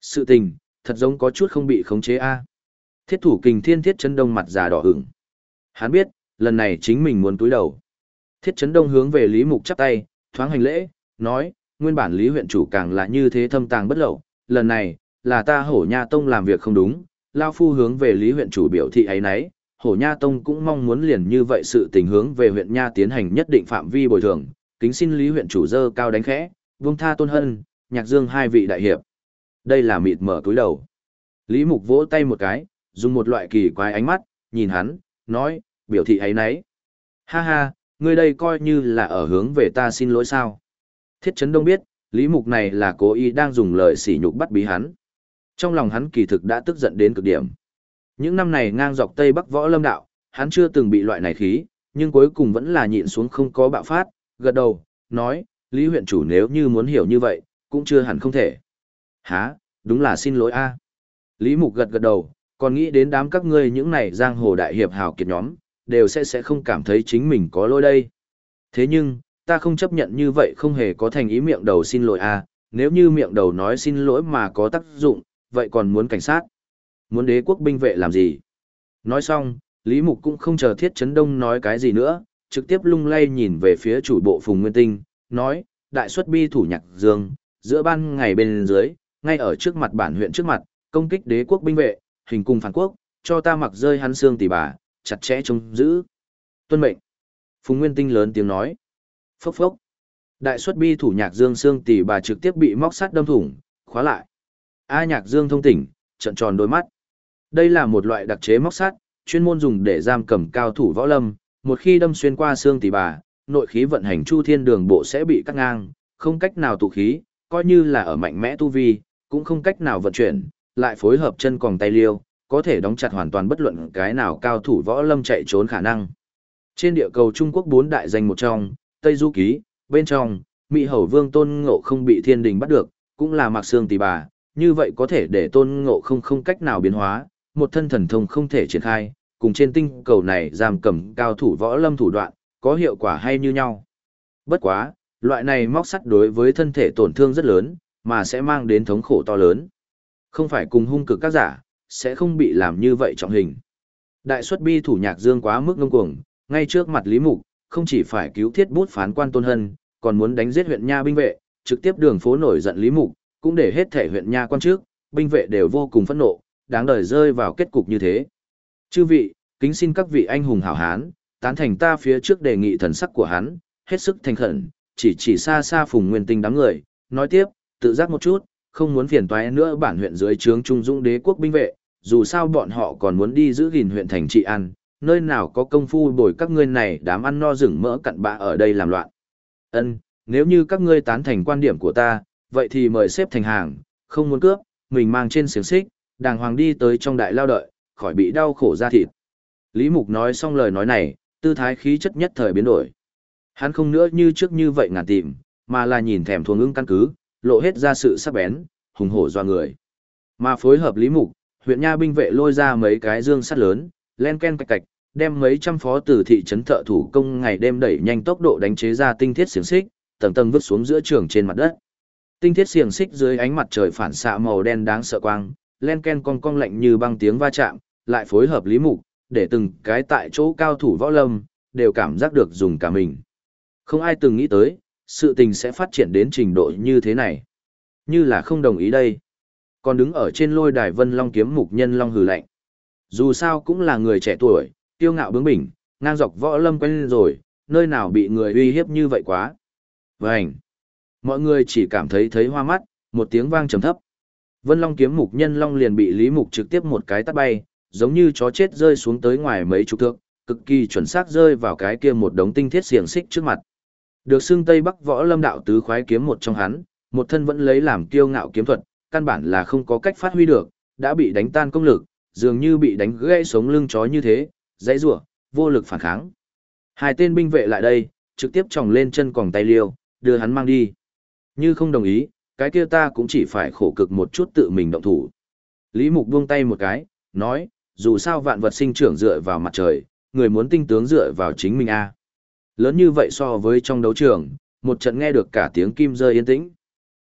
Sự tình, thật giống có chút không bị khống chế a. Thiết thủ kình thiên Thiết Chấn Đông mặt già đỏ ửng. Hắn biết, lần này chính mình muốn túi đầu. Thiết Chấn Đông hướng về Lý Mục chắp tay, thoáng hành lễ, nói, nguyên bản Lý huyện chủ càng là như thế thâm tàng bất lậu, lần này, là ta Hổ Nha Tông làm việc không đúng, lao phu hướng về Lý huyện chủ biểu thị ấy nấy, Hổ Nha Tông cũng mong muốn liền như vậy sự tình hướng về huyện Nha tiến hành nhất định phạm vi bồi thường, kính xin Lý huyện chủ dơ cao đánh khẽ, vương tha Tôn Hân, Nhạc Dương hai vị đại hiệp. Đây là mịt mở túi đầu. Lý Mục vỗ tay một cái, dùng một loại kỳ quái ánh mắt, nhìn hắn, nói, biểu thị ấy nấy. Ha ha, ngươi đây coi như là ở hướng về ta xin lỗi sao. Thiết Chấn Đông biết, Lý Mục này là cố ý đang dùng lời sỉ nhục bắt bí hắn. Trong lòng hắn kỳ thực đã tức giận đến cực điểm. Những năm này ngang dọc Tây Bắc võ lâm đạo, hắn chưa từng bị loại này khí, nhưng cuối cùng vẫn là nhịn xuống không có bạo phát, gật đầu, nói, Lý huyện chủ nếu như muốn hiểu như vậy, cũng chưa hẳn không thể. Hả, đúng là xin lỗi a. Lý Mục gật gật đầu, còn nghĩ đến đám các ngươi những này giang hồ đại hiệp hào kiệt nhóm, đều sẽ không cảm thấy chính mình có lỗi đây. Thế nhưng, ta không chấp nhận như vậy không hề có thành ý miệng đầu xin lỗi a, nếu như miệng đầu nói xin lỗi mà có tác dụng, vậy còn muốn cảnh sát? Muốn đế quốc binh vệ làm gì? Nói xong, Lý Mục cũng không chờ Thiết Chấn Đông nói cái gì nữa, trực tiếp lung lay nhìn về phía chủ bộ Phùng Nguyên Tinh, nói, đại xuất bi thủ Nhạc Dương, giữa ban ngày bên dưới, ngay ở trước mặt bản huyện trước mặt, công kích đế quốc binh vệ, hình cùng phản quốc, cho ta mặc rơi hắn xương tỷ bà, chặt chẽ trông giữ. Tuân mệnh. Phùng Nguyên Tinh lớn tiếng nói. Phốc phốc. Đại xuất bi thủ Nhạc Dương xương tỷ bà trực tiếp bị móc sắt đâm thủng, khóa lại. A Nhạc Dương thông tỉnh, trợn tròn đôi mắt. Đây là một loại đặc chế móc sắt, chuyên môn dùng để giam cầm cao thủ võ lâm, một khi đâm xuyên qua xương tỷ bà, nội khí vận hành chu thiên đường bộ sẽ bị cắt ngang, không cách nào tụ khí, coi như là ở mạnh mẽ tu vi, cũng không cách nào vận chuyển, lại phối hợp chân còng tay liêu, có thể đóng chặt hoàn toàn bất luận cái nào cao thủ võ lâm chạy trốn khả năng. Trên địa cầu Trung Quốc bốn đại danh một trong, Tây Du Ký, bên trong, Mỹ Hầu Vương Tôn Ngộ không bị thiên đình bắt được, cũng là mặc xương tỷ bà, như vậy có thể để Tôn Ngộ không cách nào biến hóa, một thân thần thông không thể triển khai, cùng trên tinh cầu này giam cầm cao thủ võ lâm thủ đoạn, có hiệu quả hay như nhau. Bất quá, loại này móc sắt đối với thân thể tổn thương rất lớn, mà sẽ mang đến thống khổ to lớn. Không phải cùng hung cực các giả, sẽ không bị làm như vậy trọng hình. Đại xuất bi thủ Nhạc Dương quá mức ngông cuồng, ngay trước mặt Lý Mục, không chỉ phải cứu thiết bút phán quan Tôn Hân, còn muốn đánh giết huyện Nha binh vệ, trực tiếp đường phố nổi giận Lý Mục, cũng để hết thể huyện Nha quan trước, binh vệ đều vô cùng phẫn nộ, đáng đời rơi vào kết cục như thế. Chư vị, kính xin các vị anh hùng hảo hán, tán thành ta phía trước đề nghị thần sắc của hắn, hết sức thành khẩn, chỉ xa xa Phùng Nguyên Tinh đám người, nói tiếp, tự giác một chút, không muốn phiền toái nữa bản huyện dưới trướng Trung Dũng đế quốc binh vệ, dù sao bọn họ còn muốn đi giữ gìn huyện thành trị an, nơi nào có công phu bồi các ngươi này đám ăn no rừng mỡ cặn bã ở đây làm loạn. Ân, nếu như các ngươi tán thành quan điểm của ta, vậy thì mời xếp thành hàng, không muốn cướp, mình mang trên xiềng xích, đàng hoàng đi tới trong đại lao đợi, khỏi bị đau khổ ra thịt. Lý Mục nói xong lời nói này, tư thái khí chất nhất thời biến đổi. Hắn không nữa như trước như vậy ngàn tìm, mà là nhìn thèm thuồng ưng căn cứ, lộ hết ra sự sắc bén, hùng hổ doa người. Mà phối hợp Lý Mục, huyện Nha binh vệ lôi ra mấy cái dương sắt lớn, len ken cạch cạch, đem mấy trăm phó từ thị trấn thợ thủ công ngày đêm đẩy nhanh tốc độ đánh chế ra tinh thiết xiềng xích, tầng tầng vứt xuống giữa trường trên mặt đất. Tinh thiết xiềng xích dưới ánh mặt trời phản xạ màu đen đáng sợ quang, len ken cong cong lạnh như băng tiếng va chạm, lại phối hợp Lý Mục, để từng cái tại chỗ cao thủ võ lâm đều cảm giác được dùng cả mình. Không ai từng nghĩ tới, sự tình sẽ phát triển đến trình độ như thế này. Như là không đồng ý đây. Còn đứng ở trên lôi đài Vân Long kiếm mục Nhân Long hừ lạnh. Dù sao cũng là người trẻ tuổi, tiêu ngạo bướng bỉnh, ngang dọc võ lâm quen lên rồi, nơi nào bị người uy hiếp như vậy quá. Vânh! Mọi người chỉ cảm thấy hoa mắt, một tiếng vang trầm thấp. Vân Long kiếm mục Nhân Long liền bị Lý Mục trực tiếp một cái tát bay, giống như chó chết rơi xuống tới ngoài mấy chục thước, cực kỳ chuẩn xác rơi vào cái kia một đống tinh thiết xiềng xích trước mặt. Được xưng Tây Bắc võ lâm đạo tứ khoái kiếm một trong hắn, một thân vẫn lấy làm kiêu ngạo kiếm thuật, căn bản là không có cách phát huy được, đã bị đánh tan công lực, dường như bị đánh gãy sống lưng chó như thế, dãy rủa, vô lực phản kháng. Hai tên binh vệ lại đây, trực tiếp chòng lên chân còng tay liêu, đưa hắn mang đi. Như không đồng ý, cái kia ta cũng chỉ phải khổ cực một chút tự mình động thủ. Lý Mục buông tay một cái, nói, dù sao vạn vật sinh trưởng dựa vào mặt trời, người muốn tinh tướng dựa vào chính mình a. Lớn như vậy so với trong đấu trường, một trận nghe được cả tiếng kim rơi yên tĩnh.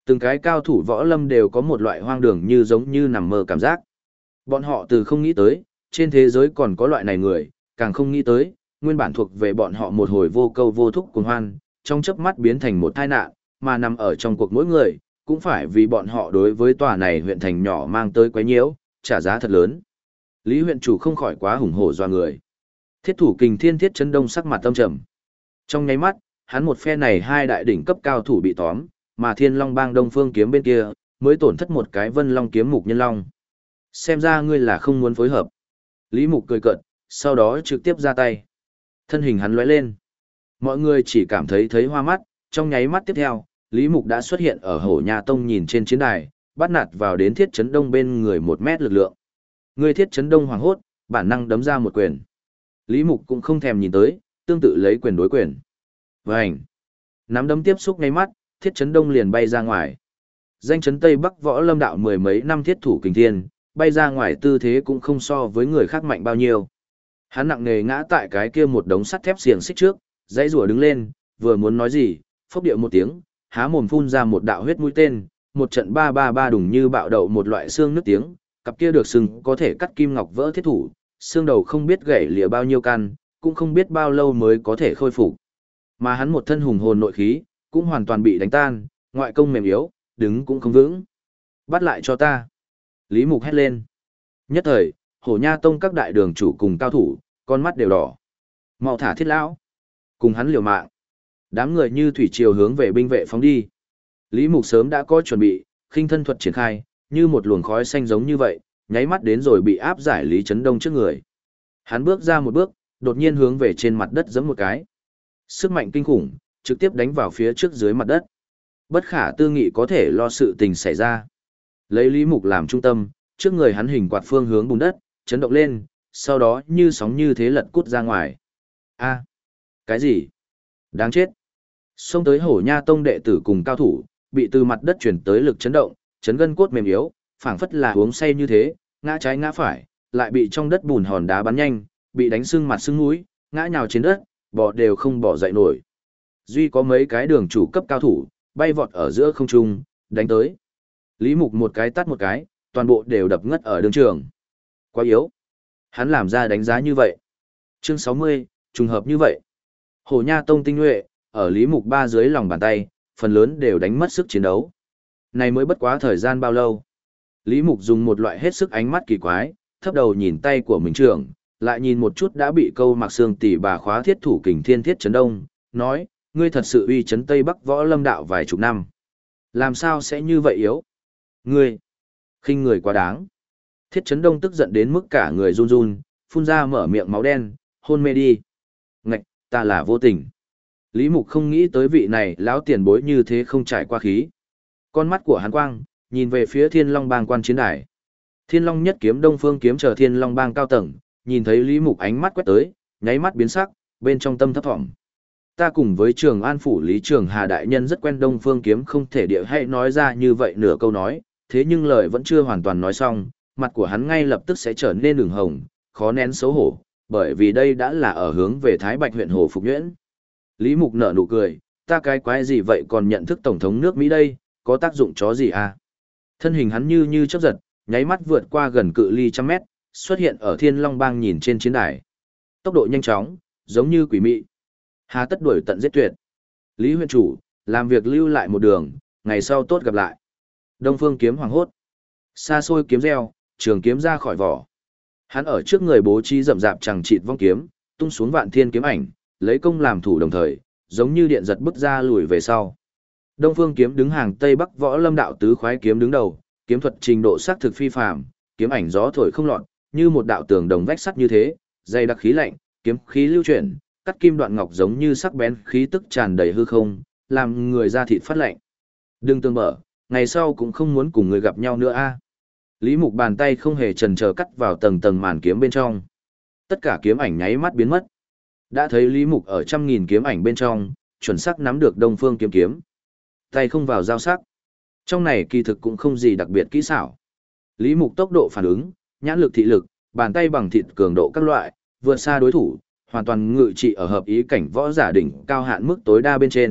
Từng cái cao thủ võ lâm đều có một loại hoang đường như giống như nằm mơ cảm giác. Bọn họ từ không nghĩ tới, trên thế giới còn có loại này người, càng không nghĩ tới, nguyên bản thuộc về bọn họ một hồi vô câu vô thúc cuồng hoan, trong chớp mắt biến thành một tai nạn, mà nằm ở trong cuộc mỗi người, cũng phải vì bọn họ đối với tòa này huyện thành nhỏ mang tới quấy nhiễu, trả giá thật lớn. Lý huyện chủ không khỏi quá hùng hổ doa người. Thiết thủ kình thiên Thiết Chấn Đông sắc mặt tâm trầm. Trong nháy mắt, hắn một phe này hai đại đỉnh cấp cao thủ bị tóm, mà Thiên Long Bang Đông Phương kiếm bên kia, mới tổn thất một cái Vân Long kiếm Mục Nhân Long. Xem ra ngươi là không muốn phối hợp. Lý Mục cười cợt, sau đó trực tiếp ra tay. Thân hình hắn lóe lên. Mọi người chỉ cảm thấy hoa mắt, trong nháy mắt tiếp theo, Lý Mục đã xuất hiện ở Hổ Nha Tông nhìn trên chiến đài, bắt nạt vào đến Thiết Chấn Đông bên người 1 mét lực lượng. Người Thiết Chấn Đông hoảng hốt, bản năng đấm ra một quyền. Lý Mục cũng không thèm nhìn tới, tương tự lấy quyền đối quyền. Vành. Nắm đấm tiếp xúc ngay mắt, Thiết Chấn Đông liền bay ra ngoài. Danh chấn Tây Bắc võ lâm đạo mười mấy năm thiết thủ kình thiên, bay ra ngoài tư thế cũng không so với người khác mạnh bao nhiêu. Hắn nặng nề ngã tại cái kia một đống sắt thép xiềng xích trước, dãy rùa đứng lên, vừa muốn nói gì, phốc điệu một tiếng, há mồm phun ra một đạo huyết mũi tên, một trận 333 đùng như bạo đậu một loại xương nước tiếng, cặp kia được sừng có thể cắt kim ngọc vỡ thiết thủ, xương đầu không biết gãy lìa bao nhiêu căn, cũng không biết bao lâu mới có thể khôi phục. Mà hắn một thân hùng hồn nội khí, cũng hoàn toàn bị đánh tan, ngoại công mềm yếu, đứng cũng không vững. Bắt lại cho ta. Lý Mục hét lên. Nhất thời, Hổ Nha Tông các đại đường chủ cùng cao thủ, con mắt đều đỏ. Mau thả Thiết lão, cùng hắn liều mạng. Đám người như thủy triều hướng về binh vệ phóng đi. Lý Mục sớm đã có chuẩn bị, khinh thân thuật triển khai, như một luồng khói xanh giống như vậy, nháy mắt đến rồi bị áp giải Lý Chấn Đông trước người. Hắn bước ra một bước, đột nhiên hướng về trên mặt đất giẫm một cái. Sức mạnh kinh khủng, trực tiếp đánh vào phía trước dưới mặt đất. Bất khả tư nghị có thể lo sự tình xảy ra. Lấy Lý Mục làm trung tâm, trước người hắn hình quạt phương hướng bùn đất, chấn động lên, sau đó như sóng như thế lật cút ra ngoài. A, cái gì? Đáng chết. Xông tới Hổ Nha Tông đệ tử cùng cao thủ, bị từ mặt đất chuyển tới lực chấn động, chấn gân cốt mềm yếu, phảng phất là uống say như thế, ngã trái ngã phải, lại bị trong đất bùn hòn đá bắn nhanh, bị đánh sưng mặt sưng mũi, ngã nhào trên đất, bò đều không bỏ dậy nổi. Duy có mấy cái đường chủ cấp cao thủ, bay vọt ở giữa không trung, đánh tới. Lý Mục một cái tát một cái, toàn bộ đều đập ngất ở đường trường. Quá yếu. Hắn làm ra đánh giá như vậy. Chương 60, trùng hợp như vậy. Hổ Nha Tông tinh nhuệ, ở Lý Mục ba dưới lòng bàn tay, phần lớn đều đánh mất sức chiến đấu. Này mới bất quá thời gian bao lâu. Lý Mục dùng một loại hết sức ánh mắt kỳ quái, thấp đầu nhìn tay của mình trưởng, lại nhìn một chút đã bị câu mặc xương tỷ bà khóa thiết thủ kình thiên Thiết Chấn Đông, nói, ngươi thật sự uy chấn Tây Bắc võ lâm đạo vài chục năm. Làm sao sẽ như vậy yếu? Ngươi, khinh người quá đáng. Thiết Chấn Đông tức giận đến mức cả người run run, phun ra mở miệng máu đen, hôn mê đi. Ngạch, ta là vô tình. Lý Mục không nghĩ tới vị này lão tiền bối như thế không trải qua khí. Con mắt của hắn quang, nhìn về phía Thiên Long Bang quan chiến đài. Thiên Long nhất kiếm Đông Phương kiếm chờ Thiên Long Bang cao tầng, nhìn thấy Lý Mục ánh mắt quét tới, nháy mắt biến sắc, bên trong tâm thấp thỏm. Ta cùng với Trường An phủ Lý Trường Hà đại nhân rất quen Đông Phương kiếm không thể địa hay nói ra như vậy nửa câu nói, thế nhưng lời vẫn chưa hoàn toàn nói xong, mặt của hắn ngay lập tức sẽ trở nên ửng hồng, khó nén xấu hổ, bởi vì đây đã là ở hướng về Thái Bạch huyện Hồ Phục Nhuyễn. Lý Mục nở nụ cười, ta cái quái gì vậy còn nhận thức tổng thống nước Mỹ đây, có tác dụng chó gì à? Thân hình hắn như chớp giật, nháy mắt vượt qua gần cự ly 100 mét, xuất hiện ở Thiên Long Bang nhìn trên chiến đài. Tốc độ nhanh chóng, giống như quỷ mị. Hà tất đuổi tận giết tuyệt. Lý huyện chủ, làm việc lưu lại một đường, ngày sau tốt gặp lại. Đông Phương kiếm hoàng hốt. Xa xôi kiếm reo, trường kiếm ra khỏi vỏ. Hắn ở trước người bố trí rậm rạp chẳng chịt vong kiếm, tung xuống vạn thiên kiếm ảnh, lấy công làm thủ đồng thời, giống như điện giật bức ra lùi về sau. Đông Phương kiếm đứng hàng Tây Bắc võ lâm đạo tứ khoái kiếm đứng đầu, kiếm thuật trình độ sắc thực phi phàm, kiếm ảnh gió thổi không lọt, như một đạo tường đồng vách sắt như thế, dày đặc khí lạnh, kiếm khí lưu chuyển, cắt kim đoạn ngọc giống như sắc bén khí tức tràn đầy hư không, làm người da thịt phát lạnh. Đừng tương mở, ngày sau cũng không muốn cùng người gặp nhau nữa a. Lý Mục bàn tay không hề chần chờ cắt vào tầng tầng màn kiếm bên trong. Tất cả kiếm ảnh nháy mắt biến mất. Đã thấy Lý Mục ở trăm nghìn kiếm ảnh bên trong, chuẩn xác nắm được Đông Phương kiếm kiếm. Tay không vào giao sắc. Trong này kỳ thực cũng không gì đặc biệt kỹ xảo. Lý Mục tốc độ phản ứng, nhãn lực thị lực, bàn tay bằng thịt cường độ các loại, vượt xa đối thủ, hoàn toàn ngự trị ở hợp ý cảnh võ giả đỉnh cao hạn mức tối đa bên trên,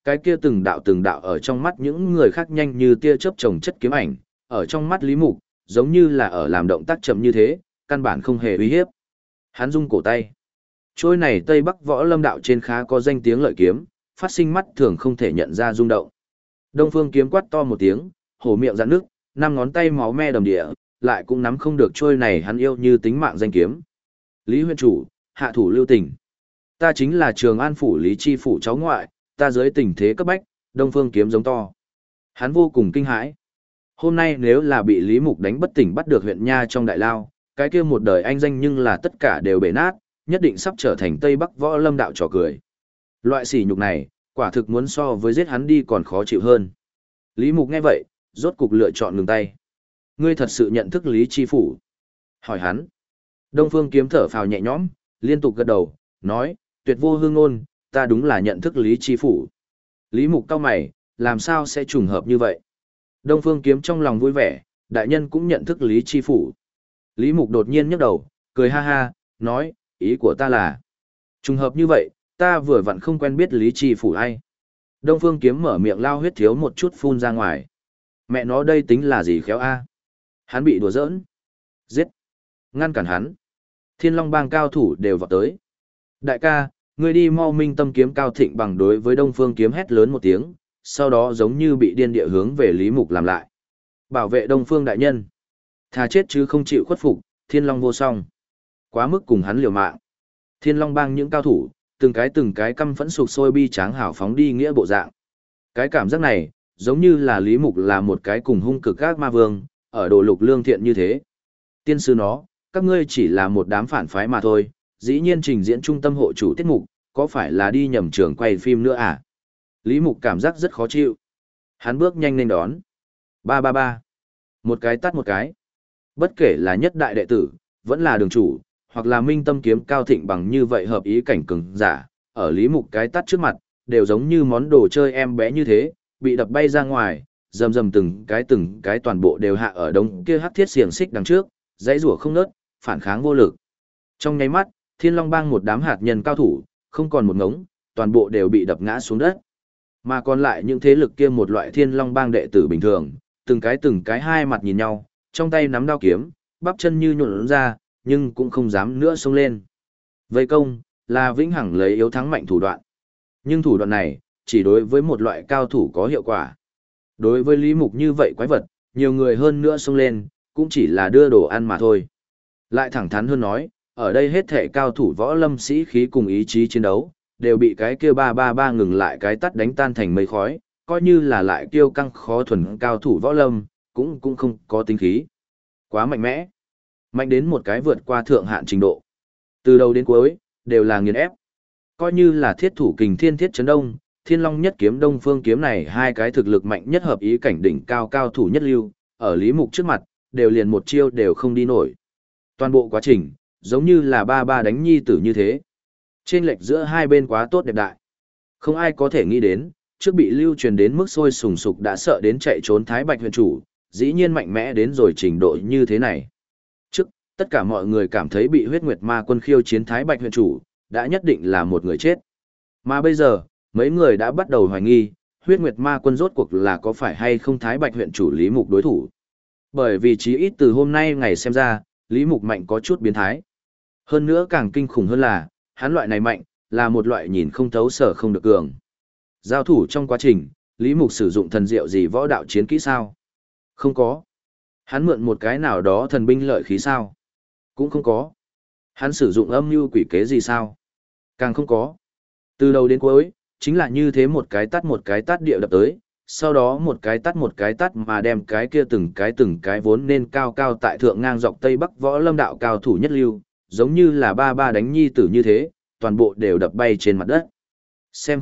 Cái kia từng đạo ở trong mắt những người khác nhanh như tia chớp chồng chất kiếm ảnh, ở trong mắt Lý Mục, giống như là ở làm động tác chậm như thế, căn bản không hề uy hiếp. Hắn rung cổ tay. Trôi này Tây Bắc Võ Lâm đạo trên khá có danh tiếng lợi kiếm, phát sinh mắt thường không thể nhận ra rung động. Đông Phương kiếm quát to một tiếng, hổ miệng rạn nước, năm ngón tay máu me đầm địa, lại cũng nắm không được trôi này hắn yêu như tính mạng danh kiếm. Lý huyện chủ, hạ thủ lưu tình. Ta chính là Trường An phủ Lý chi phủ cháu ngoại, ta dưới tình thế cấp bách, Đông Phương kiếm giống to. Hắn vô cùng kinh hãi. Hôm nay nếu là bị Lý Mục đánh bất tỉnh bắt được huyện nha trong đại lao, cái kia một đời anh danh nhưng là tất cả đều bể nát, nhất định sắp trở thành Tây Bắc Võ Lâm đạo trò cười. Loại sỉ nhục này, quả thực muốn so với giết hắn đi còn khó chịu hơn. Lý Mục nghe vậy, rốt cục lựa chọn ngừng tay. Ngươi thật sự nhận thức Lý chi phủ? Hỏi hắn. Đông Phương kiếm thở phào nhẹ nhõm, liên tục gật đầu, nói, tuyệt vô hương ngôn, ta đúng là nhận thức Lý chi phủ. Lý Mục cau mày, làm sao sẽ trùng hợp như vậy? Đông Phương kiếm trong lòng vui vẻ, đại nhân cũng nhận thức Lý chi phủ. Lý Mục đột nhiên nhấc đầu, cười ha ha, nói, ý của ta là, trùng hợp như vậy, ta vừa vặn không quen biết Lý chi phủ ai. Đông Phương kiếm mở miệng lao huyết thiếu một chút phun ra ngoài. Mẹ nó đây tính là gì khéo a? Hắn bị đùa giỡn. Giết. Ngăn cản hắn. Thiên Long bang cao thủ đều vào tới. Đại ca, ngươi đi mau Minh Tâm kiếm Cao Thịnh bằng đối với Đông Phương kiếm hét lớn một tiếng, sau đó giống như bị điên địa hướng về Lý Mục làm lại. Bảo vệ Đông Phương đại nhân. Thà chết chứ không chịu khuất phục, Thiên Long vô song. Quá mức cùng hắn liều mạng. Thiên Long bang những cao thủ, từng cái căm phẫn sục sôi bi tráng hào phóng đi nghĩa bộ dạng. Cái cảm giác này, giống như là Lý Mục là một cái cùng hung cực các ma vương, ở đồ lục lương thiện như thế. Tiên sư nó, các ngươi chỉ là một đám phản phái mà thôi, dĩ nhiên trình diễn trung tâm hộ chủ tiết mục, có phải là đi nhầm trường quay phim nữa à? Lý Mục cảm giác rất khó chịu. Hắn bước nhanh lên đón. Ba ba ba. Một cái tắt một cái. Bất kể là nhất đại đệ tử, vẫn là đường chủ, hoặc là Minh Tâm kiếm Cao Thịnh bằng như vậy hợp ý cảnh cường giả, ở Lý Mục cái tắt trước mặt, đều giống như món đồ chơi em bé như thế, bị đập bay ra ngoài, rầm rầm từng cái toàn bộ đều hạ ở đống kia hắc thiết xiềng xích đằng trước, dãy rủa không ngớt, phản kháng vô lực. Trong nháy mắt, Thiên Long bang một đám hạt nhân cao thủ, không còn một ngống, toàn bộ đều bị đập ngã xuống đất. Mà còn lại những thế lực kia một loại Thiên Long bang đệ tử bình thường, từng cái hai mặt nhìn nhau, trong tay nắm đao kiếm, bắp chân như nhũn ra, nhưng cũng không dám nữa xông lên. Vây công, là vĩnh hằng lấy yếu thắng mạnh thủ đoạn. Nhưng thủ đoạn này, chỉ đối với một loại cao thủ có hiệu quả. Đối với Lý Mục như vậy quái vật, nhiều người hơn nữa xông lên, cũng chỉ là đưa đồ ăn mà thôi. Lại thẳng thắn hơn nói, ở đây hết thể cao thủ võ lâm sĩ khí cùng ý chí chiến đấu, đều bị cái kia 333 ngừng lại cái tắt đánh tan thành mây khói, coi như là lại kiêu căng khó thuần cao thủ võ lâm, cũng không có tính khí. Quá mạnh mẽ. Mạnh đến một cái vượt qua thượng hạn trình độ. Từ đầu đến cuối, đều là nghiền ép. Coi như là thiết thủ kình thiên thiết chấn đông, Thiên Long nhất kiếm Đông Phương kiếm này hai cái thực lực mạnh nhất hợp ý cảnh đỉnh cao cao thủ nhất lưu, ở Lý Mục trước mặt, đều liền một chiêu đều không đi nổi. Toàn bộ quá trình, giống như là ba ba đánh nhi tử như thế. Chênh lệch giữa hai bên quá tốt đẹp đại. Không ai có thể nghĩ đến, trước bị lưu truyền đến mức sôi sùng sục đã sợ đến chạy trốn Thái Bạch huyện chủ, dĩ nhiên mạnh mẽ đến rồi trình độ như thế này. Trước, tất cả mọi người cảm thấy bị huyết nguyệt ma quân khiêu chiến Thái Bạch huyện chủ, đã nhất định là một người chết. Mà bây giờ, mấy người đã bắt đầu hoài nghi, huyết nguyệt ma quân rốt cuộc là có phải hay không Thái Bạch huyện chủ Lý Mục đối thủ. Bởi vì chí ít từ hôm nay ngày xem ra, Lý Mục mạnh có chút biến thái. Hơn nữa càng kinh khủng hơn là, hắn loại này mạnh, là một loại nhìn không thấu sở không được cường. Giao thủ trong quá trình, Lý Mục sử dụng thần diệu gì võ đạo chiến kỹ sao? Không có. Hắn mượn một cái nào đó thần binh lợi khí sao? Cũng không có. Hắn sử dụng âm mưu quỷ kế gì sao? Càng không có. Từ đầu đến cuối, chính là như thế một cái tát địa đập tới, sau đó một cái tát mà đem cái kia từng cái vốn nên cao cao tại thượng ngang dọc Tây Bắc võ lâm đạo cao thủ nhất lưu, giống như là ba ba đánh nhi tử như thế, toàn bộ đều đập bay trên mặt đất. Xem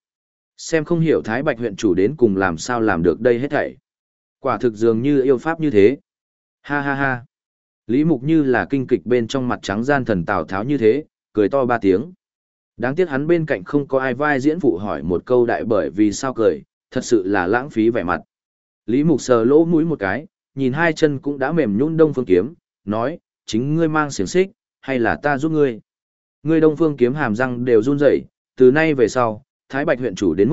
không hiểu Thái Bạch huyện chủ đến cùng làm sao làm được đây hết thảy. Quả thực dường như yêu pháp như thế. Ha ha ha. Lý Mục như là kinh kịch bên trong mặt trắng gian thần Tào Tháo như thế, cười to ba tiếng. Đáng tiếc hắn bên cạnh không có ai vai diễn phụ hỏi một câu đại bởi vì sao cười, thật sự là lãng phí vẻ mặt. Lý Mục sờ lỗ mũi một cái, nhìn hai chân cũng đã mềm nhũn Đông Phương kiếm, nói, chính ngươi mang xiềng xích, hay là ta giúp ngươi? Ngươi Đông Phương kiếm hàm răng đều run rẩy, từ nay về sau, Thái Bạch huyện chủ đến mức,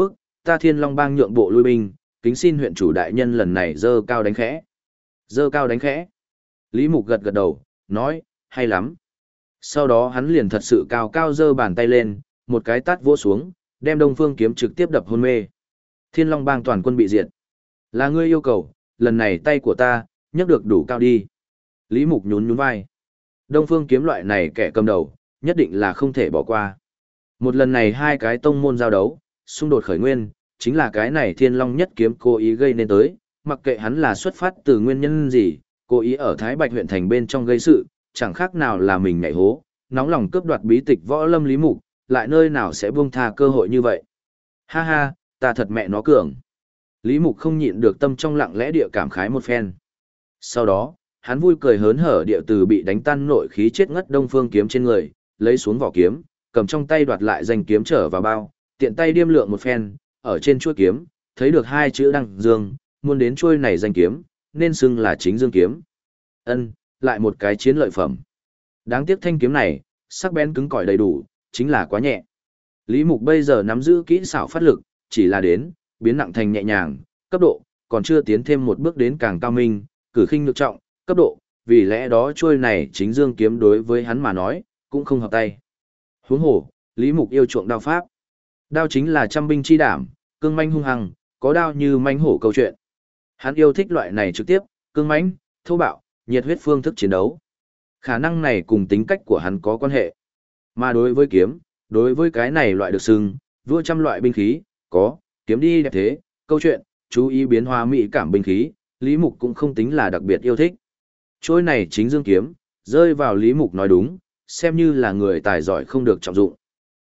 ta Thiên Long Bang nhượng bộ lui binh, kính xin huyện chủ đại nhân lần này dơ cao đánh khẽ. Dơ cao đánh khẽ. Lý Mục gật gật đầu, nói, hay lắm. Sau đó hắn liền thật sự cao cao dơ bàn tay lên, một cái tát vỗ xuống, đem Đông Phương Kiếm trực tiếp đập hôn mê. Thiên Long Bang toàn quân bị diệt. Là ngươi yêu cầu, lần này tay của ta, nhấc được đủ cao đi. Lý Mục nhún nhún vai. Đông Phương Kiếm loại này kẻ cầm đầu, nhất định là không thể bỏ qua. Một lần này hai cái tông môn giao đấu, xung đột khởi nguyên, chính là cái này Thiên Long Nhất Kiếm cố ý gây nên tới, mặc kệ hắn là xuất phát từ nguyên nhân gì, cố ý ở Thái Bạch huyện thành bên trong gây sự, chẳng khác nào là mình nhảy hố, nóng lòng cướp đoạt bí tịch võ lâm Lý Mục, lại nơi nào sẽ buông tha cơ hội như vậy. Ha ha, ta thật mẹ nó cường. Lý Mục không nhịn được tâm trong lặng lẽ địa cảm khái một phen. Sau đó, hắn vui cười hớn hở địa từ bị đánh tan nội khí chết ngất Đông Phương Kiếm trên người, lấy xuống vỏ kiếm, cầm trong tay đoạt lại danh kiếm trở vào bao, tiện tay điêm lượng một phen, ở trên chuôi kiếm, thấy được hai chữ đăng dương, muốn đến chuôi này danh kiếm, nên xưng là chính dương kiếm. Ân, lại một cái chiến lợi phẩm. Đáng tiếc thanh kiếm này, sắc bén cứng cỏi đầy đủ, chính là quá nhẹ. Lý Mục bây giờ nắm giữ kỹ xảo phát lực, chỉ là đến, biến nặng thành nhẹ nhàng, cấp độ, còn chưa tiến thêm một bước đến càng cao minh, cử khinh nhược trọng, cấp độ, vì lẽ đó chuôi này chính dương kiếm đối với hắn mà nói, cũng không hợp tay. Huống hồ, Lý Mục yêu chuộng đao pháp. Đao chính là trăm binh chi đảm, cương manh hung hăng, có đao như manh hổ câu chuyện. Hắn yêu thích loại này trực tiếp, cương mãnh, thô bạo, nhiệt huyết phương thức chiến đấu. Khả năng này cùng tính cách của hắn có quan hệ. Mà đối với kiếm, đối với cái này loại được xưng, vua trăm loại binh khí, có, kiếm đi đẹp thế, câu chuyện, chú ý biến hóa mỹ cảm binh khí, Lý Mục cũng không tính là đặc biệt yêu thích. Trôi này chính dương kiếm, rơi vào Lý Mục nói đúng, xem như là người tài giỏi không được trọng dụng.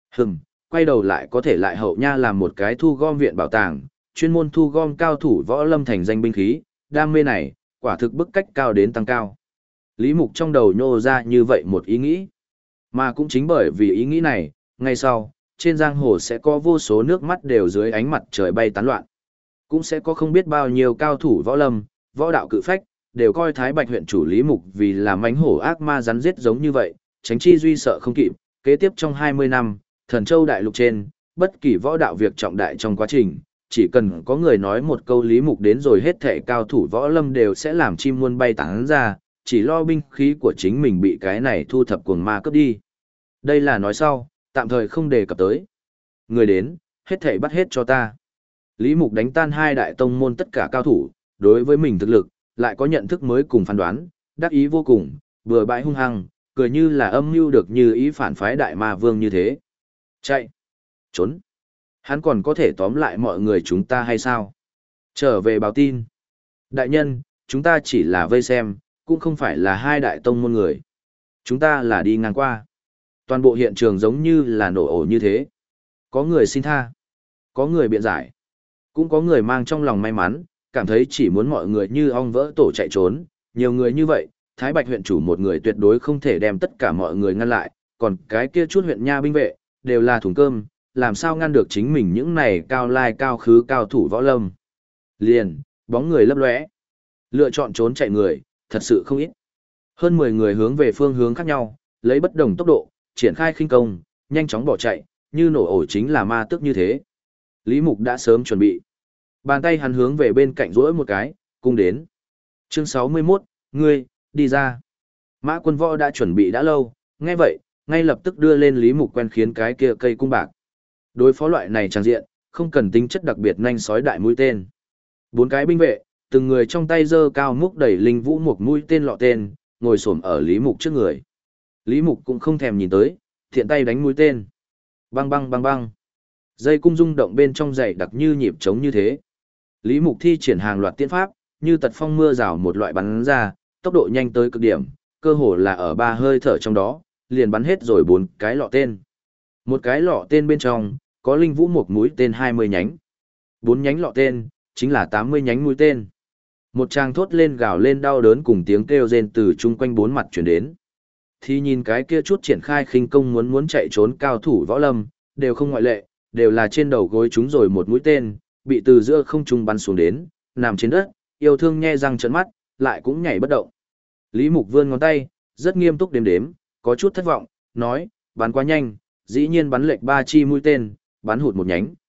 Quay đầu lại có thể lại hậu nha làm một cái thu gom viện bảo tàng, chuyên môn thu gom cao thủ võ lâm thành danh binh khí, đam mê này, quả thực bức cách cao đến tăng cao. Lý Mục trong đầu nhô ra như vậy một ý nghĩ. Mà cũng chính bởi vì ý nghĩ này, ngay sau, trên giang hồ sẽ có vô số nước mắt đều dưới ánh mặt trời bay tán loạn. Cũng sẽ có không biết bao nhiêu cao thủ võ lâm, võ đạo cự phách, đều coi Thái Bạch huyện chủ Lý Mục vì là mánh hổ ác ma rắn giết giống như vậy, tránh chi duy sợ không kịp. Kế tiếp trong 20 năm, Thần Châu đại lục trên, bất kỳ võ đạo việc trọng đại trong quá trình, chỉ cần có người nói một câu Lý Mục đến rồi hết thể cao thủ võ lâm đều sẽ làm chim muôn bay tán ra, chỉ lo binh khí của chính mình bị cái này thu thập cuồng ma cướp đi. Đây là nói sau, tạm thời không đề cập tới. Người đến, hết thể bắt hết cho ta. Lý Mục đánh tan hai đại tông môn tất cả cao thủ, đối với mình thực lực, lại có nhận thức mới cùng phán đoán, đắc ý vô cùng, vừa bãi hung hăng, cười như là âm mưu được như ý phản phái đại ma vương như thế. Chạy! Trốn! Hắn còn có thể tóm lại mọi người chúng ta hay sao? Trở về báo tin. Đại nhân, chúng ta chỉ là vây xem, cũng không phải là hai đại tông môn người. Chúng ta là đi ngang qua. Toàn bộ hiện trường giống như là nổ ổ như thế. Có người xin tha. Có người biện giải. Cũng có người mang trong lòng may mắn, cảm thấy chỉ muốn mọi người như ong vỡ tổ chạy trốn. Nhiều người như vậy, Thái Bạch huyện chủ một người tuyệt đối không thể đem tất cả mọi người ngăn lại. Còn cái kia chút huyện nha binh vệ, đều là thùng cơm, làm sao ngăn được chính mình những này cao lai cao khứ cao thủ võ lâm. Liền, bóng người lấp lóe. Lựa chọn trốn chạy người, thật sự không ít. Hơn 10 người hướng về phương hướng khác nhau, lấy bất đồng tốc độ, triển khai khinh công, nhanh chóng bỏ chạy, như nổ ổ chính là ma tức như thế. Lý Mục đã sớm chuẩn bị. Bàn tay hắn hướng về bên cạnh rỗi một cái, cung đến. Chương 61, ngươi, đi ra. Mã Quân Võ đã chuẩn bị đã lâu, nghe vậy, ngay lập tức đưa lên Lý Mục quen khiến cái kia cây cung bạc. Đối phó loại này trang diện, không cần tính chất đặc biệt nhanh sói đại mũi tên. 4 cái binh vệ, từng người trong tay giơ cao múc đẩy linh vũ một mũi tên lọ tên, ngồi xổm ở Lý Mục trước người. Lý Mục cũng không thèm nhìn tới, thiện tay đánh mũi tên. Băng băng băng băng. Dây cung rung động bên trong dày đặc như nhịp trống như thế. Lý Mục thi triển hàng loạt tiên pháp, như tật phong mưa rào một loại bắn ra, tốc độ nhanh tới cực điểm, cơ hồ là ở 3 hơi thở trong đó, liền bắn hết rồi 4 cái lọ tên. Một cái lọ tên bên trong, có linh vũ một mũi tên 20 nhánh. 4 nhánh lọ tên, chính là 80 nhánh mũi tên. Một tràng thốt lên gào lên đau đớn cùng tiếng kêu rên từ chung quanh 4 mặt chuyển đến. Thì nhìn cái kia chút triển khai khinh công muốn chạy trốn cao thủ võ lâm, đều không ngoại lệ, đều là trên đầu gối chúng rồi một mũi tên, bị từ giữa không trung bắn xuống đến, nằm trên đất, yêu thương nhe răng trợn mắt, lại cũng nhảy bất động. Lý Mục vươn ngón tay, rất nghiêm túc đếm đếm, có chút thất vọng, nói, bắn quá nhanh, dĩ nhiên bắn lệch 3 chi mũi tên, bắn hụt một nhánh.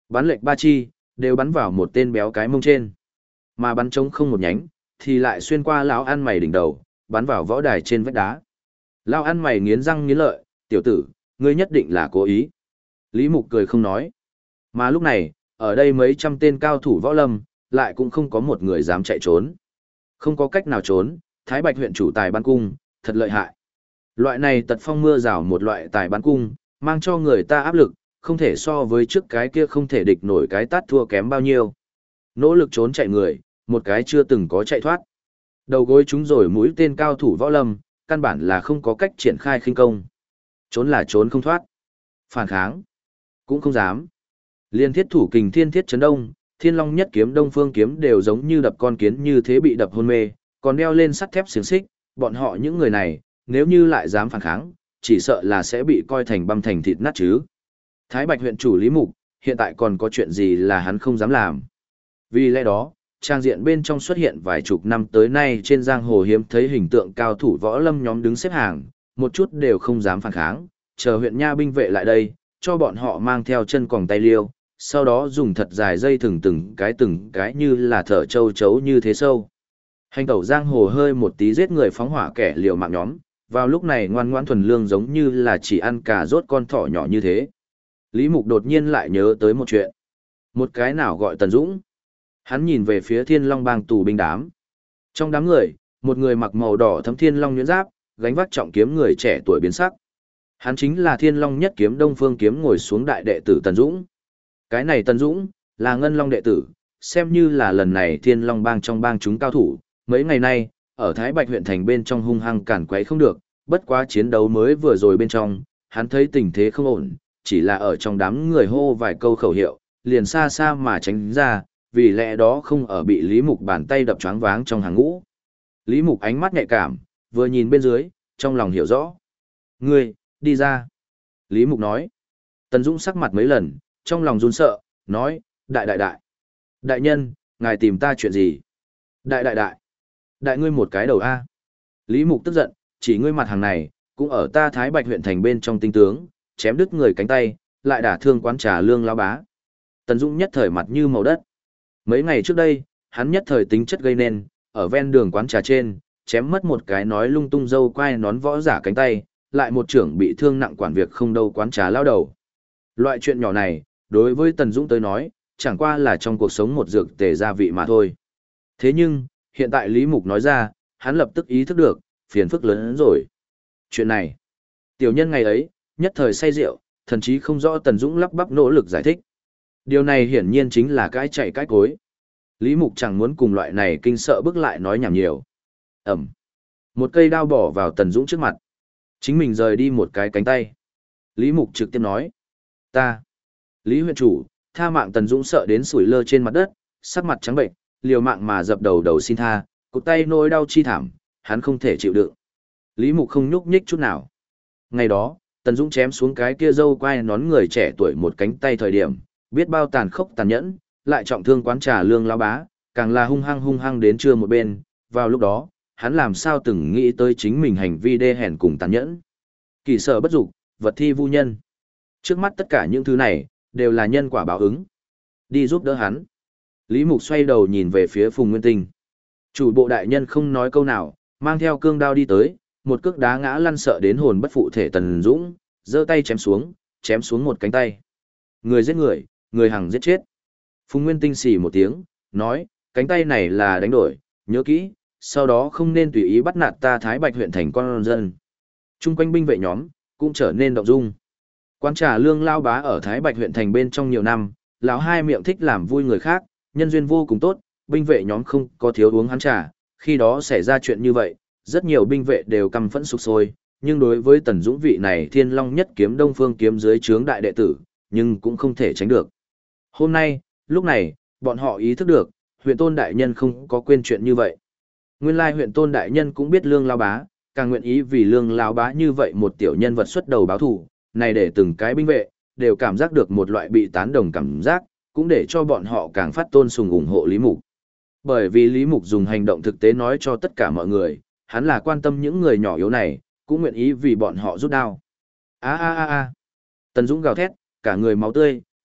Bắn lệch ba chi, đều bắn vào một tên béo cái mông trên. Mà bắn trống không một nhánh, thì lại xuyên qua lão ăn mày đỉnh đầu, bắn vào võ đài trên vách đá. Lão ăn mày nghiến răng nghiến lợi, tiểu tử, ngươi nhất định là cố ý. Lý Mục cười không nói. Mà lúc này, ở đây mấy trăm tên cao thủ võ lâm, lại cũng không có một người dám chạy trốn. Không có cách nào trốn, Thái Bạch huyện chủ tài bắn cung, thật lợi hại. Loại này tật phong mưa rào một loại tài bắn cung, mang cho người ta áp lực, không thể so với trước cái kia không thể địch nổi cái tát thua kém bao nhiêu. Nỗ lực trốn chạy người, một cái chưa từng có chạy thoát. Đầu gối chúng rồi mũi tên cao thủ võ lâm, căn bản là không có cách triển khai khinh công. Trốn là trốn không thoát. Phản kháng, cũng không dám. Liên thiết thủ kình thiên thiết chấn đông, thiên long nhất kiếm đông phương kiếm đều giống như đập con kiến như thế bị đập hôn mê, còn đeo lên sắt thép xiềng xích, bọn họ những người này, nếu như lại dám phản kháng, chỉ sợ là sẽ bị coi thành băm thành thịt nát chứ. Thái Bạch huyện chủ Lý Mục, hiện tại còn có chuyện gì là hắn không dám làm. Vì lẽ đó, trang diện bên trong xuất hiện vài chục năm tới nay trên giang hồ hiếm thấy hình tượng cao thủ võ lâm nhóm đứng xếp hàng, một chút đều không dám phản kháng, chờ huyện nha binh vệ lại đây, cho bọn họ mang theo chân còng tay liêu, sau đó dùng thật dài dây thừng từng cái như là thở châu chấu như thế sâu. Hành tẩu giang hồ hơi một tí giết người phóng hỏa kẻ liều mạng nhóm, vào lúc này ngoan ngoãn thuần lương giống như là chỉ ăn cà rốt con thỏ nhỏ như thế. Lý Mục đột nhiên lại nhớ tới một chuyện. Một cái nào gọi Tần Dũng. Hắn nhìn về phía Thiên Long bang tù binh đám. Trong đám người, một người mặc màu đỏ thấm Thiên Long nhuyễn giáp, gánh vác trọng kiếm người trẻ tuổi biến sắc. Hắn chính là Thiên Long nhất kiếm Đông Phương kiếm ngồi xuống đại đệ tử Tần Dũng. Cái này Tần Dũng, là Ngân Long đệ tử, xem như là lần này Thiên Long bang trong bang chúng cao thủ. Mấy ngày nay, ở Thái Bạch huyện thành bên trong hung hăng cản quấy không được, bất quá chiến đấu mới vừa rồi bên trong, hắn thấy tình thế không ổn, chỉ là ở trong đám người hô vài câu khẩu hiệu, liền xa xa mà tránh ra, vì lẽ đó không ở bị Lý Mục bàn tay đập choáng váng trong hàng ngũ. Lý Mục ánh mắt nhạy cảm, vừa nhìn bên dưới, trong lòng hiểu rõ. Ngươi, đi ra. Lý Mục nói. Tần Dũng sắc mặt mấy lần, trong lòng run sợ, nói, đại. Đại nhân, ngài tìm ta chuyện gì? Đại. Đại ngươi một cái đầu A. Lý Mục tức giận, chỉ ngươi mặt hàng này, cũng ở ta Thái Bạch huyện thành bên trong tinh tướng, chém đứt người cánh tay, lại đả thương quán trà lương lão bá. Tần Dũng nhất thời mặt như màu đất. Mấy ngày trước đây, hắn nhất thời tính chất gây nên, ở ven đường quán trà trên, chém mất một cái nói lung tung dâu quai nón võ giả cánh tay, lại một trưởng bị thương nặng quản việc không đâu quán trà lao đầu. Loại chuyện nhỏ này, đối với Tần Dũng tới nói, chẳng qua là trong cuộc sống một dược tề gia vị mà thôi. Thế nhưng, hiện tại Lý Mục nói ra, hắn lập tức ý thức được, phiền phức lớn hơn rồi. Chuyện này, tiểu nhân ngày ấy, nhất thời say rượu, thậm chí không rõ Tần Dũng lắp bắp nỗ lực giải thích. Điều này hiển nhiên chính là cái chạy cái cối. Lý Mục chẳng muốn cùng loại này kinh sợ bước lại nói nhảm nhiều. Ẩm. Một cây đao bỏ vào Tần Dũng trước mặt. Chính mình rời đi một cái cánh tay. Lý Mục trực tiếp nói. Ta. Lý huyện chủ, tha mạng. Tần Dũng sợ đến sủi lơ trên mặt đất, sắc mặt trắng bệnh, liều mạng mà dập đầu xin tha, cụt tay nỗi đau chi thảm, hắn không thể chịu đựng. Lý Mục không nhúc nhích chút nào. Ngày đó, Tần Dũng chém xuống cái kia dâu quai nón người trẻ tuổi một cánh tay thời điểm, biết bao tàn khốc tàn nhẫn, lại trọng thương quán trà lương lão bá, càng là hung hăng đến trưa một bên, vào lúc đó, hắn làm sao từng nghĩ tới chính mình hành vi đê hèn cùng tàn nhẫn. Kỳ sở bất dục, vật thi vu nhân. Trước mắt tất cả những thứ này, đều là nhân quả báo ứng. Đi giúp đỡ hắn. Lý Mục xoay đầu nhìn về phía Phùng Nguyên Tinh. Chủ bộ đại nhân không nói câu nào, mang theo cương đao đi tới, một cước đá ngã lăn sợ đến hồn bất phụ thể Tần Dũng, giơ tay chém xuống một cánh tay. Người giết người, người hằng giết chết. Phùng Nguyên Tinh xì một tiếng, nói, cánh tay này là đánh đổi, nhớ kỹ, sau đó không nên tùy ý bắt nạt ta Thái Bạch huyện thành con dân. Trung quanh binh vệ nhóm, cũng trở nên động dung. Quán trà lương lao bá ở Thái Bạch huyện thành bên trong nhiều năm, lão hai miệng thích làm vui người khác, nhân duyên vô cùng tốt, binh vệ nhóm không có thiếu uống hắn trà, khi đó xảy ra chuyện như vậy, rất nhiều binh vệ đều căm phẫn sục sôi, nhưng đối với Tần Dũng vị này Thiên Long nhất kiếm Đông Phương kiếm dưới trướng đại đệ tử, nhưng cũng không thể tránh được. Hôm nay, lúc này, bọn họ ý thức được, huyện tôn đại nhân không có quên chuyện như vậy. Nguyên lai huyện tôn đại nhân cũng biết lương lao bá, càng nguyện ý vì lương lao bá như vậy một tiểu nhân vật xuất đầu báo thù, này để từng cái binh vệ, đều cảm giác được một loại bị tán đồng cảm giác, cũng để cho bọn họ càng phát tôn sùng ủng hộ Lý Mục. Bởi vì Lý Mục dùng hành động thực tế nói cho tất cả mọi người, hắn là quan tâm những người nhỏ yếu này, cũng nguyện ý vì bọn họ rút đao. Tần Dũng gào thét, cả người máu tươi,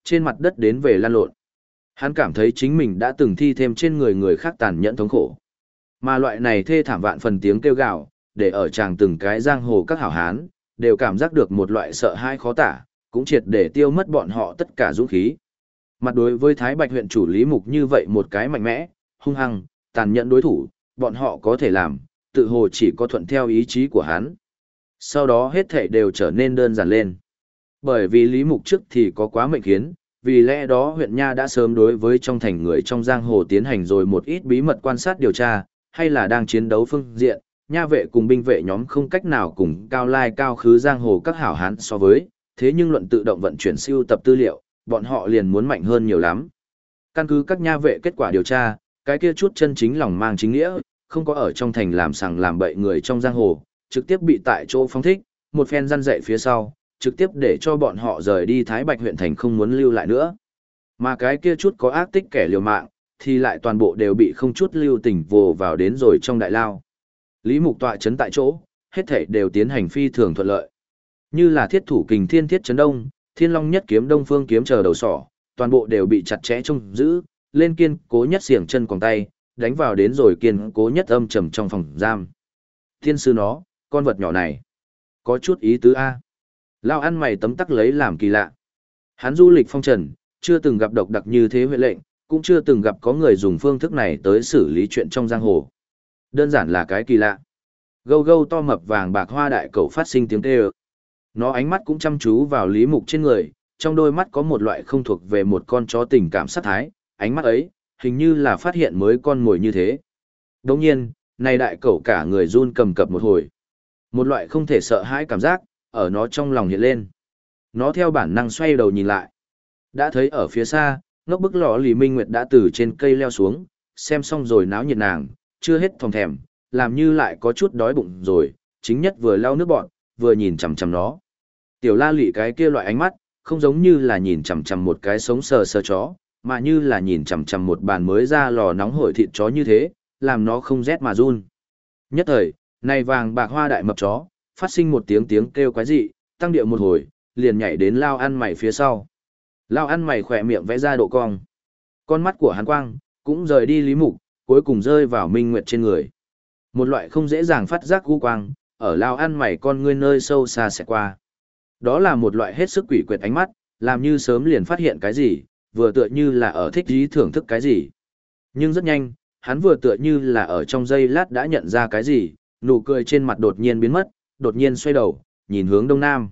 trên mặt đất đến về lăn lộn. Hắn cảm thấy chính mình đã từng thi thêm trên người người khác tàn nhẫn thống khổ. Mà loại này thê thảm vạn phần tiếng kêu gào, để ở chàng từng cái giang hồ các hảo hán, đều cảm giác được một loại sợ hãi khó tả, cũng triệt để tiêu mất bọn họ tất cả dũng khí. Mặt đối với Thái Bạch huyện chủ Lý Mục như vậy một cái mạnh mẽ, hung hăng, tàn nhẫn đối thủ, bọn họ có thể làm, tự hồ chỉ có thuận theo ý chí của hắn. Sau đó hết thảy đều trở nên đơn giản lên. Bởi vì Lý Mục trước thì có quá mệnh khiến, vì lẽ đó huyện Nha đã sớm đối với trong thành người trong giang hồ tiến hành rồi một ít bí mật quan sát điều tra, hay là đang chiến đấu phương diện, Nha vệ cùng binh vệ nhóm không cách nào cùng cao lai cao khứ giang hồ các hảo hán so với, thế nhưng luận tự động vận chuyển siêu tập tư liệu, bọn họ liền muốn mạnh hơn nhiều lắm. Căn cứ các nha vệ kết quả điều tra, cái kia chút chân chính lòng mang chính nghĩa, không có ở trong thành làm sằng làm bậy người trong giang hồ, trực tiếp bị tại chỗ phóng thích, một phen răn dạy phía sau, trực tiếp để cho bọn họ rời đi Thái Bạch huyện thành không muốn lưu lại nữa. Mà cái kia chút có ác tích kẻ liều mạng, thì lại toàn bộ đều bị không chút lưu tình vồ vào đến rồi trong đại lao. Lý Mục tọa chấn tại chỗ, hết thảy đều tiến hành phi thường thuận lợi. Như là thiết thủ kình thiên thiết chấn đông, thiên long nhất kiếm đông phương kiếm chờ đầu sỏ, toàn bộ đều bị chặt chẽ trông giữ, lên kiên cố nhất xiềng chân quòng tay, đánh vào đến rồi kiên cố nhất âm trầm trong phòng giam. Thiên sư nó, con vật nhỏ này, có chút ý tứ A. Lao ăn mày tấm tắc lấy làm kỳ lạ. Hắn du lịch phong trần, chưa từng gặp độc đặc như thế huệ lệnh, cũng chưa từng gặp có người dùng phương thức này tới xử lý chuyện trong giang hồ. Đơn giản là cái kỳ lạ. Gâu gâu to mập vàng bạc hoa đại cầu phát sinh tiếng kêu. Nó ánh mắt cũng chăm chú vào Lý Mục trên người, trong đôi mắt có một loại không thuộc về một con chó tình cảm sát thái, ánh mắt ấy, hình như là phát hiện mới con mồi như thế. Đồng nhiên, này đại cẩu cả người run cầm cập một hồi. Một loại không thể sợ hãi cảm giác, ở nó trong lòng hiện lên. Nó theo bản năng xoay đầu nhìn lại. Đã thấy ở phía xa, ngốc bức lọ Lý Minh Nguyệt đã từ trên cây leo xuống, xem xong rồi náo nhiệt nàng, chưa hết thòng thèm, làm như lại có chút đói bụng rồi, chính nhất vừa lau nước bọn, vừa nhìn chằm chằm nó. Tiểu La Lị cái kia loại ánh mắt, không giống như là nhìn chằm chằm một cái sống sờ sờ chó, mà như là nhìn chằm chằm một bàn mới ra lò nóng hổi thịt chó như thế, làm nó không rét mà run. Nhất thời, này vàng bạc hoa đại mập chó, phát sinh một tiếng kêu quái dị, tăng điệu một hồi, liền nhảy đến Lao ăn mày phía sau. Lao ăn mày khỏe miệng vẽ ra độ cong. Con mắt của hắn quang, cũng rời đi Lý Mục, cuối cùng rơi vào Minh Nguyệt trên người. Một loại không dễ dàng phát giác u quang, ở Lao ăn mày con ngươi nơi sâu xa sẽ qua. Đó là một loại hết sức quỷ quyệt ánh mắt, làm như sớm liền phát hiện cái gì, vừa tựa như là ở thích ý thưởng thức cái gì. Nhưng rất nhanh, hắn vừa tựa như là ở trong giây lát đã nhận ra cái gì, nụ cười trên mặt đột nhiên biến mất, đột nhiên xoay đầu, nhìn hướng đông nam.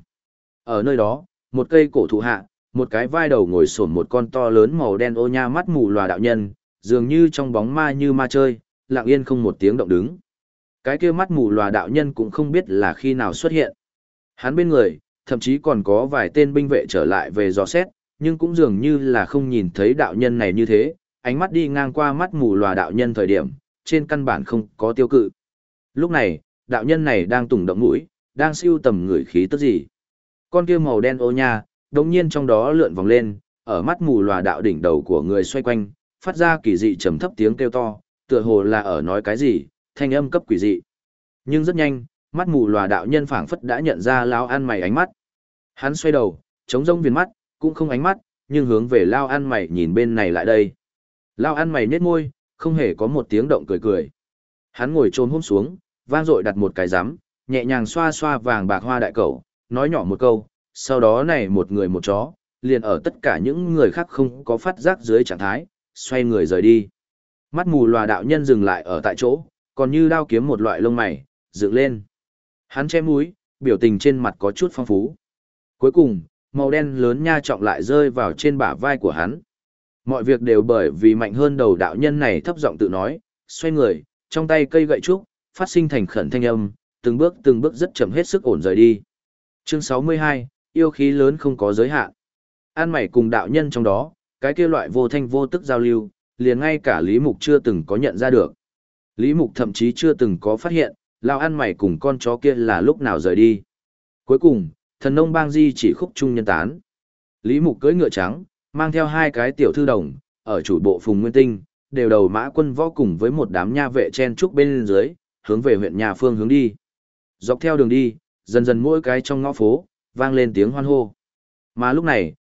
Ở nơi đó, một cây cổ thụ hạ, một cái vai đầu ngồi xổm một con to lớn màu đen ô nha mắt mù lòa đạo nhân, dường như trong bóng ma như ma chơi, lặng yên không một tiếng động đứng. Cái kia mắt mù lòa đạo nhân cũng không biết là khi nào xuất hiện. Hắn bên người, thậm chí còn có vài tên binh vệ trở lại về dò xét, nhưng cũng dường như là không nhìn thấy đạo nhân này như thế, ánh mắt đi ngang qua mắt mù lòa đạo nhân thời điểm, trên căn bản không có tiêu cự. Lúc này, đạo nhân này đang tùng động mũi, đang siêu tầm người khí tức gì. Con kia màu đen ô nha, đống nhiên trong đó lượn vòng lên, ở mắt mù lòa đạo đỉnh đầu của người xoay quanh, phát ra kỳ dị trầm thấp tiếng kêu to, tựa hồ là ở nói cái gì, thanh âm cấp quỷ dị. Nhưng rất nhanh, mắt mù lòa đạo nhân phảng phất đã nhận ra Lao ăn mày ánh mắt. Hắn xoay đầu, chống rông viền mắt, cũng không ánh mắt, nhưng hướng về Lao ăn mày nhìn bên này lại đây. Lao ăn mày nhếch môi, không hề có một tiếng động cười cười. Hắn ngồi chôn hôm xuống, vang dội đặt một cái rắm, nhẹ nhàng xoa xoa vàng bạc hoa đại cẩu, nói nhỏ một câu, sau đó này một người một chó, liền ở tất cả những người khác không có phát giác dưới trạng thái, xoay người rời đi. Mắt mù lòa đạo nhân dừng lại ở tại chỗ, còn như đao kiếm một loại lông mày, dựng lên. Hắn che mũi, biểu tình trên mặt có chút phong phú. Cuối cùng, màu đen lớn nha trọng lại rơi vào trên bả vai của hắn. Mọi việc đều bởi vì mạnh hơn đầu đạo nhân này thấp giọng tự nói, xoay người, trong tay cây gậy trúc, phát sinh thành khẩn thanh âm, từng bước rất chậm hết sức ổn rời đi. Chương 62, yêu khí lớn không có giới hạn. An mày cùng đạo nhân trong đó, cái kia loại vô thanh vô tức giao lưu, liền ngay cả Lý Mục chưa từng có nhận ra được. Lý Mục thậm chí chưa từng có phát hiện, Lao ăn mày cùng con chó kia là lúc nào rời đi. Cuối cùng, thần nông bang di chỉ khúc trung nhân tán. Lý Mục cưỡi ngựa trắng, mang theo hai cái tiểu thư đồng, ở chủ bộ Phùng Nguyên Tinh, đều đầu mã quân võ cùng với một đám nha vệ chen trúc bên dưới, hướng về huyện nhà phương hướng đi. Dọc theo đường đi, dần dần mỗi cái trong ngõ phố, vang lên tiếng hoan hô. Mà lúc này,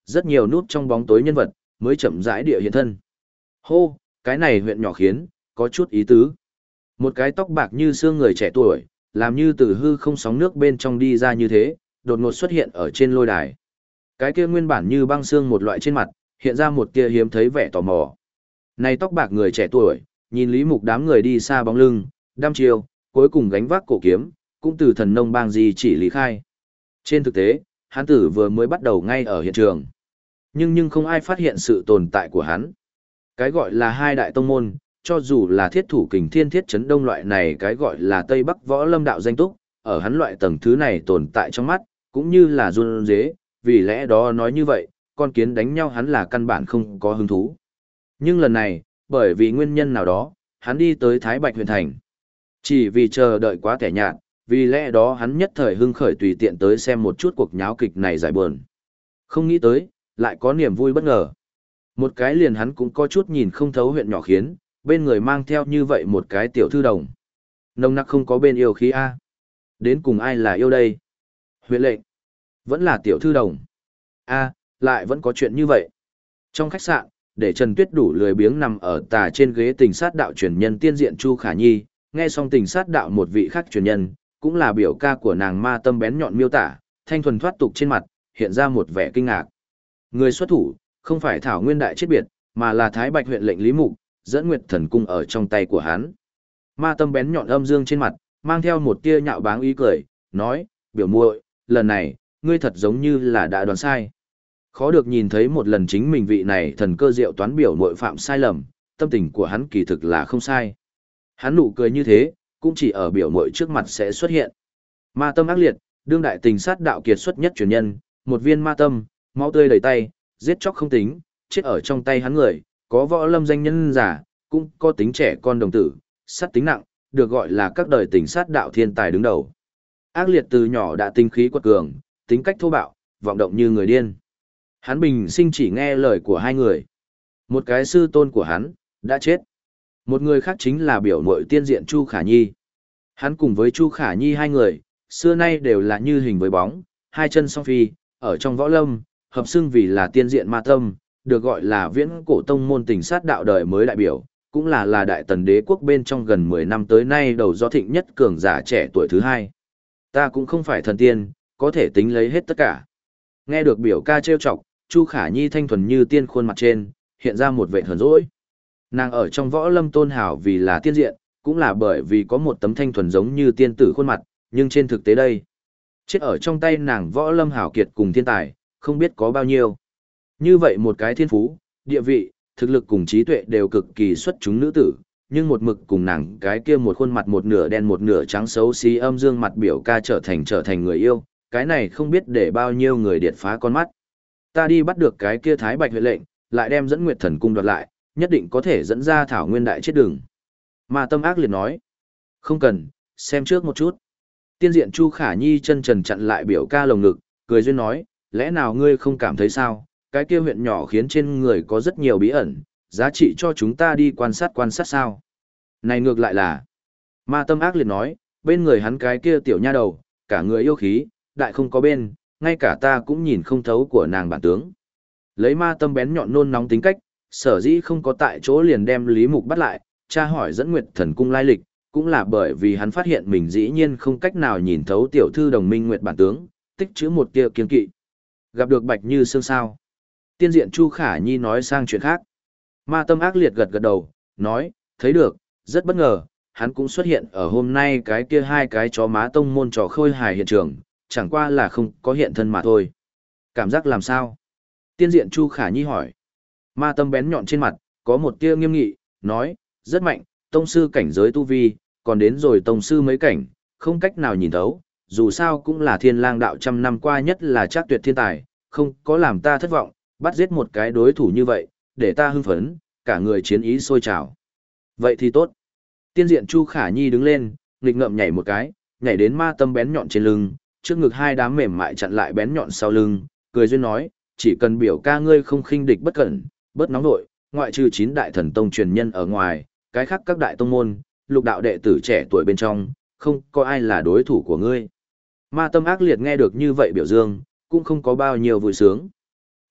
rất nhiều nút trong bóng tối nhân vật, mới chậm rãi địa hiện thân. Hô, cái này huyện nhỏ khiến, có chút ý tứ. Một cái tóc bạc như xương người trẻ tuổi, làm như từ hư không sóng nước bên trong đi ra như thế, đột ngột xuất hiện ở trên lôi đài. Cái kia nguyên bản như băng xương một loại trên mặt, hiện ra một tia hiếm thấy vẻ tò mò. Này tóc bạc người trẻ tuổi, nhìn Lý Mục đám người đi xa bóng lưng, đăm chiêu, cuối cùng gánh vác cổ kiếm, cũng từ thần nông bang gì chỉ lý khai. Trên thực tế, hắn tử vừa mới bắt đầu ngay ở hiện trường. Nhưng không ai phát hiện sự tồn tại của hắn. Cái gọi là hai đại tông môn, cho dù là thiết thủ kình thiên thiết chấn đông loại này cái gọi là Tây Bắc võ lâm đạo danh túc, ở hắn loại tầng thứ này tồn tại trong mắt, cũng như là run dế, vì lẽ đó nói như vậy, con kiến đánh nhau hắn là căn bản không có hứng thú. Nhưng lần này, bởi vì nguyên nhân nào đó, hắn đi tới Thái Bạch huyện thành. Chỉ vì chờ đợi quá kẻ nhạt, vì lẽ đó hắn nhất thời hưng khởi tùy tiện tới xem một chút cuộc nháo kịch này giải buồn. Không nghĩ tới, lại có niềm vui bất ngờ. Một cái liền hắn cũng có chút nhìn không thấu huyện nhỏ khiến, bên người mang theo như vậy một cái tiểu thư đồng. Nồng nặc không có bên yêu khí A. Đến cùng ai là yêu đây? Huyện lệnh. Vẫn là tiểu thư đồng. A, lại vẫn có chuyện như vậy. Trong khách sạn, để Trần Tuyết đủ lười biếng nằm ở tà trên ghế tình sát đạo truyền nhân tiên diện Chu Khả Nhi, nghe xong tình sát đạo một vị khác truyền nhân, cũng là biểu ca của nàng ma tâm bén nhọn miêu tả, thanh thuần thoát tục trên mặt, hiện ra một vẻ kinh ngạc. Người xuất thủ, không phải Thảo Nguyên Đại chết biệt, mà là Thái Bạch huyện lệnh Lý Mục, dẫn Nguyệt Thần Cung ở trong tay của hắn. Ma tâm bén nhọn âm dương trên mặt, mang theo một tia nhạo báng ý cười, nói, biểu muội, lần này, ngươi thật giống như là đã đoán sai. Khó được nhìn thấy một lần chính mình vị này thần cơ diệu toán biểu muội phạm sai lầm, tâm tình của hắn kỳ thực là không sai. Hắn nụ cười như thế, cũng chỉ ở biểu muội trước mặt sẽ xuất hiện. Ma tâm ác liệt, đương đại tình sát đạo kiệt xuất nhất truyền nhân, một viên ma tâm, máu tươi đầy tay, giết chóc không tính, chết ở trong tay hắn người, có võ lâm danh nhân giả, cũng có tính trẻ con đồng tử, sát tính nặng, được gọi là các đời tình sát đạo thiên tài đứng đầu. Ác liệt từ nhỏ đã tinh khí quật cường, tính cách thô bạo, vọng động như người điên. Hắn bình sinh chỉ nghe lời của hai người. Một cái sư tôn của hắn, đã chết. Một người khác chính là biểu muội tiên diện Chu Khả Nhi. Hắn cùng với Chu Khả Nhi hai người, xưa nay đều là như hình với bóng, hai chân song phi, ở trong võ lâm, hợp xưng vì là tiên diện ma tâm, được gọi là viễn cổ tông môn tình sát đạo đời mới đại biểu, cũng là đại tần đế quốc bên trong gần 10 năm tới nay đầu gió thịnh nhất cường giả trẻ tuổi thứ hai. Ta cũng không phải thần tiên, có thể tính lấy hết tất cả. Nghe được biểu ca trêu chọc, Chu Khả Nhi thanh thuần như tiên khuôn mặt trên, hiện ra một vẻ hờn dỗi. Nàng ở trong võ lâm tôn hào vì là tiên diện, cũng là bởi vì có một tấm thanh thuần giống như tiên tử khuôn mặt, nhưng trên thực tế đây, chết ở trong tay nàng võ lâm hảo kiệt cùng thiên tài, không biết có bao nhiêu. Như vậy một cái thiên phú, địa vị, thực lực cùng trí tuệ đều cực kỳ xuất chúng nữ tử, nhưng một mực cùng nàng cái kia một khuôn mặt một nửa đen một nửa trắng xấu xí âm dương mặt biểu ca trở thành người yêu, cái này không biết để bao nhiêu người điệt phá con mắt. Ta đi bắt được cái kia Thái Bạch huyện lệnh, lại đem dẫn Nguyệt Thần Cung đoạt lại, nhất định có thể dẫn ra Thảo Nguyên Đại chết đường. Ma tâm ác liệt nói, không cần, xem trước một chút. Tiên diện Chu Khả Nhi chân trần chặn lại biểu ca lồng ngực, cười duyên nói, lẽ nào ngươi không cảm thấy sao, cái kia huyện nhỏ khiến trên người có rất nhiều bí ẩn, giá trị cho chúng ta đi quan sát sao. Này ngược lại là, ma tâm ác liệt nói, bên người hắn cái kia tiểu nha đầu, cả người yêu khí, đại không có bên, ngay cả ta cũng nhìn không thấu của nàng bản tướng. Lấy ma tâm bén nhọn nôn nóng tính cách, sở dĩ không có tại chỗ liền đem Lý Mục bắt lại, tra hỏi dẫn Nguyệt Thần Cung lai lịch, cũng là bởi vì hắn phát hiện mình dĩ nhiên không cách nào nhìn thấu tiểu thư đồng minh Nguyệt bản tướng, tích chữ một tia kiên kỵ. Gặp được Bạch Như Sương sao? Tiên diện Chu Khả Nhi nói sang chuyện khác. Ma tâm ác liệt gật gật đầu, nói, thấy được, rất bất ngờ, hắn cũng xuất hiện ở hôm nay cái kia hai cái chó má tông môn trò khôi hài hiện trường, chẳng qua là không có hiện thân mà thôi. Cảm giác làm sao? Tiên diện Chu Khả Nhi hỏi. Ma tâm bén nhọn trên mặt, có một tia nghiêm nghị, nói, rất mạnh, tông sư cảnh giới tu vi, còn đến rồi tông sư mấy cảnh, không cách nào nhìn thấu, dù sao cũng là thiên lang đạo trăm năm qua nhất là chắc tuyệt thiên tài, không có làm ta thất vọng, bắt giết một cái đối thủ như vậy, để ta hưng phấn, cả người chiến ý sôi trào. Vậy thì tốt. Tiên diện Chu Khả Nhi đứng lên, nghịch ngợm nhảy một cái, nhảy đến ma tâm bén nhọn trên lưng, trước ngực hai đám mềm mại chặn lại bén nhọn sau lưng, cười duyên nói, chỉ cần biểu ca ngươi không khinh địch bất cẩn, bớt nóng nội, ngoại trừ 9 đại thần tông truyền nhân ở ngoài, cái khác các đại tông môn, lục đạo đệ tử trẻ tuổi bên trong, không có ai là đối thủ của ngươi. Ma tâm ác liệt nghe được như vậy biểu dương, cũng không có bao nhiêu vui sướng.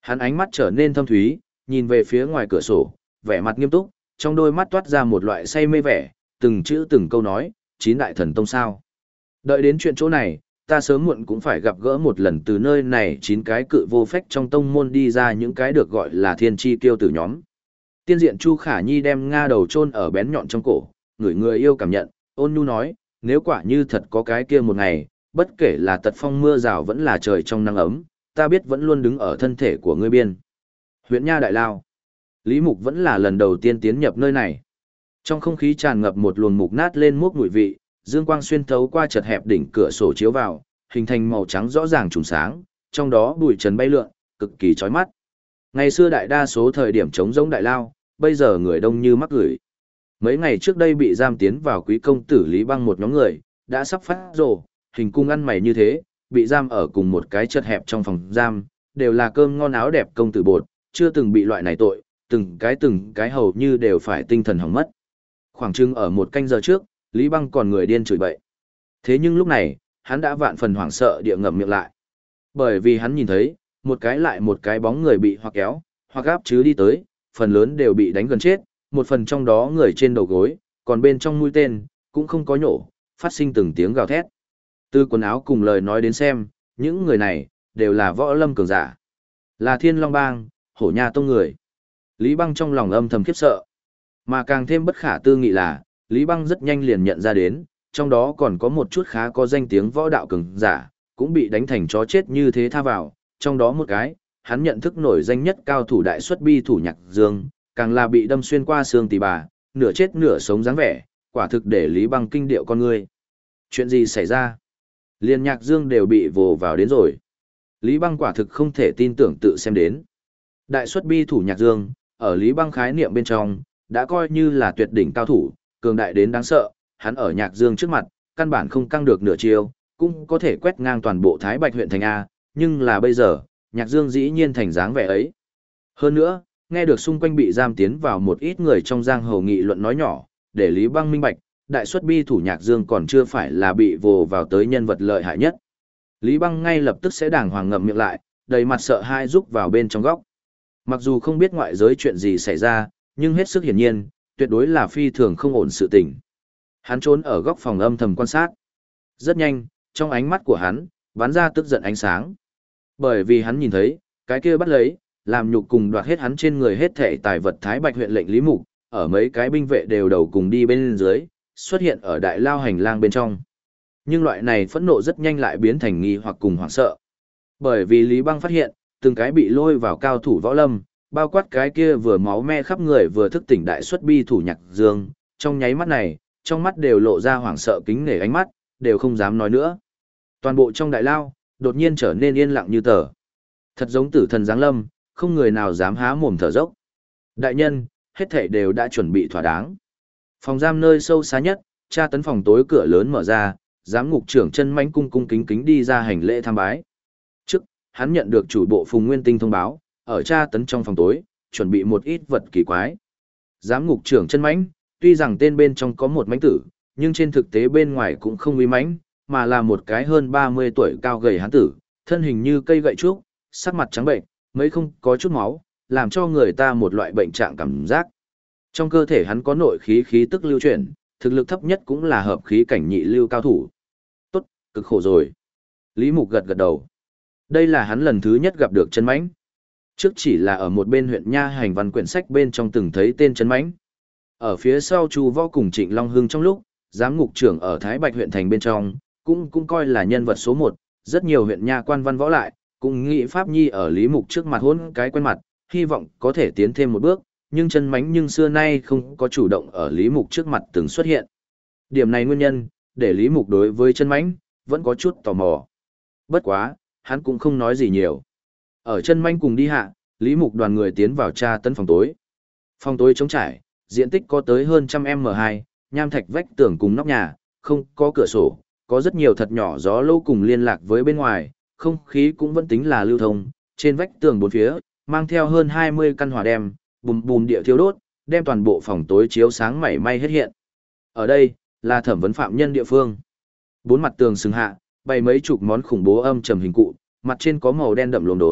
Hắn ánh mắt trở nên thâm thúy, nhìn về phía ngoài cửa sổ, vẻ mặt nghiêm túc, trong đôi mắt toát ra một loại say mê vẻ, từng chữ từng câu nói, chín đại thần tông sao. Đợi đến chuyện chỗ này, ta sớm muộn cũng phải gặp gỡ một lần từ nơi này chín cái cự vô phách trong tông môn đi ra những cái được gọi là thiên chi kiêu tử nhóm. Tiên diện Chu Khả Nhi đem nga đầu chôn ở bén nhọn trong cổ, người yêu cảm nhận, ôn nhu nói, nếu quả như thật có cái kia một ngày, bất kể là tật phong mưa rào vẫn là trời trong nắng ấm, ta biết vẫn luôn đứng ở thân thể của ngươi biên. Huyện Nha Đại Lao. Lý Mục vẫn là lần đầu tiên tiến nhập nơi này. Trong không khí tràn ngập một luồng mục nát lên mốc mùi vị, dương quang xuyên thấu qua chật hẹp đỉnh cửa sổ chiếu vào, hình thành màu trắng rõ ràng trùng sáng, trong đó bụi trần bay lượn, cực kỳ chói mắt. Ngày xưa đại đa số thời điểm trống rỗng đại lao, bây giờ người đông như mắc gửi. Mấy ngày trước đây bị giam tiến vào quý công tử Lý Băng một nhóm người, đã sắp phát rồ, hình cung ăn mày như thế, bị giam ở cùng một cái chật hẹp trong phòng giam, đều là cơm ngon áo đẹp công tử bột, chưa từng bị loại này tội, từng cái hầu như đều phải tinh thần hỏng mất. Khoảng chừng ở một canh giờ trước, Lý Băng còn người điên chửi bậy. Thế nhưng lúc này, hắn đã vạn phần hoảng sợ địa ngậm miệng lại. Bởi vì hắn nhìn thấy, một cái lại một cái bóng người bị hoặc kéo, hoặc gáp chứ đi tới, phần lớn đều bị đánh gần chết, một phần trong đó người trên đầu gối, còn bên trong mũi tên, cũng không có nhổ, phát sinh từng tiếng gào thét. Từ quần áo cùng lời nói đến xem, những người này, đều là võ lâm cường giả. Là Thiên Long Bang, Hổ Nha Tông người. Lý Băng trong lòng âm thầm khiếp sợ. Mà càng thêm bất khả tư nghị là, Lý Băng rất nhanh liền nhận ra đến, trong đó còn có một chút khá có danh tiếng võ đạo cường giả, cũng bị đánh thành chó chết như thế tha vào, trong đó một cái, hắn nhận thức nổi danh nhất cao thủ đại xuất bi thủ Nhạc Dương, càng là bị đâm xuyên qua xương tỳ bà, nửa chết nửa sống dáng vẻ, quả thực để Lý Băng kinh điệu con người. Chuyện gì xảy ra? Liên Nhạc Dương đều bị vồ vào đến rồi. Lý Băng quả thực không thể tin tưởng tự xem đến. Đại xuất bi thủ Nhạc Dương, ở Lý Băng khái niệm bên trong, đã coi như là tuyệt đỉnh cao thủ, cường đại đến đáng sợ, hắn ở Nhạc Dương trước mặt, căn bản không căng được nửa chiêu, cũng có thể quét ngang toàn bộ Thái Bạch huyện thành A, nhưng là bây giờ, Nhạc Dương dĩ nhiên thành dáng vẻ ấy. Hơn nữa, nghe được xung quanh bị giam tiến vào một ít người trong giang hồ nghị luận nói nhỏ, để Lý Băng minh bạch, đại xuất bi thủ Nhạc Dương còn chưa phải là bị vồ vào tới nhân vật lợi hại nhất. Lý Băng ngay lập tức sẽ đàng hoàng ngậm miệng lại, đầy mặt sợ hãi rúc vào bên trong góc. Mặc dù không biết ngoại giới chuyện gì xảy ra, nhưng hết sức hiển nhiên, tuyệt đối là phi thường không ổn sự tình. Hắn trốn ở góc phòng âm thầm quan sát. Rất nhanh, trong ánh mắt của hắn, bắn ra tức giận ánh sáng. Bởi vì hắn nhìn thấy, cái kia bắt lấy, làm nhục cùng đoạt hết hắn trên người hết thảy tài vật Thái Bạch huyện lệnh Lý Mục, ở mấy cái binh vệ đều đầu cùng đi bên dưới, xuất hiện ở đại lao hành lang bên trong. Nhưng loại này phẫn nộ rất nhanh lại biến thành nghi hoặc cùng hoảng sợ. Bởi vì Lý Băng phát hiện, từng cái bị lôi vào cao thủ võ lâm, bao quát cái kia vừa máu me khắp người vừa thức tỉnh đại xuất bi thủ Nhạc Dương, trong nháy mắt này, trong mắt đều lộ ra hoảng sợ kính nể ánh mắt, đều không dám nói nữa. Toàn bộ trong đại lao, đột nhiên trở nên yên lặng như tờ. Thật giống tử thần giáng lâm, không người nào dám há mồm thở dốc. Đại nhân, hết thảy đều đã chuẩn bị thỏa đáng. Phòng giam nơi sâu xa nhất, tra tấn phòng tối cửa lớn mở ra, giám ngục trưởng Chân Mãnh cung cung kính kính đi ra hành lễ tham bái. Trước, hắn nhận được chủ bộ Phùng Nguyên Tinh thông báo, ở tra tấn trong phòng tối, chuẩn bị một ít vật kỳ quái. Giám ngục trưởng Chân Mãnh, tuy rằng tên bên trong có một mãnh tử, nhưng trên thực tế bên ngoài cũng không uy mãnh, mà là một cái hơn 30 tuổi cao gầy hán tử, thân hình như cây gậy trúc, sắc mặt trắng bệnh, mấy không có chút máu, làm cho người ta một loại bệnh trạng cảm giác. Trong cơ thể hắn có nội khí khí tức lưu chuyển, thực lực thấp nhất cũng là hợp khí cảnh nhị lưu cao thủ. Tốt, cực khổ rồi. Lý Mục gật gật đầu. Đây là hắn lần thứ nhất gặp được Chân Mãnh. Trước chỉ là ở một bên huyện Nha hành văn quyển sách bên trong từng thấy tên Chân Mãnh. Ở phía sau Chu Võ cùng Trịnh Long Hưng trong lúc, giám ngục trưởng ở Thái Bạch huyện thành bên trong, cũng coi là nhân vật số 1, rất nhiều huyện Nha quan văn võ lại, cũng nghĩ Pháp Nhi ở Lý Mục trước mặt hôn cái quen mặt, hy vọng có thể tiến thêm một bước, nhưng Chân Mãnh nhưng xưa nay không có chủ động ở Lý Mục trước mặt từng xuất hiện. Điểm này nguyên nhân, để Lý Mục đối với Chân Mãnh vẫn có chút tò mò. Bất quá, hắn cũng không nói gì nhiều. Ở Chân Mãnh cùng đi hạ, Lý Mục đoàn người tiến vào tra tấn phòng tối. Phòng tối trống trải, diện tích có tới hơn 100m2, nham thạch vách tường cùng nóc nhà, không có cửa sổ, có rất nhiều thật nhỏ gió lô cùng liên lạc với bên ngoài, không khí cũng vẫn tính là lưu thông, trên vách tường bốn phía, mang theo hơn 20 căn hỏa đem, bùm bùm địa thiêu đốt, đem toàn bộ phòng tối chiếu sáng mảy may hết hiện. Ở đây, là thẩm vấn phạm nhân địa phương. Bốn mặt tường sừng hạ, bày mấy chục món khủng bố âm trầm hình cụ, mặt trên có màu đen đậm lốm đốm,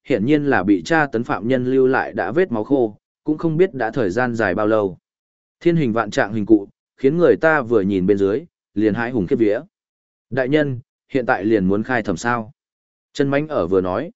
hiển nhiên là bị tra tấn phạm nhân lưu lại đã vết máu khô, cũng không biết đã thời gian dài bao lâu. Thiên hình vạn trạng hình cụ, khiến người ta vừa nhìn bên dưới, liền hãi hùng khiếp vía. Đại nhân, hiện tại liền muốn khai thẩm sao? Chân Mánh ở vừa nói.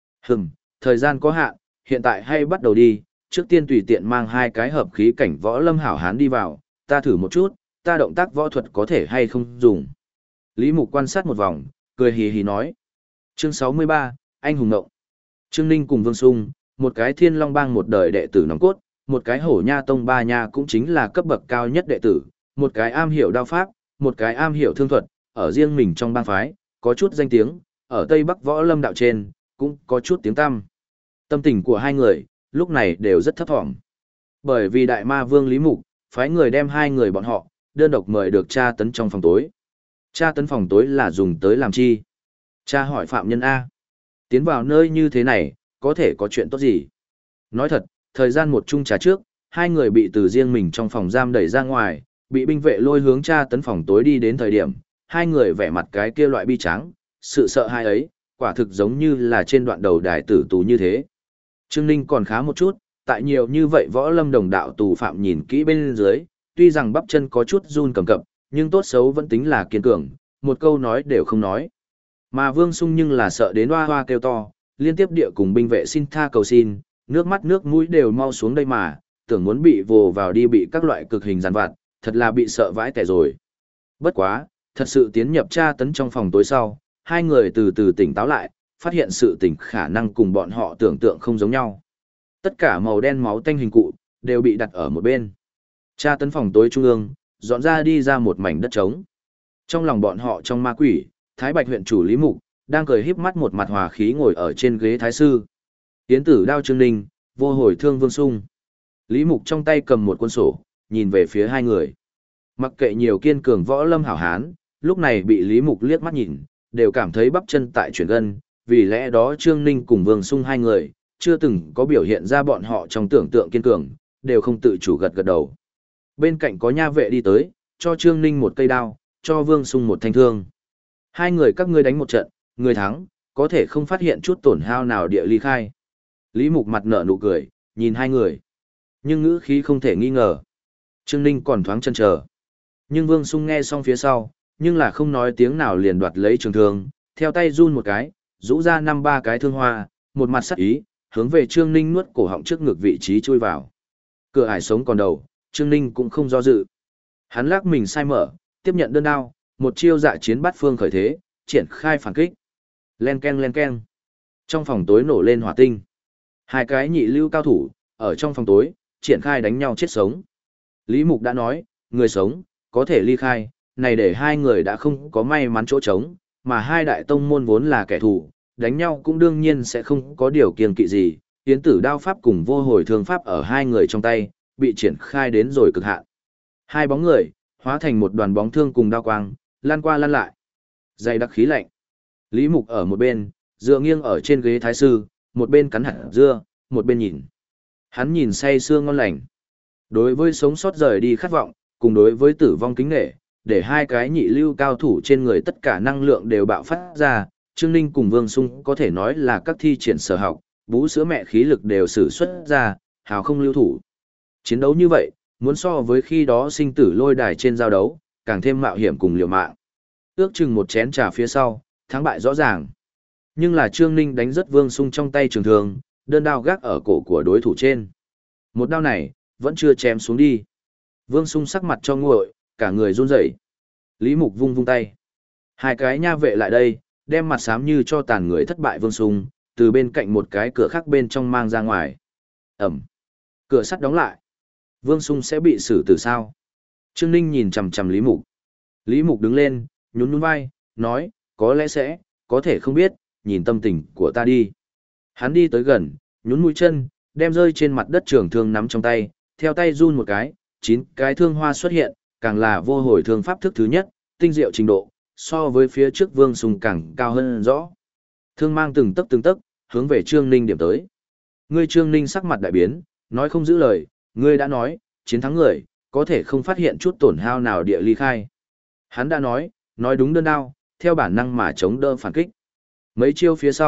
Thời gian có hạn, hiện tại hay bắt đầu đi, trước tiên tùy tiện mang 2 cái hợp khí cảnh võ lâm hảo hán đi vào, ta thử một chút, ta động tác võ thuật có thể hay không dùng. Lý Mục quan sát một vòng, cười hì hì nói. Chương 63, Anh hùng ngộng. Trương Ninh cùng Vương Sung, một cái Thiên Long Bang một đời đệ tử nòng cốt, một cái Hổ Nha Tông ba nha cũng chính là cấp bậc cao nhất đệ tử, một cái am hiểu đao pháp, một cái am hiểu thương thuật, ở riêng mình trong bang phái, có chút danh tiếng, ở Tây Bắc võ lâm đạo trên, cũng có chút tiếng tăm. Tâm tình của hai người, lúc này đều rất thấp thỏm. Bởi vì Đại Ma Vương Lý Mục, phái người đem 2 người bọn họ, đơn độc mời được tra tấn trong phòng tối. Tra tấn phòng tối là dùng tới làm chi? Tra hỏi phạm nhân A. Tiến vào nơi như thế này, có thể có chuyện tốt gì? Nói thật, thời gian một chung trà trước, 2 người bị từ riêng mình trong phòng giam đẩy ra ngoài, bị binh vệ lôi hướng tra tấn phòng tối đi đến thời điểm, 2 người vẻ mặt cái kia loại bi tráng, sự sợ hãi ấy, quả thực giống như là trên đoạn đầu đài tử tù như thế. Trương Ninh còn khá một chút, tại nhiều như vậy võ lâm đồng đạo tù phạm nhìn kỹ bên dưới, tuy rằng bắp chân có chút run cầm cập, nhưng tốt xấu vẫn tính là kiên cường, một câu nói đều không nói. Mà Vương Sung nhưng là sợ đến hoa hoa kêu to, liên tiếp địa cùng binh vệ xin tha cầu xin, nước mắt nước mũi đều mau xuống đây mà, tưởng muốn bị vồ vào đi bị các loại cực hình giàn vặt, thật là bị sợ vãi tẻ rồi. Bất quá, thật sự tiến nhập tra tấn trong phòng tối sau, 2 người từ từ tỉnh táo lại, phát hiện sự tỉnh khả năng cùng bọn họ tưởng tượng không giống nhau. Tất cả màu đen máu tanh hình cụ, đều bị đặt ở một bên. Tra tấn phòng tối trung ương, dọn ra đi ra một mảnh đất trống. Trong lòng bọn họ trong ma quỷ, Thái Bạch huyện chủ Lý Mục, đang cười híp mắt một mặt hòa khí ngồi ở trên ghế thái sư. Tiến tử đao Trương Ninh, vô hồi thương Vương Sung. Lý Mục trong tay cầm một cuốn sổ, nhìn về phía 2 người. Mặc kệ nhiều kiên cường võ lâm hảo hán, lúc này bị Lý Mục liếc mắt nhìn, đều cảm thấy bắp chân tại chuyển gân, vì lẽ đó Trương Ninh cùng Vương Sung 2 người, chưa từng có biểu hiện ra bọn họ trong tưởng tượng kiên cường, đều không tự chủ gật gật đầu. Bên cạnh có nha vệ đi tới, cho Trương Ninh một cây đao, cho Vương Sung một thanh thương. 2 người các ngươi đánh một trận, người thắng, có thể không phát hiện chút tổn hao nào địa ly khai. Lý Mục mặt nở nụ cười, nhìn 2 người. Nhưng ngữ khí không thể nghi ngờ. Trương Ninh còn thoáng chần chờ. Nhưng Vương Sung nghe xong phía sau, nhưng là không nói tiếng nào liền đoạt lấy trường thương, theo tay run một cái, rũ ra 5-3 cái thương hoa, một mặt sắc ý, hướng về Trương Ninh nuốt cổ họng trước ngực vị trí chui vào. Cửa ải sống còn đầu, Trương Ninh cũng không do dự. Hắn lắc mình sai mở, tiếp nhận đơn đao, một chiêu dạ chiến bát phương khởi thế, triển khai phản kích. Len ken len ken. Trong phòng tối nổ lên hỏa tinh. 2 cái nhị lưu cao thủ, ở trong phòng tối, triển khai đánh nhau chết sống. Lý Mục đã nói, người sống, có thể ly khai, này để 2 người đã không có may mắn chỗ trống, mà 2 đại tông môn vốn là kẻ thù, đánh nhau cũng đương nhiên sẽ không có điều kiêng kỵ gì. Tiến tử đao pháp cùng vô hồi thương pháp ở 2 người trong tay, bị triển khai đến rồi cực hạn. 2 bóng người, hóa thành một đoàn bóng thương cùng đao quang, lan qua lan lại. Dày đặc khí lạnh. Lý Mục ở một bên, dựa nghiêng ở trên ghế thái sư, một bên cắn hạt dưa, một bên nhìn. Hắn nhìn say sưa ngon lành. Đối với sống sót rời đi khát vọng, cùng đối với tử vong kính nghệ, để 2 cái nhị lưu cao thủ trên người tất cả năng lượng đều bạo phát ra, Trương Ninh cùng Vương Sung có thể nói là các thi triển sở học, bú sữa mẹ khí lực đều sử xuất ra, hào không lưu thủ. Chiến đấu như vậy, muốn so với khi đó sinh tử lôi đài trên giao đấu, càng thêm mạo hiểm cùng liều mạng. Ước chừng một chén trà phía sau, thắng bại rõ ràng. Nhưng là Trương Ninh đánh rất Vương Sung trong tay trường thường, đơn đao gác ở cổ của đối thủ trên. Một đao này, vẫn chưa chém xuống đi. Vương Sung sắc mặt cho nguội, cả người run rẩy. Lý Mục vung vung tay. 2 cái nha vệ lại đây, đem mặt xám như cho tàn người thất bại Vương Sung, từ bên cạnh một cái cửa khác bên trong mang ra ngoài. Ẩm. Cửa sắt đóng lại. Vương Sung sẽ bị xử tử sao? Trương Ninh nhìn chằm chằm Lý Mục. Lý Mục đứng lên, nhún nhún vai, nói, có lẽ sẽ, có thể không biết, nhìn tâm tình của ta đi. Hắn đi tới gần, nhún mũi chân, đem rơi trên mặt đất trường thương nắm trong tay, theo tay run một cái, 9 cái thương hoa xuất hiện, càng là vô hồi thương pháp thức thứ nhất, tinh diệu trình độ, so với phía trước Vương Sung càng cao hơn rõ. Thương mang từng tấc, hướng về Trương Ninh điểm tới. Ngươi Trương Ninh sắc mặt đại biến, nói không giữ lời, ngươi đã nói, chiến thắng người, có thể không phát hiện chút tổn hao nào địa ly khai. Hắn đã nói đúng đơn đao, theo bản năng mà chống đỡ phản kích. Mấy chiêu phía sau,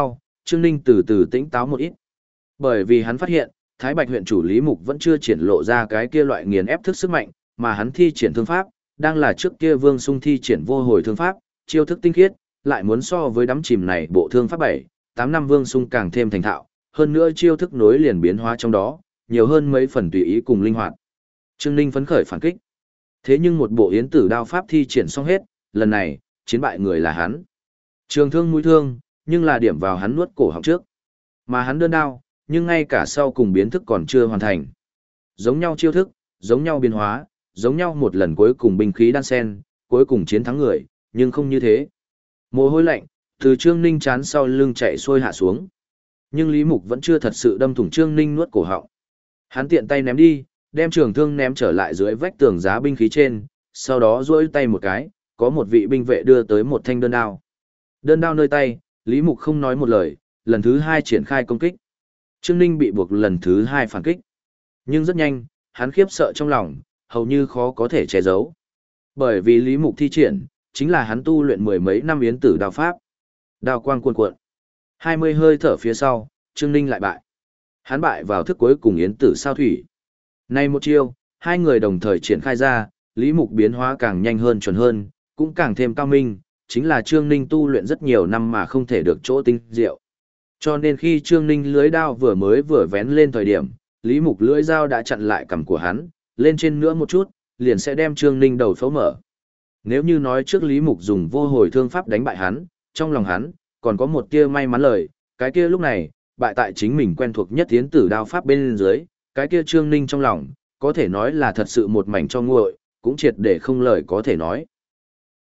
Trương Ninh từ từ tĩnh táo một ít. Bởi vì hắn phát hiện, Thái Bạch huyện chủ Lý Mục vẫn chưa triển lộ ra cái kia loại nghiền ép thức sức mạnh, mà hắn thi triển thương pháp, đang là trước kia Vương Sung thi triển vô hồi thương pháp, chiêu thức tinh khiết, lại muốn so với đắm chìm này bộ thương pháp 7, 8 năm Vương Sung càng thêm thành thạo, hơn nữa chiêu thức nối liền biến hóa trong đó, nhiều hơn mấy phần tùy ý cùng linh hoạt. Trương Ninh phấn khởi phản kích. Thế nhưng một bộ yến tử đao pháp thi triển xong hết, lần này, chiến bại người là hắn. Trường thương mũi thương, nhưng là điểm vào hắn nuốt cổ họng trước. Mà hắn đơn đao, nhưng ngay cả sau cùng biến thức còn chưa hoàn thành. Giống nhau chiêu thức, giống nhau biến hóa, giống nhau một lần cuối cùng binh khí đan sen, cuối cùng chiến thắng người, nhưng không như thế. Mồ hôi lạnh, từ Trương Ninh chán sau lưng chạy xuôi hạ xuống. Nhưng Lý Mục vẫn chưa thật sự đâm thủng Trương Ninh nuốt cổ họng. Hắn tiện tay ném đi, đem trường thương ném trở lại dưới vách tường giá binh khí trên, sau đó duỗi tay một cái, có một vị binh vệ đưa tới một thanh đơn đao. Đơn đao nơi tay, Lý Mục không nói một lời, lần thứ 2 triển khai công kích. Trương Ninh bị buộc lần thứ 2 phản kích. Nhưng rất nhanh, hắn khiếp sợ trong lòng, hầu như khó có thể che giấu. Bởi vì Lý Mục thi triển, chính là hắn tu luyện mười mấy năm yến tử đao pháp. Đao quang cuồn cuộn. 20 hơi thở phía sau, Trương Ninh lại bại. Hắn bại vào thức cuối cùng yến tử sao thủy. Nay một chiêu, hai người đồng thời triển khai ra, Lý Mục biến hóa càng nhanh hơn chuẩn hơn, cũng càng thêm cao minh, chính là Trương Ninh tu luyện rất nhiều năm mà không thể được chỗ tinh diệu. Cho nên khi Trương Ninh lưới đao vừa vén lên thời điểm, Lý Mục lưỡi dao đã chặn lại cằm của hắn, lên trên nữa một chút, liền sẽ đem Trương Ninh đầu phẫu mở. Nếu như nói trước Lý Mục dùng vô hồi thương pháp đánh bại hắn, trong lòng hắn, còn có một tia may mắn lời, cái kia lúc này, bại tại chính mình quen thuộc nhất tiến tử đao pháp bên dưới, cái kia Trương Ninh trong lòng, có thể nói là thật sự một mảnh cho nguội, cũng triệt để không lời có thể nói.